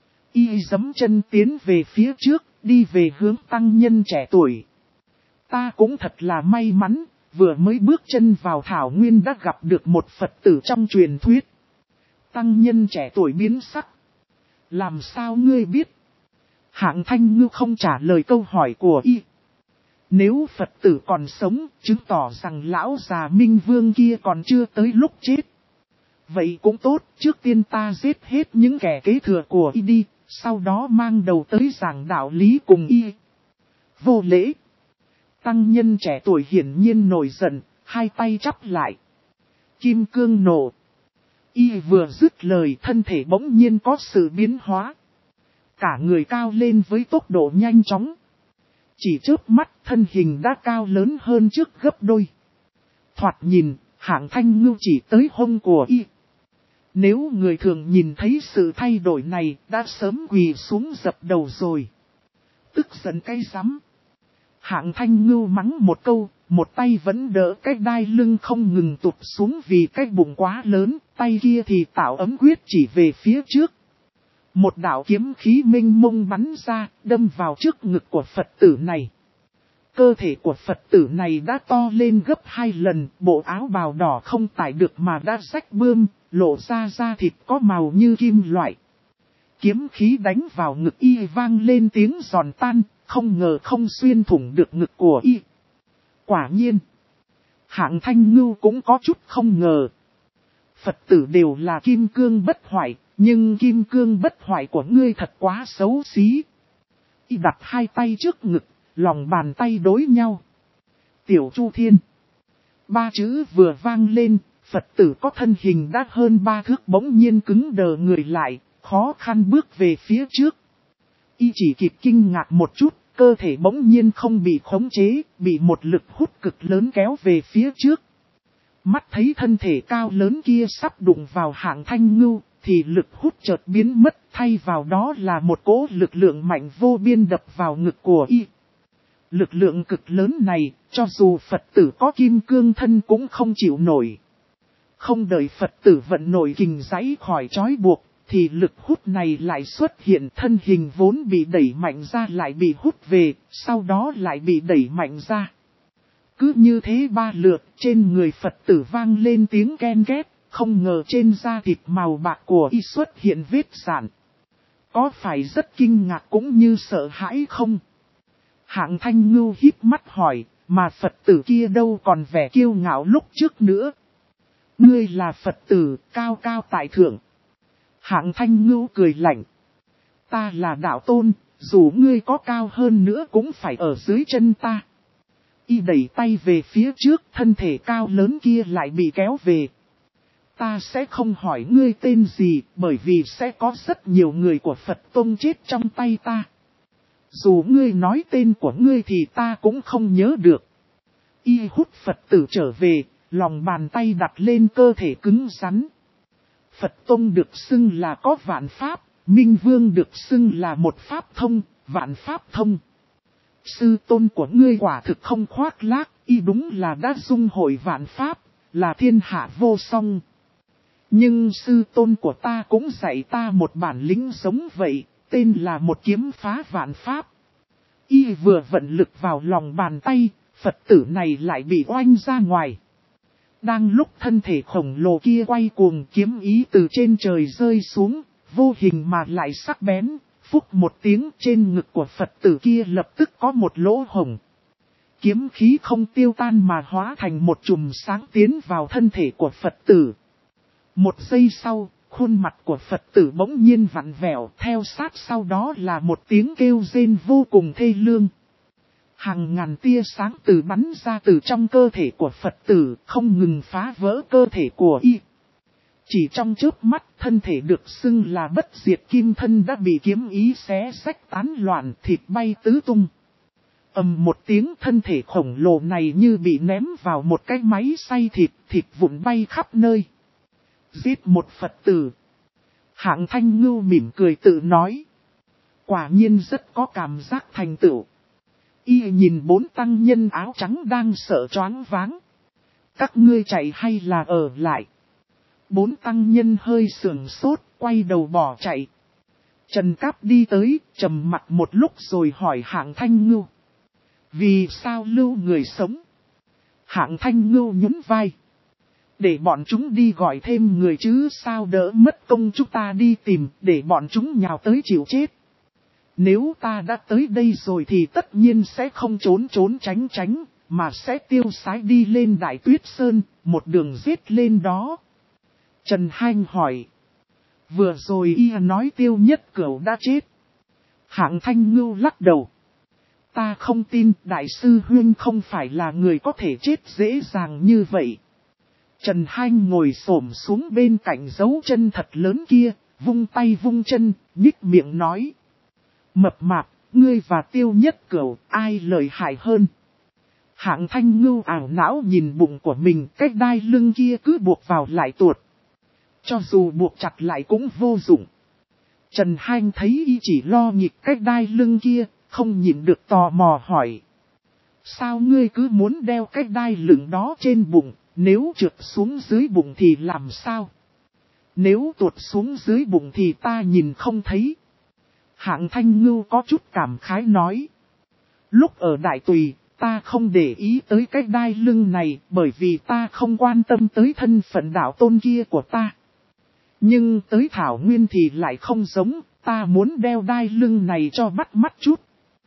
Y giẫm chân tiến về phía trước, đi về hướng tăng nhân trẻ tuổi. Ta cũng thật là may mắn, vừa mới bước chân vào Thảo Nguyên đã gặp được một Phật tử trong truyền thuyết. Tăng nhân trẻ tuổi biến sắc. Làm sao ngươi biết? Hạng Thanh Ngưu không trả lời câu hỏi của y. Nếu Phật tử còn sống, chứng tỏ rằng lão già Minh Vương kia còn chưa tới lúc chết. Vậy cũng tốt, trước tiên ta giết hết những kẻ kế thừa của y đi, sau đó mang đầu tới giảng đạo lý cùng y. Vô lễ. Tăng nhân trẻ tuổi hiển nhiên nổi giận, hai tay chắp lại. Kim cương nổ. Y vừa dứt lời, thân thể bỗng nhiên có sự biến hóa. Cả người cao lên với tốc độ nhanh chóng. Chỉ chớp mắt thân hình đã cao lớn hơn trước gấp đôi. Thoạt nhìn, Hạng Thanh Ngưu chỉ tới hông của y. Nếu người thường nhìn thấy sự thay đổi này đã sớm quỳ xuống dập đầu rồi. Tức giận cay rắm. Hạng Thanh Ngưu mắng một câu, một tay vẫn đỡ cái đai lưng không ngừng tụt xuống vì cái bụng quá lớn, tay kia thì tạo ấm quyết chỉ về phía trước. Một đạo kiếm khí minh mông bắn ra, đâm vào trước ngực của Phật tử này. Cơ thể của Phật tử này đã to lên gấp 2 lần, bộ áo bào đỏ không tải được mà đã rách bươm, lộ ra da thịt có màu như kim loại. Kiếm khí đánh vào ngực y vang lên tiếng giòn tan, không ngờ không xuyên thủng được ngực của y. Quả nhiên, Hạng Thanh Ngưu cũng có chút không ngờ. Phật tử đều là kim cương bất hoại, nhưng kim cương bất hoại của ngươi thật quá xấu xí. Y đặt hai tay trước ngực, lòng bàn tay đối nhau. Tiểu Chu Thiên. 3 chữ vừa vang lên, Phật tử có thân hình đã hơn 3 thước bỗng nhiên cứng đờ người lại, khó khăn bước về phía trước. Y chỉ kịp kinh ngạc một chút, cơ thể bỗng nhiên không bị khống chế, bị một lực hút cực lớn kéo về phía trước. Mắt thấy thân thể cao lớn kia sắp đụng vào Hạng Thanh Ngưu, thì lực hút chợt biến mất, thay vào đó là một cỗ lực lượng mạnh vô biên đập vào ngực của y. Lực lượng cực lớn này, cho dù Phật tử có kim cương thân cũng không chịu nổi. Không đợi Phật tử vận nổi kình giãy khỏi trói buộc, thì lực hút này lại xuất hiện, thân hình vốn bị đẩy mạnh ra lại bị hút về, sau đó lại bị đẩy mạnh ra. Cứ như thế 3 lượt, trên người Phật tử vang lên tiếng ken két, không ngờ trên da thịt màu bạc của y xuất hiện vết rạn. Có phải rất kinh ngạc cũng như sợ hãi không? Hạng Thanh Ngưu híp mắt hỏi, mà Phật tử kia đâu còn vẻ kiêu ngạo lúc trước nữa. Ngươi là Phật tử, cao cao tại thượng. Hạng Thanh Ngưu cười lạnh. Ta là đạo tôn, dù ngươi có cao hơn nữa cũng phải ở dưới chân ta. Y đẩy tay về phía trước, thân thể cao lớn kia lại bị kéo về. Ta sẽ không hỏi ngươi tên gì, bởi vì sẽ có rất nhiều người của Phật Tông chết trong tay ta. Dù ngươi nói tên của ngươi thì ta cũng không nhớ được. Y hút Phật tử trở về, lòng bàn tay đặt lên cơ thể cứng rắn. Phật Tông được xưng là có vạn pháp, Minh Vương được xưng là một pháp thông, vạn pháp thông. Sư tôn của ngươi quả thực không khoác lác, y đúng là đã dung hội vạn pháp, là thiên hạ vô song. Nhưng sư tôn của ta cũng dạy ta một bản lĩnh giống vậy, tên là một kiếm phá vạn pháp. Y vừa vận lực vào lòng bàn tay, Phật tử này lại bị oanh ra ngoài. Đang lúc thân thể khổng lồ kia quay cuồng, kiếm ý từ trên trời rơi xuống, vô hình mà lại sắc bén, Phúc một tiếng, trên ngực của Phật tử kia lập tức có một lỗ hổng. Kiếm khí không tiêu tan mà hóa thành một chùm sáng tiến vào thân thể của Phật tử. Một giây sau, khuôn mặt của Phật tử bỗng nhiên vặn vẹo, theo sát sau đó là một tiếng kêu rên vô cùng thê lương. Hàng ngàn tia sáng từ bắn ra từ trong cơ thể của Phật tử, không ngừng phá vỡ cơ thể của y. Chỉ trong chớp mắt, thân thể được xưng là bất diệt kim thân đã bị kiếm ý xé rách tán loạn, thịt bay tứ tung. Ầm một tiếng, thân thể khổng lồ này như bị ném vào một cái máy xay thịt, thịt vụn bay khắp nơi. Giết một Phật tử. Hạng Thanh Ngưu mỉm cười tự nói. Quả nhiên rất có cảm giác thành tựu. Y nhìn 4 tăng nhân áo trắng đang sợ choáng váng. Các ngươi chạy hay là ở lại? 4 tăng nhân hơi sườn sốt, quay đầu bỏ chạy. Trần Cáp đi tới, trầm mặt một lúc rồi hỏi Hạng Thanh Ngưu. Vì sao lưu người sống? Hạng Thanh Ngưu nhún vai. Để bọn chúng đi gọi thêm người chứ sao đỡ mất công chúng ta đi tìm, để bọn chúng nhào tới chịu chết. Nếu ta đã tới đây rồi thì tất nhiên sẽ không trốn tránh tránh, mà sẽ tiêu sái đi lên Đại Tuyết Sơn, một đường giết lên đó. Trần Hanh hỏi. Vừa rồi y nói Tiêu Nhất Cửu đã chết. Hạng Thanh Ngưu lắc đầu. Ta không tin Đại sư Huynh không phải là người có thể chết dễ dàng như vậy. Trần Hanh ngồi xổm xuống bên cạnh dấu chân thật lớn kia, vung tay vung chân, nhích miệng nói. Mập mạp, ngươi và Tiêu Nhất Cửu, ai lợi hại hơn? Hạng Thanh Ngưu ảo não nhìn bụng của mình, cái đai lưng kia cứ buộc vào lại tuột. Cho dù buộc chặt lại cũng vô dụng. Trần Hanh thấy y chỉ lo nhịp cái đai lưng kia, không nhịn được tò mò hỏi. Sao ngươi cứ muốn đeo cái đai lưng đó trên bụng, nếu trượt xuống dưới bụng thì làm sao? Nếu tuột xuống dưới bụng thì ta nhìn không thấy. Hạng Thanh Ngưu có chút cảm khái nói. Lúc ở Đại Tùy, ta không để ý tới cái đai lưng này bởi vì ta không quan tâm tới thân phận đạo tôn kia của ta. Nhưng tới Thảo Nguyên thì lại không giống, ta muốn đeo đai lưng này cho bắt mắt chút.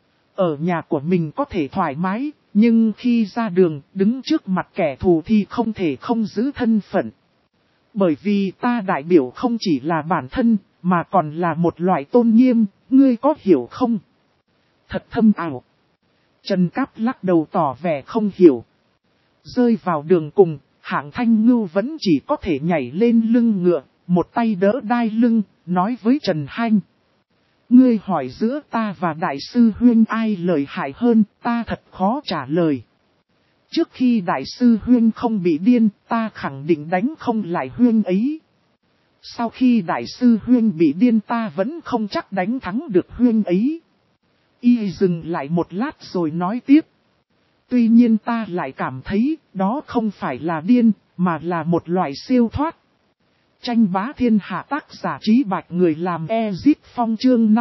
Ở nhà của mình có thể thoải mái, nhưng khi ra đường, đứng trước mặt kẻ thù thì không thể không giữ thân phận. Bởi vì ta đại biểu không chỉ là bản thân, mà còn là một loại tôn nghiêm, ngươi có hiểu không? Thật thâm ảo. Trần Cáp lắc đầu tỏ vẻ không hiểu. Rơi vào đường cùng, Hạng Thanh Ngưu vẫn chỉ có thể nhảy lên lưng ngựa, một tay đỡ đai lưng, nói với Trần Hanh. Ngươi hỏi giữa ta và Đại sư Huynh ai lợi hại hơn, ta thật khó trả lời. Trước khi Đại sư Huynh không bị điên, ta khẳng định đánh không lại Huynh ấy. Sau khi Đại sư Huynh bị điên ta vẫn không chắc đánh thắng được Huynh ấy. Y dừng lại một lát rồi nói tiếp. Tuy nhiên ta lại cảm thấy đó không phải là điên, mà là một loại siêu thoát. Tranh bá thiên hạ tác giả Trí Bạch người làm Ezip Phong chương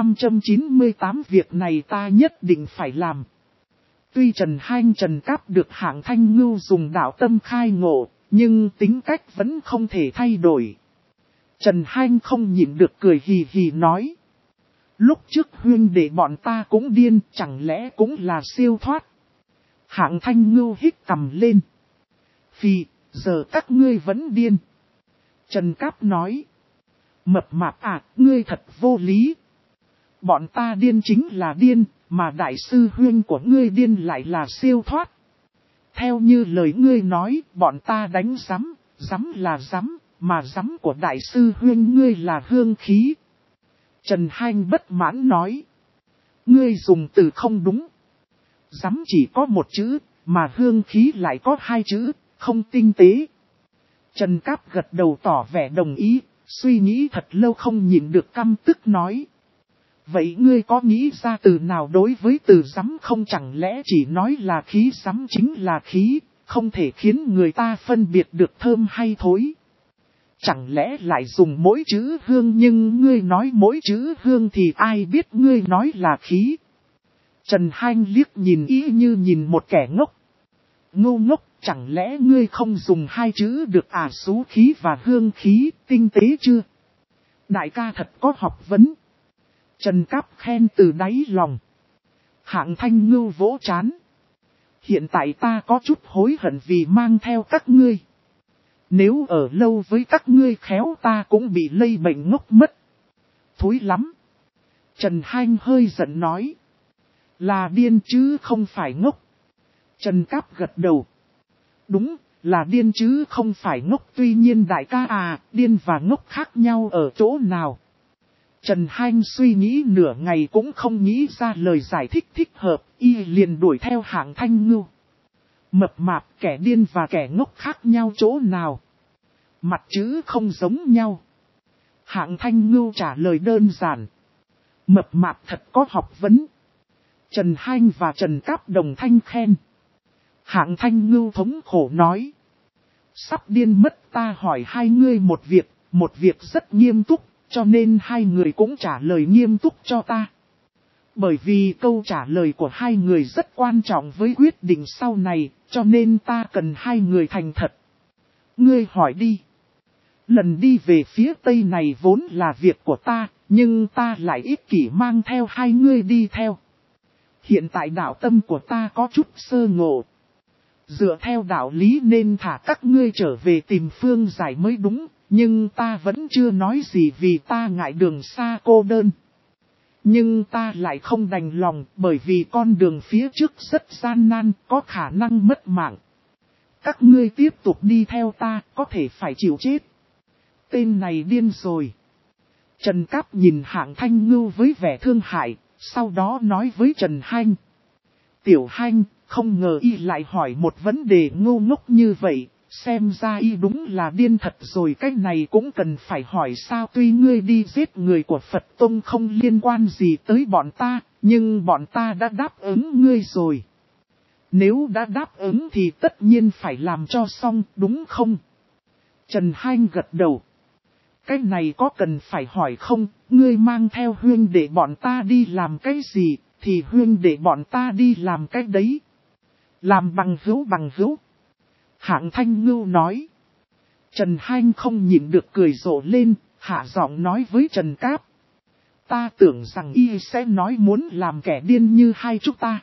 598 việc này ta nhất định phải làm. Tuy Trần Hanh Trần Cáp được Hạng Thanh Ngưu dùng đạo tâm khai ngộ, nhưng tính cách vẫn không thể thay đổi. Trần Hanh không nhịn được cười hì hì nói. Lúc trước huynh đệ bọn ta cũng điên, chẳng lẽ cũng là siêu thoát. Hạng Thanh Ngưu hít cằm lên. Phì, giờ các ngươi vẫn điên. Trần Cáp nói. Mập mạp à, ngươi thật vô lý. Bọn ta điên chính là điên, mà đại sư huynh của ngươi điên lại là siêu thoát. Theo như lời ngươi nói, bọn ta đánh rắm, rắm là rắm, mà rắm của đại sư huynh ngươi là hương khí. Trần Hanh bất mãn nói. Ngươi dùng từ không đúng. Rắm chỉ có một chữ, mà hương khí lại có 2 chữ, không tinh tế. Trần Cáp gật đầu tỏ vẻ đồng ý, suy nghĩ thật lâu không nhịn được căm tức nói. Vậy ngươi có nghĩ ra từ nào đối với từ rắm không, chẳng lẽ chỉ nói là khí rắm chính là khí, không thể khiến người ta phân biệt được thơm hay thối. Chẳng lẽ lại dùng mỗi chữ hương, nhưng ngươi nói mỗi chữ hương thì ai biết ngươi nói là khí. Trần Hanh liếc nhìn y như nhìn một kẻ ngốc. Ngu ngốc, chẳng lẽ ngươi không dùng 2 chữ được à, xú khí và hương khí, tinh tế chưa? Đại ca thật có học vấn. Trần Cáp khen từ đáy lòng. Hạng Thanh Ngưu vỗ trán. Hiện tại ta có chút hối hận vì mang theo các ngươi. Nếu ở lâu với các ngươi khéo ta cũng bị lây bệnh ngốc mất. Thối lắm. Trần Hanh hơi giận nói. Là điên chứ không phải ngốc. Trần Cáp gật đầu. Đúng, là điên chứ không phải ngốc. Tuy nhiên đại ca à, điên và ngốc khác nhau ở chỗ nào? Trần Hanh suy nghĩ nửa ngày cũng không nghĩ ra lời giải thích thích hợp, y liền đuổi theo Hạng Thanh Ngưu. Mập mạp, kẻ điên và kẻ ngốc khác nhau chỗ nào? Mặt chữ không giống nhau. Hạng Thanh Ngưu trả lời đơn giản. Mập mạp thật có học vấn. Trần Hanh và Trần Cáp đồng thanh khen. Hạng Thanh Ngưu thống khổ nói. Sắp điên mất, ta hỏi hai ngươi một việc rất nghiêm túc, cho nên hai người cũng trả lời nghiêm túc cho ta. Bởi vì câu trả lời của hai người rất quan trọng với quyết định sau này, cho nên ta cần hai người thành thật. Ngươi hỏi đi. Lần đi về phía tây này vốn là việc của ta, nhưng ta lại ích kỷ mang theo hai ngươi đi theo. Hiện tại đạo tâm của ta có chút sơ ngộ. Dựa theo đạo lý nên thả các ngươi trở về tìm Phương Giải mới đúng, nhưng ta vẫn chưa nói gì vì ta ngại đường xa cô đơn. Nhưng ta lại không đành lòng bởi vì con đường phía trước rất gian nan, có khả năng mất mạng. Các ngươi tiếp tục đi theo ta, có thể phải chịu chết. Tên này điên rồi. Trần Cáp nhìn Hạng Thanh Ngưu với vẻ thương hại, sau đó nói với Trần Hanh. Tiểu Hanh, không ngờ y lại hỏi một vấn đề ngu ngốc như vậy, xem ra y đúng là điên thật rồi. Cái này cũng cần phải hỏi sao, tuy ngươi đi giết người của Phật Tông không liên quan gì tới bọn ta, nhưng bọn ta đã đáp ứng ngươi rồi. Nếu đã đáp ứng thì tất nhiên phải làm cho xong, đúng không? Trần Hanh gật đầu. Cái này có cần phải hỏi không, ngươi mang theo huynh để bọn ta đi làm cái gì, thì huynh để bọn ta đi làm cái đấy. Làm bằng hữu. Hạng Thanh Ngưu nói. Trần Hanh không nhịn được cười rộ lên, hạ giọng nói với Trần Cáp. Ta tưởng rằng y sẽ nói muốn làm kẻ điên như hai chúng ta.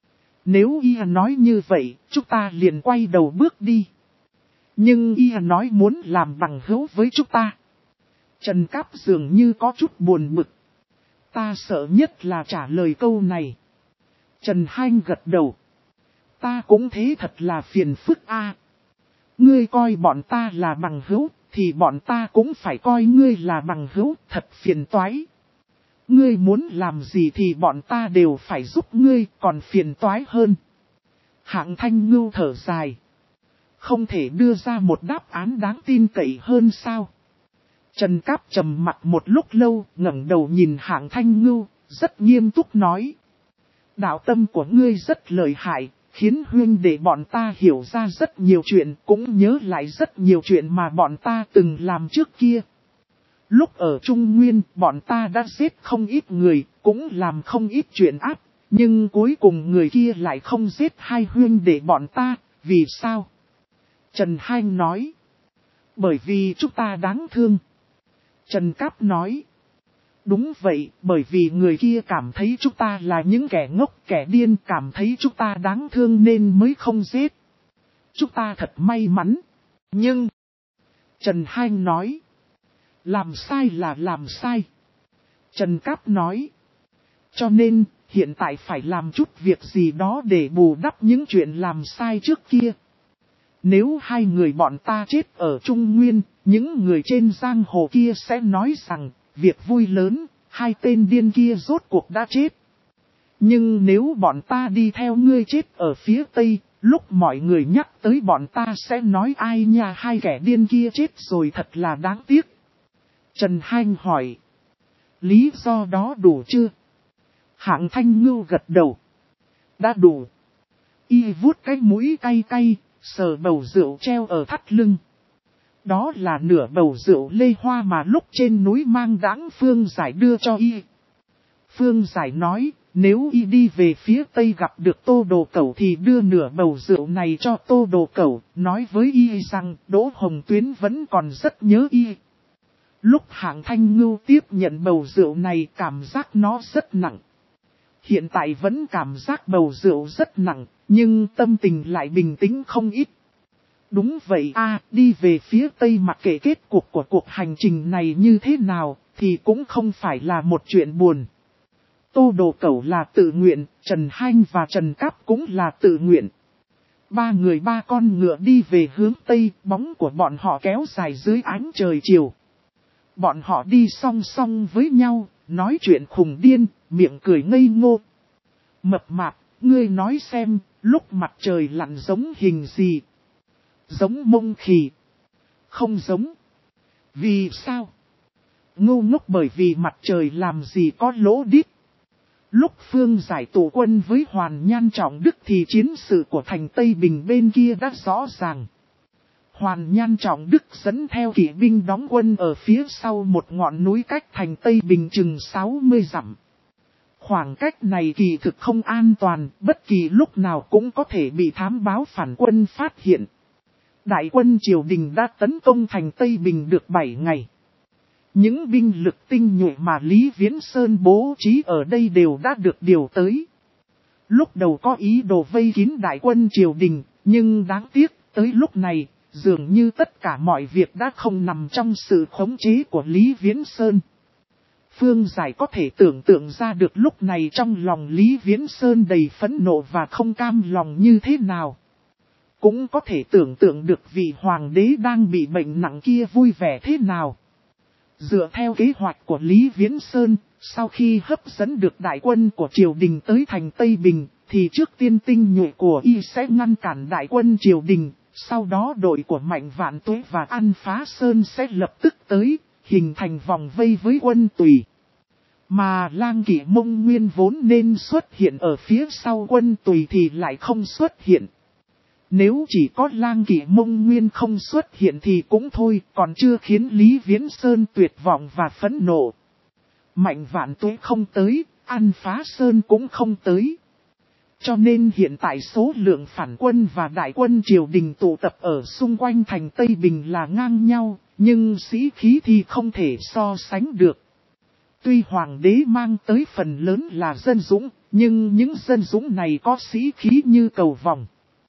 Nếu y nói như vậy, chúng ta liền quay đầu bước đi. Nhưng y nói muốn làm bằng hữu với chúng ta. Trần Cáp dường như có chút buồn bực. Ta sợ nhất là trả lời câu này. Trần Hanh gật đầu. Ta cũng thế, thật là phiền phức a. Ngươi coi bọn ta là bằng hữu, thì bọn ta cũng phải coi ngươi là bằng hữu, thật phiền toái. Ngươi muốn làm gì thì bọn ta đều phải giúp ngươi, còn phiền toái hơn. Hạng Thanh Ngưu thở dài. Không thể đưa ra một đáp án đáng tin cậy hơn sao? Trần Cáp trầm mặt một lúc lâu, ngẩng đầu nhìn Hạng Thanh Ngưu, rất nghiêm túc nói. Đạo tâm của ngươi rất lợi hại, khiến huynh để bọn ta hiểu ra rất nhiều chuyện, cũng nhớ lại rất nhiều chuyện mà bọn ta từng làm trước kia. Lúc ở Trung Nguyên, bọn ta đã giết không ít người, cũng làm không ít chuyện ác, nhưng cuối cùng người kia lại không giết hai huynh để bọn ta, vì sao? Trần Hanh nói. Bởi vì chúng ta đáng thương. Trần Cáp nói. Đúng vậy, bởi vì người kia cảm thấy chúng ta là những kẻ ngốc, kẻ điên, cảm thấy chúng ta đáng thương nên mới không giết. Chúng ta thật may mắn. Nhưng, Trần Hanh nói, làm sai là làm sai. Trần Cáp nói, cho nên, hiện tại phải làm chút việc gì đó để bù đắp những chuyện làm sai trước kia. Nếu hai người bọn ta chết ở Trung Nguyên, những người trên giang hồ kia sẽ nói rằng, việc vui lớn, hai tên điên kia rốt cuộc đã chết. Nhưng nếu bọn ta đi theo ngươi chết ở phía Tây, lúc mọi người nhắc tới bọn ta sẽ nói ai nha, hai kẻ điên kia chết rồi, thật là đáng tiếc. Trần Hanh hỏi, lý do đó đủ chưa? Hạng Thanh Ngưu gật đầu. Đã đủ. Y vuốt cái mũi cay cay, sờ bầu rượu treo ở thắt lưng. Đó là nửa bầu rượu lê hoa mà lúc trên núi mang đãng Phương Giải đưa cho y. Phương Giải nói, nếu y đi về phía Tây gặp được Tô Đồ Cẩu thì đưa nửa bầu rượu này cho Tô Đồ Cẩu, nói với y rằng Đỗ Hồng Tuyến vẫn còn rất nhớ y. Lúc Hạng Thanh Ngưu tiếp nhận bầu rượu này cảm giác nó rất nặng. Hiện tại vẫn cảm giác bầu rượu rất nặng, nhưng tâm tình lại bình tĩnh không ít. Đúng vậy đi về phía Tây mặc kệ kết cục của cuộc hành trình này như thế nào, thì cũng không phải là một chuyện buồn. Tô Đồ Cẩu là tự nguyện, Trần Hanh và Trần Cáp cũng là tự nguyện. Ba người ba con ngựa đi về hướng Tây, bóng của bọn họ kéo dài dưới ánh trời chiều. Bọn họ đi song song với nhau, nói chuyện khùng điên, miệng cười ngây ngô. Mập mạp, ngươi nói xem, lúc mặt trời lặn giống hình gì? Giống mông khỉ. Không giống. Vì sao? Ngu ngốc, bởi vì mặt trời làm gì có lỗ đít. Lúc Phương giải tụ quân với Hoàn Nhan Trọng Đức thì chiến sự của thành Tây Bình bên kia đã rõ ràng. Hoàn Nhan Trọng Đức dẫn theo kỵ binh đóng quân ở phía sau một ngọn núi cách thành Tây Bình chừng 60 dặm. Khoảng cách này kỳ thực không an toàn, bất kỳ lúc nào cũng có thể bị thám báo phản quân phát hiện. Đại quân triều đình đã tấn công thành Tây Bình được 7 ngày. Những binh lực tinh nhuệ mà Lý Viễn Sơn bố trí ở đây đều đã được điều tới. Lúc đầu có ý đồ vây kín đại quân triều đình, nhưng đáng tiếc, tới lúc này, dường như tất cả mọi việc đã không nằm trong sự khống chế của Lý Viễn Sơn. Phương Giải có thể tưởng tượng ra được lúc này trong lòng Lý Viễn Sơn đầy phẫn nộ và không cam lòng như thế nào. Cũng có thể tưởng tượng được vị hoàng đế đang bị bệnh nặng kia vui vẻ thế nào. Dựa theo kế hoạch của Lý Viễn Sơn, sau khi hấp dẫn được đại quân của triều đình tới thành Tây Bình, thì trước tiên tinh nhuệ của y sẽ ngăn cản đại quân triều đình, sau đó đội của Mạnh Vạn Tuế và An Phá Sơn sẽ lập tức tới, hình thành vòng vây với quân Tùy. Mà Lang Kỵ Mông Nguyên vốn nên xuất hiện ở phía sau quân Tùy thì lại không xuất hiện. Nếu chỉ có Lang Kỵ Mông Nguyên không xuất hiện thì cũng thôi, còn chưa khiến Lý Viễn Sơn tuyệt vọng và phẫn nộ. Mạnh Vạn Tuế không tới, An Phá Sơn cũng không tới. Cho nên hiện tại số lượng phản quân và đại quân triều đình tụ tập ở xung quanh thành Tây Bình là ngang nhau, nhưng sĩ khí thì không thể so sánh được. Tuy hoàng đế mang tới phần lớn là dân dũng, nhưng những dân dũng này có sĩ khí như cầu vồng.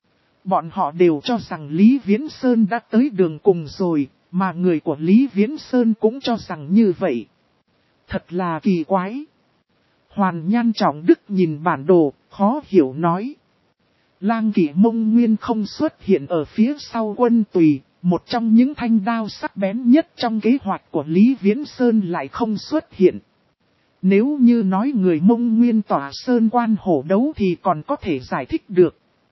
Bọn họ đều cho rằng Lý Viễn Sơn đã tới đường cùng rồi, mà người của Lý Viễn Sơn cũng cho rằng như vậy. Thật là kỳ quái. Hoàn Nhan Trọng Đức nhìn bản đồ, khó hiểu nói. Lang Kỵ Mông Nguyên không xuất hiện ở phía sau quân Tùy, một trong những thanh đao sắc bén nhất trong kế hoạch của Lý Viễn Sơn lại không xuất hiện. Nếu như nói người Mông Nguyên tỏa sơn quan hổ đấu thì còn có thể giải thích được.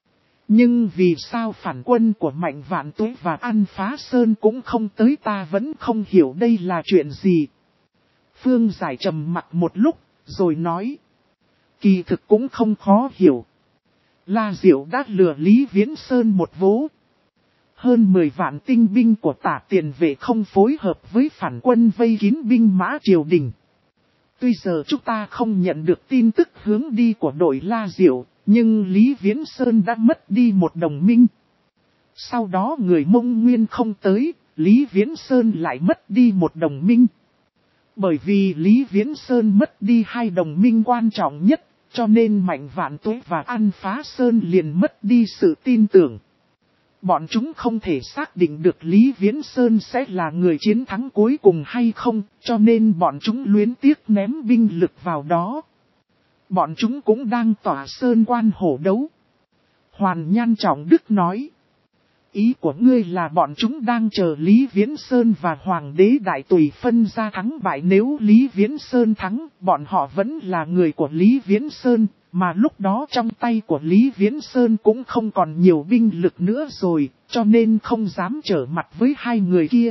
Nhưng vì sao phản quân của Mạnh Vạn Tuế và An Phá Sơn cũng không tới, ta vẫn không hiểu đây là chuyện gì. Phương Giải trầm mặc một lúc, rồi nói. Kỳ thực cũng không khó hiểu. La Diệu đã lừa Lý Viễn Sơn một vố. Hơn 10 vạn tinh binh của Tả Tiền Vệ không phối hợp với phản quân vây kín binh mã triều đình. Tuy giờ chúng ta không nhận được tin tức hướng đi của đội La Diệu, nhưng Lý Viễn Sơn đã mất đi một đồng minh. Sau đó người Mông Nguyên không tới, Lý Viễn Sơn lại mất đi một đồng minh. Bởi vì Lý Viễn Sơn mất đi hai đồng minh quan trọng nhất, cho nên Mạnh Vạn Tuế và An Phá Sơn liền mất đi sự tin tưởng. Bọn chúng không thể xác định được Lý Viễn Sơn sẽ là người chiến thắng cuối cùng hay không, cho nên bọn chúng luyến tiếc ném binh lực vào đó. Bọn chúng cũng đang tỏa sơn quan hổ đấu. Hoàn Nhan Trọng Đức nói. Ý của ngươi là bọn chúng đang chờ Lý Viễn Sơn và Hoàng đế Đại Tùy phân ra thắng bại. Nếu Lý Viễn Sơn thắng, bọn họ vẫn là người của Lý Viễn Sơn, mà lúc đó trong tay của Lý Viễn Sơn cũng không còn nhiều binh lực nữa rồi, cho nên không dám trở mặt với hai người kia.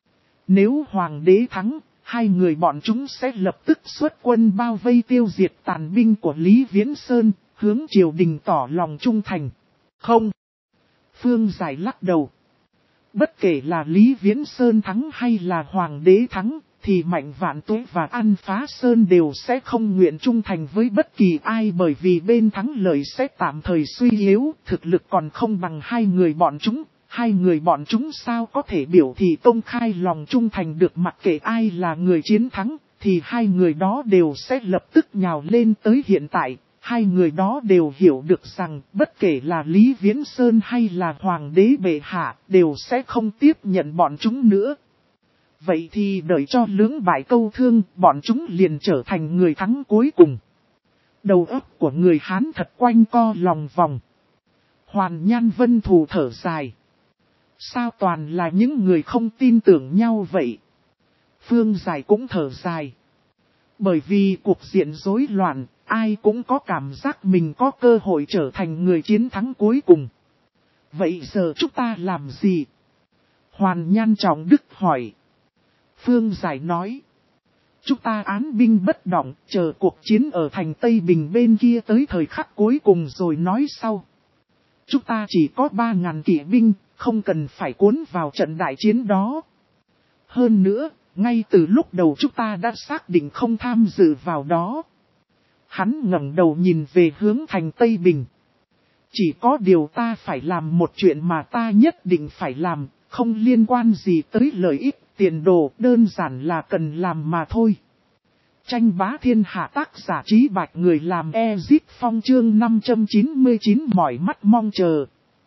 Nếu Hoàng đế thắng, hai người bọn chúng sẽ lập tức xuất quân bao vây tiêu diệt tàn binh của Lý Viễn Sơn, hướng triều đình tỏ lòng trung thành. Không. Phương Giải lắc đầu. Bất kể là Lý Viễn Sơn thắng hay là Hoàng đế thắng, thì Mạnh Vạn Tuế và An Phá Sơn đều sẽ không nguyện trung thành với bất kỳ ai, bởi vì bên thắng lợi sẽ tạm thời suy yếu, thực lực còn không bằng hai người bọn chúng, Hai người bọn chúng sao có thể biểu thị công khai lòng trung thành được, mặc kệ ai là người chiến thắng, thì hai người đó đều sẽ lập tức nhào lên tới. Hiện tại, hai người đó đều hiểu được rằng bất kể là Lý Viễn Sơn hay là Hoàng đế bệ hạ đều sẽ không tiếp nhận bọn chúng nữa. Vậy thì đợi cho lưỡng bại câu thương, bọn chúng liền trở thành người thắng cuối cùng. Đầu óc của người Hán thật quanh co lòng vòng. Hoàn Nhan Vân Thù thở dài. Sao toàn là những người không tin tưởng nhau vậy? Phương Giải cũng thở dài. Bởi vì cuộc diện rối loạn, ai cũng có cảm giác mình có cơ hội trở thành người chiến thắng cuối cùng. Vậy giờ chúng ta làm gì? Hoàn Nhan Trọng Đức hỏi. Phương Giải nói. Chúng ta án binh bất động, chờ cuộc chiến ở thành Tây Bình bên kia tới thời khắc cuối cùng rồi nói sau. Chúng ta chỉ có 3.000 kỵ binh, không cần phải cuốn vào trận đại chiến đó. Hơn nữa, ngay từ lúc đầu chúng ta đã xác định không tham dự vào đó. Hắn ngẩng đầu nhìn về hướng thành Tây Bình. Chỉ có điều ta phải làm một chuyện mà ta nhất định phải làm, không liên quan gì tới lợi ích, tiền đồ, đơn giản là cần làm mà thôi. Tranh bá thiên hạ, tác giả Trí Bạch, người làm Ezip Phong, chương 599, mỏi mắt mong chờ.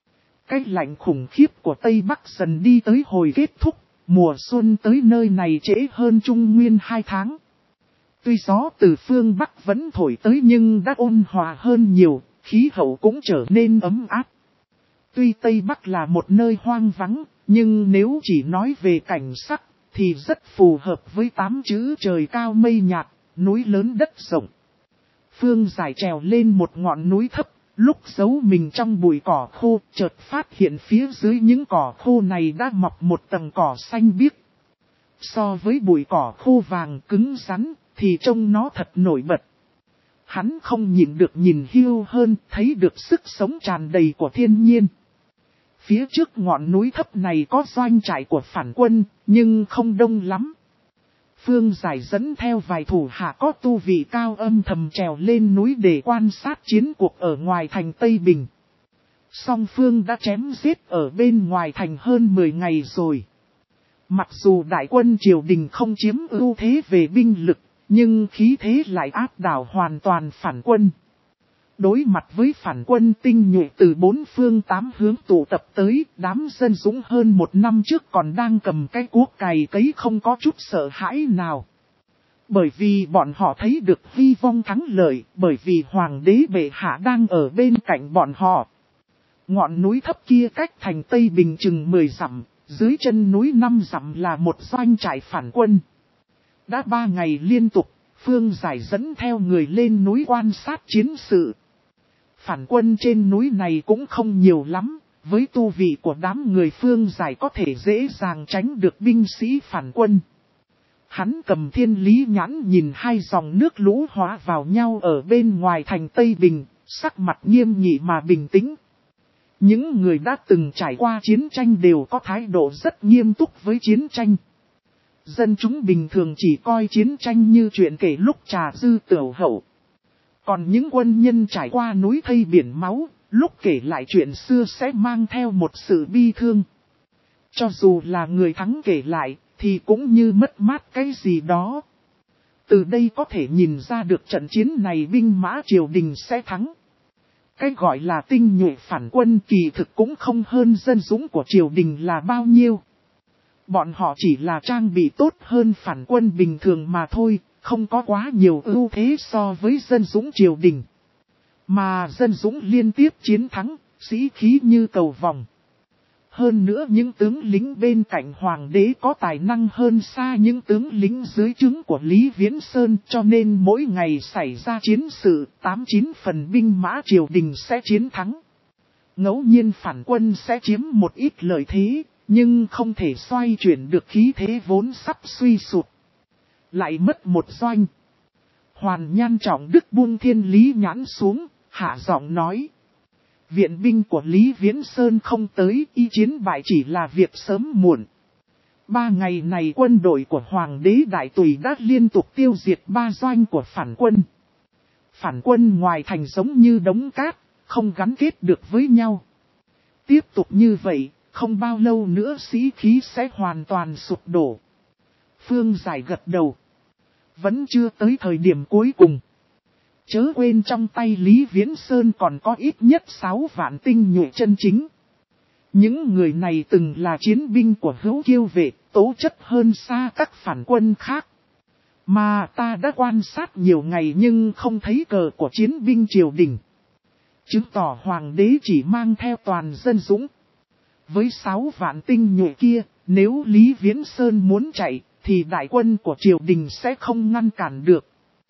Cái lạnh khủng khiếp của Tây Bắc dần đi tới hồi kết thúc, mùa xuân tới nơi này trễ hơn Trung Nguyên 2 tháng. Tuy gió từ phương Bắc vẫn thổi tới nhưng đã ôn hòa hơn nhiều, khí hậu cũng trở nên ấm áp. Tuy Tây Bắc là một nơi hoang vắng, nhưng nếu chỉ nói về cảnh sắc, thì rất phù hợp với 8 chữ trời cao mây nhạt, núi lớn đất rộng. Phương Giải trèo lên một ngọn núi thấp, lúc giấu mình trong bụi cỏ khô, chợt phát hiện phía dưới những cỏ khô này đã mọc một tầng cỏ xanh biếc. So với bụi cỏ khô vàng cứng rắn, thì trông nó thật nổi bật. Hắn không nhịn được nhìn hiu hơn, thấy được sức sống tràn đầy của thiên nhiên. Phía trước ngọn núi thấp này có doanh trại của phản quân, nhưng không đông lắm. Phương Giải dẫn theo vài thủ hạ có tu vị cao âm thầm trèo lên núi để quan sát chiến cuộc ở ngoài thành Tây Bình. Song phương đã chém giết ở bên ngoài thành hơn 10 ngày rồi. Mặc dù đại quân triều đình không chiếm ưu thế về binh lực, nhưng khí thế lại áp đảo hoàn toàn phản quân. Đối mặt với phản quân tinh nhuệ từ 4 phương 8 hướng tụ tập tới, đám dân dũng hơn 1 năm trước còn đang cầm cái cuốc cày cấy không có chút sợ hãi nào. Bởi vì bọn họ thấy được hy vọng thắng lợi, bởi vì Hoàng đế bệ hạ đang ở bên cạnh bọn họ. Ngọn núi thấp kia cách thành Tây Bình chừng 10 dặm, dưới chân núi 5 dặm là một doanh trại phản quân. Đã 3 ngày liên tục, Phương Giải dẫn theo người lên núi quan sát chiến sự. Phản quân trên núi này cũng không nhiều lắm, với tu vị của đám người Phương Giải có thể dễ dàng tránh được binh sĩ phản quân. Hắn cầm thiên lý nhãn nhìn hai dòng nước lũ hóa vào nhau ở bên ngoài thành Tây Bình, sắc mặt nghiêm nghị mà bình tĩnh. Những người đã từng trải qua chiến tranh đều có thái độ rất nghiêm túc với chiến tranh. Dân chúng bình thường chỉ coi chiến tranh như chuyện kể lúc trà dư tửu hậu. Còn những quân nhân trải qua núi thây biển máu, lúc kể lại chuyện xưa sẽ mang theo một sự bi thương. Cho dù là người thắng kể lại, thì cũng như mất mát cái gì đó. Từ đây có thể nhìn ra được trận chiến này binh mã triều đình sẽ thắng. Cái gọi là tinh nhuệ phản quân kỳ thực cũng không hơn dân dũng của triều đình là bao nhiêu. Bọn họ chỉ là trang bị tốt hơn phản quân bình thường mà thôi, không có quá nhiều ưu thế so với dân dũng triều đình. Mà dân dũng liên tiếp chiến thắng, sĩ khí như cầu vồng. Hơn nữa những tướng lính bên cạnh hoàng đế có tài năng hơn xa những tướng lính dưới trướng của Lý Viễn Sơn, cho nên mỗi ngày xảy ra chiến sự, 8-9 phần binh mã triều đình sẽ chiến thắng. Ngẫu nhiên phản quân sẽ chiếm một ít lợi thế, nhưng không thể xoay chuyển được khí thế vốn sắp suy sụp. Lại mất một doanh. Hoàn Nhan Trọng Đức buông thiên lý nhãn xuống, hạ giọng nói. Viện binh của Lý Viễn Sơn không tới, y chiến bại chỉ là việc sớm muộn. 3 ngày này quân đội của Hoàng đế Đại Tùy đã liên tục tiêu diệt 3 doanh của phản quân. Phản quân ngoài thành giống như đống cát, không gắn kết được với nhau. Tiếp tục như vậy, không bao lâu nữa sĩ khí sẽ hoàn toàn sụp đổ. Phương Giải gật đầu. Vẫn chưa tới thời điểm cuối cùng. Chớ quên trong tay Lý Viễn Sơn còn có ít nhất 6 vạn tinh nhuệ chân chính. Những người này từng là chiến binh của Hữu Kiêu vệ, tố chất hơn xa các phản quân khác. Mà ta đã quan sát nhiều ngày nhưng không thấy cờ của chiến binh triều đình. Chứng tỏ hoàng đế chỉ mang theo toàn dân dũng. Với 6 vạn tinh nhuệ kia, nếu Lý Viễn Sơn muốn chạy, thì đại quân của triều đình sẽ không ngăn cản được.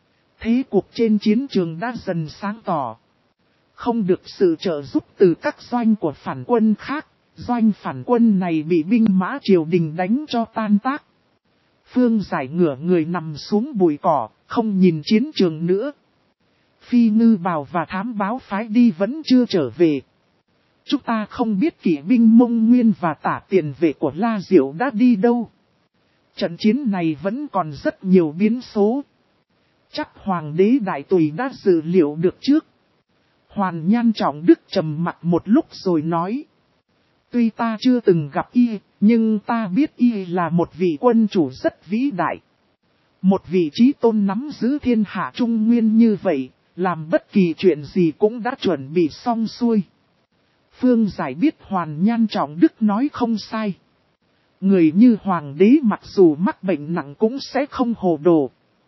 Thế cuộc trên chiến trường đã dần sáng tỏ. Không được sự trợ giúp từ các doanh của phản quân khác, doanh phản quân này bị binh mã triều đình đánh cho tan tác. Phương Giải ngửa người nằm xuống bụi cỏ, không nhìn chiến trường nữa. Phi Ngư Bào và thám báo phái đi vẫn chưa trở về. Chúng ta không biết kỵ binh Mông Nguyên và Tả Tiền vệ của La Diệu đã đi đâu. Trận chiến này vẫn còn rất nhiều biến số. Chắc Hoàng đế Đại Tùy đã dự liệu được trước. Hoàn Nhan Trọng Đức trầm mặt một lúc rồi nói. Tuy ta chưa từng gặp y, nhưng ta biết y là một vị quân chủ rất vĩ đại. Một vị trí tôn nắm giữ thiên hạ trung nguyên như vậy, làm bất kỳ chuyện gì cũng đã chuẩn bị xong xuôi. Phương Giải biết Hoàn Nhan Trọng Đức nói không sai. Người như Hoàng đế mặc dù mắc bệnh nặng cũng sẽ không hồ đồ.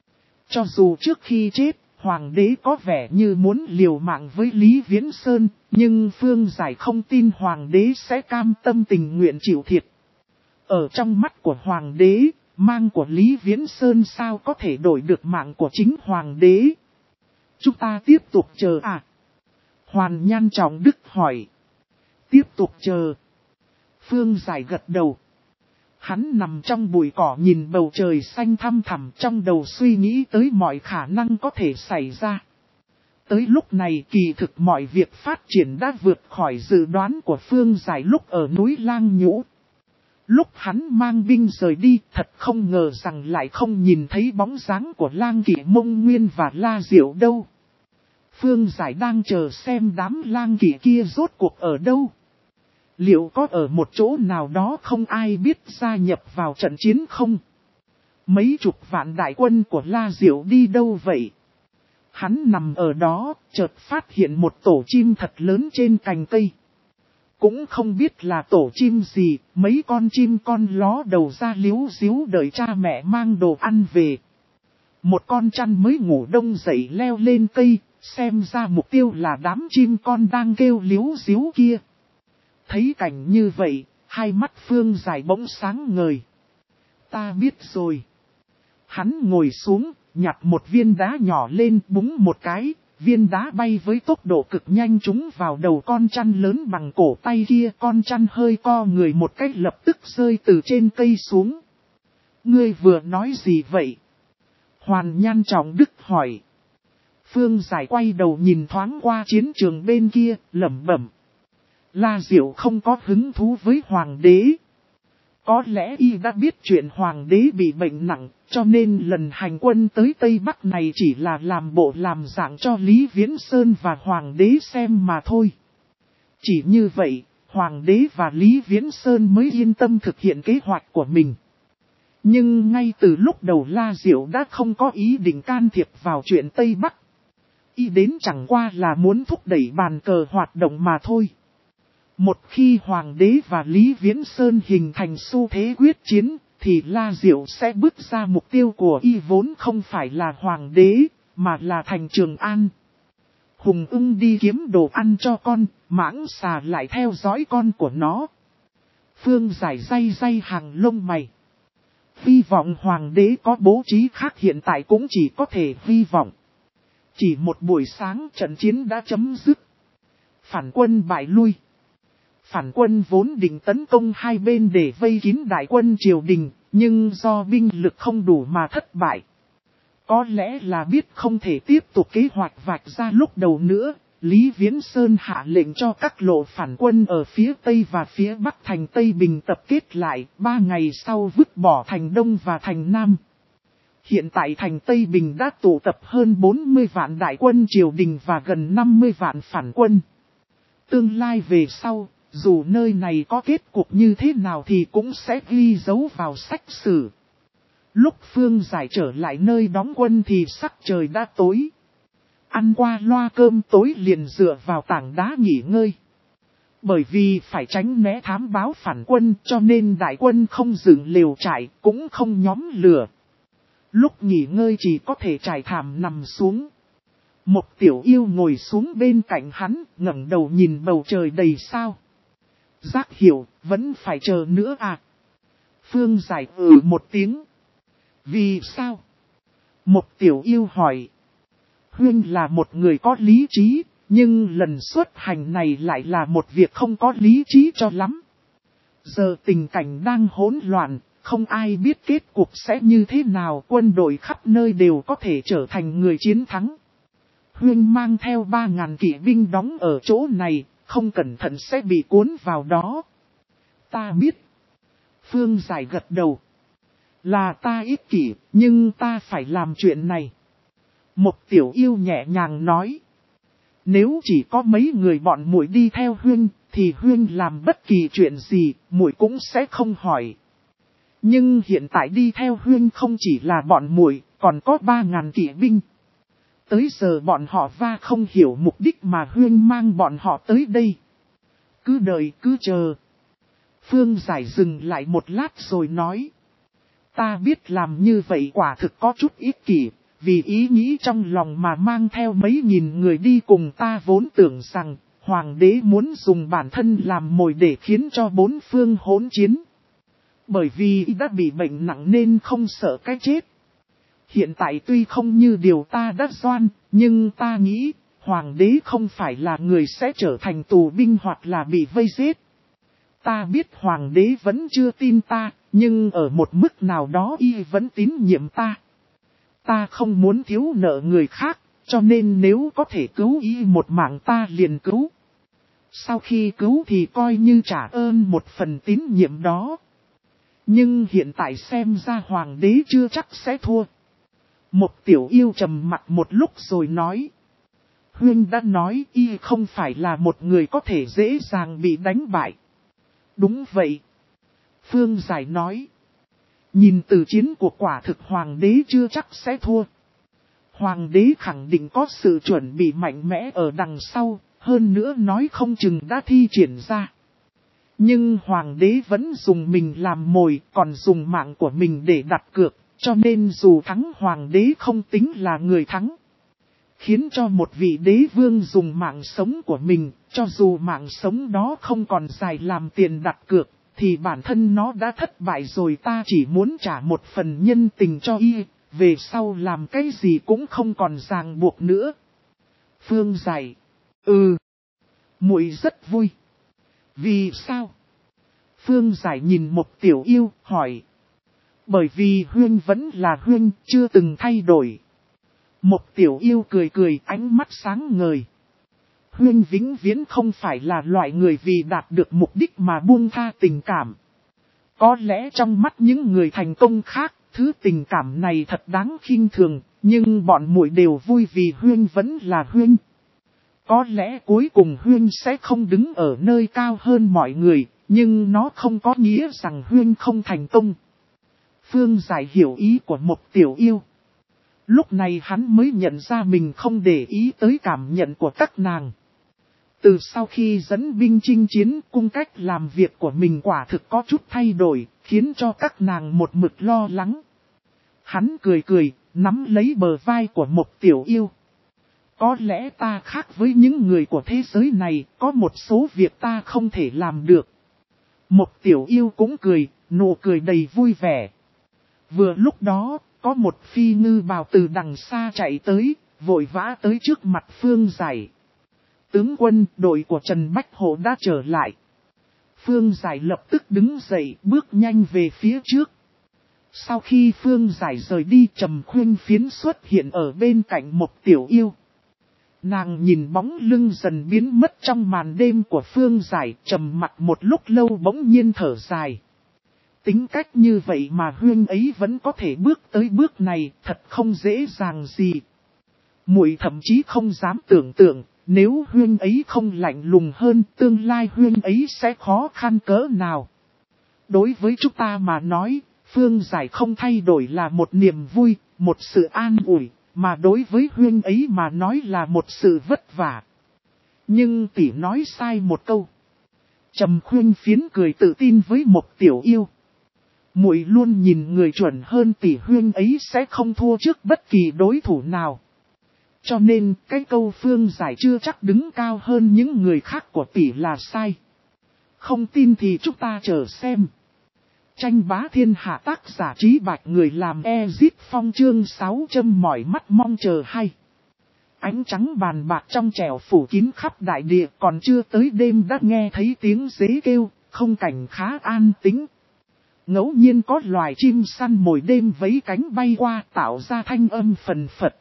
Cho dù trước khi chết, Hoàng đế có vẻ như muốn liều mạng với Lý Viễn Sơn, nhưng Phương Giải không tin Hoàng đế sẽ cam tâm tình nguyện chịu thiệt. Ở trong mắt của Hoàng đế, mang của Lý Viễn Sơn sao có thể đổi được mạng của chính Hoàng đế? Chúng ta tiếp tục chờ à? Hoàn Nhan Trọng Đức hỏi. Tiếp tục chờ. Phương Giải gật đầu. Hắn nằm trong bụi cỏ nhìn bầu trời xanh thăm thẳm, trong đầu suy nghĩ tới mọi khả năng có thể xảy ra. Tới lúc này kỳ thực mọi việc phát triển đã vượt khỏi dự đoán của Phương Giải lúc ở núi Lang Nhũ. Lúc hắn mang binh rời đi, thật không ngờ rằng lại không nhìn thấy bóng dáng của Lang Kỵ Mông Nguyên và La Diệu đâu. Phương Giải đang chờ xem đám Lang Kỵ kia rốt cuộc ở đâu. Liệu có ở một chỗ nào đó không ai biết gia nhập vào trận chiến không? Mấy chục vạn đại quân của La Diệu đi đâu vậy? Hắn nằm ở đó, chợt phát hiện một tổ chim thật lớn trên cành cây. Cũng không biết là tổ chim gì, mấy con chim con ló đầu ra líu díu đợi cha mẹ mang đồ ăn về. Một con chăn mới ngủ đông dậy leo lên cây, xem ra mục tiêu là đám chim con đang kêu líu díu kia. Thấy cảnh như vậy, hai mắt Phương Giải bỗng sáng ngời. Ta biết rồi. Hắn ngồi xuống, nhặt một viên đá nhỏ lên búng một cái, viên đá bay với tốc độ cực nhanh trúng vào đầu con chăn lớn bằng cổ tay kia. Con chăn hơi co người một cách lập tức rơi từ trên cây xuống. Ngươi vừa nói gì vậy? Hoàn Nhan Trọng Đức hỏi. Phương Giải quay đầu nhìn thoáng qua chiến trường bên kia, lẩm bẩm. La Diệu không có hứng thú với Hoàng đế. Có lẽ y đã biết chuyện Hoàng đế bị bệnh nặng, cho nên lần hành quân tới Tây Bắc này chỉ là làm bộ làm dạng cho Lý Viễn Sơn và Hoàng đế xem mà thôi. Chỉ như vậy, Hoàng đế và Lý Viễn Sơn mới yên tâm thực hiện kế hoạch của mình. Nhưng ngay từ lúc đầu La Diệu đã không có ý định can thiệp vào chuyện Tây Bắc. Y đến chẳng qua là muốn thúc đẩy bàn cờ hoạt động mà thôi. Một khi Hoàng đế và Lý Viễn Sơn hình thành xu thế quyết chiến, thì La Diệu sẽ bước ra mục tiêu của y vốn không phải là Hoàng đế, mà là thành Trường An. Hùng ưng đi kiếm đồ ăn cho con, mãng xà lại theo dõi con của nó. Phương Giải day hàng lông mày. Hy vọng Hoàng đế có bố trí khác, hiện tại cũng chỉ có thể hy vọng. Chỉ một buổi sáng trận chiến đã chấm dứt. Phản quân bại lui. Phản quân vốn định tấn công hai bên để vây kín đại quân triều đình, nhưng do binh lực không đủ mà thất bại. Có lẽ là biết không thể tiếp tục kế hoạch vạch ra lúc đầu nữa, Lý Viễn Sơn hạ lệnh cho các lộ phản quân ở phía Tây và phía Bắc thành Tây Bình tập kết lại, 3 ngày sau vứt bỏ thành Đông và thành Nam. Hiện tại thành Tây Bình đã tụ tập hơn 40 vạn đại quân triều đình và gần 50 vạn phản quân. Tương lai về sau, Dù nơi này có kết cục như thế nào thì cũng sẽ ghi dấu vào sách sử. Lúc Phương Giải trở lại nơi đóng quân thì sắc trời đã tối. Ăn qua loa cơm tối liền dựa vào tảng đá nghỉ ngơi. Bởi vì phải tránh né thám báo phản quân cho nên đại quân không dựng lều trại cũng không nhóm lửa. Lúc nghỉ ngơi chỉ có thể trải thảm nằm xuống. Một tiểu yêu ngồi xuống bên cạnh hắn, ngẩng đầu nhìn bầu trời đầy sao. Giác hiểu, vẫn phải chờ nữa à? Phương Giải một tiếng. Vì sao? Một tiểu yêu hỏi. Huynh là một người có lý trí, nhưng lần xuất hành này lại là một việc không có lý trí cho lắm. Giờ tình cảnh đang hỗn loạn, không ai biết kết cục sẽ như thế nào, quân đội khắp nơi đều có thể trở thành người chiến thắng. Huynh mang theo 3.000 kỵ binh đóng ở chỗ này, không cẩn thận sẽ bị cuốn vào đó. Ta biết. Phương Giải gật đầu. Là ta ích kỷ, nhưng ta phải làm chuyện này. Một tiểu yêu nhẹ nhàng nói. Nếu chỉ có mấy người bọn muội đi theo Huynh, thì Huynh làm bất kỳ chuyện gì, muội cũng sẽ không hỏi. Nhưng hiện tại đi theo Huynh không chỉ là bọn muội, còn có 3.000 kỵ binh. Tới giờ bọn họ không hiểu mục đích mà Huynh mang bọn họ tới đây. Cứ đợi cứ chờ. Phương Giải dừng lại một lát rồi nói. Ta biết làm như vậy quả thực có chút ích kỷ, vì ý nghĩ trong lòng mà mang theo mấy nghìn người đi cùng ta vốn tưởng rằng, Hoàng đế muốn dùng bản thân làm mồi để khiến cho bốn phương hỗn chiến. Bởi vì đã bị bệnh nặng nên không sợ cái chết. Hiện tại tuy không như điều ta đã doan, nhưng ta nghĩ, Hoàng đế không phải là người sẽ trở thành tù binh hoặc là bị vây giết. Ta biết Hoàng đế vẫn chưa tin ta, nhưng ở một mức nào đó y vẫn tín nhiệm ta. Ta không muốn thiếu nợ người khác, cho nên nếu có thể cứu y một mạng ta liền cứu. Sau khi cứu thì coi như trả ơn một phần tín nhiệm đó. Nhưng hiện tại xem ra Hoàng đế chưa chắc sẽ thua. Một tiểu yêu trầm mặt một lúc rồi nói. Huynh đã nói y không phải là một người có thể dễ dàng bị đánh bại. Đúng vậy. Phương Giải nói. Nhìn từ chiến cuộc quả thực Hoàng đế chưa chắc sẽ thua. Hoàng đế khẳng định có sự chuẩn bị mạnh mẽ ở đằng sau, hơn nữa nói không chừng đã thi triển ra. Nhưng Hoàng đế vẫn dùng mình làm mồi, còn dùng mạng của mình để đặt cược, cho nên dù thắng Hoàng đế không tính là người thắng. Khiến cho một vị đế vương dùng mạng sống của mình, cho dù mạng sống đó không còn dài làm tiền đặt cược, thì bản thân nó đã thất bại rồi. Ta chỉ muốn trả một phần nhân tình cho y, về sau làm cái gì cũng không còn ràng buộc nữa. Phương Giải. Muội rất vui. Vì sao? Phương Giải nhìn một tiểu yêu, hỏi. Bởi vì Huynh vẫn là Huynh, chưa từng thay đổi. Một tiểu yêu cười cười, ánh mắt sáng ngời. Huynh vĩnh viễn không phải là loại người vì đạt được mục đích mà buông tha tình cảm. Có lẽ trong mắt những người thành công khác, thứ tình cảm này thật đáng khinh thường, nhưng bọn muội đều vui vì Huynh vẫn là Huynh. Có lẽ cuối cùng Huynh sẽ không đứng ở nơi cao hơn mọi người, nhưng nó không có nghĩa rằng Huynh không thành công. Phương Giải hiểu ý của một tiểu yêu. Lúc này hắn mới nhận ra mình không để ý tới cảm nhận của các nàng. Từ sau khi dẫn binh chinh chiến, cung cách làm việc của mình quả thực có chút thay đổi, khiến cho các nàng một mực lo lắng. Hắn cười cười, nắm lấy bờ vai của một tiểu yêu. Có lẽ ta khác với những người của thế giới này, có một số việc ta không thể làm được. Một tiểu yêu cũng cười, nụ cười đầy vui vẻ. Vừa lúc đó, có một phi ngư bào từ đằng xa chạy tới, vội vã tới trước mặt Phương Giải. Tướng quân, đội của Trần Bách Hộ đã trở lại. Phương Giải lập tức đứng dậy, bước nhanh về phía trước. Sau khi Phương Giải rời đi, Trầm Khuyên Phiến xuất hiện ở bên cạnh một tiểu yêu. Nàng nhìn bóng lưng dần biến mất trong màn đêm của Phương Giải, trầm mặt một lúc lâu bỗng nhiên thở dài. Tính cách như vậy mà Huynh ấy vẫn có thể bước tới bước này, thật không dễ dàng gì. Muội thậm chí không dám tưởng tượng, Nếu huyên ấy không lạnh lùng hơn, tương lai huyên ấy sẽ khó khăn cỡ nào. Đối với chúng ta mà nói, phương giải không thay đổi là một niềm vui, một sự an ủi, mà đối với huyên ấy mà nói là một sự vất vả. Nhưng tỷ nói sai một câu. Trầm Khuyên Phiến cười tự tin với một tiểu yêu. Muội luôn nhìn người chuẩn hơn tỷ, huyên ấy sẽ không thua trước bất kỳ đối thủ nào. Cho nên cái câu phương giải chưa chắc đứng cao hơn những người khác của tỷ là sai. Không tin thì chúng ta chờ xem. Tranh bá thiên hạ, tác giả Trí Bạch, người làm Ezit Phong, chương 6 châm mỏi mắt mong chờ hay. Ánh trắng bàn bạc trong trẻo phủ kín khắp đại địa, còn chưa tới đêm đã nghe thấy tiếng dế kêu, không cảnh khá an tĩnh. Ngẫu nhiên có loài chim săn mồi đêm vẫy cánh bay qua, tạo ra thanh âm phần phật.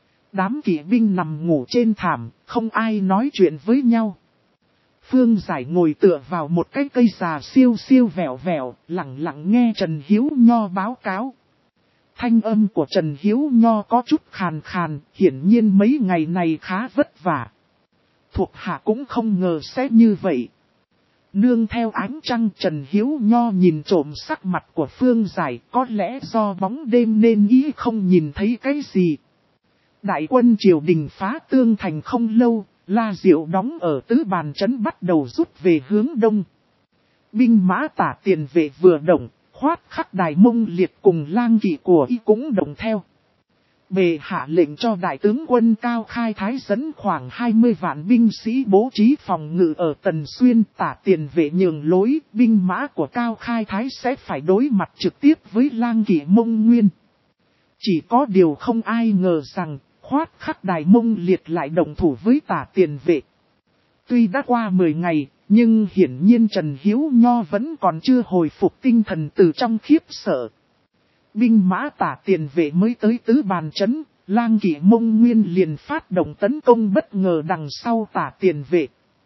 Đám kỵ binh nằm ngủ trên thảm, không ai nói chuyện với nhau. Phương Giải ngồi tựa vào một cái cây già siêu siêu vẹo vẹo, lặng lặng nghe Trần Hiếu Nho báo cáo. Thanh âm của Trần Hiếu Nho có chút khàn khàn, hiển nhiên mấy ngày này khá vất vả. Thuộc hạ cũng không ngờ sẽ như vậy. Nương theo ánh trăng, Trần Hiếu Nho nhìn trộm sắc mặt của Phương Giải, có lẽ do bóng đêm nên ý không nhìn thấy cái gì. Đại quân triều đình phá Tương Thành không lâu, La Diệu đóng ở Tứ Bàn Trấn bắt đầu rút về hướng đông. Binh mã Tả Tiền Vệ vừa động, Khoát Khắc Đài Mông Liệt cùng lang kỵ của y cũng đồng theo. Bệ hạ lệnh cho đại tướng quân Cao Khai Thái dẫn khoảng 20 vạn binh sĩ bố trí phòng ngự ở Tần Xuyên. Tả Tiền Vệ nhường lối, binh mã của Cao Khai Thái sẽ phải đối mặt trực tiếp với lang kỵ Mông Nguyên. Chỉ có điều không ai ngờ rằng, Khoát Khắc Đài Mông Liệt lại đồng thủ với Tả Tiền Vệ. Tuy đã qua 10 ngày, nhưng hiển nhiên Trần Hiếu Nho vẫn còn chưa hồi phục tinh thần từ trong khiếp sợ. Binh mã Tả Tiền Vệ mới tới Tứ Bàn Trấn, lang kỵ Mông Nguyên liền phát động tấn công bất ngờ đằng sau Tả Tiền Vệ.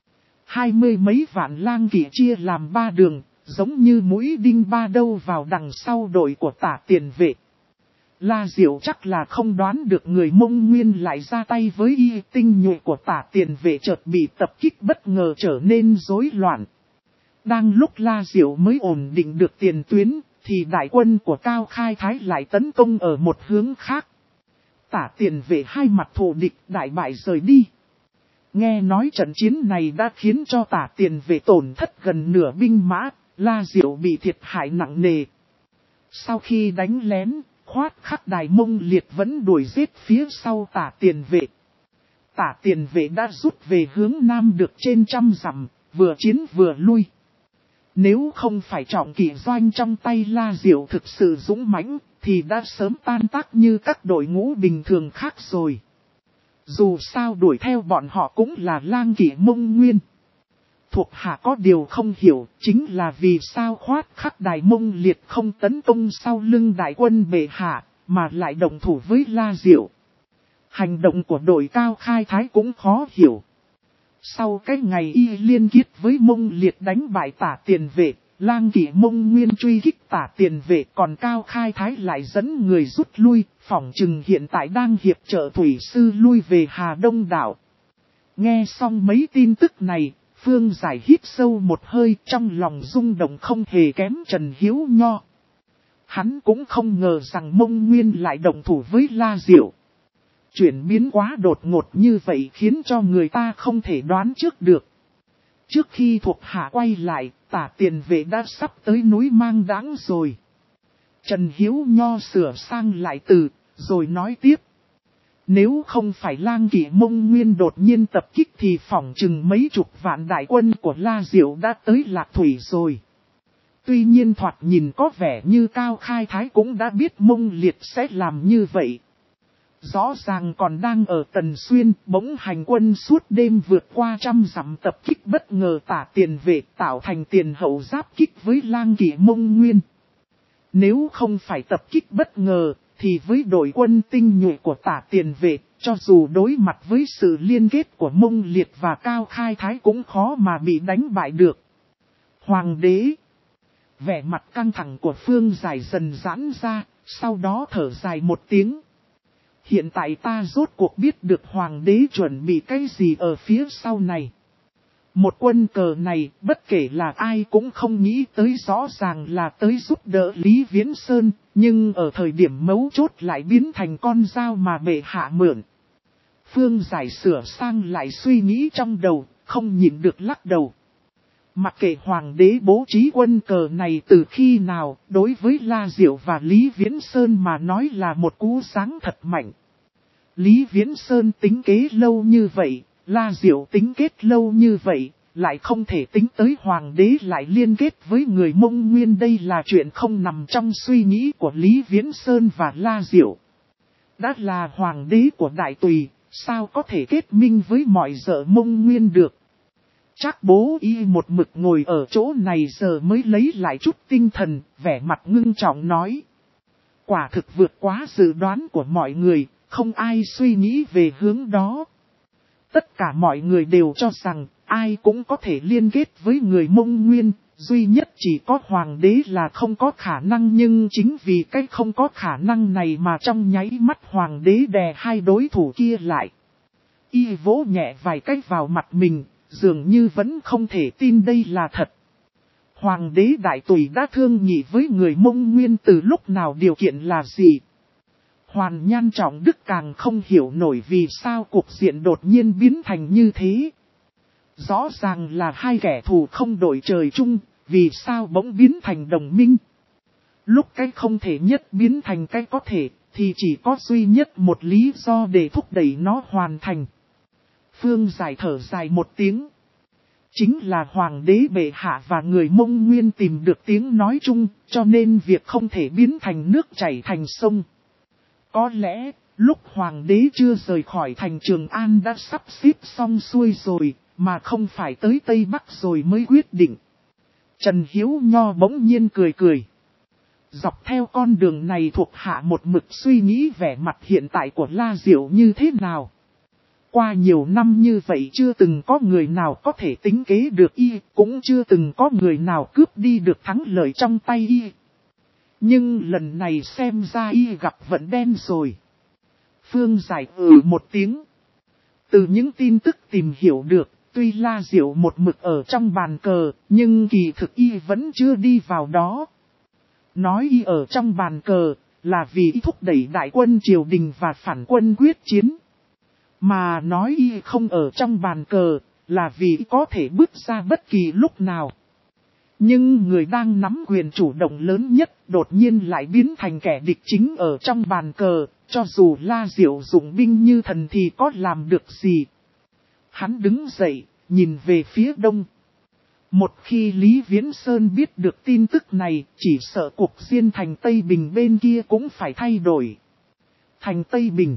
20 mấy vạn lang kỵ chia làm 3 đường, giống như mũi đinh ba đâu vào đằng sau đội của Tả Tiền Vệ. La Diệu chắc là không đoán được người Mông Nguyên lại ra tay với y, tinh nhuệ của Tả Tiền Vệ chợt bị tập kích bất ngờ trở nên rối loạn. Đang lúc La Diệu mới ổn định được tiền tuyến, thì đại quân của Cao Khai Thái lại tấn công ở một hướng khác. Tả Tiền Vệ hai mặt thù địch, đại bại rời đi. Nghe nói trận chiến này đã khiến cho Tả Tiền Vệ tổn thất gần nửa binh mã, La Diệu bị thiệt hại nặng nề. Sau khi đánh lén, Khoát Khắc Đài Mông Liệt vẫn đuổi giết phía sau Tả Tiền Vệ. Tả Tiền Vệ đã rút về hướng nam được trên 100 dặm, vừa chiến vừa lui. Nếu không phải trọng kỵ doanh trong tay La Diệu thực sự dũng mãnh, thì đã sớm tan tác như các đội ngũ bình thường khác rồi. Dù sao đuổi theo bọn họ cũng là lang kỵ Mông Nguyên. Thuộc hạ có điều không hiểu, chính là vì sao Khoát Khắc Đài Mông Liệt không tấn công sau lưng đại quân bệ hạ, mà lại đồng thủ với La Diệu. Hành động của đội Cao Khai Thái cũng khó hiểu. Sau cái ngày y liên kết với Mông Liệt đánh bại Tả Tiền Vệ, lang kỵ Mông Nguyên truy kích Tả Tiền Vệ, còn Cao Khai Thái lại dẫn người rút lui, phỏng chừng hiện tại đang hiệp trợ thủy sư lui về Hà Đông đảo. Nghe xong mấy tin tức này, Phương Giải hít sâu một hơi, trong lòng rung động không hề kém Trần Hiếu Nho. Hắn cũng không ngờ rằng Mông Nguyên lại đồng thủ với La Diệu. Chuyển biến quá đột ngột như vậy khiến cho người ta không thể đoán trước được. Trước khi thuộc hạ quay lại, Tả Tiền Vệ đã sắp tới núi Mang Đãng rồi. Trần Hiếu Nho sửa sang lại từ, rồi nói tiếp. Nếu không phải lang kỵ Mông Nguyên đột nhiên tập kích thì phỏng chừng mấy chục vạn đại quân của La Diệu đã tới Lạc Thủy rồi. Tuy nhiên thoạt nhìn có vẻ như Cao Khai Thái cũng đã biết Mông Liệt sẽ làm như vậy. Rõ ràng còn đang ở Tần Xuyên, bỗng hành quân suốt đêm vượt qua 100 dặm tập kích bất ngờ Tả Tiền Vệ, tạo thành tiền hậu giáp kích với lang kỵ Mông Nguyên. Nếu không phải tập kích bất ngờ, thì với đội quân tinh nhuệ của Tả Tiền Vệ, cho dù đối mặt với sự liên kết của Mông Liệt và Cao Khai Thái cũng khó mà bị đánh bại được. Hoàng đế, vẻ mặt căng thẳng của Phương Giải dần giãn ra, sau đó thở dài một tiếng. hiện tại ta rốt cuộc biết được hoàng đế chuẩn bị cái gì ở phía sau này. Một quân cờ này, bất kể là ai cũng không nghĩ tới, rõ ràng là tới giúp đỡ Lý Viễn Sơn, nhưng ở thời điểm mấu chốt lại biến thành con dao mà bệ hạ mượn. Phương Giải sửa sang lại suy nghĩ trong đầu, không nhịn được lắc đầu. Mặc kệ hoàng đế bố trí quân cờ này từ khi nào, đối với La Diệu và Lý Viễn Sơn mà nói là một cú sáng thật mạnh. Lý Viễn Sơn tính kế lâu như vậy, La Diệu tính kết lâu như vậy, lại không thể tính tới hoàng đế lại liên kết với người Mông Nguyên. Đây là chuyện không nằm trong suy nghĩ của Lý Viễn Sơn và La Diệu. Đã là hoàng đế của Đại Tùy, sao có thể kết minh với mọi dợ Mông Nguyên được. Trác Bố Y một mực ngồi ở chỗ này giờ mới lấy lại chút tinh thần, vẻ mặt ngưng trọng nói. Quả thực vượt quá dự đoán của mọi người, không ai suy nghĩ về hướng đó. Tất cả mọi người đều cho rằng, ai cũng có thể liên kết với người Mông Nguyên, duy nhất chỉ có hoàng đế là không có khả năng. Nhưng chính vì cái không có khả năng này mà trong nháy mắt hoàng đế đè hai đối thủ kia lại. Y vỗ nhẹ vài cách vào mặt mình, dường như vẫn không thể tin đây là thật. Hoàng đế Đại Tùy đã thương nghị với người Mông Nguyên từ lúc nào, điều kiện là gì? Hoàn Nhan Trọng Đức càng không hiểu nổi vì sao cục diện đột nhiên biến thành như thế. Rõ ràng là hai kẻ thù không đội trời chung, vì sao bỗng biến thành đồng minh? Lúc cái không thể nhất biến thành cái có thể, thì chỉ có duy nhất một lý do để thúc đẩy nó hoàn thành. Phương Giải thở dài một tiếng. Chính là hoàng đế bệ hạ và người Mông Nguyên tìm được tiếng nói chung, cho nên việc không thể biến thành nước chảy thành sông. Có lẽ, lúc hoàng đế chưa rời khỏi thành Trường An đã sắp xếp xong xuôi rồi, mà không phải tới Tây Bắc rồi mới quyết định. Trần Hiếu Nho bỗng nhiên cười cười. Dọc theo con đường này thuộc hạ một mực suy nghĩ vẻ mặt hiện tại của La Diệu như thế nào. Qua nhiều năm như vậy chưa từng có người nào có thể tính kế được y, cũng chưa từng có người nào cướp đi được thắng lợi trong tay y. Nhưng lần này xem ra y gặp vận đen rồi. Phương Giải một tiếng. Từ những tin tức tìm hiểu được, tuy La Diệu một mực ở trong bàn cờ, nhưng kỳ thực y vẫn chưa đi vào đó. Nói y ở trong bàn cờ, là vì y thúc đẩy đại quân triều đình và phản quân quyết chiến. Mà nói y không ở trong bàn cờ, là vì y có thể bước ra bất kỳ lúc nào. Nhưng người đang nắm quyền chủ động lớn nhất đột nhiên lại biến thành kẻ địch chính ở trong bàn cờ, cho dù La Diệu dụng binh như thần thì có làm được gì. Hắn đứng dậy, nhìn về phía đông. Một khi Lý Viễn Sơn biết được tin tức này, chỉ sợ cuộc diên thành Tây Bình bên kia cũng phải thay đổi. Thành Tây Bình.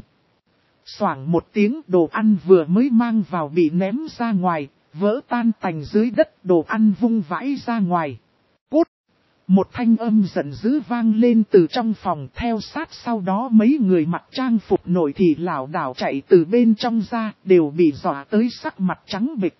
Xoảng một tiếng, đồ ăn vừa mới mang vào bị ném ra ngoài, vỡ tan tành dưới đất, đồ ăn vung vãi ra ngoài. Cút! Một thanh âm giận dữ vang lên từ trong phòng, theo sát sau đó mấy người mặc trang phục nổi thì lảo đảo chạy từ bên trong ra, đều bị dọa tới sắc mặt trắng bệch.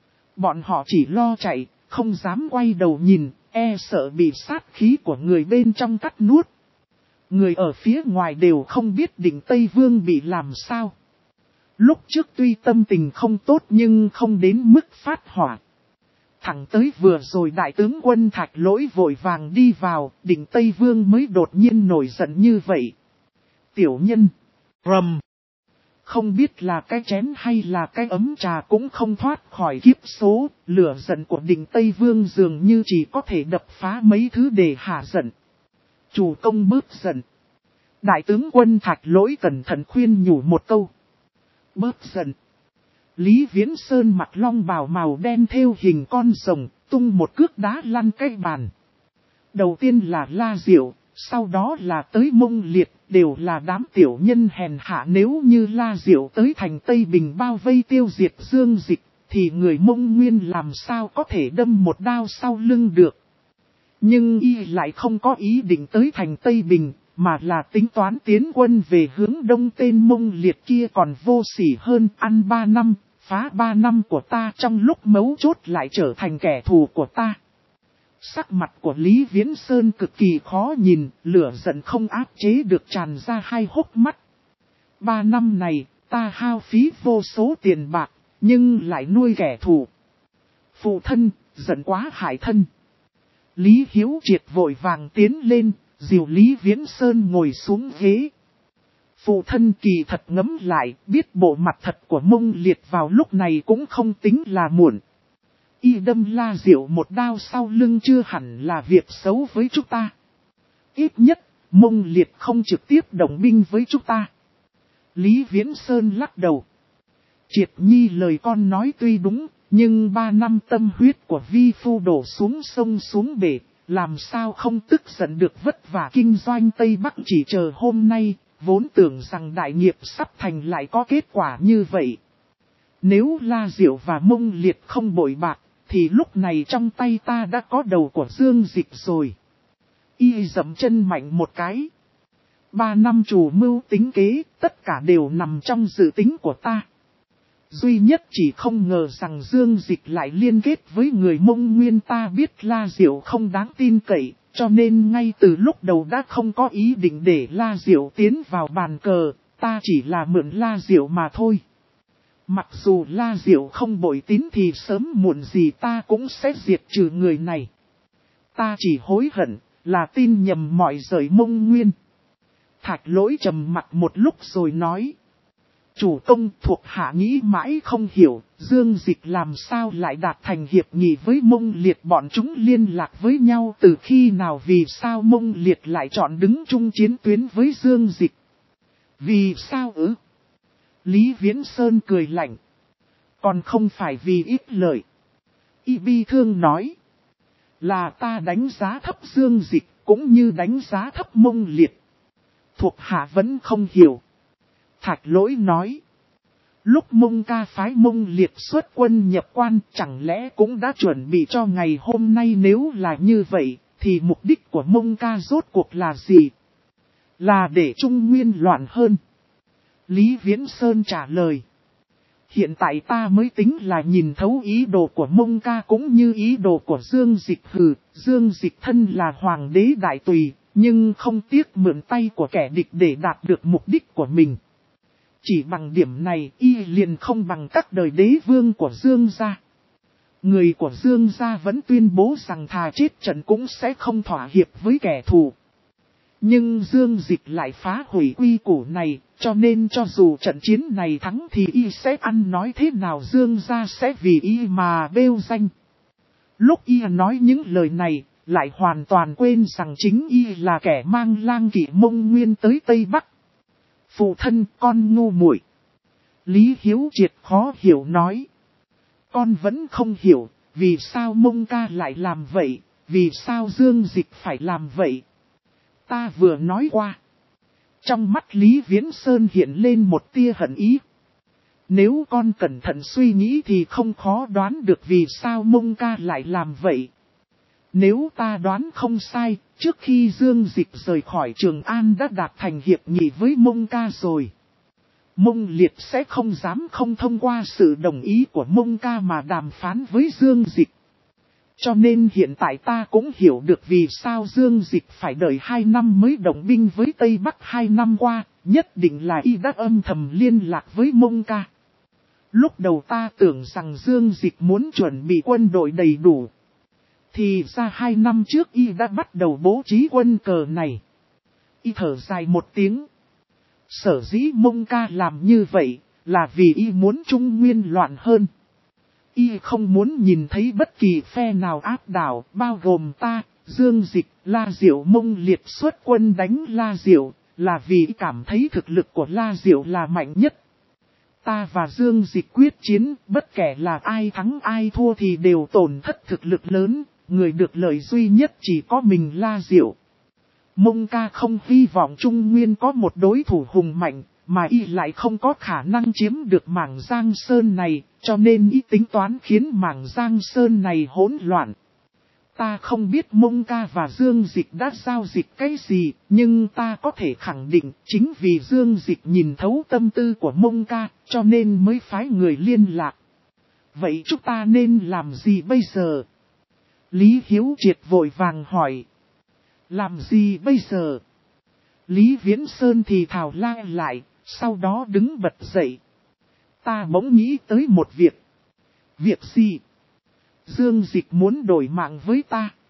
Bọn họ chỉ lo chạy, không dám quay đầu nhìn, e sợ bị sát khí của người bên trong cắt nuốt. Người ở phía ngoài đều không biết Định Tây Vương bị làm sao. Lúc trước tuy tâm tình không tốt nhưng không đến mức phát hỏa. Thẳng tới vừa rồi đại tướng quân Thạch Lỗi vội vàng đi vào, Định Tây Vương mới đột nhiên nổi giận như vậy. Tiểu nhân, rầm. Không biết là cái chén hay là cái ấm trà cũng không thoát khỏi kiếp số, lửa giận của Định Tây Vương dường như chỉ có thể đập phá mấy thứ để hạ giận. Chủ công bớt giận. Đại tướng quân Thạch Lỗi cẩn thận khuyên nhủ một câu. Bớt giận. Lý Viễn Sơn mặc long bào màu đen thêu hình con rồng, tung một cước đá lăn cái bàn. Đầu tiên là La Diệu, sau đó là tới Mông Liệt, đều là đám tiểu nhân hèn hạ. Nếu như La Diệu tới thành Tây Bình bao vây tiêu diệt Dương Dịch, thì người Mông Nguyên làm sao có thể đâm một đao sau lưng được. Nhưng y lại không có ý định tới thành Tây Bình, mà là tính toán tiến quân về hướng đông. Tên Mông Liệt kia còn vô sỉ hơn, ăn 3 năm, phá 3 năm của ta, trong lúc mấu chốt lại trở thành kẻ thù của ta. Sắc mặt của Lý Viễn Sơn cực kỳ khó nhìn, lửa giận không áp chế được tràn ra hai hốc mắt. 3 năm này, ta hao phí vô số tiền bạc, nhưng lại nuôi kẻ thù. Phụ thân, giận quá hại thân. Lý Hiếu Triệt vội vàng tiến lên, dìu Lý Viễn Sơn ngồi xuống ghế. Phụ thân kỳ thật ngẫm lại, biết bộ mặt thật của Mông Liệt vào lúc này cũng không tính là muộn. Y đâm La Diệu một đao sau lưng chưa hẳn là việc xấu với chúng ta. Ít nhất, Mông Liệt không trực tiếp động binh với chúng ta. Lý Viễn Sơn lắc đầu. Triệt Nhi lời con nói tuy đúng, nhưng 3 năm tâm huyết của vi phu đổ xuống sông xuống bể, làm sao không tức giận được vất vả kinh doanh Tây Bắc chỉ chờ hôm nay, vốn tưởng rằng đại nghiệp sắp thành lại có kết quả như vậy. Nếu La Diệu và Mông Liệt không bội bạc, thì lúc này trong tay ta đã có đầu của Dương Dịch rồi. Y dậm chân mạnh một cái. 3 năm chủ mưu tính kế, tất cả đều nằm trong dự tính của ta. Duy nhất chỉ không ngờ rằng Dương Dịch lại liên kết với người Mông Nguyên. Ta biết La Diệu không đáng tin cậy, cho nên ngay từ lúc đầu đã không có ý định để La Diệu tiến vào bàn cờ, ta chỉ là mượn La Diệu mà thôi. Mặc dù La Diệu không bội tín thì sớm muộn gì ta cũng sẽ diệt trừ người này. Ta chỉ hối hận, là tin nhầm mọi rời Mông Nguyên. Thạch Lỗi trầm mặt một lúc rồi nói. Chủ công thuộc hạ nghĩ mãi không hiểu, Dương Dịch làm sao lại đạt thành hiệp nghị với Mông Liệt, bọn chúng liên lạc với nhau từ khi nào, vì sao Mông Liệt lại chọn đứng chung chiến tuyến với Dương Dịch? Vì sao ư? Lý Viễn Sơn cười lạnh. Còn không phải vì ít lợi. Y bi thương nói. Là ta đánh giá thấp Dương Dịch, cũng như đánh giá thấp Mông Liệt. Thuộc hạ vẫn không hiểu. Thạch Lỗi nói. Lúc Mông ca phái Mông Liệt xuất quân nhập quan, chẳng lẽ cũng đã chuẩn bị cho ngày hôm nay? Nếu là như vậy, thì mục đích của Mông ca rốt cuộc là gì? Là để Trung Nguyên loạn hơn. Lý Viễn Sơn trả lời. Hiện tại ta mới tính là nhìn thấu ý đồ của Mông ca cũng như ý đồ của Dương Dịch. Dương Dịch thân là hoàng đế đại tùy, nhưng không tiếc mượn tay của kẻ địch để đạt được mục đích của mình. Chỉ bằng điểm này, y liền không bằng các đời đế vương của Dương gia. Người của Dương gia vẫn tuyên bố rằng thà chết trận cũng sẽ không thỏa hiệp với kẻ thù. Nhưng Dương Dịch lại phá hủy quy củ này, cho nên cho dù trận chiến này thắng thì y sẽ ăn nói thế nào Dương gia sẽ vì y mà bêu danh. Lúc y nói những lời này, lại hoàn toàn quên rằng chính y là kẻ mang lang kỵ Mông Nguyên tới Tây Bắc. Phụ thân, con ngu muội. Lý Hiếu Triệt khó hiểu nói. Con vẫn không hiểu, vì sao Mông ca lại làm vậy, vì sao Dương Dịch phải làm vậy. Ta vừa nói qua. Trong mắt Lý Viễn Sơn hiện lên một tia hận ý. Nếu con cẩn thận suy nghĩ thì không khó đoán được vì sao Mông ca lại làm vậy. Nếu ta đoán không sai, trước khi Dương Dịch rời khỏi Trường An đã đạt thành hiệp nghị với Mông ca rồi. Mông Liệt sẽ không dám không thông qua sự đồng ý của Mông ca mà đàm phán với Dương Dịch. Cho nên hiện tại ta cũng hiểu được vì sao Dương Dịch phải đợi 2 năm mới động binh với Tây Bắc. 2 năm qua, nhất định là y đã âm thầm liên lạc với Mông ca. Lúc đầu ta tưởng rằng Dương Dịch muốn chuẩn bị quân đội đầy đủ. Thì ra 2 năm trước y đã bắt đầu bố trí quân cờ này. Y thở dài một tiếng. Sở dĩ Mông ca làm như vậy, là vì y muốn Trung Nguyên loạn hơn. Y không muốn nhìn thấy bất kỳ phe nào áp đảo, bao gồm ta, Dương Dịch, La Diệu. Mông Liệt xuất quân đánh La Diệu, là vì cảm thấy thực lực của La Diệu là mạnh nhất. Ta và Dương Dịch quyết chiến, bất kể là ai thắng ai thua thì đều tổn thất thực lực lớn, người được lợi duy nhất chỉ có mình La Diệu. Mông ca không hy vọng Trung Nguyên có một đối thủ hùng mạnh, mà y lại không có khả năng chiếm được mảng Giang Sơn này, cho nên y tính toán khiến mảng Giang Sơn này hỗn loạn. Ta không biết Mông ca và Dương Dịch đã giao dịch cái gì, nhưng ta có thể khẳng định chính vì Dương Dịch nhìn thấu tâm tư của Mông ca, cho nên mới phái người liên lạc. Vậy chúng ta nên làm gì bây giờ? Lý Hiếu Triệt vội vàng hỏi. Làm gì bây giờ? Lý Viễn Sơn thì thào la lại, Sau đó đứng bật dậy. Ta bỗng nghĩ tới một việc. Việc gì? Dương Dịch muốn đổi mạng với ta.